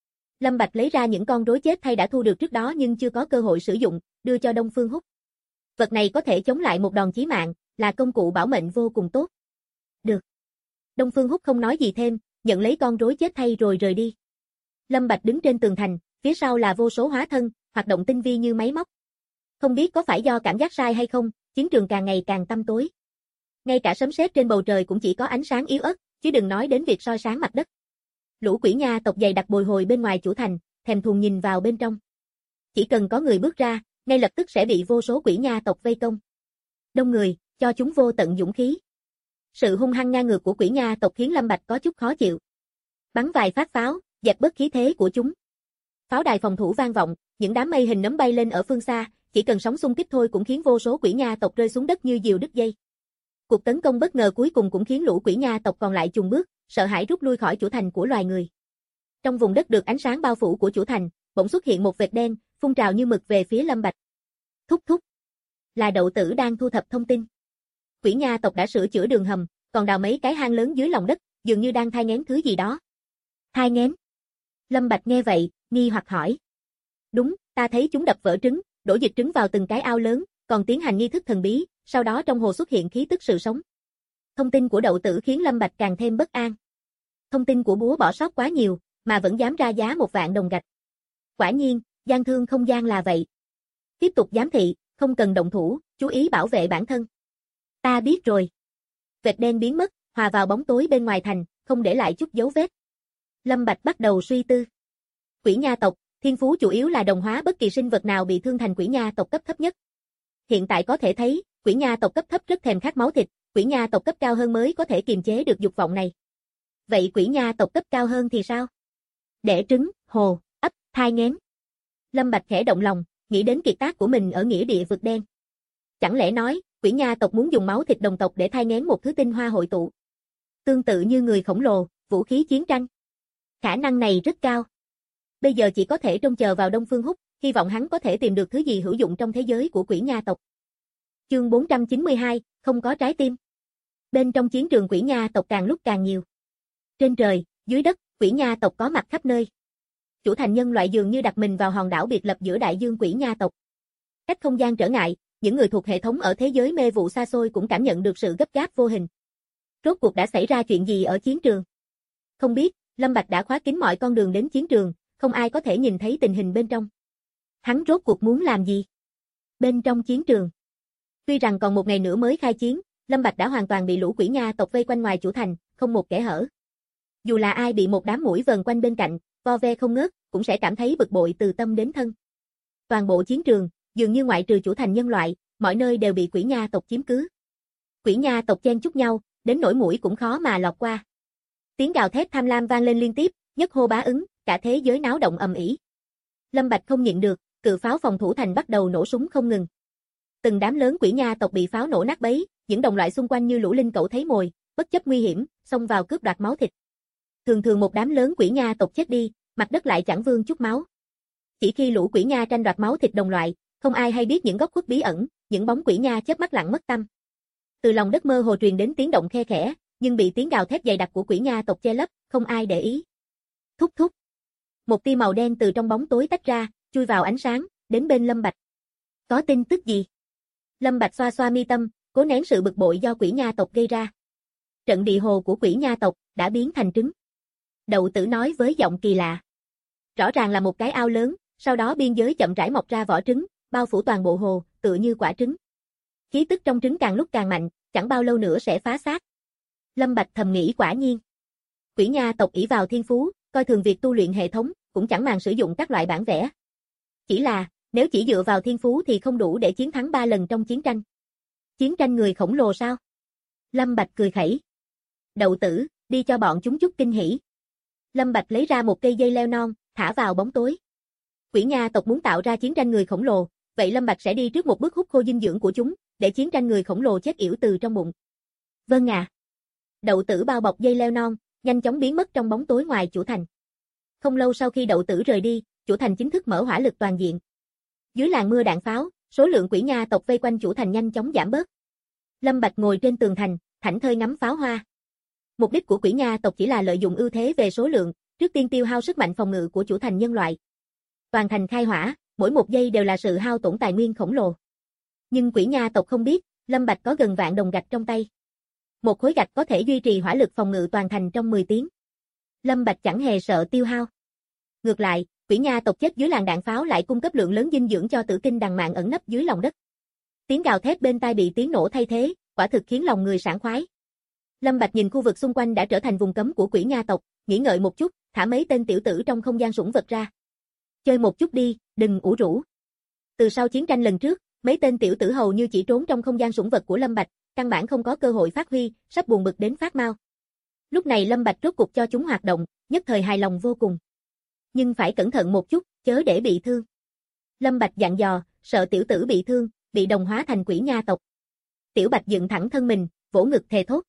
Lâm Bạch lấy ra những con rối chết thay đã thu được trước đó nhưng chưa có cơ hội sử dụng, đưa cho Đông Phương Húc. Vật này có thể chống lại một đòn chí mạng, là công cụ bảo mệnh vô cùng tốt. Được. Đông Phương Húc không nói gì thêm, nhận lấy con rối chết thay rồi rời đi. Lâm Bạch đứng trên tường thành, phía sau là vô số hóa thân, hoạt động tinh vi như máy móc. Không biết có phải do cảm giác sai hay không, chiến trường càng ngày càng tăm tối. Ngay cả sấm sét trên bầu trời cũng chỉ có ánh sáng yếu ớt, chứ đừng nói đến việc soi sáng mặt đất. Lũ quỷ nha tộc dày đặc bồi hồi bên ngoài chủ thành, thèm thuồng nhìn vào bên trong. Chỉ cần có người bước ra, ngay lập tức sẽ bị vô số quỷ nha tộc vây công. Đông người, cho chúng vô tận dũng khí. Sự hung hăng ngang ngược của quỷ nha tộc khiến Lâm Bạch có chút khó chịu. Bắn vài phát pháo, dẹp bớt khí thế của chúng. Pháo đài phòng thủ vang vọng, những đám mây hình nấm bay lên ở phương xa, chỉ cần sóng xung kích thôi cũng khiến vô số quỷ nha tộc rơi xuống đất như diều đứt dây. Cuộc tấn công bất ngờ cuối cùng cũng khiến lũ quỷ nha tộc còn lại chùn bước, sợ hãi rút lui khỏi chủ thành của loài người. Trong vùng đất được ánh sáng bao phủ của chủ thành, bỗng xuất hiện một vệt đen, phun trào như mực về phía Lâm Bạch. Thúc thúc. Là Đậu Tử đang thu thập thông tin. Quỷ nha tộc đã sửa chữa đường hầm, còn đào mấy cái hang lớn dưới lòng đất, dường như đang thai nghén thứ gì đó. Thai nghén? Lâm Bạch nghe vậy, nghi hoặc hỏi. Đúng, ta thấy chúng đập vỡ trứng, đổ dịch trứng vào từng cái ao lớn, còn tiến hành nghi thức thần bí, sau đó trong hồ xuất hiện khí tức sự sống. Thông tin của Đậu Tử khiến Lâm Bạch càng thêm bất an. Thông tin của búa bỏ sót quá nhiều, mà vẫn dám ra giá 1.000 đồng gạch. Quả nhiên, gian thương không gian là vậy. Tiếp tục giám thị, không cần động thủ, chú ý bảo vệ bản thân. Ta biết rồi. Vệt đen biến mất, hòa vào bóng tối bên ngoài thành, không để lại chút dấu vết. Lâm Bạch bắt đầu suy tư. Quỷ nha tộc, thiên phú chủ yếu là đồng hóa bất kỳ sinh vật nào bị thương thành quỷ nha tộc cấp thấp nhất. Hiện tại có thể thấy, quỷ nha tộc cấp thấp rất thèm khát máu thịt, quỷ nha tộc cấp cao hơn mới có thể kiềm chế được dục vọng này. Vậy quỷ nha tộc cấp cao hơn thì sao? Đẻ trứng, hồ, ấp, thai nghén. Lâm Bạch khẽ động lòng, nghĩ đến kiệt tác của mình ở nghĩa địa vực đen. Chẳng lẽ nói, quỷ nha tộc muốn dùng máu thịt đồng tộc để thai nghén một thứ tinh hoa hội tụ? Tương tự như người khổng lồ, vũ khí chiến tranh. Khả năng này rất cao. Bây giờ chỉ có thể trông chờ vào Đông Phương Húc, hy vọng hắn có thể tìm được thứ gì hữu dụng trong thế giới của quỷ nha tộc. Chương 492, không có trái tim. Bên trong chiến trường quỷ nha tộc càng lúc càng nhiều. Trên trời, dưới đất, quỷ nha tộc có mặt khắp nơi. Chủ thành nhân loại dường như đặt mình vào hòn đảo biệt lập giữa đại dương quỷ nha tộc. Cách không gian trở ngại, những người thuộc hệ thống ở thế giới mê vụ xa xôi cũng cảm nhận được sự gấp gáp vô hình. Rốt cuộc đã xảy ra chuyện gì ở chiến trường? Không biết, Lâm Bạch đã khóa kín mọi con đường đến chiến trường, không ai có thể nhìn thấy tình hình bên trong. Hắn rốt cuộc muốn làm gì? Bên trong chiến trường. Tuy rằng còn một ngày nữa mới khai chiến, Lâm Bạch đã hoàn toàn bị lũ quỷ nha tộc vây quanh ngoài chủ thành, không một kẽ hở. Dù là ai bị một đám muỗi vờn quanh bên cạnh, vo ve không ngớt, cũng sẽ cảm thấy bực bội từ tâm đến thân. Toàn bộ chiến trường, dường như ngoại trừ chủ thành nhân loại, mọi nơi đều bị quỷ nha tộc chiếm cứ. Quỷ nha tộc chen chúc nhau, đến nỗi muỗi cũng khó mà lọt qua. Tiếng gào thét tham lam vang lên liên tiếp, nhất hô bá ứng, cả thế giới náo động ầm ĩ. Lâm Bạch không nhịn được, cự pháo phòng thủ thành bắt đầu nổ súng không ngừng. Từng đám lớn quỷ nha tộc bị pháo nổ nát bấy, những đồng loại xung quanh như lũ linh cẩu thấy mồi, bất chấp nguy hiểm, xông vào cướp đoạt máu thịt. Thường thường một đám lớn quỷ nha tộc chết đi, mặt đất lại chẳng vương chút máu. Chỉ khi lũ quỷ nha tranh đoạt máu thịt đồng loại, không ai hay biết những góc khuất bí ẩn, những bóng quỷ nha chớp mắt lặng mất tăm. Từ lòng đất mơ hồ truyền đến tiếng động khe khẽ, nhưng bị tiếng gào thét dày đặc của quỷ nha tộc che lấp, không ai để ý. Thúc thúc. Một tia màu đen từ trong bóng tối tách ra, chui vào ánh sáng, đến bên Lâm Bạch. Có tin tức gì? Lâm Bạch xoa xoa mi tâm, cố nén sự bực bội do quỷ nha tộc gây ra. Trận địa hồ của quỷ nha tộc đã biến thành trứng. Đậu Tử nói với giọng kỳ lạ. Rõ ràng là một cái ao lớn, sau đó biên giới chậm rãi mọc ra vỏ trứng, bao phủ toàn bộ hồ, tựa như quả trứng. Khí tức trong trứng càng lúc càng mạnh, chẳng bao lâu nữa sẽ phá xác. Lâm Bạch thầm nghĩ quả nhiên. Quỷ nha tộc ỷ vào thiên phú, coi thường việc tu luyện hệ thống, cũng chẳng màng sử dụng các loại bản vẽ. Chỉ là, nếu chỉ dựa vào thiên phú thì không đủ để chiến thắng 3 lần trong chiến tranh. Chiến tranh người khổng lồ sao? Lâm Bạch cười khẩy. Đậu Tử, đi cho bọn chúng chút kinh hỉ. Lâm Bạch lấy ra một cây dây leo non, thả vào bóng tối. Quỷ nha tộc muốn tạo ra chiến tranh người khổng lồ, vậy Lâm Bạch sẽ đi trước một bước hút khô dinh dưỡng của chúng, để chiến tranh người khổng lồ chết yểu từ trong bụng. Vâng à. Đậu Tử bao bọc dây leo non, nhanh chóng biến mất trong bóng tối ngoài chủ thành. Không lâu sau khi Đậu Tử rời đi, chủ thành chính thức mở hỏa lực toàn diện. Dưới làn mưa đạn pháo, số lượng quỷ nha tộc vây quanh chủ thành nhanh chóng giảm bớt. Lâm Bạch ngồi trên tường thành, thảnh thơi ngắm pháo hoa. Mục đích của quỷ nha tộc chỉ là lợi dụng ưu thế về số lượng, trước tiên tiêu hao sức mạnh phòng ngự của chủ thành nhân loại. Toàn thành khai hỏa, mỗi một giây đều là sự hao tổn tài nguyên khổng lồ. Nhưng quỷ nha tộc không biết, Lâm Bạch có gần vạn đồng gạch trong tay. Một khối gạch có thể duy trì hỏa lực phòng ngự toàn thành trong 10 tiếng. Lâm Bạch chẳng hề sợ tiêu hao. Ngược lại, quỷ nha tộc chết dưới làn đạn pháo lại cung cấp lượng lớn dinh dưỡng cho tử tinh đằng mạn ẩn nấp dưới lòng đất. Tiếng gào thét bên tai bị tiếng nổ thay thế, quả thực khiến lòng người sảng khoái. Lâm Bạch nhìn khu vực xung quanh đã trở thành vùng cấm của quỷ nha tộc, nghỉ ngợi một chút, thả mấy tên tiểu tử trong không gian sủng vật ra. Chơi một chút đi, đừng ủ rũ. Từ sau chiến tranh lần trước, mấy tên tiểu tử hầu như chỉ trốn trong không gian sủng vật của Lâm Bạch, căn bản không có cơ hội phát huy, sắp buồn bực đến phát mau. Lúc này Lâm Bạch rốt cục cho chúng hoạt động, nhất thời hài lòng vô cùng. Nhưng phải cẩn thận một chút, chớ để bị thương. Lâm Bạch dặn dò, sợ tiểu tử bị thương, bị đồng hóa thành quỷ nha tộc. Tiểu Bạch dựng thẳng thân mình, vỗ ngực thề thốt.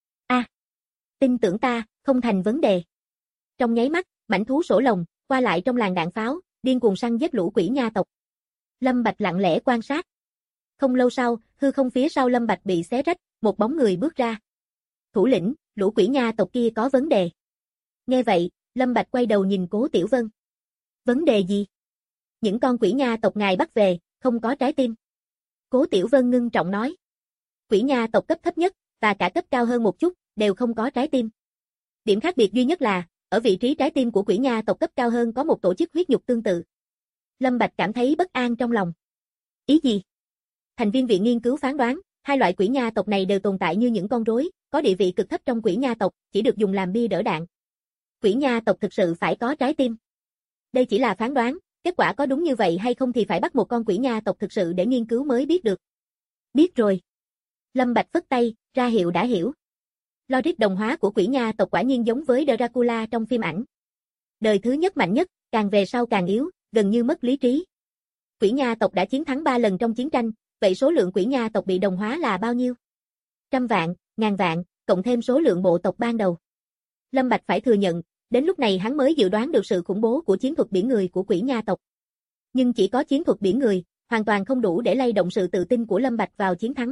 Tin tưởng ta, không thành vấn đề. Trong nháy mắt, mãnh thú sổ lồng, qua lại trong làn đạn pháo, điên cuồng săn giết lũ quỷ nha tộc. Lâm Bạch lặng lẽ quan sát. Không lâu sau, hư không phía sau Lâm Bạch bị xé rách, một bóng người bước ra. Thủ lĩnh, lũ quỷ nha tộc kia có vấn đề. Nghe vậy, Lâm Bạch quay đầu nhìn Cố Tiểu Vân. Vấn đề gì? Những con quỷ nha tộc ngài bắt về, không có trái tim. Cố Tiểu Vân ngưng trọng nói. Quỷ nha tộc cấp thấp nhất, và cả cấp cao hơn một chút, đều không có trái tim. Điểm khác biệt duy nhất là, ở vị trí trái tim của quỷ nha tộc cấp cao hơn có một tổ chức huyết nhục tương tự. Lâm Bạch cảm thấy bất an trong lòng. Ý gì? Thành viên viện nghiên cứu phán đoán, hai loại quỷ nha tộc này đều tồn tại như những con rối, có địa vị cực thấp trong quỷ nha tộc, chỉ được dùng làm bia đỡ đạn. Quỷ nha tộc thực sự phải có trái tim. Đây chỉ là phán đoán, kết quả có đúng như vậy hay không thì phải bắt một con quỷ nha tộc thực sự để nghiên cứu mới biết được. Biết rồi. Lâm Bạch phất tay, ra hiệu đã hiểu. Logic đồng hóa của quỷ nha tộc quả nhiên giống với Dracula trong phim ảnh. Đời thứ nhất mạnh nhất, càng về sau càng yếu, gần như mất lý trí. Quỷ nha tộc đã chiến thắng 3 lần trong chiến tranh, vậy số lượng quỷ nha tộc bị đồng hóa là bao nhiêu? 100 vạn, ngàn vạn, cộng thêm số lượng bộ tộc ban đầu. Lâm Bạch phải thừa nhận, đến lúc này hắn mới dự đoán được sự khủng bố của chiến thuật biển người của quỷ nha tộc. Nhưng chỉ có chiến thuật biển người, hoàn toàn không đủ để lay động sự tự tin của Lâm Bạch vào chiến thắng.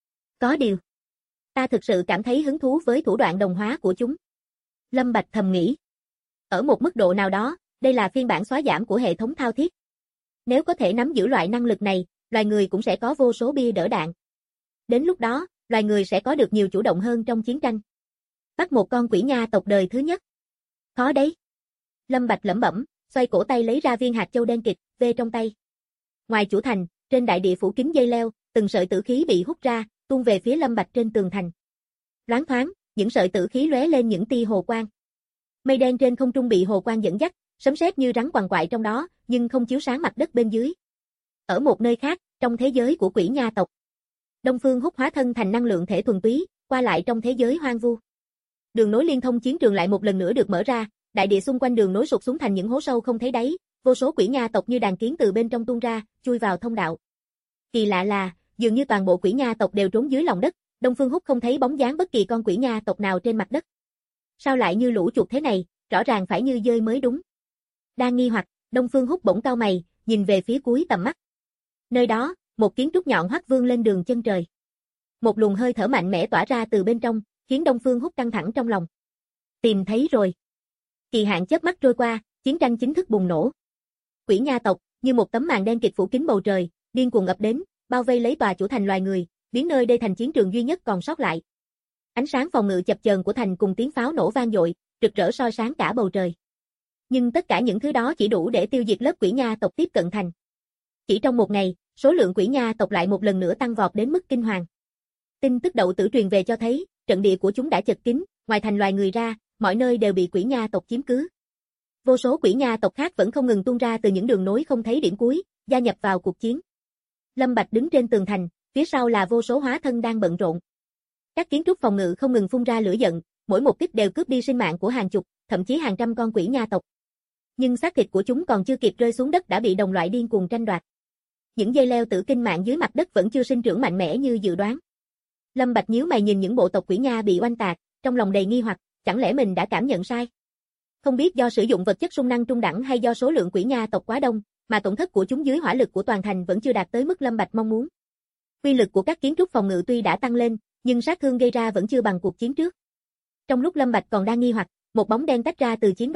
Có điều, ta thực sự cảm thấy hứng thú với thủ đoạn đồng hóa của chúng. Lâm Bạch thầm nghĩ. Ở một mức độ nào đó, đây là phiên bản xóa giảm của hệ thống thao thiết. Nếu có thể nắm giữ loại năng lực này, loài người cũng sẽ có vô số bia đỡ đạn. Đến lúc đó, loài người sẽ có được nhiều chủ động hơn trong chiến tranh. Bắt một con quỷ nha tộc đời thứ nhất. Khó đấy. Lâm Bạch lẩm bẩm, xoay cổ tay lấy ra viên hạt châu đen kịt, vê trong tay. Ngoài chủ thành, trên đại địa phủ kín dây leo, từng sợi tử khí bị hút ra, tuôn về phía Lâm Bạch trên tường thành. Loáng thoáng, những sợi tử khí lóe lên những tia hồ quang. Mây đen trên không trung bị hồ quang dẫn dắt, sấm sét như rắn quằn quại trong đó, nhưng không chiếu sáng mặt đất bên dưới. Ở một nơi khác, trong thế giới của quỷ nha tộc, Đông Phương Húc hóa thân thành năng lượng thể thuần túy, qua lại trong thế giới hoang vu. Đường nối liên thông chiến trường lại một lần nữa được mở ra, đại địa xung quanh đường nối sụt xuống thành những hố sâu không thấy đáy, vô số quỷ nha tộc như đàn kiến từ bên trong tuôn ra, chui vào thông đạo. Kỳ lạ là, dường như toàn bộ quỷ nha tộc đều trốn dưới lòng đất, Đông Phương Húc không thấy bóng dáng bất kỳ con quỷ nha tộc nào trên mặt đất. Sao lại như lũ chuột thế này, rõ ràng phải như dơi mới đúng. Đang nghi hoặc, Đông Phương Húc bỗng cau mày, nhìn về phía cuối tầm mắt. Nơi đó, một kiến trúc nhọn hoắt vươn lên đường chân trời. Một luồng hơi thở mạnh mẽ tỏa ra từ bên trong, khiến Đông Phương Húc căng thẳng trong lòng. Tìm thấy rồi. Kỳ hạn chớp mắt trôi qua, chiến tranh chính thức bùng nổ. Quỷ nha tộc, như một tấm màn đen kịt phủ kín bầu trời, điên cuồng ập đến, bao vây lấy tòa chủ thành loài người, biến nơi đây thành chiến trường duy nhất còn sót lại. Ánh sáng phòng ngự chập chờn của thành cùng tiếng pháo nổ vang dội, rực rỡ soi sáng cả bầu trời. Nhưng tất cả những thứ đó chỉ đủ để tiêu diệt lớp quỷ nha tộc tiếp cận thành. Chỉ trong một ngày, số lượng quỷ nha tộc lại một lần nữa tăng vọt đến mức kinh hoàng. Tin tức đậu tử truyền về cho thấy, trận địa của chúng đã chật kín, ngoài thành loài người ra, mọi nơi đều bị quỷ nha tộc chiếm cứ. Vô số quỷ nha tộc khác vẫn không ngừng tuôn ra từ những đường nối không thấy điểm cuối, gia nhập vào cuộc chiến. Lâm Bạch đứng trên tường thành, phía sau là vô số hóa thân đang bận rộn. Các kiến trúc phòng ngự không ngừng phun ra lửa giận, mỗi một kích đều cướp đi sinh mạng của hàng chục, thậm chí hàng trăm con quỷ nha tộc. Nhưng xác thịt của chúng còn chưa kịp rơi xuống đất đã bị đồng loại điên cuồng tranh đoạt. Những dây leo tử kinh mạng dưới mặt đất vẫn chưa sinh trưởng mạnh mẽ như dự đoán. Lâm Bạch nhíu mày nhìn những bộ tộc quỷ nha bị oanh tạc, trong lòng đầy nghi hoặc, chẳng lẽ mình đã cảm nhận sai? Không biết do sử dụng vật chất xung năng trung đẳng hay do số lượng quỷ nha tộc quá đông, mà tổn thất của chúng dưới hỏa lực của toàn thành vẫn chưa đạt tới mức Lâm Bạch mong muốn. Uy lực của các kiến trúc phòng ngự tuy đã tăng lên, nhưng sát thương gây ra vẫn chưa bằng cuộc chiến trước. Trong lúc Lâm Bạch còn đang nghi hoặc, một bóng đen tách ra từ chiến đoàn,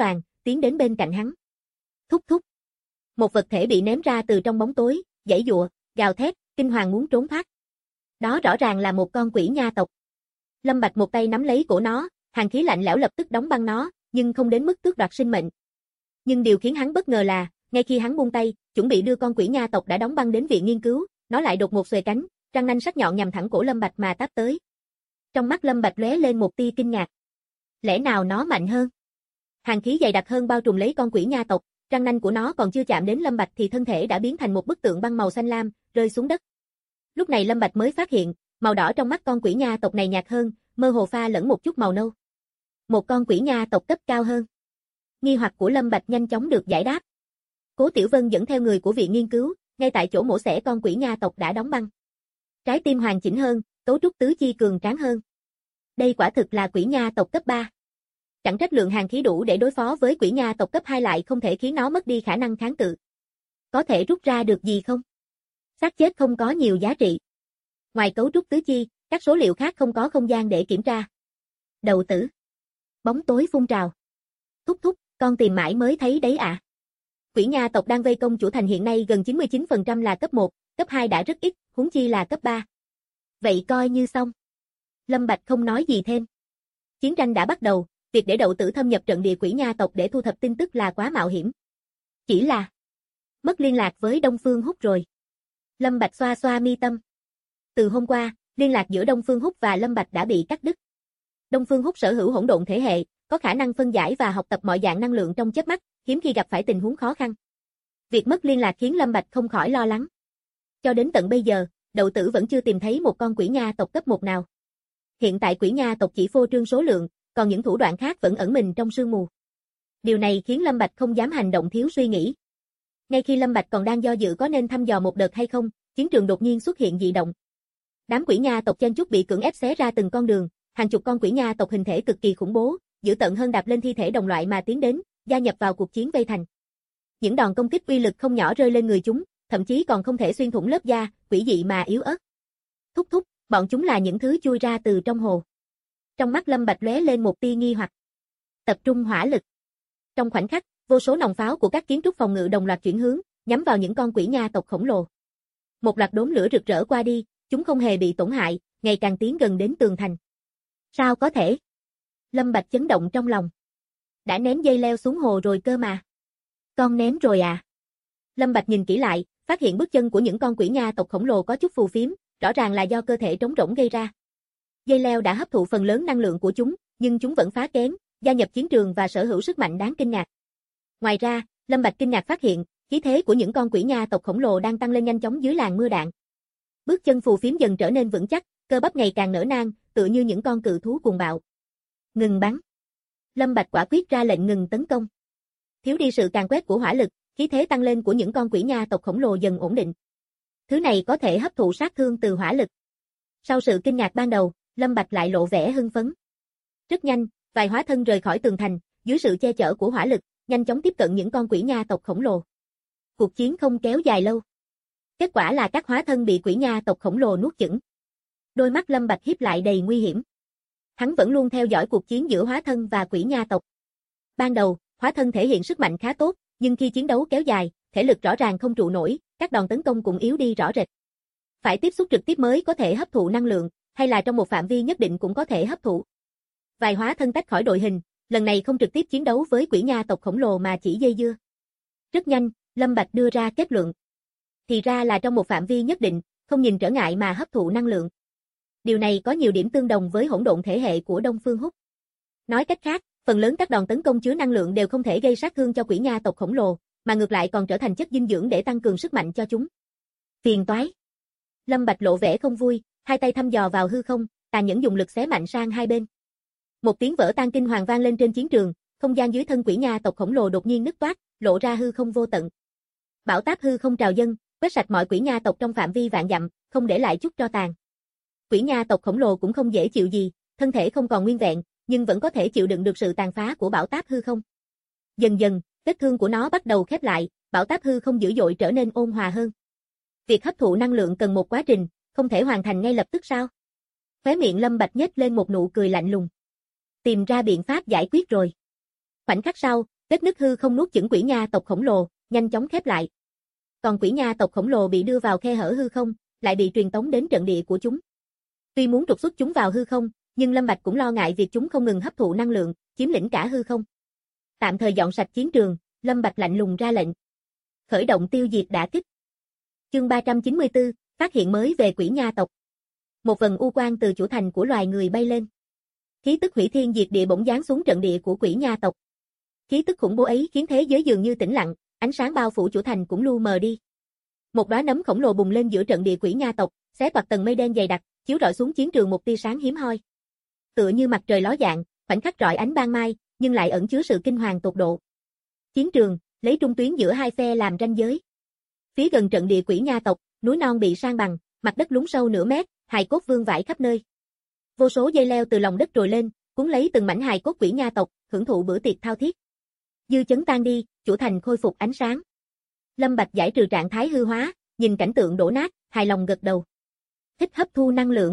tiến đến bên cạnh hắn. Thúc thúc. Một vật thể bị ném ra từ trong bóng tối, giãy giụa, gào thét, kinh hoàng muốn trốn thoát. Đó rõ ràng là một con quỷ nha tộc. Lâm Bạch một tay nắm lấy cổ nó, hàn khí lạnh lẽo lập tức đóng băng nó, nhưng không đến mức tước đoạt sinh mệnh. Nhưng điều khiến hắn bất ngờ là, ngay khi hắn buông tay, chuẩn bị đưa con quỷ nha tộc đã đóng băng đến viện nghiên cứu, nó lại đột ngột xuề cánh, răng nanh sắc nhọn nhằm thẳng cổ Lâm Bạch mà táp tới. Trong mắt Lâm Bạch lóe lên một tia kinh ngạc. Lẽ nào nó mạnh hơn? Hàn khí dày đặc hơn bao trùm lấy con quỷ nha tộc, răng nanh của nó còn chưa chạm đến Lâm Bạch thì thân thể đã biến thành một bức tượng băng màu xanh lam, rơi xuống đất. Lúc này Lâm Bạch mới phát hiện, màu đỏ trong mắt con quỷ nha tộc này nhạt hơn, mơ hồ pha lẫn một chút màu nâu. Một con quỷ nha tộc cấp cao hơn. Nghi hoặc của Lâm Bạch nhanh chóng được giải đáp. Cố Tiểu Vân dẫn theo người của viện nghiên cứu, ngay tại chỗ mổ xẻ con quỷ nha tộc đã đóng băng. Trái tim hoàn chỉnh hơn, cấu trúc tứ chi cường tráng hơn. Đây quả thực là quỷ nha tộc cấp 3. Chẳng trách lượng hàn khí đủ để đối phó với quỷ nha tộc cấp 2 lại không thể khiến nó mất đi khả năng kháng cự. Có thể rút ra được gì không? Xác chết không có nhiều giá trị. Ngoài cấu trúc tứ chi, các số liệu khác không có không gian để kiểm tra. Đầu tử. Bóng tối phun trào. Thúc thúc, con tìm mãi mới thấy đấy ạ. Quỷ nha tộc đang vây công chủ thành hiện nay gần 99% là cấp 1, cấp 2 đã rất ít, huống chi là cấp 3. Vậy coi như xong. Lâm Bạch không nói gì thêm. Chiến tranh đã bắt đầu, việc để Đậu Tử thâm nhập trận địa quỷ nha tộc để thu thập tin tức là quá mạo hiểm. Chỉ là mất liên lạc với Đông Phương Húc rồi. Lâm Bạch xoa xoa mi tâm. Từ hôm qua, liên lạc giữa Đông Phương Húc và Lâm Bạch đã bị cắt đứt. Đông Phương Húc sở hữu hỗn độn thể hệ, có khả năng phân giải và học tập mọi dạng năng lượng trong chớp mắt, hiếm khi gặp phải tình huống khó khăn. Việc mất liên lạc khiến Lâm Bạch không khỏi lo lắng. Cho đến tận bây giờ, Đậu Tử vẫn chưa tìm thấy một con quỷ nha tộc cấp 1 nào. Hiện tại quỷ nha tộc chỉ phô trương số lượng, còn những thủ đoạn khác vẫn ẩn mình trong sương mù. Điều này khiến Lâm Bạch không dám hành động thiếu suy nghĩ. Ngay khi Lâm Bạch còn đang do dự có nên thăm dò một đợt hay không, chiến trường đột nhiên xuất hiện dị động. Đám quỷ nha tộc chen chúc bị cưỡng ép xé ra từng con đường, hàng chục con quỷ nha tộc hình thể cực kỳ khủng bố, dữ tợn hơn đạp lên thi thể đồng loại mà tiến đến, gia nhập vào cuộc chiến vây thành. Những đòn công kích uy lực không nhỏ rơi lên người chúng, thậm chí còn không thể xuyên thủng lớp da, quỷ dị mà yếu ớt. Thúc thúc, bọn chúng là những thứ chui ra từ trong hồ. Trong mắt Lâm Bạch lóe lên một tia nghi hoặc. Tập trung hỏa lực. Trong khoảnh khắc, vô số nòng pháo của các kiến trúc phòng ngự đồng loạt chuyển hướng, nhắm vào những con quỷ nha tộc khổng lồ. Một loạt đốm lửa rực rỡ qua đi, chúng không hề bị tổn hại, ngày càng tiến gần đến tường thành. Sao có thể? Lâm Bạch chấn động trong lòng. Đã ném dây leo xuống hồ rồi cơ mà. Con ném rồi à? Lâm Bạch nhìn kỹ lại, phát hiện bước chân của những con quỷ nha tộc khổng lồ có chút phù phiếm, rõ ràng là do cơ thể trống rỗng gây ra. Dây leo đã hấp thụ phần lớn năng lượng của chúng, nhưng chúng vẫn phá kén, gia nhập chiến trường và sở hữu sức mạnh đáng kinh ngạc. Ngoài ra, Lâm Bạch kinh ngạc phát hiện, khí thế của những con quỷ nha tộc khổng lồ đang tăng lên nhanh chóng dưới làn mưa đạn. Bước chân phù phiếm dần trở nên vững chắc, cơ bắp ngày càng nở nang, tựa như những con cự thú cuồng bạo. Ngừng bắn. Lâm Bạch quả quyết ra lệnh ngừng tấn công. Thiếu đi sự càn quét của hỏa lực, khí thế tăng lên của những con quỷ nha tộc khổng lồ dần ổn định. Thứ này có thể hấp thụ sát thương từ hỏa lực. Sau sự kinh ngạc ban đầu, Lâm Bạch lại lộ vẻ hưng phấn. Rất nhanh, vài hóa thân rời khỏi tường thành, dưới sự che chở của hỏa lực, nhanh chóng tiếp cận những con quỷ nha tộc khổng lồ. Cuộc chiến không kéo dài lâu. Kết quả là các hóa thân bị quỷ nha tộc khổng lồ nuốt chửng. Đôi mắt Lâm Bạch híp lại đầy nguy hiểm. Hắn vẫn luôn theo dõi cuộc chiến giữa hóa thân và quỷ nha tộc. Ban đầu, hóa thân thể hiện sức mạnh khá tốt, nhưng khi chiến đấu kéo dài, thể lực rõ ràng không trụ nổi, các đòn tấn công cũng yếu đi rõ rệt. Phải tiếp xúc trực tiếp mới có thể hấp thụ năng lượng, hay là trong một phạm vi nhất định cũng có thể hấp thụ. Vài hóa thân tách khỏi đội hình, lần này không trực tiếp chiến đấu với quỷ nha tộc khổng lồ mà chỉ dây dưa. Rất nhanh, Lâm Bạch đưa ra kết luận. Thì ra là trong một phạm vi nhất định, không nhìn trở ngại mà hấp thụ năng lượng. Điều này có nhiều điểm tương đồng với hỗn độn thể hệ của Đông Phương Húc. Nói cách khác, phần lớn các đòn tấn công chứa năng lượng đều không thể gây sát thương cho quỷ nha tộc khổng lồ, mà ngược lại còn trở thành chất dinh dưỡng để tăng cường sức mạnh cho chúng. Phiền toái. Lâm Bạch lộ vẻ không vui, hai tay thăm dò vào hư không, tàn nhẫn dùng lực xé mạnh sang hai bên. Một tiếng vỡ tan kinh hoàng vang lên trên chiến trường, không gian dưới thân quỷ nha tộc khổng lồ đột nhiên nứt toác, lộ ra hư không vô tận. Bão táp hư không trào dâng, quét sạch mọi quỷ nha tộc trong phạm vi vạn dặm, không để lại chút tro tàn. Quỷ nha tộc khổng lồ cũng không dễ chịu gì, thân thể không còn nguyên vẹn, nhưng vẫn có thể chịu đựng được sự tàn phá của bão táp hư không. Dần dần, vết thương của nó bắt đầu khép lại, bão táp hư không dữ dội trở nên ôn hòa hơn. Việc hấp thụ năng lượng cần một quá trình, không thể hoàn thành ngay lập tức sao? Khóe miệng Lâm Bạch nhếch lên một nụ cười lạnh lùng. Tìm ra biện pháp giải quyết rồi. Khoảnh khắc sau, Vết nứt hư không nuốt chửng quỷ nha tộc khổng lồ, nhanh chóng khép lại. Còn quỷ nha tộc khổng lồ bị đưa vào khe hở hư không, lại bị truyền tống đến trận địa của chúng. Tuy muốn trục xuất chúng vào hư không, nhưng Lâm Bạch cũng lo ngại việc chúng không ngừng hấp thụ năng lượng, chiếm lĩnh cả hư không. Tạm thời dọn sạch chiến trường, Lâm Bạch lạnh lùng ra lệnh. Khởi động tiêu diệt đả kích. Chương 394, phát hiện mới về quỷ nha tộc. Một vần u quang từ chủ thành của loài người bay lên. Khí tức hủy thiên diệt địa bỗng giáng xuống trận địa của quỷ nha tộc. Khí tức khủng bố ấy khiến thế giới dường như tĩnh lặng, ánh sáng bao phủ chủ thành cũng lu mờ đi. Một đóa nấm khổng lồ bùng lên giữa trận địa quỷ nha tộc, xé toạc tầng mây đen dày đặc, chiếu rọi xuống chiến trường một tia sáng hiếm hoi. Tựa như mặt trời ló dạng, khoảnh khắc rọi ánh ban mai, nhưng lại ẩn chứa sự kinh hoàng tột độ. Chiến trường, lấy trung tuyến giữa hai phe làm ranh giới. Phía gần trận địa quỷ nha tộc, núi non bị san bằng, mặt đất lún sâu nửa mét, hài cốt vương vãi khắp nơi. Vô số dây leo từ lòng đất trồi lên, cuốn lấy từng mảnh hài cốt quỷ nha tộc, hưởng thụ bữa tiệc thao thiết. Dư chấn tan đi, chủ thành khôi phục ánh sáng. Lâm Bạch giải trừ trạng thái hư hóa, nhìn cảnh tượng đổ nát, hài lòng gật đầu. Thích hấp thu năng lượng.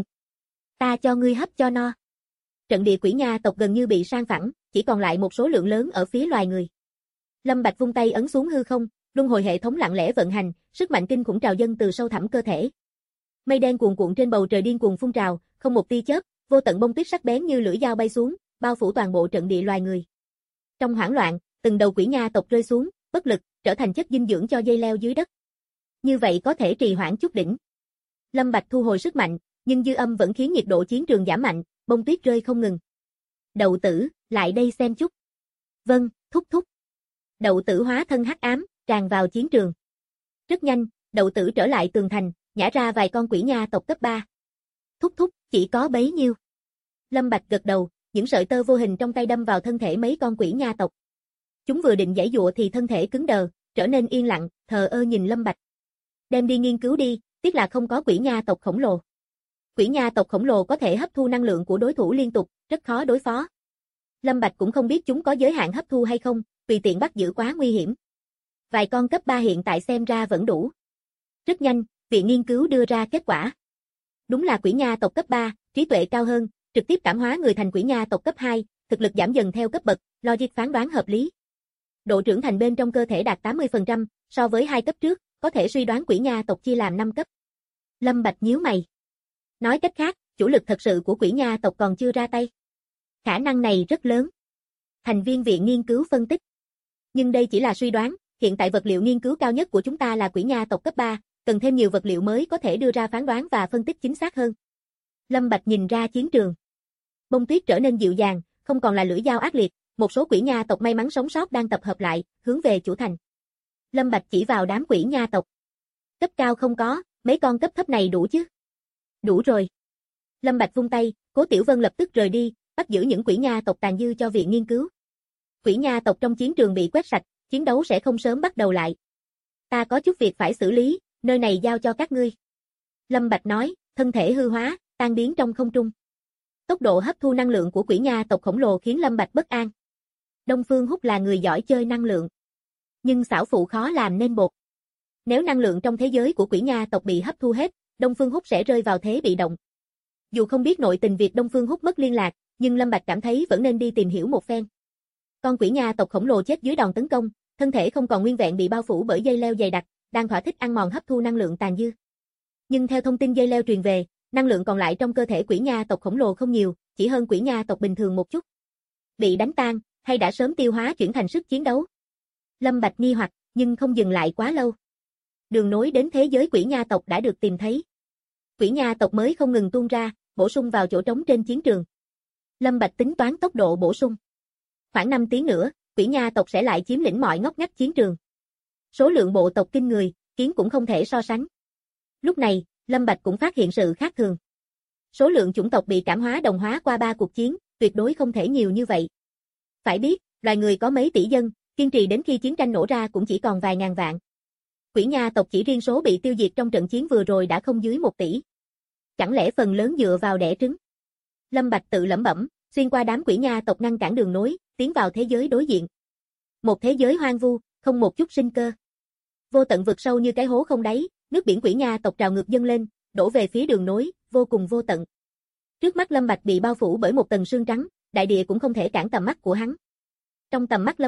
Ta cho ngươi hấp cho no. Trận địa quỷ nha tộc gần như bị san phẳng, chỉ còn lại một số lượng lớn ở phía loài người. Lâm Bạch vung tay ấn xuống hư không, luân hồi hệ thống lặng lẽ vận hành, sức mạnh kinh khủng trào dâng từ sâu thẳm cơ thể. Mây đen cuồn cuộn trên bầu trời điên cuồng phun trào, không một tia chớp, vô tận bông tuyết sắc bén như lưỡi dao bay xuống, bao phủ toàn bộ trận địa loài người. Trong hoảng loạn, từng đầu quỷ nha tộc rơi xuống, bất lực, trở thành chất dinh dưỡng cho dây leo dưới đất. Như vậy có thể trì hoãn chút đỉnh. Lâm Bạch thu hồi sức mạnh, nhưng dư âm vẫn khiến nhiệt độ chiến trường giảm mạnh, bông tuyết rơi không ngừng. Đậu tử, lại đây xem chút. Vâng, thúc thúc. Đậu tử hóa thân hắc ám, tràn vào chiến trường. Rất nhanh, đậu tử trở lại tường thành, nhả ra vài con quỷ nha tộc cấp 3. Thúc thúc, chỉ có bấy nhiêu. Lâm Bạch gật đầu, những sợi tơ vô hình trong tay đâm vào thân thể mấy con quỷ nha tộc. Chúng vừa định giãy giụa thì thân thể cứng đờ, trở nên yên lặng, thờ ơ nhìn Lâm Bạch. Đem đi nghiên cứu đi, tiếc là không có quỷ nha tộc khổng lồ. Quỷ nha tộc khổng lồ có thể hấp thu năng lượng của đối thủ liên tục, rất khó đối phó. Lâm Bạch cũng không biết chúng có giới hạn hấp thu hay không, tùy tiện bắt giữ quá nguy hiểm. Vài con cấp 3 hiện tại xem ra vẫn đủ. Rất nhanh, viện nghiên cứu đưa ra kết quả. Đúng là quỷ nha tộc cấp 3, trí tuệ cao hơn, trực tiếp cảm hóa người thành quỷ nha tộc cấp 2, thực lực giảm dần theo cấp bậc, logic phán đoán hợp lý. Độ trưởng thành bên trong cơ thể đạt 80%, so với 2 cấp trước, có thể suy đoán quỷ nha tộc chia làm 5 cấp. Lâm Bạch nhíu mày. Nói cách khác, chủ lực thật sự của quỷ nha tộc còn chưa ra tay. Khả năng này rất lớn. Thành viên viện nghiên cứu phân tích. Nhưng đây chỉ là suy đoán, hiện tại vật liệu nghiên cứu cao nhất của chúng ta là quỷ nha tộc cấp 3, cần thêm nhiều vật liệu mới có thể đưa ra phán đoán và phân tích chính xác hơn. Lâm Bạch nhìn ra chiến trường. Bông tuyết trở nên dịu dàng, không còn là lưỡi dao ác liệt, một số quỷ nha tộc may mắn sống sót đang tập hợp lại, hướng về chủ thành. Lâm Bạch chỉ vào đám quỷ nha tộc. Cấp cao không có, mấy con cấp thấp này đủ chứ? Đủ rồi. Lâm Bạch vung tay, Cố Tiểu Vân lập tức rời đi, bắt giữ những quỷ nha tộc tàn dư cho viện nghiên cứu. Quỷ nha tộc trong chiến trường bị quét sạch, chiến đấu sẽ không sớm bắt đầu lại. Ta có chút việc phải xử lý, nơi này giao cho các ngươi. Lâm Bạch nói, thân thể hư hóa, tan biến trong không trung. Tốc độ hấp thu năng lượng của quỷ nha tộc khổng lồ khiến Lâm Bạch bất an. Đông Phương Húc là người giỏi chơi năng lượng, nhưng xảo phụ khó làm nên bột. Nếu năng lượng trong thế giới của quỷ nha tộc bị hấp thu hết, Đông Phương Húc sẽ rơi vào thế bị động. Dù không biết nội tình việc Đông Phương Húc mất liên lạc, nhưng Lâm Bạch cảm thấy vẫn nên đi tìm hiểu một phen. Con quỷ nha tộc khổng lồ chết dưới đòn tấn công, thân thể không còn nguyên vẹn bị bao phủ bởi dây leo dày đặc, đang thỏa thích ăn mòn hấp thu năng lượng tàn dư. Nhưng theo thông tin dây leo truyền về, năng lượng còn lại trong cơ thể quỷ nha tộc khổng lồ không nhiều, chỉ hơn quỷ nha tộc bình thường một chút. Bị đánh tan, hay đã sớm tiêu hóa chuyển thành sức chiến đấu? Lâm Bạch nghi hoặc, nhưng không dừng lại quá lâu. Đường nối đến thế giới quỷ nha tộc đã được tìm thấy. Quỷ nha tộc mới không ngừng tuôn ra, bổ sung vào chỗ trống trên chiến trường. Lâm Bạch tính toán tốc độ bổ sung. Khoảng 5 tiếng nữa, quỷ nha tộc sẽ lại chiếm lĩnh mọi ngóc ngách chiến trường. Số lượng bộ tộc kinh người, kiến cũng không thể so sánh. Lúc này, Lâm Bạch cũng phát hiện sự khác thường. Số lượng chủng tộc bị cảm hóa đồng hóa qua 3 cuộc chiến, tuyệt đối không thể nhiều như vậy. Phải biết, loài người có mấy tỷ dân, kiên trì đến khi chiến tranh nổ ra cũng chỉ còn vài ngàn vạn. Quỷ nha tộc chỉ riêng số bị tiêu diệt trong trận chiến vừa rồi đã không dưới 1 tỷ. Chẳng lẽ phần lớn dựa vào đẻ trứng? Lâm Bạch tự lẩm bẩm, xuyên qua đám quỷ nha tộc ngăn cản đường nối, tiến vào thế giới đối diện. Một thế giới hoang vu, không một chút sinh cơ. Vô tận vực sâu như cái hố không đáy, nước biển quỷ nha tộc trào ngược dâng lên, đổ về phía đường nối, vô cùng vô tận. Trước mắt Lâm Bạch bị bao phủ bởi một tầng sương trắng, đại địa cũng không thể cản tầm mắt của hắn. Trong tầm mắt Lâm Bạch,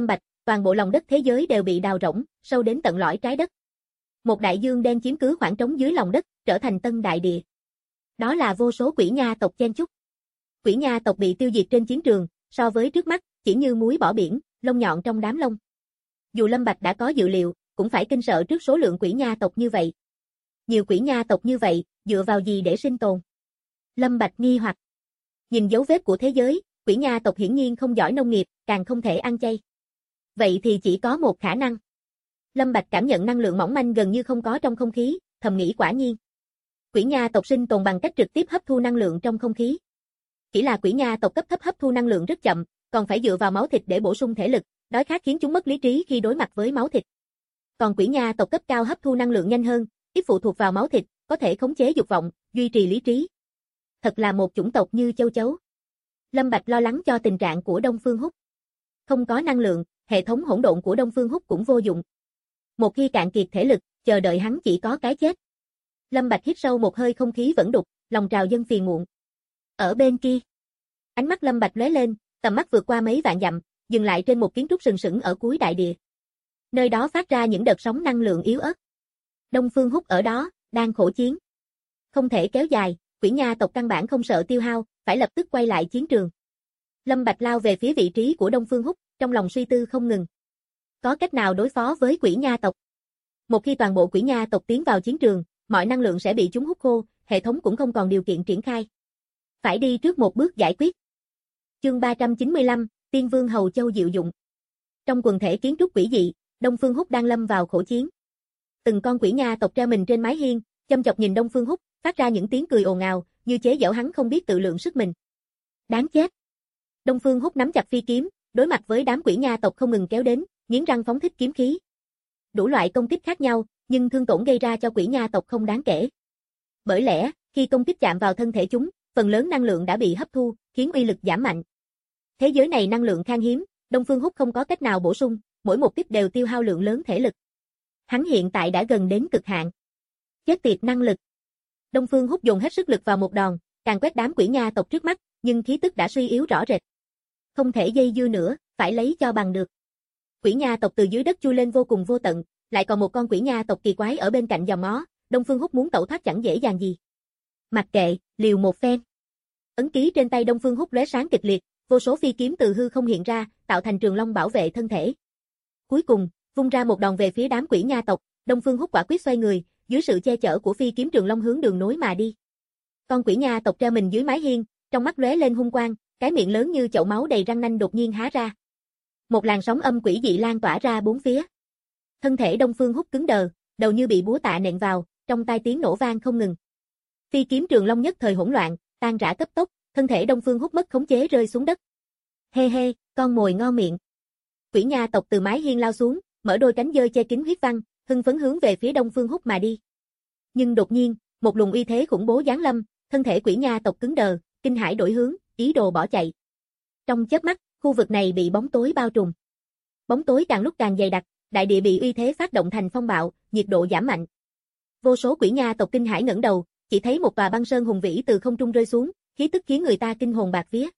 toàn bộ lòng đất thế giới đều bị đào rỗng, sâu đến tận lõi trái đất. Một đại dương đen chiếm cứ khoảng trống dưới lòng đất, trở thành tân đại địa. Đó là vô số quỷ nha tộc chen chúc. Quỷ nha tộc bị tiêu diệt trên chiến trường, so với trước mắt, chỉ như muối bỏ biển, lông nhọn trong đám lông. Dù Lâm Bạch đã có dự liệu, cũng phải kinh sợ trước số lượng quỷ nha tộc như vậy. Nhiều quỷ nha tộc như vậy, dựa vào gì để sinh tồn? Lâm Bạch nghi hoặc. Nhìn dấu vết của thế giới, quỷ nha tộc hiển nhiên không giỏi nông nghiệp, càng không thể ăn chay. Vậy thì chỉ có một khả năng. Lâm Bạch cảm nhận năng lượng mỏng manh gần như không có trong không khí, thầm nghĩ quả nhiên. Quỷ nha tộc sinh tồn bằng cách trực tiếp hấp thu năng lượng trong không khí. Chỉ là quỷ nha tộc cấp thấp hấp thu năng lượng rất chậm, còn phải dựa vào máu thịt để bổ sung thể lực, đói khát khiến chúng mất lý trí khi đối mặt với máu thịt. Còn quỷ nha tộc cấp cao hấp thu năng lượng nhanh hơn, ít phụ thuộc vào máu thịt, có thể khống chế dục vọng, duy trì lý trí. Thật là một chủng tộc như châu chấu. Lâm Bạch lo lắng cho tình trạng của Đông Phương Húc. Không có năng lượng, hệ thống hỗn độn của Đông Phương Húc cũng vô dụng. Một khi cạn kiệt thể lực, chờ đợi hắn chỉ có cái chết. Lâm Bạch hít sâu một hơi không khí vẫn đục, lòng trào dâng phiền muộn. Ở bên kia, ánh mắt Lâm Bạch lóe lên, tầm mắt vượt qua mấy vạn dặm, dừng lại trên một kiến trúc sừng sững ở cuối đại địa. Nơi đó phát ra những đợt sóng năng lượng yếu ớt. Đông Phương Húc ở đó, đang khổ chiến. Không thể kéo dài, quỷ nha tộc căn bản không sợ tiêu hao, phải lập tức quay lại chiến trường. Lâm Bạch lao về phía vị trí của Đông Phương Húc, trong lòng suy tư không ngừng. Có cách nào đối phó với quỷ nha tộc? Một khi toàn bộ quỷ nha tộc tiến vào chiến trường, mọi năng lượng sẽ bị chúng hút khô, hệ thống cũng không còn điều kiện triển khai. Phải đi trước một bước giải quyết. Chương 395, Tiên Vương Hầu Châu diệu dụng. Trong quần thể kiến trúc quỷ dị, Đông Phương Húc đang lâm vào khổ chiến. Từng con quỷ nha tộc treo mình trên mái hiên, châm chọc nhìn Đông Phương Húc, phát ra những tiếng cười ồn ào, như chế giễu hắn không biết tự lượng sức mình. Đáng chết. Đông Phương Húc nắm chặt phi kiếm, đối mặt với đám quỷ nha tộc không ngừng kéo đến, nghiến răng phóng thích kiếm khí. Đủ loại công kích khác nhau, nhưng thương tổn gây ra cho quỷ nha tộc không đáng kể. Bởi lẽ, khi công kích chạm vào thân thể chúng, phần lớn năng lượng đã bị hấp thu, khiến uy lực giảm mạnh. Thế giới này năng lượng khan hiếm, Đông Phương Húc không có cách nào bổ sung, mỗi một kích đều tiêu hao lượng lớn thể lực. Hắn hiện tại đã gần đến cực hạn. Chết tiệt năng lực. Đông Phương Húc dồn hết sức lực vào một đòn, càng quét đám quỷ nha tộc trước mắt, nhưng khí tức đã suy yếu rõ rệt. Không thể dây dưa nữa, phải lấy cho bằng được. Quỷ nha tộc từ dưới đất chui lên vô cùng vô tận, lại còn một con quỷ nha tộc kỳ quái ở bên cạnh dòm ngó, Đông Phương Húc muốn tẩu thoát chẳng dễ dàng gì. Mặc kệ, liều một phen. Ấn ký trên tay Đông Phương Húc lóe sáng kịch liệt, vô số phi kiếm từ hư không hiện ra, tạo thành trường long bảo vệ thân thể. Cuối cùng, vung ra một đòn về phía đám quỷ nha tộc, Đông Phương Húc quả quyết xoay người, dưới sự che chở của phi kiếm trường long hướng đường nối mà đi. Con quỷ nha tộc treo mình dưới mái hiên, trong mắt lóe lên hung quang, cái miệng lớn như chậu máu đầy răng nanh đột nhiên há ra. Một làn sóng âm quỷ dị lan tỏa ra bốn phía. Thân thể Đông Phương Húc cứng đờ, đầu như bị búa tạ nện vào, trong tai tiếng nổ vang không ngừng. Phi kiếm trường long nhất thời hỗn loạn, tan rã cấp tốc, thân thể Đông Phương Húc mất khống chế rơi xuống đất. Hê hê, con mồi ngon miệng. Quỷ nha tộc từ mái hiên lao xuống, mở đôi cánh dơ che kín huyết văn, hưng phấn hướng về phía Đông Phương Húc mà đi. Nhưng đột nhiên, một luồng uy thế khủng bố giáng lâm, thân thể quỷ nha tộc cứng đờ, kinh hãi đổi hướng, ý đồ bỏ chạy. Trong chớp mắt, khu vực này bị bóng tối bao trùm. Bóng tối càng lúc càng dày đặc, đại địa bị uy thế phát động thành phong bạo, nhiệt độ giảm mạnh. Vô số quỷ nha tộc kinh hãi ngẩng đầu, chỉ thấy một tòa băng sơn hùng vĩ từ không trung rơi xuống, khí tức khiến người ta kinh hồn bạt vía.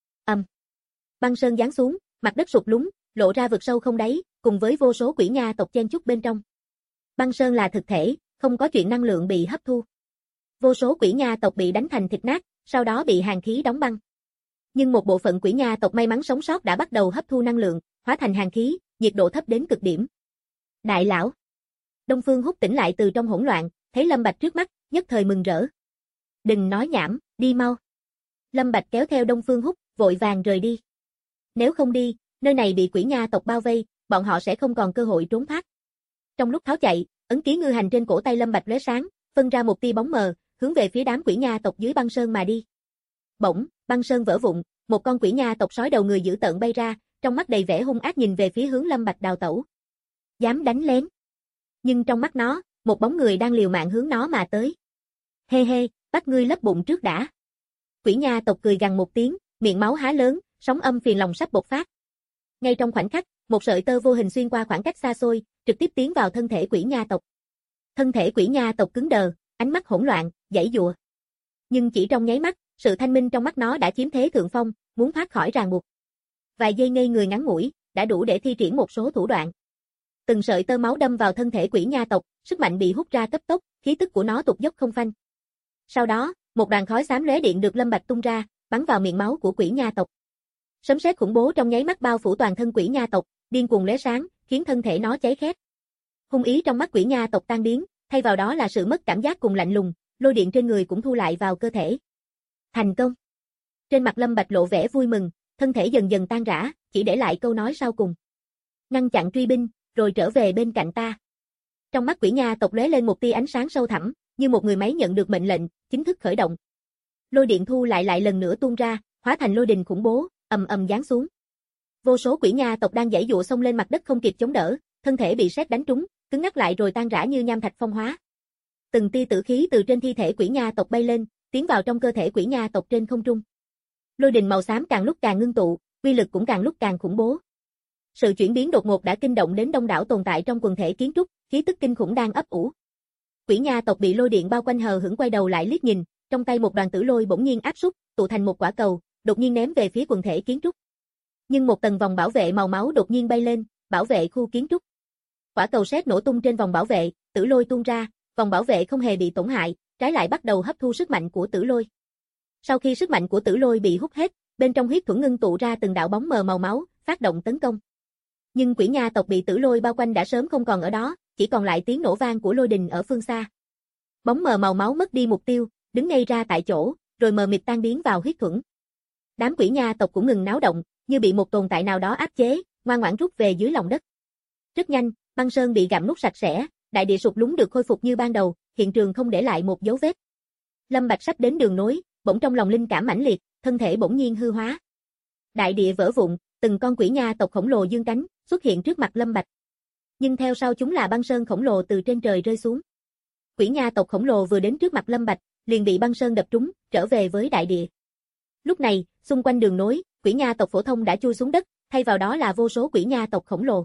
Băng sơn giáng xuống, mặt đất sụt lún, lộ ra vực sâu không đáy, cùng với vô số quỷ nha tộc chen chúc bên trong. Băng sơn là thực thể, không có chuyện năng lượng bị hấp thu. Vô số quỷ nha tộc bị đánh thành thịt nát, sau đó bị hàn khí đóng băng. Nhưng một bộ phận quỷ nha tộc may mắn sống sót đã bắt đầu hấp thu năng lượng, hóa thành hàn khí, nhiệt độ thấp đến cực điểm. Đại lão. Đông Phương Húc tỉnh lại từ trong hỗn loạn, thấy Lâm Bạch trước mắt, nhất thời mừng rỡ. Đừng nói nhảm, đi mau. Lâm Bạch kéo theo Đông Phương Húc, vội vàng rời đi. Nếu không đi, nơi này bị quỷ nha tộc bao vây, bọn họ sẽ không còn cơ hội trốn thoát. Trong lúc tháo chạy, ấn ký ngư hành trên cổ tay Lâm Bạch lóe sáng, phân ra một tia bóng mờ, hướng về phía đám quỷ nha tộc dưới băng sơn mà đi. Bỗng, băng sơn vỡ vụn, một con quỷ nha tộc sói đầu người dữ tợn bay ra, trong mắt đầy vẻ hung ác nhìn về phía hướng Lâm Bạch đào tẩu. Dám đánh lén. Nhưng trong mắt nó, một bóng người đang liều mạng hướng nó mà tới. Hê hê, bắt ngươi lấp bụng trước đã. Quỷ nha tộc cười gằn một tiếng, miệng máu há lớn, sóng âm phiền lòng sắp bộc phát. Ngay trong khoảnh khắc, một sợi tơ vô hình xuyên qua khoảng cách xa xôi, trực tiếp tiến vào thân thể quỷ nha tộc. Thân thể quỷ nha tộc cứng đờ, ánh mắt hỗn loạn, giãy giụa. Nhưng chỉ trong nháy mắt, sự thanh minh trong mắt nó đã chiếm thế thượng phong, muốn thoát khỏi ràng buộc. Vài giây ngây người ngắn ngủi, đã đủ để thi triển một số thủ đoạn. Từng sợi tơ máu đâm vào thân thể quỷ nha tộc, sức mạnh bị hút ra cấp tốc, khí tức của nó tụt dốc không phanh. Sau đó, một đoàn khói xám lóe điện được Lâm Bạch tung ra, bắn vào miệng máu của quỷ nha tộc. Sấm sét khủng bố trong nháy mắt bao phủ toàn thân quỷ nha tộc, điên cuồng lóe sáng, khiến thân thể nó cháy khét. Hung ý trong mắt quỷ nha tộc tan biến, thay vào đó là sự mất cảm giác cùng lạnh lùng, lôi điện trên người cũng thu lại vào cơ thể. Thành công. Trên mặt Lâm Bạch lộ vẻ vui mừng, thân thể dần dần tan rã, chỉ để lại câu nói sau cùng. Ngăn chặn truy binh, rồi trở về bên cạnh ta. Trong mắt quỷ nha tộc lóe lên một tia ánh sáng sâu thẳm, như một người máy nhận được mệnh lệnh, chính thức khởi động. Lôi điện thu lại lần nữa tuôn ra, hóa thành lôi đình khủng bố, ầm ầm giáng xuống. Vô số quỷ nha tộc đang giãy giụa xông lên mặt đất không kịp chống đỡ, thân thể bị sét đánh trúng, cứng ngắc lại rồi tan rã như nham thạch phong hóa. Từng tia tử khí từ trên thi thể quỷ nha tộc bay lên, tiến vào trong cơ thể quỷ nha tộc trên không trung. Lôi đình màu xám càng lúc càng ngưng tụ, uy lực cũng càng lúc càng khủng bố. Sự chuyển biến đột ngột đã kinh động đến đông đảo tồn tại trong quần thể kiến trúc, khí tức kinh khủng đang ấp ủ. Quỷ nha tộc bị lôi điện bao quanh hờ hững quay đầu lại liếc nhìn, trong tay một đoàn tử lôi bỗng nhiên áp xúc, tụ thành một quả cầu, đột nhiên ném về phía quần thể kiến trúc. Nhưng một tầng vòng bảo vệ màu máu đột nhiên bay lên, bảo vệ khu kiến trúc. Quả cầu sét nổ tung trên vòng bảo vệ, tử lôi tuôn ra, vòng bảo vệ không hề bị tổn hại, trái lại bắt đầu hấp thu sức mạnh của tử lôi. Sau khi sức mạnh của tử lôi bị hút hết, bên trong huyết thuẫn ngưng tụ ra từng đạo bóng mờ màu máu, phát động tấn công. Nhưng quỷ nha tộc bị tử lôi bao quanh đã sớm không còn ở đó, chỉ còn lại tiếng nổ vang của lôi đình ở phương xa. Bóng mờ màu máu mất đi mục tiêu, đứng ngay ra tại chỗ, rồi mờ mịt tan biến vào huyết thuẫn. Đám quỷ nha tộc cũng ngừng náo động, như bị một tồn tại nào đó áp chế, ngoan ngoãn rút về dưới lòng đất. Rất nhanh, băng sơn bị gặm nuốt sạch sẽ, đại địa sụt lún được khôi phục như ban đầu, hiện trường không để lại một dấu vết. Lâm Bạch sắp đến đường nối, bỗng trong lòng linh cảm mãnh liệt, thân thể bỗng nhiên hư hóa. Đại địa vỡ vụn, từng con quỷ nha tộc khổng lồ dương cánh, xuất hiện trước mặt Lâm Bạch. Nhưng theo sau chúng là băng sơn khổng lồ từ trên trời rơi xuống. Quỷ nha tộc khổng lồ vừa đến trước mặt Lâm Bạch, liền bị băng sơn đập trúng, trở về với đại địa. Lúc này, xung quanh đường nối, quỷ nha tộc phổ thông đã chui xuống đất, thay vào đó là vô số quỷ nha tộc khổng lồ.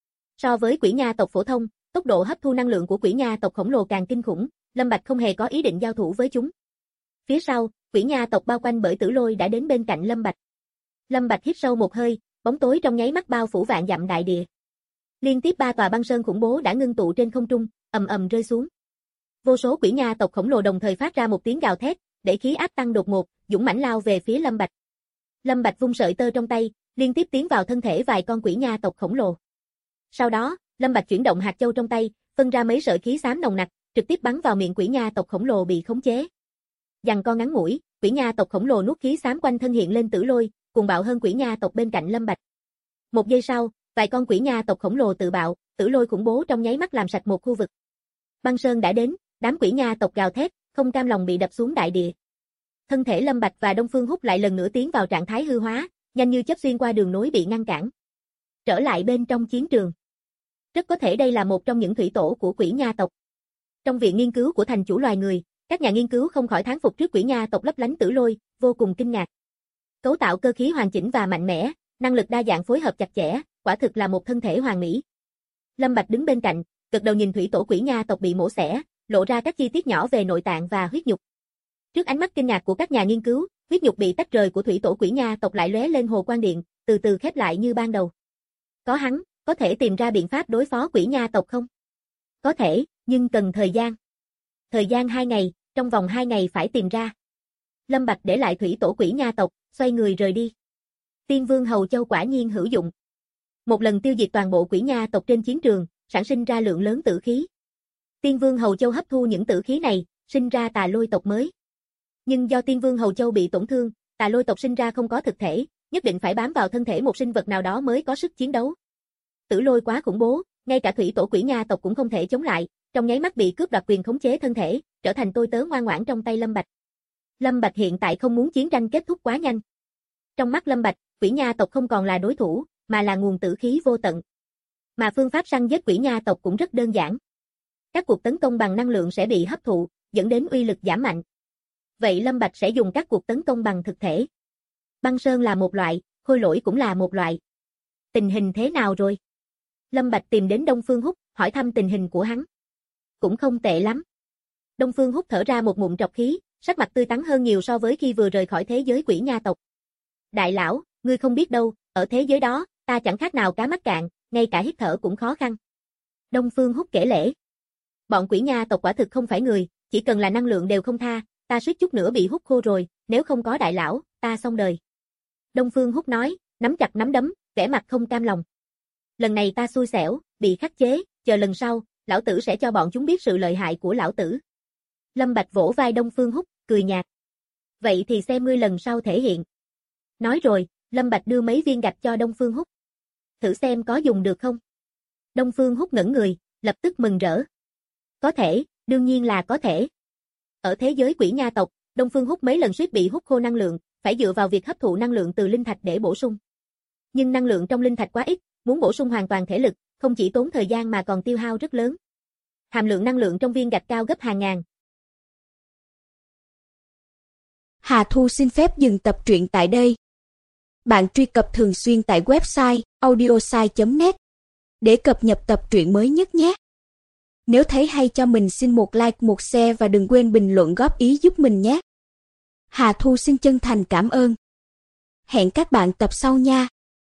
So với quỷ nha tộc phổ thông, tốc độ hấp thu năng lượng của quỷ nha tộc khổng lồ càng kinh khủng, Lâm Bạch không hề có ý định giao thủ với chúng. Phía sau, quỷ nha tộc bao quanh bởi tử lôi đã đến bên cạnh Lâm Bạch. Lâm Bạch hít sâu một hơi, bóng tối trong nháy mắt bao phủ vạn dặm đại địa. Liên tiếp 3 tòa băng sơn khủng bố đã ngưng tụ trên không trung, ầm ầm rơi xuống. Vô số quỷ nha tộc khổng lồ đồng thời phát ra một tiếng gào thét, để khí áp tăng đột ngột, dũng mãnh lao về phía Lâm Bạch. Lâm Bạch vung sợi tơ trong tay, liên tiếp tiến vào thân thể vài con quỷ nha tộc khổng lồ. Sau đó, Lâm Bạch chuyển động hạt châu trong tay, phân ra mấy sợi khí xám nồng nặc, trực tiếp bắn vào miệng quỷ nha tộc khổng lồ bị khống chế. Giằng co ngắn ngủi, quỷ nha tộc khổng lồ nuốt khí xám quanh thân hiện lên tử lôi, cuồng bạo hơn quỷ nha tộc bên cạnh Lâm Bạch. Một giây sau, vài con quỷ nha tộc khổng lồ tự bạo, tử lôi khủng bố trong nháy mắt làm sạch một khu vực. Băng sơn đã đến, đám quỷ nha tộc gào thét, không cam lòng bị đập xuống đại địa. Thân thể Lâm Bạch và Đông Phương Húc lại lần nữa tiến vào trạng thái hư hóa, nhanh như chớp xuyên qua đường nối bị ngăn cản. Trở lại bên trong chiến trường. Rất có thể đây là một trong những thủy tổ của quỷ nha tộc. Trong viện nghiên cứu của thành chủ loài người, các nhà nghiên cứu không khỏi thán phục trước quỷ nha tộc lấp lánh tử lôi, vô cùng kinh ngạc. Cấu tạo cơ khí hoàn chỉnh và mạnh mẽ, năng lực đa dạng phối hợp chặt chẽ, quả thực là một thân thể hoàn mỹ. Lâm Bạch đứng bên cạnh, gật đầu nhìn thủy tổ quỷ nha tộc bị mổ xẻ, lộ ra các chi tiết nhỏ về nội tạng và huyết nhục. Trước ánh mắt kinh ngạc của các nhà nghiên cứu, huyết nhục bị tách rời của thủy tổ quỷ nha tộc lại lóe lên hồ quang điện, từ từ khép lại như ban đầu. Có hắn, có thể tìm ra biện pháp đối phó quỷ nha tộc không? Có thể, nhưng cần thời gian. Thời gian 2 ngày, trong vòng 2 ngày phải tìm ra. Lâm Bạch để lại thủy tổ quỷ nha tộc, xoay người rời đi. Tiên Vương Hầu Châu quả nhiên hữu dụng. Một lần tiêu diệt toàn bộ quỷ nha tộc trên chiến trường, sản sinh ra lượng lớn tử khí. Tiên Vương Hầu Châu hấp thu những tử khí này, sinh ra tà lôi tộc mới. Nhưng do Tiên Vương Hầu Châu bị tổn thương, tà lôi tộc sinh ra không có thực thể, nhất định phải bám vào thân thể một sinh vật nào đó mới có sức chiến đấu. Tử lôi quá khủng bố, ngay cả thủy tổ quỷ nha tộc cũng không thể chống lại, trong nháy mắt bị cướp đoạt quyền khống chế thân thể, trở thành tôi tớ ngoan ngoãn trong tay Lâm Bạch. Lâm Bạch hiện tại không muốn chiến tranh kết thúc quá nhanh. Trong mắt Lâm Bạch, quỷ nha tộc không còn là đối thủ, mà là nguồn tử khí vô tận. Mà phương pháp săn giết quỷ nha tộc cũng rất đơn giản. Các cuộc tấn công bằng năng lượng sẽ bị hấp thụ, dẫn đến uy lực giảm mạnh. Vậy Lâm Bạch sẽ dùng các cuộc tấn công bằng thực thể. Băng sơn là một loại, khôi lỗi cũng là một loại. Tình hình thế nào rồi? Lâm Bạch tìm đến Đông Phương Húc, hỏi thăm tình hình của hắn. Cũng không tệ lắm. Đông Phương Húc thở ra một ngụm trọc khí, sắc mặt tươi tắn hơn nhiều so với khi vừa rời khỏi thế giới quỷ nha tộc. Đại lão, ngươi không biết đâu, ở thế giới đó, ta chẳng khác nào cá mắc cạn, ngay cả hít thở cũng khó khăn. Đông Phương Húc kể lể. Bọn quỷ nha tộc quả thực không phải người, chỉ cần là năng lượng đều không tha, ta suýt chút nữa bị hút khô rồi, nếu không có đại lão, ta xong đời. Đông Phương Húc nói, nắm chặt nắm đấm, vẻ mặt không cam lòng. Lần này ta xui xẻo, bị khắc chế, chờ lần sau, lão tử sẽ cho bọn chúng biết sự lợi hại của lão tử. Lâm Bạch vỗ vai Đông Phương Húc, cười nhạt. Vậy thì xem ngươi lần sau thể hiện. Nói rồi, Lâm Bạch đưa mấy viên gạch cho Đông Phương Húc. Thử xem có dùng được không? Đông Phương Húc ngẩn người, lập tức mừng rỡ. Có thể, đương nhiên là có thể. Ở thế giới quỷ nha tộc, Đông Phương Húc mấy lần suýt bị hút khô năng lượng, phải dựa vào việc hấp thụ năng lượng từ linh thạch để bổ sung. Nhưng năng lượng trong linh thạch quá ít, muốn bổ sung hoàn toàn thể lực, không chỉ tốn thời gian mà còn tiêu hao rất lớn. Hàm lượng năng lượng trong viên gạch cao gấp hàng ngàn. Hà Thu xin phép dừng tập truyện tại đây. Bạn truy cập thường xuyên tại website audiosai.net để cập nhật tập truyện mới nhất nhé. Nếu thấy hay cho mình xin một like, một share và đừng quên bình luận góp ý giúp mình nhé. Hà Thu xin chân thành cảm ơn. Hẹn các bạn tập sau nha.